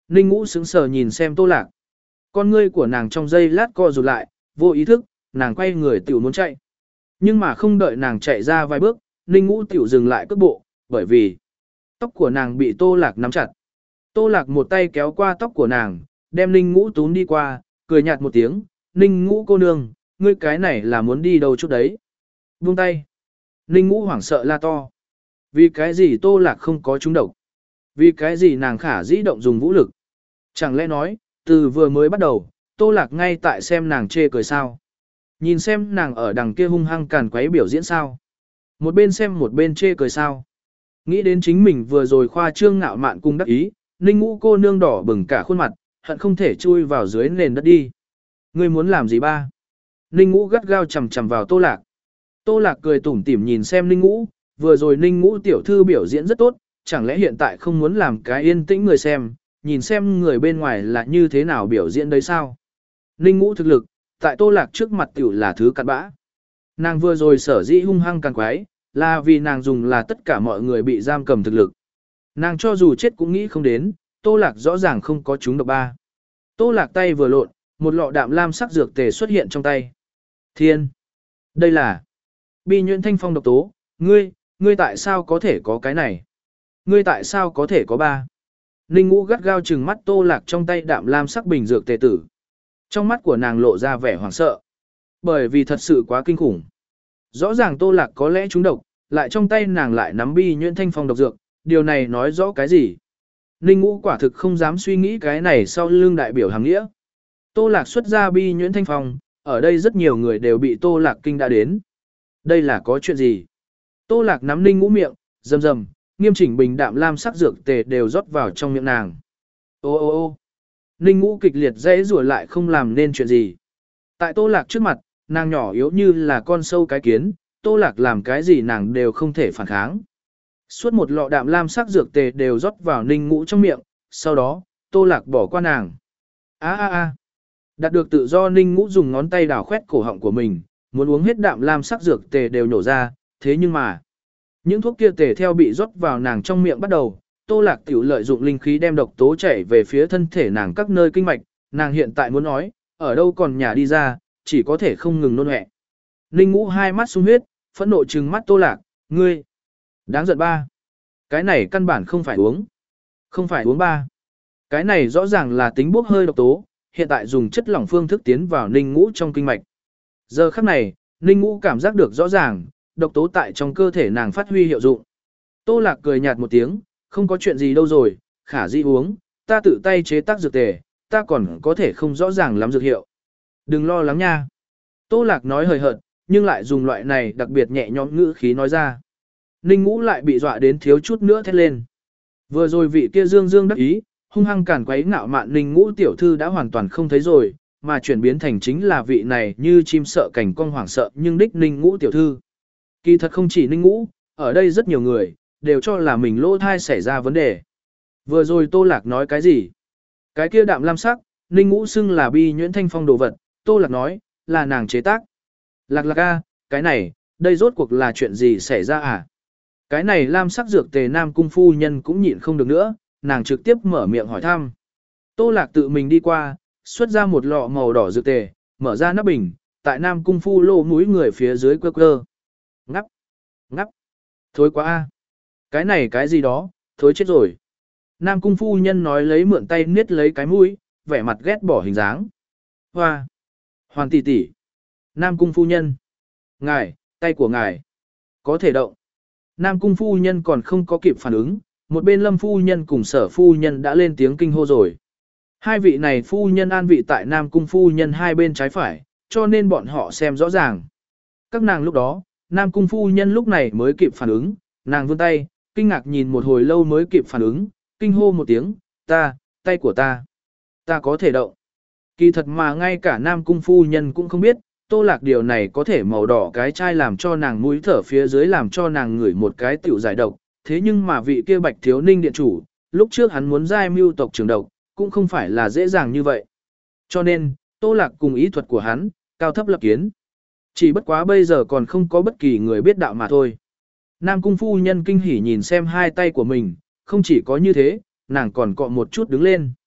Ninh Ngũ sững sờ nhìn xem Tô Lạc. Con ngươi của nàng trong giây lát co rụt lại, vô ý thức, nàng quay người tiểu muốn chạy. Nhưng mà không đợi nàng chạy ra vài bước, Ninh Ngũ tiểu dừng lại cước bộ, bởi vì tóc của nàng bị Tô Lạc nắm chặt. Tô Lạc một tay kéo qua tóc của nàng, đem Ninh Ngũ túm đi qua, cười nhạt một tiếng, Ninh Ngũ cô nương, ngươi cái này là muốn đi đâu chút đấy. Buông tay. Ninh Ngũ hoảng sợ la to. Vì cái gì Tô Lạc không có trúng độc? Vì cái gì nàng khả dĩ động dùng vũ lực? Chẳng lẽ nói, từ vừa mới bắt đầu, Tô Lạc ngay tại xem nàng chê cười sao? Nhìn xem nàng ở đằng kia hung hăng càn quấy biểu diễn sao? Một bên xem một bên chê cười sao? Nghĩ đến chính mình vừa rồi khoa trương ngạo mạn cung đắc ý, Ninh Ngũ cô nương đỏ bừng cả khuôn mặt, hận không thể chui vào dưới nền đất đi. Ngươi muốn làm gì ba? Ninh Ngũ gắt gao chầm chầm vào Tô Lạc. Tô Lạc cười tủm tỉm nhìn xem Ninh Ngũ, vừa rồi Ninh Ngũ tiểu thư biểu diễn rất tốt, chẳng lẽ hiện tại không muốn làm cái yên tĩnh người xem, nhìn xem người bên ngoài là như thế nào biểu diễn đấy sao? Ninh Ngũ thực lực, tại Tô Lạc trước mặt tiểu là thứ cặn bã. Nàng vừa rồi sở dĩ hung hăng càng quái, là vì nàng dùng là tất cả mọi người bị giam cầm thực lực. Nàng cho dù chết cũng nghĩ không đến, Tô Lạc rõ ràng không có chúng độc ba. Tô Lạc tay vừa lộn, một lọ đạm lam sắc dược tề xuất hiện trong tay. Thiên! Đây là Bi nhuyễn thanh phong độc tố, ngươi, ngươi tại sao có thể có cái này? Ngươi tại sao có thể có ba? Ninh Ngũ gắt gao trừng mắt Tô Lạc trong tay đạm lam sắc bình dược tề tử. Trong mắt của nàng lộ ra vẻ hoảng sợ. Bởi vì thật sự quá kinh khủng. Rõ ràng Tô Lạc có lẽ trúng độc, lại trong tay nàng lại nắm bi nhuyễn thanh phong độc dược, điều này nói rõ cái gì? Ninh Ngũ quả thực không dám suy nghĩ cái này sau lưng đại biểu hàng nghĩa. Tô Lạc xuất ra bi nhuyễn thanh phong, ở đây rất nhiều người đều bị Tô Lạc kinh đã đến. Đây là có chuyện gì? Tô Lạc nắm Ninh Ngũ miệng, rầm rầm, nghiêm chỉnh bình đạm lam sắc dược tề đều rót vào trong miệng nàng. Ô ô ô Ninh Ngũ kịch liệt dãy rủa lại không làm nên chuyện gì. Tại Tô Lạc trước mặt, nàng nhỏ yếu như là con sâu cái kiến, Tô Lạc làm cái gì nàng đều không thể phản kháng. Suốt một lọ đạm lam sắc dược tề đều rót vào Ninh Ngũ trong miệng, sau đó, Tô Lạc bỏ qua nàng. A a a. Đạt được tự do Ninh Ngũ dùng ngón tay đào khoét cổ họng của mình, muốn uống hết đạm lam sắc dược tề đều nhổ ra, thế nhưng mà, những thuốc kia tề theo bị rót vào nàng trong miệng bắt đầu, Tô Lạc tiểu lợi dụng linh khí đem độc tố chảy về phía thân thể nàng các nơi kinh mạch, nàng hiện tại muốn nói, ở đâu còn nhà đi ra, chỉ có thể không ngừng nôn ọe. Ninh Ngũ hai mắt sung huyết, phẫn nộ trừng mắt Tô Lạc, ngươi, đáng giận ba. Cái này căn bản không phải uống. Không phải uống ba. Cái này rõ ràng là tính bốc hơi độc tố, hiện tại dùng chất lỏng phương thức tiến vào Ninh Ngũ trong kinh mạch. Giờ khắc này, Ninh Ngũ cảm giác được rõ ràng, độc tố tại trong cơ thể nàng phát huy hiệu dụng. Tô Lạc cười nhạt một tiếng, không có chuyện gì đâu rồi, khả dĩ uống, ta tự tay chế tác dược tề, ta còn có thể không rõ ràng lắm dược hiệu. Đừng lo lắng nha. Tô Lạc nói hời hợt, nhưng lại dùng loại này đặc biệt nhẹ nhõm ngữ khí nói ra. Ninh Ngũ lại bị dọa đến thiếu chút nữa thét lên. Vừa rồi vị kia dương dương đắc ý, hung hăng cản quấy ngạo mạn Ninh Ngũ tiểu thư đã hoàn toàn không thấy rồi, mà chuyển biến thành chính là vị này như chim sợ cảnh con hoảng sợ nhưng đích Ninh Ngũ tiểu thư. Kỳ thật không chỉ Ninh Ngũ, ở đây rất nhiều người, đều cho là mình lỗ thai xảy ra vấn đề. Vừa rồi Tô Lạc nói cái gì? Cái kia đạm lam sắc, Ninh Ngũ xưng là bi nhuyễn thanh phong đồ vật, Tô Lạc nói, là nàng chế tác. Lạc Lạc a, cái này, đây rốt cuộc là chuyện gì xảy ra à? Cái này lam sắc dược tề Nam Cung phu nhân cũng nhịn không được nữa, nàng trực tiếp mở miệng hỏi thăm. Tô Lạc tự mình đi qua, xuất ra một lọ màu đỏ dược tề, mở ra nắp bình, tại Nam Cung phu lô mũi người phía dưới quơ quơ. Ngắp, ngắp, thối quá a. Cái này cái gì đó, thối chết rồi. Nam Cung phu nhân nói lấy mượn tay niết lấy cái mũi, vẻ mặt ghét bỏ hình dáng. Hoa, Hoàn tỷ tỷ. Nam Cung phu nhân. Ngài, tay của ngài, có thể động. Nam Cung phu nhân còn không có kịp phản ứng, một bên Lâm phu nhân cùng Sở phu nhân đã lên tiếng kinh hô rồi. Hai vị này phu nhân an vị tại Nam Cung phu nhân hai bên trái phải, cho nên bọn họ xem rõ ràng. Các nàng lúc đó, Nam Cung phu nhân lúc này mới kịp phản ứng, nàng vươn tay, kinh ngạc nhìn một hồi lâu mới kịp phản ứng, kinh hô một tiếng, ta, tay của ta, ta có thể động. Kỳ thật mà ngay cả Nam Cung phu nhân cũng không biết, Tô Lạc điều này có thể màu đỏ cái chai làm cho nàng mũi thở phía dưới làm cho nàng ngửi một cái tiểu giải độc, thế nhưng mà vị kia Bạch Thiếu Ninh điện chủ, lúc trước hắn muốn giai mưu tộc trưởng độc, cũng không phải là dễ dàng như vậy. Cho nên, Tô Lạc cùng ý thuật của hắn, cao thấp lập kiến. Chỉ bất quá bây giờ còn không có bất kỳ người biết đạo mà thôi. Nam Cung phu nhân kinh hỉ nhìn xem hai tay của mình, không chỉ có như thế, nàng còn cọ một chút đứng lên.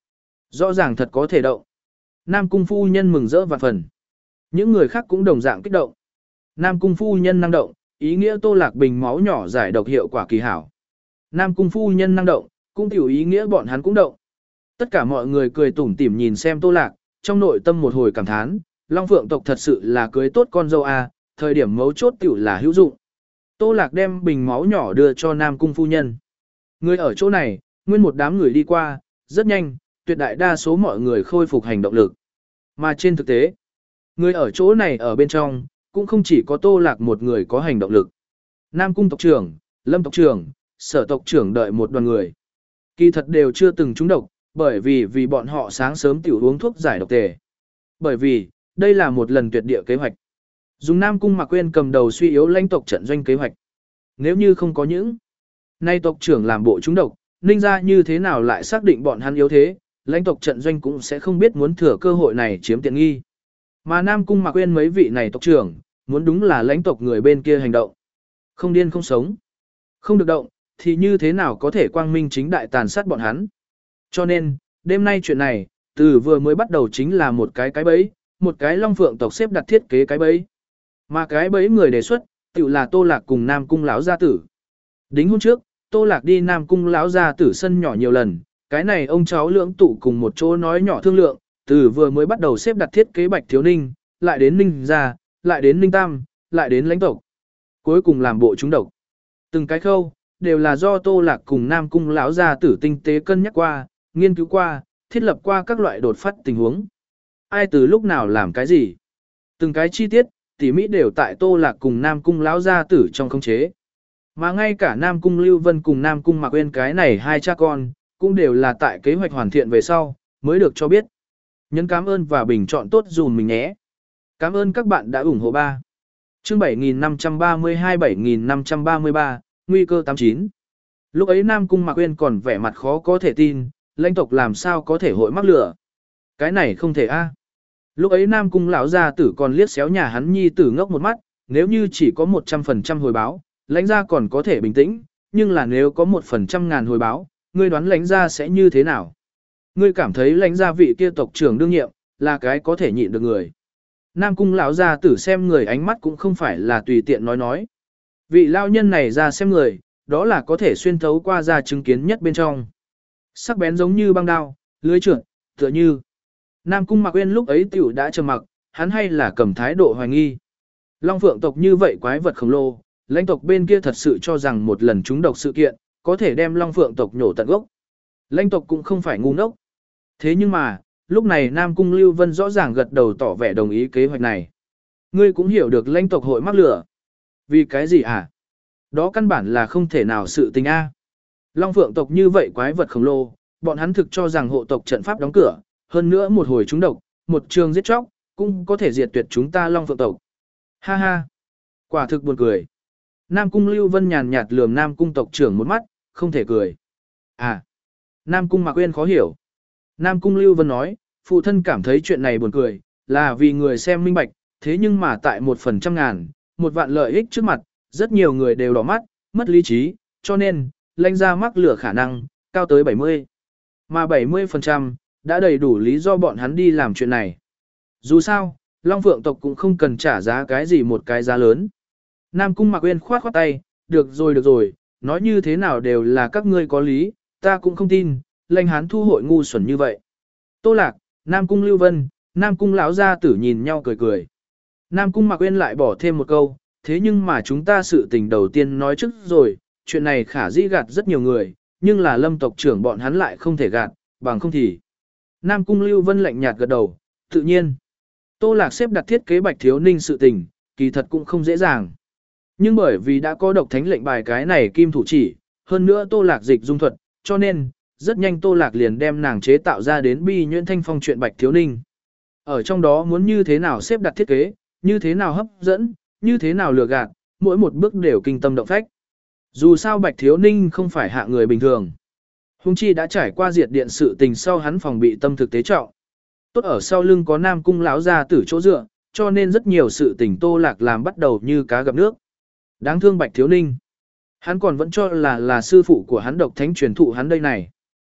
Rõ ràng thật có thể động. Nam cung phu nhân mừng rỡ vạn phần. Những người khác cũng đồng dạng kích động. Nam cung phu nhân năng động, ý nghĩa Tô Lạc bình máu nhỏ giải độc hiệu quả kỳ hảo. Nam cung phu nhân năng động, cũng tiểu ý nghĩa bọn hắn cũng động. Tất cả mọi người cười tủm tỉm nhìn xem Tô Lạc, trong nội tâm một hồi cảm thán, Long Phượng tộc thật sự là cưới tốt con dâu a, thời điểm mấu chốt tiểu là hữu dụng. Tô Lạc đem bình máu nhỏ đưa cho Nam cung phu nhân. Người ở chỗ này, nguyên một đám người đi qua, rất nhanh, tuyệt đại đa số mọi người khôi phục hành động lực. Mà trên thực tế, người ở chỗ này ở bên trong, cũng không chỉ có Tô Lạc một người có hành động lực. Nam cung tộc trưởng, Lâm tộc trưởng, Sở tộc trưởng đợi một đoàn người. Kỳ thật đều chưa từng trúng độc, bởi vì vì bọn họ sáng sớm tiểu uống thuốc giải độc tề. Bởi vì, đây là một lần tuyệt địa kế hoạch. Dùng Nam cung Mạc Quyên cầm đầu suy yếu lãnh tộc trận doanh kế hoạch. Nếu như không có những nay tộc trưởng làm bộ trúng độc, Ninh gia như thế nào lại xác định bọn hắn yếu thế, lãnh tộc trận doanh cũng sẽ không biết muốn thừa cơ hội này chiếm tiện nghi. Mà Nam cung Mạc Quyên mấy vị này tộc trưởng, muốn đúng là lãnh tộc người bên kia hành động. Không điên không sống. Không được động, thì như thế nào có thể quang minh chính đại tàn sát bọn hắn. Cho nên, đêm nay chuyện này, từ vừa mới bắt đầu chính là một cái cái bẫy, một cái Long Phượng tộc xếp đặt thiết kế cái bẫy. Mà cái bẫy người đề xuất, tự là Tô Lạc cùng Nam cung lão gia tử. Đính hôn trước, Tô Lạc đi Nam cung lão gia tử sân nhỏ nhiều lần, cái này ông cháu lưỡng tụ cùng một chỗ nói nhỏ thương lượng, từ vừa mới bắt đầu xếp đặt thiết kế Bạch Thiếu Ninh, lại đến Ninh gia, lại đến Ninh Tam, lại đến lãnh tộc. Cuối cùng làm bộ trúng độc. Từng cái khâu, đều là do Tô Lạc cùng Nam cung lão gia tử tinh tế cân nhắc qua, nghiên cứu qua, thiết lập qua các loại đột phát tình huống. Ai từ lúc nào làm cái gì. Từng cái chi tiết, tỉ mỹ đều tại Tô Lạc cùng Nam cung lão gia tử trong khống chế. Mà ngay cả Nam cung Lưu Vân cùng Nam cung Mạc Uyên cái này hai cha con, cũng đều là tại kế hoạch hoàn thiện về sau, mới được cho biết. Nhấn cảm ơn và bình chọn tốt dùm mình nhé. Cảm ơn các bạn đã ủng hộ ba. Chương bảy nghìn năm trăm ba mươi hai bảy nghìn năm trăm ba mươi ba, nguy cơ tám chín. Lúc ấy Nam cung Mạc Uyên còn vẻ mặt khó có thể tin, lãnh tộc làm sao có thể hội mắc lửa. Cái này không thể a. Lúc ấy Nam cung lão gia tử còn liếc xéo nhà hắn nhi tử ngốc một mắt, nếu như chỉ có một trăm phần trăm hồi báo, lãnh gia còn có thể bình tĩnh, nhưng là nếu có một phần trăm ngàn hồi báo, ngươi đoán lãnh gia sẽ như thế nào? Ngươi cảm thấy lãnh gia vị kia tộc trưởng đương nhiệm, là cái có thể nhịn được người. Nam cung lão gia tử xem người ánh mắt cũng không phải là tùy tiện nói nói. Vị lão nhân này ra xem người, đó là có thể xuyên thấu qua ra chứng kiến nhất bên trong. Sắc bén giống như băng đao, lưới trượt, tựa như. Nam cung Mạc Uyên lúc ấy tiểu đã trầm mặc, hắn hay là cầm thái độ hoài nghi. Long Phượng tộc như vậy quái vật khổng lồ, lãnh tộc bên kia thật sự cho rằng một lần trúng độc sự kiện, có thể đem Long Phượng tộc nhổ tận gốc. Lãnh tộc cũng không phải ngu ngốc. Thế nhưng mà, lúc này Nam cung Lưu Vân rõ ràng gật đầu tỏ vẻ đồng ý kế hoạch này. Ngươi cũng hiểu được lãnh tộc hội mắc lửa. Vì cái gì à? Đó căn bản là không thể nào sự tình a. Long Phượng tộc như vậy quái vật khổng lồ, bọn hắn thực cho rằng hộ tộc trận pháp đóng cửa, hơn nữa một hồi trúng độc, một trường giết chóc, cũng có thể diệt tuyệt chúng ta Long Phượng tộc. Ha ha, quả thực buồn cười. Nam cung Lưu Vân nhàn nhạt lườm Nam cung tộc trưởng một mắt, không thể cười. À, Nam cung Mạc Uyên khó hiểu. Nam cung Lưu Vân nói, phụ thân cảm thấy chuyện này buồn cười, là vì người xem minh bạch, thế nhưng mà tại một phần trăm ngàn, một vạn lợi ích trước mặt, rất nhiều người đều đỏ mắt, mất lý trí, cho nên, lãnh gia mắc lửa khả năng, cao tới bảy mươi. Mà bảy mươi phần trăm, đã đầy đủ lý do bọn hắn đi làm chuyện này. Dù sao, Long Phượng tộc cũng không cần trả giá cái gì một cái giá lớn. Nam cung Mạc Uyên khoát khoát tay, được rồi được rồi, nói như thế nào đều là các ngươi có lý, ta cũng không tin, lãnh hán thu hội ngu xuẩn như vậy. Tô Lạc, Nam cung Lưu Vân, Nam cung lão gia tử nhìn nhau cười cười. Nam cung Mạc Uyên lại bỏ thêm một câu, thế nhưng mà chúng ta sự tình đầu tiên nói trước rồi, chuyện này khả dĩ gạt rất nhiều người, nhưng là Lâm tộc trưởng bọn hắn lại không thể gạt, bằng không thì. Nam cung Lưu Vân lạnh nhạt gật đầu, tự nhiên. Tô Lạc xếp đặt thiết kế Bạch Thiếu Ninh sự tình, kỳ thật cũng không dễ dàng. Nhưng bởi vì đã có độc thánh lệnh bài cái này kim thủ chỉ, hơn nữa Tô Lạc dịch dung thuật, cho nên, rất nhanh Tô Lạc liền đem nàng chế tạo ra đến bi nhuyễn thanh phong chuyện Bạch Thiếu Ninh. Ở trong đó muốn như thế nào xếp đặt thiết kế, như thế nào hấp dẫn, như thế nào lừa gạt, mỗi một bước đều kinh tâm động phách. Dù sao Bạch Thiếu Ninh không phải hạ người bình thường. Hùng chi đã trải qua diệt điện sự tình sau hắn phòng bị tâm thực tế trọng. Tốt ở sau lưng có Nam cung lão gia tử chỗ dựa, cho nên rất nhiều sự tình Tô Lạc làm bắt đầu như cá gặp nước. Đáng thương Bạch Thiếu Ninh. Hắn còn vẫn cho là là sư phụ của hắn độc thánh truyền thụ hắn đây này.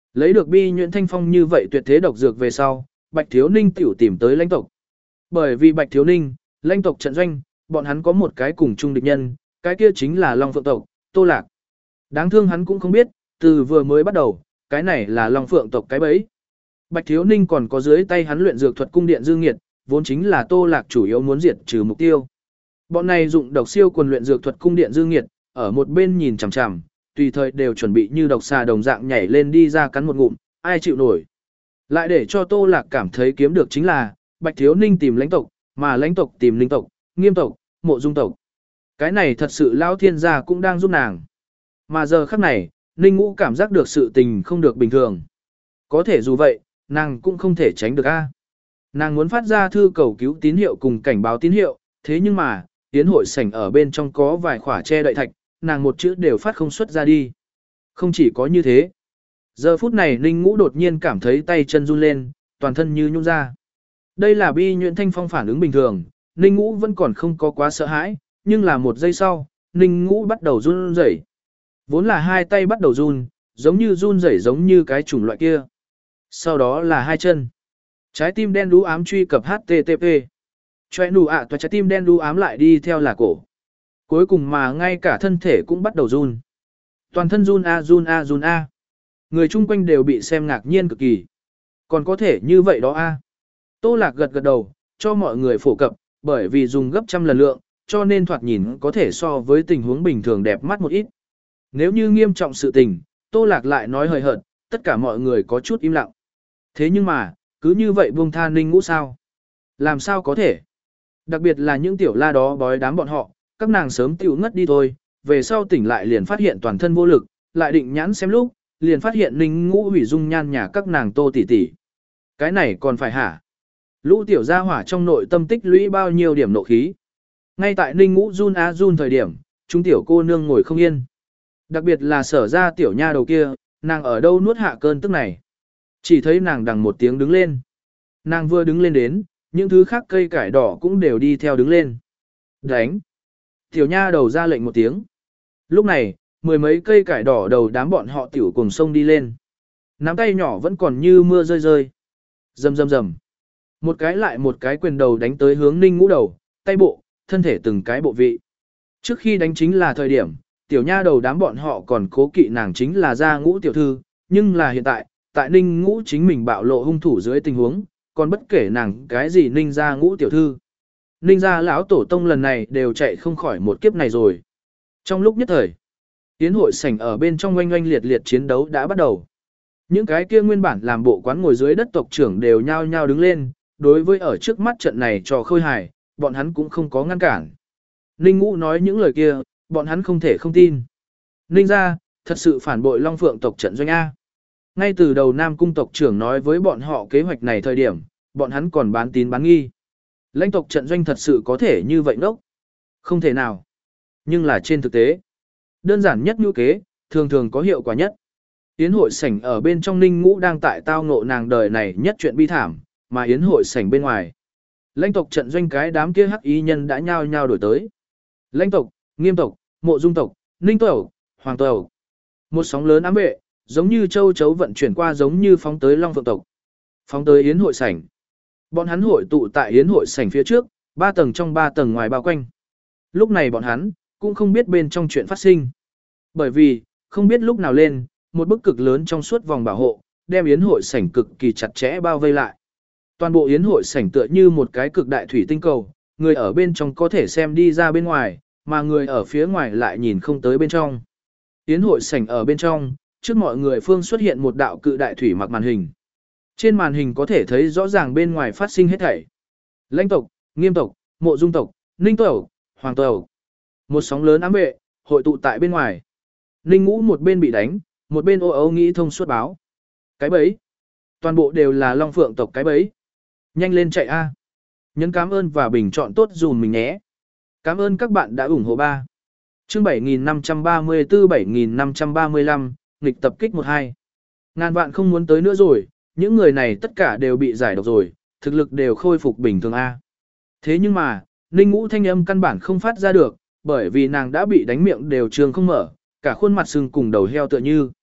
Lấy được bi nhuyễn thanh phong như vậy tuyệt thế độc dược về sau, Bạch Thiếu Ninh tiểu tìm tới lãnh tộc. Bởi vì Bạch Thiếu Ninh, lãnh tộc trận doanh, bọn hắn có một cái cùng chung địch nhân, cái kia chính là Long Phượng tộc, Tô Lạc. Đáng thương hắn cũng không biết, từ vừa mới bắt đầu, cái này là Long Phượng tộc cái bẫy. Bạch Thiếu Ninh còn có dưới tay hắn luyện dược thuật cung điện Dương Nghiệt, vốn chính là Tô Lạc chủ yếu muốn diệt trừ mục tiêu. Bọn này dụng độc siêu quần luyện dược thuật cung điện Dương Nghiệt, ở một bên nhìn chằm chằm, tùy thời đều chuẩn bị như độc xà đồng dạng nhảy lên đi ra cắn một ngụm, ai chịu nổi. Lại để cho Tô Lạc cảm thấy kiếm được chính là, Bạch Thiếu Ninh tìm lãnh tộc, mà lãnh tộc tìm linh tộc, Nghiêm tộc, Mộ Dung tộc. Cái này thật sự Lão Thiên gia cũng đang giúp nàng. Mà giờ khắc này, Ninh Ngũ cảm giác được sự tình không được bình thường. Có thể dù vậy, nàng cũng không thể tránh được a. Nàng muốn phát ra thư cầu cứu tín hiệu cùng cảnh báo tín hiệu, thế nhưng mà, tiến hội sảnh ở bên trong có vài khỏa che đậy thạch, nàng một chữ đều phát không xuất ra đi. Không chỉ có như thế. Giờ phút này Ninh Ngũ đột nhiên cảm thấy tay chân run lên, toàn thân như nhung ra. Đây là bi nhuyễn thanh phong phản ứng bình thường, Ninh Ngũ vẫn còn không có quá sợ hãi, nhưng là một giây sau, Ninh Ngũ bắt đầu run rẩy. Vốn là hai tay bắt đầu run, giống như run rẩy giống như cái chủng loại kia. Sau đó là hai chân. Trái tim đen đú ám truy cập hát tê tê pê. Choe nụ ạ toa trái tim đen đú ám lại đi theo là cổ. Cuối cùng mà ngay cả thân thể cũng bắt đầu run. Toàn thân run a run a run a. Người chung quanh đều bị xem ngạc nhiên cực kỳ. Còn có thể như vậy đó a. Tô Lạc gật gật đầu, cho mọi người phổ cập, bởi vì dùng gấp trăm lần lượng, cho nên thoạt nhìn có thể so với tình huống bình thường đẹp mắt một ít. Nếu như nghiêm trọng sự tình, Tô Lạc lại nói hời hợt, tất cả mọi người có chút im lặng. Thế nhưng mà, cứ như vậy buông tha Ninh Ngũ sao? Làm sao có thể? Đặc biệt là những tiểu la đó bói đám bọn họ, các nàng sớm tiểu ngất đi thôi, về sau tỉnh lại liền phát hiện toàn thân vô lực, lại định nhãn xem lúc, liền phát hiện Ninh Ngũ hủy dung nhan nhà các nàng Tô tỷ tỷ. Cái này còn phải hả? Lũ tiểu gia hỏa trong nội tâm tích lũy bao nhiêu điểm nộ khí. Ngay tại Ninh Ngũ run á run thời điểm, chúng tiểu cô nương ngồi không yên. Đặc biệt là sở ra tiểu nha đầu kia, nàng ở đâu nuốt hạ cơn tức này. Chỉ thấy nàng đằng một tiếng đứng lên. Nàng vừa đứng lên đến, những thứ khác cây cải đỏ cũng đều đi theo đứng lên. Đánh! Tiểu nha đầu ra lệnh một tiếng. Lúc này, mười mấy cây cải đỏ đầu đám bọn họ tiểu cùng sông đi lên. Nắm tay nhỏ vẫn còn như mưa rơi rơi. Rầm rầm rầm. Một cái lại một cái quyền đầu đánh tới hướng Ninh Ngũ đầu, tay bộ, thân thể từng cái bộ vị. Trước khi đánh chính là thời điểm, tiểu nha đầu đám bọn họ còn cố kỵ nàng chính là gia Ngũ tiểu thư, nhưng là hiện tại, tại Ninh Ngũ chính mình bạo lộ hung thủ dưới tình huống, còn bất kể nàng cái gì Ninh gia Ngũ tiểu thư. Ninh gia lão tổ tông lần này đều chạy không khỏi một kiếp này rồi. Trong lúc nhất thời, tiến hội sảnh ở bên trong oanh oanh liệt liệt chiến đấu đã bắt đầu. Những cái kia nguyên bản làm bộ quán ngồi dưới đất tộc trưởng đều nhao nhao đứng lên, đối với ở trước mắt trận này trò khơi hài, bọn hắn cũng không có ngăn cản. Ninh Ngũ nói những lời kia, bọn hắn không thể không tin. Ninh gia, thật sự phản bội Long Phượng tộc trận doanh A. Ngay từ đầu Nam Cung tộc trưởng nói với bọn họ kế hoạch này thời điểm, bọn hắn còn bán tín bán nghi. Lãnh tộc trận doanh thật sự có thể như vậy ngốc? Không thể nào. Nhưng là trên thực tế, đơn giản nhất nhu kế, thường thường có hiệu quả nhất. Yến hội sảnh ở bên trong Ninh Ngũ đang tại tao ngộ nàng đời này nhất chuyện bi thảm, mà yến hội sảnh bên ngoài. Lãnh tộc trận doanh cái đám kia hắc y nhân đã nhao nhao đổi tới. Lãnh tộc, Nghiêm tộc, Mộ Dung tộc, Ninh tộc, Hoàng tộc. Một sóng lớn ám vệ, giống như châu chấu vận chuyển qua giống như phóng tới Long Phượng tộc. Phóng tới yến hội sảnh. Bọn hắn hội tụ tại yến hội sảnh phía trước, ba tầng trong ba tầng ngoài bao quanh. Lúc này bọn hắn cũng không biết bên trong chuyện phát sinh. Bởi vì, không biết lúc nào lên, một bức cực lớn trong suốt vòng bảo hộ, đem yến hội sảnh cực kỳ chặt chẽ bao vây lại. Toàn bộ yến hội sảnh tựa như một cái cực đại thủy tinh cầu, người ở bên trong có thể xem đi ra bên ngoài, mà người ở phía ngoài lại nhìn không tới bên trong. Yến hội sảnh ở bên trong, trước mọi người phương xuất hiện một đạo cự đại thủy mặc màn hình. Trên màn hình có thể thấy rõ ràng bên ngoài phát sinh hết thảy. Lãnh tộc, Nghiêm tộc, Mộ Dung tộc, Ninh tộc, Hoàng tộc. Một sóng lớn ám vệ, hội tụ tại bên ngoài. Ninh Ngũ một bên bị đánh, một bên ô ô nghĩ thông suốt báo. Cái bẫy. Toàn bộ đều là Long Phượng tộc cái bẫy. Nhanh lên chạy a. Nhấn cảm ơn và bình chọn tốt dùm mình nhé. Cảm ơn các bạn đã ủng hộ ba. Chương bảy nghìn năm trăm ba mươi tư bảy nghìn năm trăm ba mươi lăm, nghịch tập kích một hai. Ngàn vạn không muốn tới nữa rồi, những người này tất cả đều bị giải độc rồi, thực lực đều khôi phục bình thường a. Thế nhưng mà, Ninh Ngũ thanh âm căn bản không phát ra được, bởi vì nàng đã bị đánh miệng đều trường không mở, cả khuôn mặt sưng cùng đầu heo tựa như.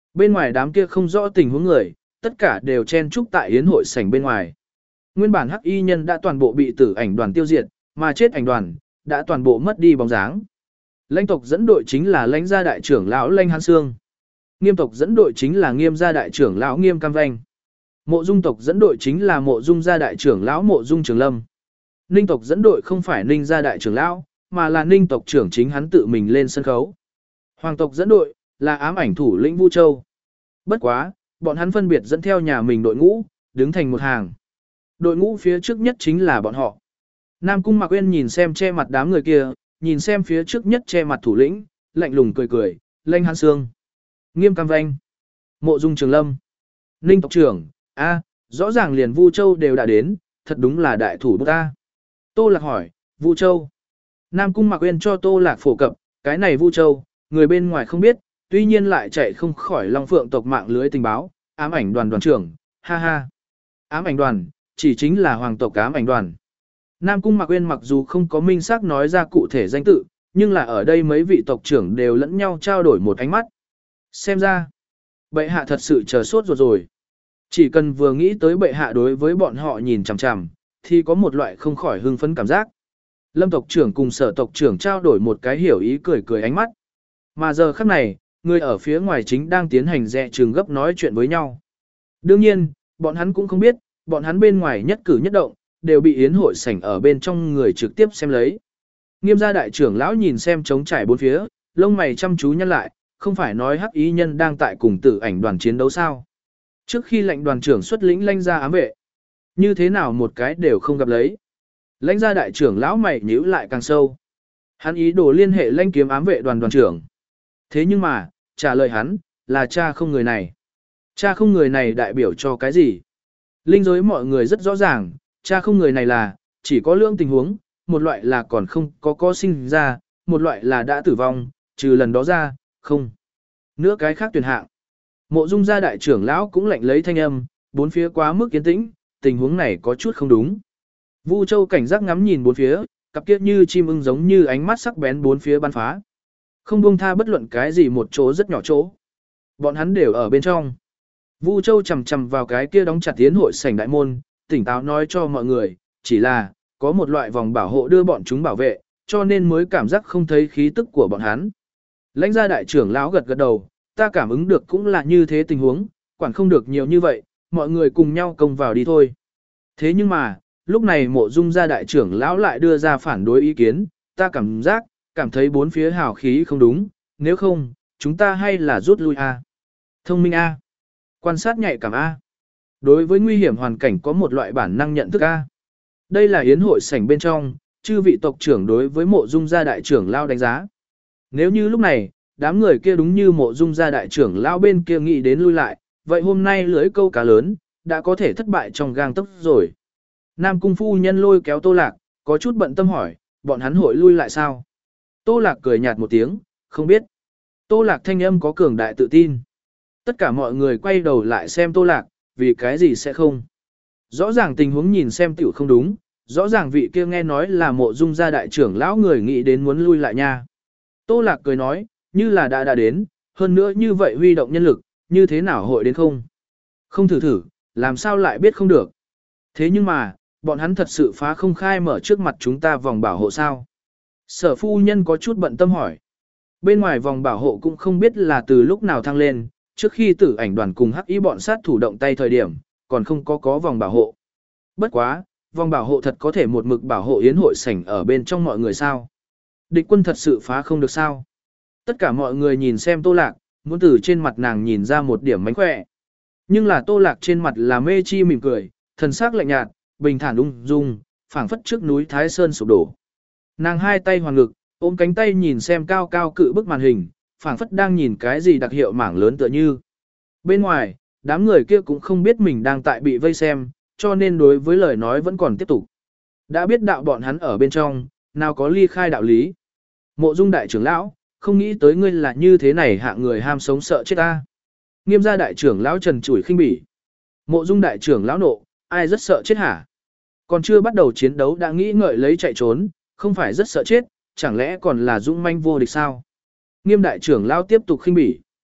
Bên ngoài đám kia không rõ tình huống người, tất cả đều chen chúc tại yến hội sảnh bên ngoài. Nguyên bản hắc y nhân đã toàn bộ bị tử ảnh đoàn tiêu diệt, mà chết ảnh đoàn đã toàn bộ mất đi bóng dáng. Lãnh tộc dẫn đội chính là lãnh gia đại trưởng lão Lãnh Hán Sương. Nghiêm tộc dẫn đội chính là Nghiêm gia đại trưởng lão Nghiêm Cam Vanh. Mộ Dung tộc dẫn đội chính là Mộ Dung gia đại trưởng lão Mộ Dung Trường Lâm. Ninh tộc dẫn đội không phải Ninh gia đại trưởng lão, mà là Ninh tộc trưởng chính hắn tự mình lên sân khấu. Hoàng tộc dẫn đội là ám ảnh thủ lĩnh Vu Châu. Bất quá, bọn hắn phân biệt dẫn theo nhà mình đội ngũ, đứng thành một hàng. Đội ngũ phía trước nhất chính là bọn họ. Nam Cung Mạc Uyên nhìn xem che mặt đám người kia, nhìn xem phía trước nhất che mặt thủ lĩnh, lạnh lùng cười cười, Lãnh Hán Sương, Nghiêm Cam Vanh, Mộ Dung Trường Lâm, Ninh tộc trưởng, a, rõ ràng liền Vu Châu đều đã đến, thật đúng là đại thủ ta. Tô Lạc hỏi, Vu Châu. Nam Cung Mạc Uyên cho Tô Lạc phổ cập, cái này Vu Châu, người bên ngoài không biết, tuy nhiên lại chạy không khỏi Long Phượng tộc mạng lưới tình báo, ám ảnh đoàn đoàn trưởng, ha ha. Ám ảnh đoàn, chỉ chính là hoàng tộc ám ảnh đoàn. Nam Cung Mạc Uyên mặc dù không có minh xác nói ra cụ thể danh tự, nhưng là ở đây mấy vị tộc trưởng đều lẫn nhau trao đổi một ánh mắt. Xem ra, bệ hạ thật sự chờ sốt ruột rồi. Chỉ cần vừa nghĩ tới bệ hạ đối với bọn họ nhìn chằm chằm, thì có một loại không khỏi hưng phấn cảm giác. Lâm tộc trưởng cùng Sở tộc trưởng trao đổi một cái hiểu ý cười cười ánh mắt. Mà giờ khắc này, người ở phía ngoài chính đang tiến hành dè chừng gấp nói chuyện với nhau. Đương nhiên, bọn hắn cũng không biết, bọn hắn bên ngoài nhất cử nhất động, đều bị yến hội sảnh ở bên trong người trực tiếp xem lấy. Nghiêm gia đại trưởng lão nhìn xem trống trải bốn phía, lông mày chăm chú nhăn lại, không phải nói hắc ý nhân đang tại cùng tử ảnh đoàn chiến đấu sao. Trước khi lệnh đoàn trưởng xuất lĩnh lãnh gia ám vệ, như thế nào một cái đều không gặp lấy. Lãnh gia đại trưởng lão mày nhíu lại càng sâu. Hắn ý đồ liên hệ lãnh kiếm ám vệ đoàn đoàn trưởng. Thế nhưng mà, trả lời hắn, là cha không người này. Cha không người này đại biểu cho cái gì? Linh giới mọi người rất rõ ràng, cha không người này là, chỉ có lưỡng tình huống, một loại là còn không có có sinh ra, một loại là đã tử vong, trừ lần đó ra, không. Nữa cái khác tuyển hạng. Mộ Dung gia đại trưởng lão cũng lạnh lấy thanh âm, bốn phía quá mức yên tĩnh, tình huống này có chút không đúng. Vu Châu cảnh giác ngắm nhìn bốn phía, cặp kiết như chim ưng giống như ánh mắt sắc bén bốn phía bắn phá. Không buông tha bất luận cái gì một chỗ rất nhỏ chỗ. Bọn hắn đều ở bên trong. Vu Châu chầm chầm vào cái kia đóng chặt tiến hội sảnh đại môn, tỉnh táo nói cho mọi người, chỉ là, có một loại vòng bảo hộ đưa bọn chúng bảo vệ, cho nên mới cảm giác không thấy khí tức của bọn hắn. Lãnh gia đại trưởng lão gật gật đầu, ta cảm ứng được cũng là như thế tình huống, quản không được nhiều như vậy, mọi người cùng nhau công vào đi thôi. Thế nhưng mà, lúc này Mộ Dung gia đại trưởng lão lại đưa ra phản đối ý kiến, ta cảm giác, cảm thấy bốn phía hào khí không đúng, nếu không, chúng ta hay là rút lui a. Thông minh a. Quan sát nhạy cảm a. Đối với nguy hiểm hoàn cảnh có một loại bản năng nhận thức a. Đây là yến hội sảnh bên trong, chư vị tộc trưởng đối với Mộ Dung gia đại trưởng lão đánh giá. Nếu như lúc này, đám người kia đúng như Mộ Dung gia đại trưởng lão bên kia nghĩ đến lui lại, vậy hôm nay lưới câu cá lớn, đã có thể thất bại trong gang tấc rồi. Nam Cung phu nhân lôi kéo Tô Lạc, có chút bận tâm hỏi, bọn hắn hội lui lại sao? Tô Lạc cười nhạt một tiếng, không biết. Tô Lạc thanh âm có cường đại tự tin. Tất cả mọi người quay đầu lại xem Tô Lạc, vì cái gì sẽ không. Rõ ràng tình huống nhìn xem tiểu không đúng, rõ ràng vị kia nghe nói là Mộ Dung gia đại trưởng lão người nghĩ đến muốn lui lại nha. Tô Lạc cười nói, như là đã đã đến, hơn nữa như vậy huy động nhân lực, như thế nào hội đến không? Không thử thử, làm sao lại biết không được. Thế nhưng mà, bọn hắn thật sự phá không khai mở trước mặt chúng ta vòng bảo hộ sao? Sở phu nhân có chút bận tâm hỏi. Bên ngoài vòng bảo hộ cũng không biết là từ lúc nào thăng lên, trước khi tử ảnh đoàn cùng hắc ý bọn sát thủ động tay thời điểm, còn không có có vòng bảo hộ. Bất quá, vòng bảo hộ thật có thể một mực bảo hộ yến hội sảnh ở bên trong mọi người sao? Địch quân thật sự phá không được sao? Tất cả mọi người nhìn xem Tô Lạc, muốn từ trên mặt nàng nhìn ra một điểm mánh khỏe. Nhưng là Tô Lạc trên mặt là mê chi mỉm cười, thần sắc lạnh nhạt, bình thản ung dung, phảng phất trước núi Thái Sơn sụp đổ. Nàng hai tay hoàn ngực, ôm cánh tay nhìn xem cao cao cự bức màn hình, phảng phất đang nhìn cái gì đặc hiệu mảng lớn tựa như. Bên ngoài, đám người kia cũng không biết mình đang tại bị vây xem, cho nên đối với lời nói vẫn còn tiếp tục. Đã biết đạo bọn hắn ở bên trong, nào có ly khai đạo lý. Mộ Dung đại trưởng lão, không nghĩ tới ngươi là như thế này hạ người ham sống sợ chết ta. Nghiêm gia đại trưởng lão trần chủi khinh bỉ. Mộ Dung đại trưởng lão nộ, ai rất sợ chết hả? Còn chưa bắt đầu chiến đấu đã nghĩ ngợi lấy chạy trốn, không phải rất sợ chết, chẳng lẽ còn là dũng manh vô địch sao? Nghiêm đại trưởng lão tiếp tục khinh bỉ.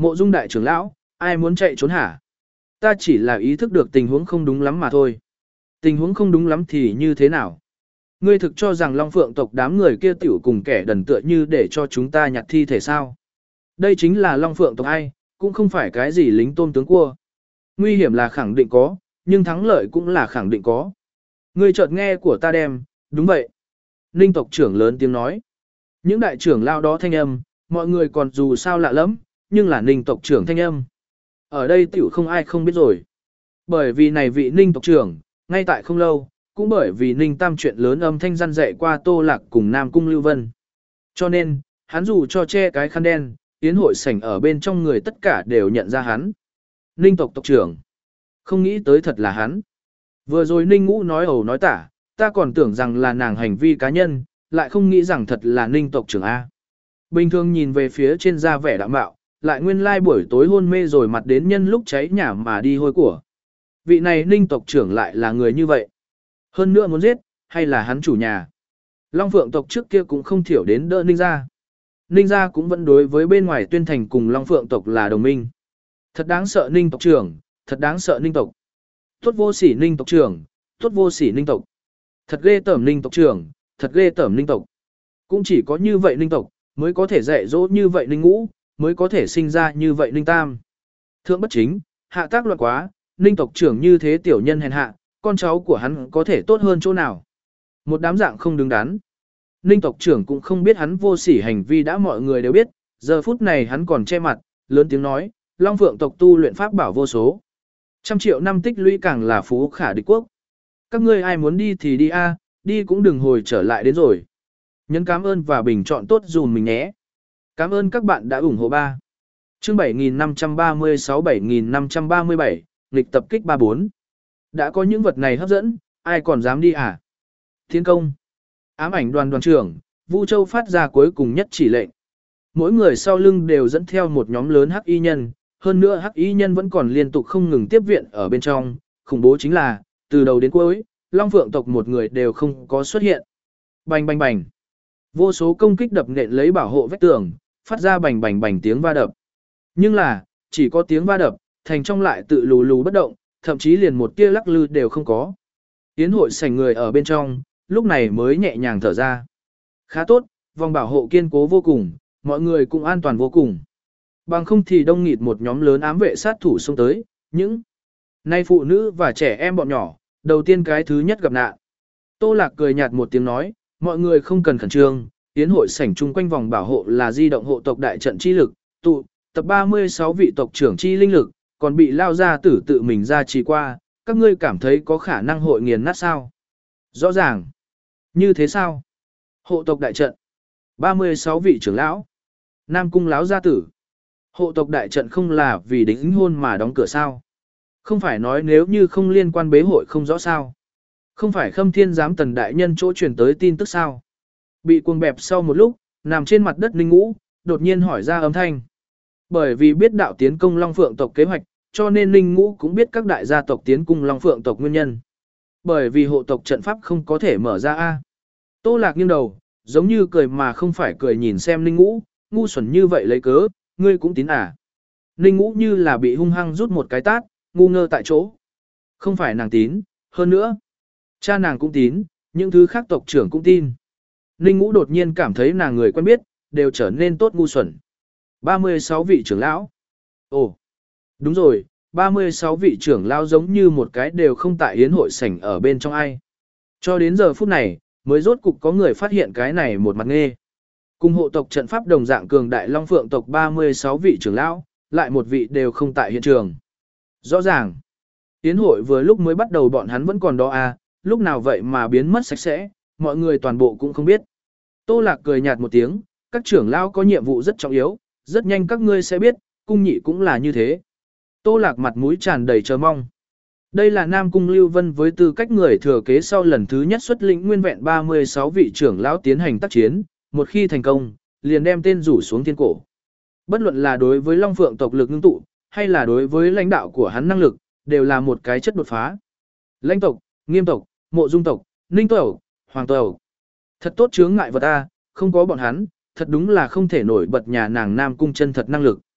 Mộ Dung đại trưởng lão, ai muốn chạy trốn hả? Ta chỉ là ý thức được tình huống không đúng lắm mà thôi. Tình huống không đúng lắm thì như thế nào? Ngươi thực cho rằng Long Phượng tộc đám người kia tiểu cùng kẻ đần tựa như để cho chúng ta nhặt thi thể sao? Đây chính là Long Phượng tộc ai, cũng không phải cái gì lính tôm tướng cua. Nguy hiểm là khẳng định có, nhưng thắng lợi cũng là khẳng định có. Ngươi chợt nghe của ta đem, đúng vậy. Ninh tộc trưởng lớn tiếng nói. Những đại trưởng lao đó thanh âm, mọi người còn dù sao lạ lắm, nhưng là Ninh tộc trưởng thanh âm. Ở đây tiểu không ai không biết rồi. Bởi vì này vị Ninh tộc trưởng, ngay tại không lâu, cũng bởi vì Ninh Tam chuyện lớn âm thanh răn dạy qua Tô Lạc cùng Nam Cung Lưu Vân. Cho nên, hắn dù cho che cái khăn đen, yến hội sảnh ở bên trong người tất cả đều nhận ra hắn. Ninh tộc tộc trưởng. Không nghĩ tới thật là hắn. Vừa rồi Ninh Ngũ nói ẩu nói tả, ta còn tưởng rằng là nàng hành vi cá nhân, lại không nghĩ rằng thật là Ninh tộc trưởng A. Bình thường nhìn về phía trên da vẻ đạm bạo, lại nguyên lai buổi tối hôn mê rồi mặt đến nhân lúc cháy nhà mà đi hôi của. Vị này Ninh tộc trưởng lại là người như vậy. Hơn nữa muốn giết, hay là hắn chủ nhà. Long Phượng tộc trước kia cũng không thiểu đến đỡ Ninh gia. Ninh gia cũng vẫn đối với bên ngoài tuyên thành cùng Long Phượng tộc là đồng minh. Thật đáng sợ Ninh tộc trưởng, thật đáng sợ Ninh tộc. Tốt vô sỉ Ninh tộc trưởng, tốt vô sỉ Ninh tộc. Thật ghê tởm Ninh tộc trưởng, thật ghê tởm Ninh tộc. Cũng chỉ có như vậy Ninh tộc, mới có thể dạy dỗ như vậy Ninh Ngũ, mới có thể sinh ra như vậy Ninh Tam. Thượng bất chính, hạ tác loạn quá, Ninh tộc trưởng như thế tiểu nhân hèn hạ, con cháu của hắn có thể tốt hơn chỗ nào. Một đám dạng không đứng đắn. Ninh tộc trưởng cũng không biết hắn vô sỉ hành vi đã mọi người đều biết, giờ phút này hắn còn che mặt, lớn tiếng nói, Long Phượng tộc tu luyện pháp bảo vô số. Trăm triệu năm tích lũy càng là phú khả địch quốc. Các ngươi ai muốn đi thì đi a, đi cũng đừng hồi trở lại đến rồi. Nhấn cảm ơn và bình chọn tốt dùm mình nhé. Cảm ơn các bạn đã ủng hộ ba. Chương bảy nghìn năm trăm ba mươi sáu bảy nghìn năm trăm ba mươi bảy, nghịch tập kích ba bốn. Đã có những vật này hấp dẫn, ai còn dám đi à? Thiên công. Ám ảnh đoàn đoàn trưởng, Vu Châu phát ra cuối cùng nhất chỉ lệnh. Mỗi người sau lưng đều dẫn theo một nhóm lớn hắc y nhân, hơn nữa hắc y nhân vẫn còn liên tục không ngừng tiếp viện ở bên trong, khủng bố chính là, từ đầu đến cuối, Long Phượng tộc một người đều không có xuất hiện. Bành bành bành. Vô số công kích đập nện lấy bảo hộ vách tường, phát ra bành bành bành tiếng va đập. Nhưng là, chỉ có tiếng va đập, thành trong lại tự lù lù bất động, thậm chí liền một tia lắc lư đều không có. Yến hội sảnh người ở bên trong, lúc này mới nhẹ nhàng thở ra. Khá tốt, vòng bảo hộ kiên cố vô cùng, mọi người cũng an toàn vô cùng. Bằng không thì đông nghịt một nhóm lớn ám vệ sát thủ xông tới, những nay phụ nữ và trẻ em bọn nhỏ, đầu tiên cái thứ nhất gặp nạn. Tô Lạc cười nhạt một tiếng nói, mọi người không cần khẩn trương, Yến hội sảnh chung quanh vòng bảo hộ là di động hộ tộc đại trận chi lực, tụ tập ba mươi sáu vị tộc trưởng chi linh lực, còn bị lao ra tử tự mình ra trì qua, các ngươi cảm thấy có khả năng hội nghiền nát sao? Rõ ràng. Như thế sao? Hộ tộc đại trận. ba mươi sáu vị trưởng lão. Nam cung lão gia tử. Hộ tộc đại trận không là vì đính hôn mà đóng cửa sao? Không phải nói nếu như không liên quan bế hội không rõ sao? Không phải Khâm Thiên giám tần đại nhân chỗ truyền tới tin tức sao? Bị cuồng bẹp sau một lúc, nằm trên mặt đất Ninh Ngũ, đột nhiên hỏi ra âm thanh. Bởi vì biết đạo tiến công Long Phượng tộc kế hoạch, cho nên Ninh Ngũ cũng biết các đại gia tộc tiến cung Long Phượng tộc nguyên nhân. Bởi vì hộ tộc trận pháp không có thể mở ra a. Tô Lạc nghiêng đầu, giống như cười mà không phải cười nhìn xem Ninh Ngũ, ngu xuẩn như vậy lấy cớ, ngươi cũng tín à. Ninh Ngũ như là bị hung hăng rút một cái tát, ngu ngơ tại chỗ. Không phải nàng tín, hơn nữa. Cha nàng cũng tín, những thứ khác tộc trưởng cũng tin. Ninh Ngũ đột nhiên cảm thấy nàng người quen biết, đều trở nên tốt ngu xuẩn. ba mươi sáu vị trưởng lão. Ồ, đúng rồi, ba mươi sáu vị trưởng lão giống như một cái đều không tại yến hội sảnh ở bên trong ai. Cho đến giờ phút này, mới rốt cục có người phát hiện cái này một mặt nghê. Cùng hộ tộc trận pháp đồng dạng cường đại Long Phượng tộc ba mươi sáu vị trưởng lão, lại một vị đều không tại hiện trường. Rõ ràng, yến hội vừa lúc mới bắt đầu bọn hắn vẫn còn đó à, lúc nào vậy mà biến mất sạch sẽ, mọi người toàn bộ cũng không biết. Tô Lạc cười nhạt một tiếng, các trưởng lão có nhiệm vụ rất trọng yếu, rất nhanh các ngươi sẽ biết, cung nhị cũng là như thế. Tô Lạc mặt mũi tràn đầy chờ mong. Đây là Nam Cung Lưu Vân với tư cách người thừa kế sau lần thứ nhất xuất lĩnh nguyên vẹn ba mươi sáu vị trưởng lão tiến hành tác chiến, một khi thành công, liền đem tên rủ xuống thiên cổ. Bất luận là đối với Long Phượng tộc lực ngưng tụ, hay là đối với lãnh đạo của hắn năng lực, đều là một cái chất đột phá. Lãnh tộc, Nghiêm tộc, Mộ Dung tộc, Ninh tộc, Hoàng tộc. Thật tốt chướng ngại vật a, không có bọn hắn, thật đúng là không thể nổi bật nhà nàng Nam Cung chân thật năng lực.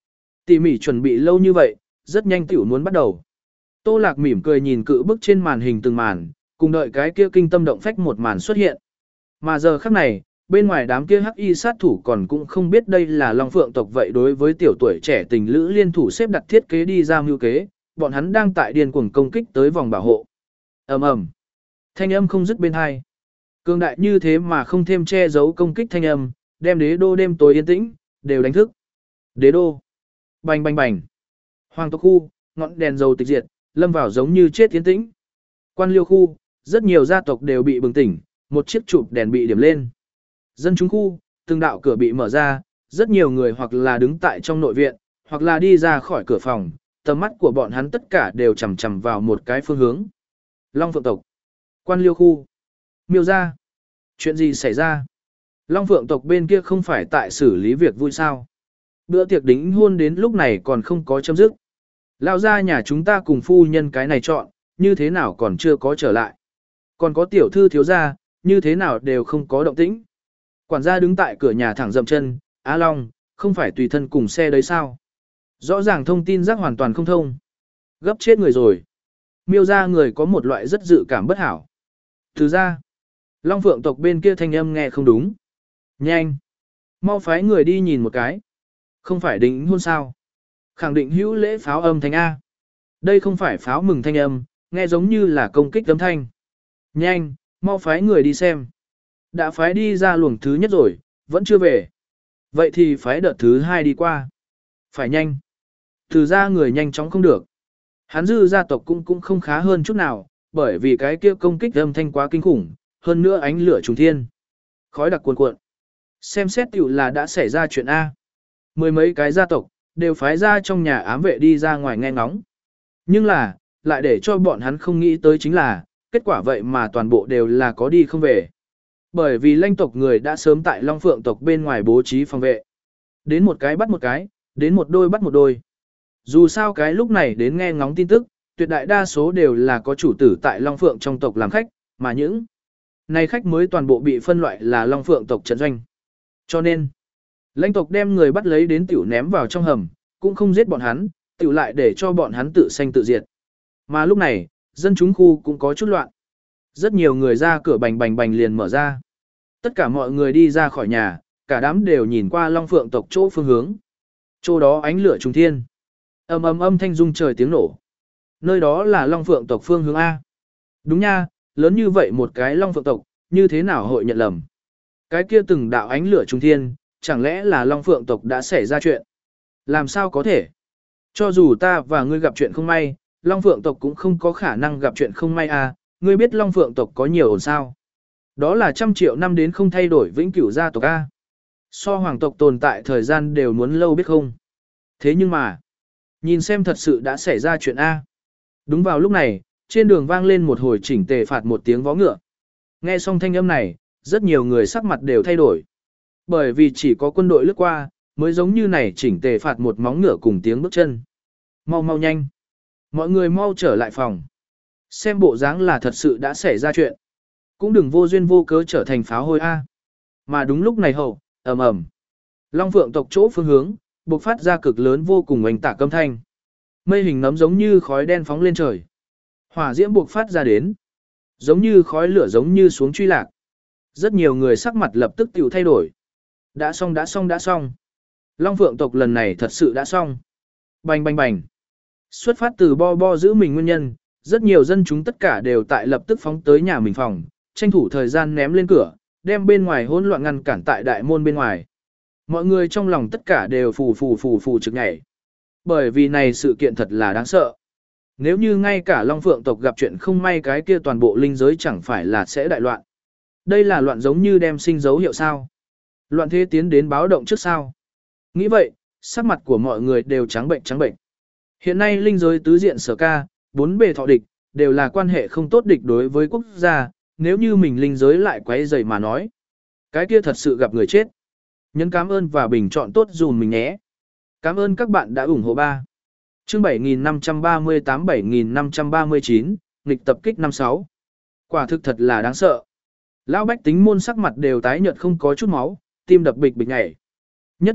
Tỉ mỉ chuẩn bị lâu như vậy, rất nhanh tiểu muốn bắt đầu. Tô Lạc mỉm cười nhìn cự bức trên màn hình từng màn, cùng đợi cái kia kinh tâm động phách một màn xuất hiện. Mà giờ khắc này, bên ngoài đám kia hắc y sát thủ còn cũng không biết đây là Long Phượng tộc vậy đối với tiểu tuổi trẻ tình lữ liên thủ xếp đặt thiết kế đi ra mưu kế, bọn hắn đang tại điên cuồng công kích tới vòng bảo hộ. Ầm ầm. Thanh âm không dứt bên hai. Cường đại như thế mà không thêm che giấu công kích thanh âm, đem đế đô đêm tối yên tĩnh, đều đánh thức. Đế đô. Bành bành bành. Hoàng tộc khu, ngọn đèn dầu tịch diệt, lâm vào giống như chết yên tĩnh. Quan liêu khu, rất nhiều gia tộc đều bị bừng tỉnh, một chiếc chụp đèn bị điểm lên. Dân chúng khu, từng đạo cửa bị mở ra, rất nhiều người hoặc là đứng tại trong nội viện, hoặc là đi ra khỏi cửa phòng, tầm mắt của bọn hắn tất cả đều chằm chằm vào một cái phương hướng. Long Phượng tộc. Quan liêu khu. Miêu ra. Chuyện gì xảy ra? Long Phượng tộc bên kia không phải tại xử lý việc vui sao? Bữa tiệc đính hôn đến lúc này còn không có chấm dứt. Lao ra nhà chúng ta cùng phu nhân cái này chọn, như thế nào còn chưa có trở lại. Còn có tiểu thư thiếu gia, như thế nào đều không có động tĩnh. Quản gia đứng tại cửa nhà thẳng dậm chân, Á Long, không phải tùy thân cùng xe đấy sao? Rõ ràng thông tin rác hoàn toàn không thông. Gấp chết người rồi. Miêu ra người có một loại rất dự cảm bất hảo. Thứ ra, Long Phượng tộc bên kia thanh âm nghe không đúng. Nhanh. Mau phái người đi nhìn một cái. Không phải đính hôn sao? Khẳng định hữu lễ pháo âm thanh A. Đây không phải pháo mừng thanh âm, nghe giống như là công kích âm thanh. Nhanh, mau phái người đi xem. Đã phái đi ra luồng thứ nhất rồi, vẫn chưa về. Vậy thì phái đợt thứ hai đi qua. Phải nhanh. Từ ra người nhanh chóng không được. Hắn dư gia tộc cũng cũng không khá hơn chút nào, bởi vì cái kia công kích âm thanh quá kinh khủng, hơn nữa ánh lửa trùng thiên. Khói đặc cuồn cuộn. Xem xét tiểu là đã xảy ra chuyện A. Mười mấy cái gia tộc, đều phái ra trong nhà ám vệ đi ra ngoài nghe ngóng. Nhưng là, lại để cho bọn hắn không nghĩ tới chính là, kết quả vậy mà toàn bộ đều là có đi không về. Bởi vì lãnh tộc người đã sớm tại Long Phượng tộc bên ngoài bố trí phòng vệ. Đến một cái bắt một cái, đến một đôi bắt một đôi. Dù sao cái lúc này đến nghe ngóng tin tức, tuyệt đại đa số đều là có chủ tử tại Long Phượng trong tộc làm khách, mà những này khách mới toàn bộ bị phân loại là Long Phượng tộc trận doanh. Cho nên, lãnh tộc đem người bắt lấy đến tiểu ném vào trong hầm, cũng không giết bọn hắn, tiểu lại để cho bọn hắn tự sanh tự diệt. Mà lúc này, dân chúng khu cũng có chút loạn. Rất nhiều người ra cửa bành bành bành liền mở ra. Tất cả mọi người đi ra khỏi nhà, cả đám đều nhìn qua Long Phượng tộc chỗ phương hướng. Chỗ đó ánh lửa trùng thiên. Ầm ầm âm thanh rung trời tiếng nổ. Nơi đó là Long Phượng tộc phương hướng A. Đúng nha, lớn như vậy một cái Long Phượng tộc, như thế nào hội nhận lầm. Cái kia từng đạo ánh lửa trùng thiên, chẳng lẽ là Long Phượng tộc đã xảy ra chuyện? Làm sao có thể? Cho dù ta và ngươi gặp chuyện không may, Long Phượng tộc cũng không có khả năng gặp chuyện không may à, ngươi biết Long Phượng tộc có nhiều ổn sao? Đó là trăm triệu năm đến không thay đổi vĩnh cửu gia tộc A. So hoàng tộc tồn tại thời gian đều muốn lâu biết không? Thế nhưng mà, nhìn xem thật sự đã xảy ra chuyện A. Đúng vào lúc này, trên đường vang lên một hồi chỉnh tề phạt một tiếng vó ngựa. Nghe xong thanh âm này, rất nhiều người sắc mặt đều thay đổi. Bởi vì chỉ có quân đội lướt qua, mới giống như này chỉnh tề phạt một móng ngựa cùng tiếng bước chân. Mau mau nhanh. Mọi người mau trở lại phòng. Xem bộ dáng là thật sự đã xảy ra chuyện. Cũng đừng vô duyên vô cớ trở thành pháo hôi A. Mà đúng lúc này hậu, ầm ầm. Long Phượng tộc chỗ phương hướng, bộc phát ra cực lớn vô cùng oanh tạc âm thanh. Mây hình nấm giống như khói đen phóng lên trời. Hỏa diễm bộc phát ra đến. Giống như khói lửa giống như xuống truy lạc. Rất nhiều người sắc mặt lập tức tiểu thay đổi. Đã xong đã xong đã xong. Long Phượng tộc lần này thật sự đã xong. Bành bành bành. Xuất phát từ bo bo giữ mình nguyên nhân, rất nhiều dân chúng tất cả đều tại lập tức phóng tới nhà mình phòng, tranh thủ thời gian ném lên cửa, đem bên ngoài hỗn loạn ngăn cản tại đại môn bên ngoài. Mọi người trong lòng tất cả đều phù phù phù phù trực nhảy. Bởi vì này sự kiện thật là đáng sợ. Nếu như ngay cả Long Phượng tộc gặp chuyện không may cái kia toàn bộ linh giới chẳng phải là sẽ đại loạn. Đây là loạn giống như đem sinh dấu hiệu sao. Loạn thế tiến đến báo động trước sao. Nghĩ vậy, sắc mặt của mọi người đều trắng bệnh trắng bệnh. Hiện nay linh giới tứ diện sở ca, bốn bề thọ địch, đều là quan hệ không tốt địch đối với quốc gia, nếu như mình linh giới lại quấy rầy mà nói. Cái kia thật sự gặp người chết. Nhấn cảm ơn và bình chọn tốt dùm mình nhé. Cảm ơn các bạn đã ủng hộ ba. Chương bảy nghìn năm trăm ba mươi tám bảy nghìn năm trăm ba mươi chín, nghịch tập kích năm sáu. Quả thực thật là đáng sợ. Lão bách tính môn sắc mặt đều tái nhợt không có chút máu, tim đập bịch bịch nhảy. Nhất định,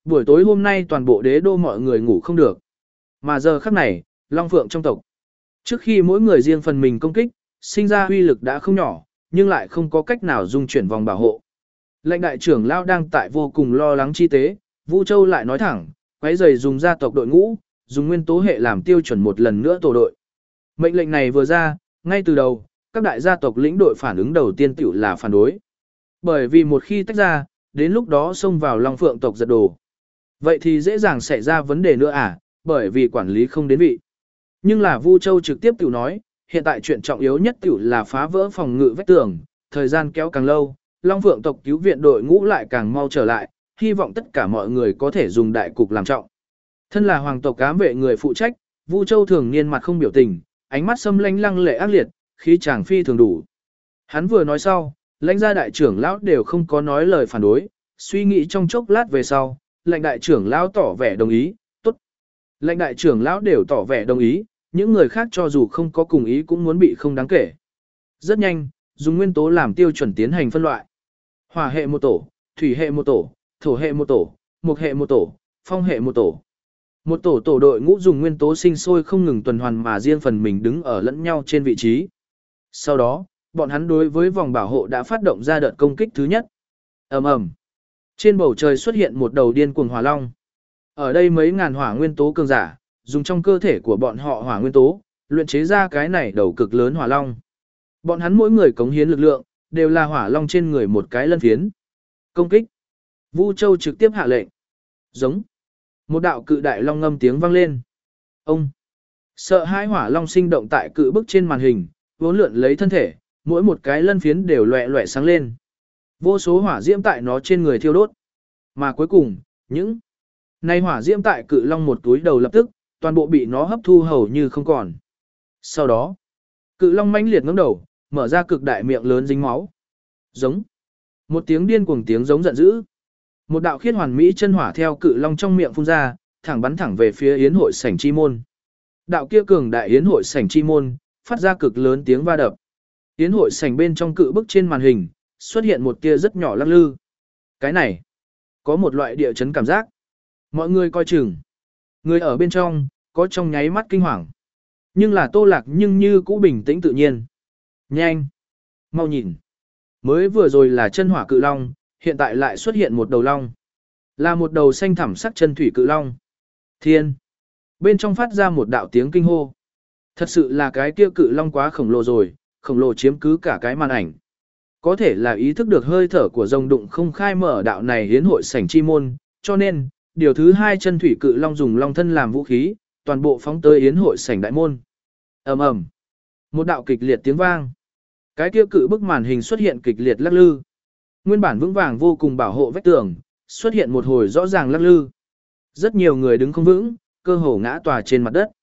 Buổi tối hôm nay toàn bộ đế đô mọi người ngủ không được. Mà giờ khắc này, Long Phượng trong tộc. Trước khi mỗi người riêng phần mình công kích, sinh ra uy lực đã không nhỏ, nhưng lại không có cách nào dung chuyển vòng bảo hộ. Lệnh đại trưởng lão đang tại vô cùng lo lắng chi tế, Vu Châu lại nói thẳng, quấy rầy dùng gia tộc đội ngũ, dùng nguyên tố hệ làm tiêu chuẩn một lần nữa tổ đội. Mệnh lệnh này vừa ra, ngay từ đầu, các đại gia tộc lĩnh đội phản ứng đầu tiên tiểu là phản đối. Bởi vì một khi tách ra, đến lúc đó xông vào Long Phượng tộc giật đồ. Vậy thì dễ dàng xảy ra vấn đề nữa à, bởi vì quản lý không đến vị. Nhưng là Vu Châu trực tiếp tiểu nói, hiện tại chuyện trọng yếu nhất tiểu là phá vỡ phòng ngự vách tường, thời gian kéo càng lâu, Long Phượng tộc cứu viện đội ngũ lại càng mau trở lại, hy vọng tất cả mọi người có thể dùng đại cục làm trọng. Thân là hoàng tộc ám vệ người phụ trách, Vu Châu thường niên mặt không biểu tình, ánh mắt xâm lanh lăng lệ ác liệt, khí chàng phi thường đủ. Hắn vừa nói sau, lãnh gia đại trưởng lão đều không có nói lời phản đối, suy nghĩ trong chốc lát về sau, lãnh đại trưởng lão tỏ vẻ đồng ý, tốt. Lãnh đại trưởng lão đều tỏ vẻ đồng ý, những người khác cho dù không có cùng ý cũng muốn bị không đáng kể. Rất nhanh, dùng nguyên tố làm tiêu chuẩn tiến hành phân loại. Hỏa hệ một tổ, thủy hệ một tổ, thổ hệ một tổ, mộc hệ một tổ, phong hệ một tổ. Một tổ tổ đội ngũ dùng nguyên tố sinh sôi không ngừng tuần hoàn mà riêng phần mình đứng ở lẫn nhau trên vị trí. Sau đó, bọn hắn đối với vòng bảo hộ đã phát động ra đợt công kích thứ nhất. Ầm ầm. Trên bầu trời xuất hiện một đầu điên cuồng hỏa long. Ở đây mấy ngàn hỏa nguyên tố cường giả, dùng trong cơ thể của bọn họ hỏa nguyên tố, luyện chế ra cái này đầu cực lớn hỏa long. Bọn hắn mỗi người cống hiến lực lượng, đều là hỏa long trên người một cái lân phiến. Công kích. Vu Châu trực tiếp hạ lệnh. Giống. Một đạo cự đại long ngâm tiếng vang lên. Ông. Sợ hãi hỏa long sinh động tại cự bức trên màn hình, vốn lượn lấy thân thể, mỗi một cái lân phiến đều loẹ loẹ sáng lên. Vô số hỏa diễm tại nó trên người thiêu đốt. Mà cuối cùng, những này hỏa diễm tại cự long một túi đầu lập tức, toàn bộ bị nó hấp thu hầu như không còn. Sau đó, cự long mãnh liệt ngẩng đầu, mở ra cực đại miệng lớn dính máu. Giống. Một tiếng điên cuồng tiếng giống giận dữ. Một đạo khiết hoàn mỹ chân hỏa theo cự long trong miệng phun ra, thẳng bắn thẳng về phía yến hội sảnh chi môn. Đạo kia cường đại yến hội sảnh chi môn, phát ra cực lớn tiếng va đập. Yến hội sảnh bên trong cự bức trên màn hình, xuất hiện một tia rất nhỏ lắc lư. Cái này, có một loại địa chấn cảm giác. Mọi người coi chừng. Người ở bên trong, có trong nháy mắt kinh hoàng. Nhưng là Tô Lạc nhưng như cũ bình tĩnh tự nhiên. Nhanh! Mau nhìn! Mới vừa rồi là chân hỏa cự long, hiện tại lại xuất hiện một đầu long. Là một đầu xanh thẳm sắc chân thủy cự long. Thiên! Bên trong phát ra một đạo tiếng kinh hô. Thật sự là cái kia cự long quá khổng lồ rồi, khổng lồ chiếm cứ cả cái màn ảnh. Có thể là ý thức được hơi thở của rồng đụng không khai mở đạo này hiến hội sảnh chi môn, cho nên, điều thứ hai chân thủy cự long dùng long thân làm vũ khí, toàn bộ phóng tới yến hội sảnh đại môn. Ầm ầm. Một đạo kịch liệt tiếng vang. Cái kia cự bức màn hình xuất hiện kịch liệt lắc lư. Nguyên bản vững vàng vô cùng bảo hộ vách tường, xuất hiện một hồi rõ ràng lắc lư. Rất nhiều người đứng không vững, cơ hồ ngã tòa trên mặt đất.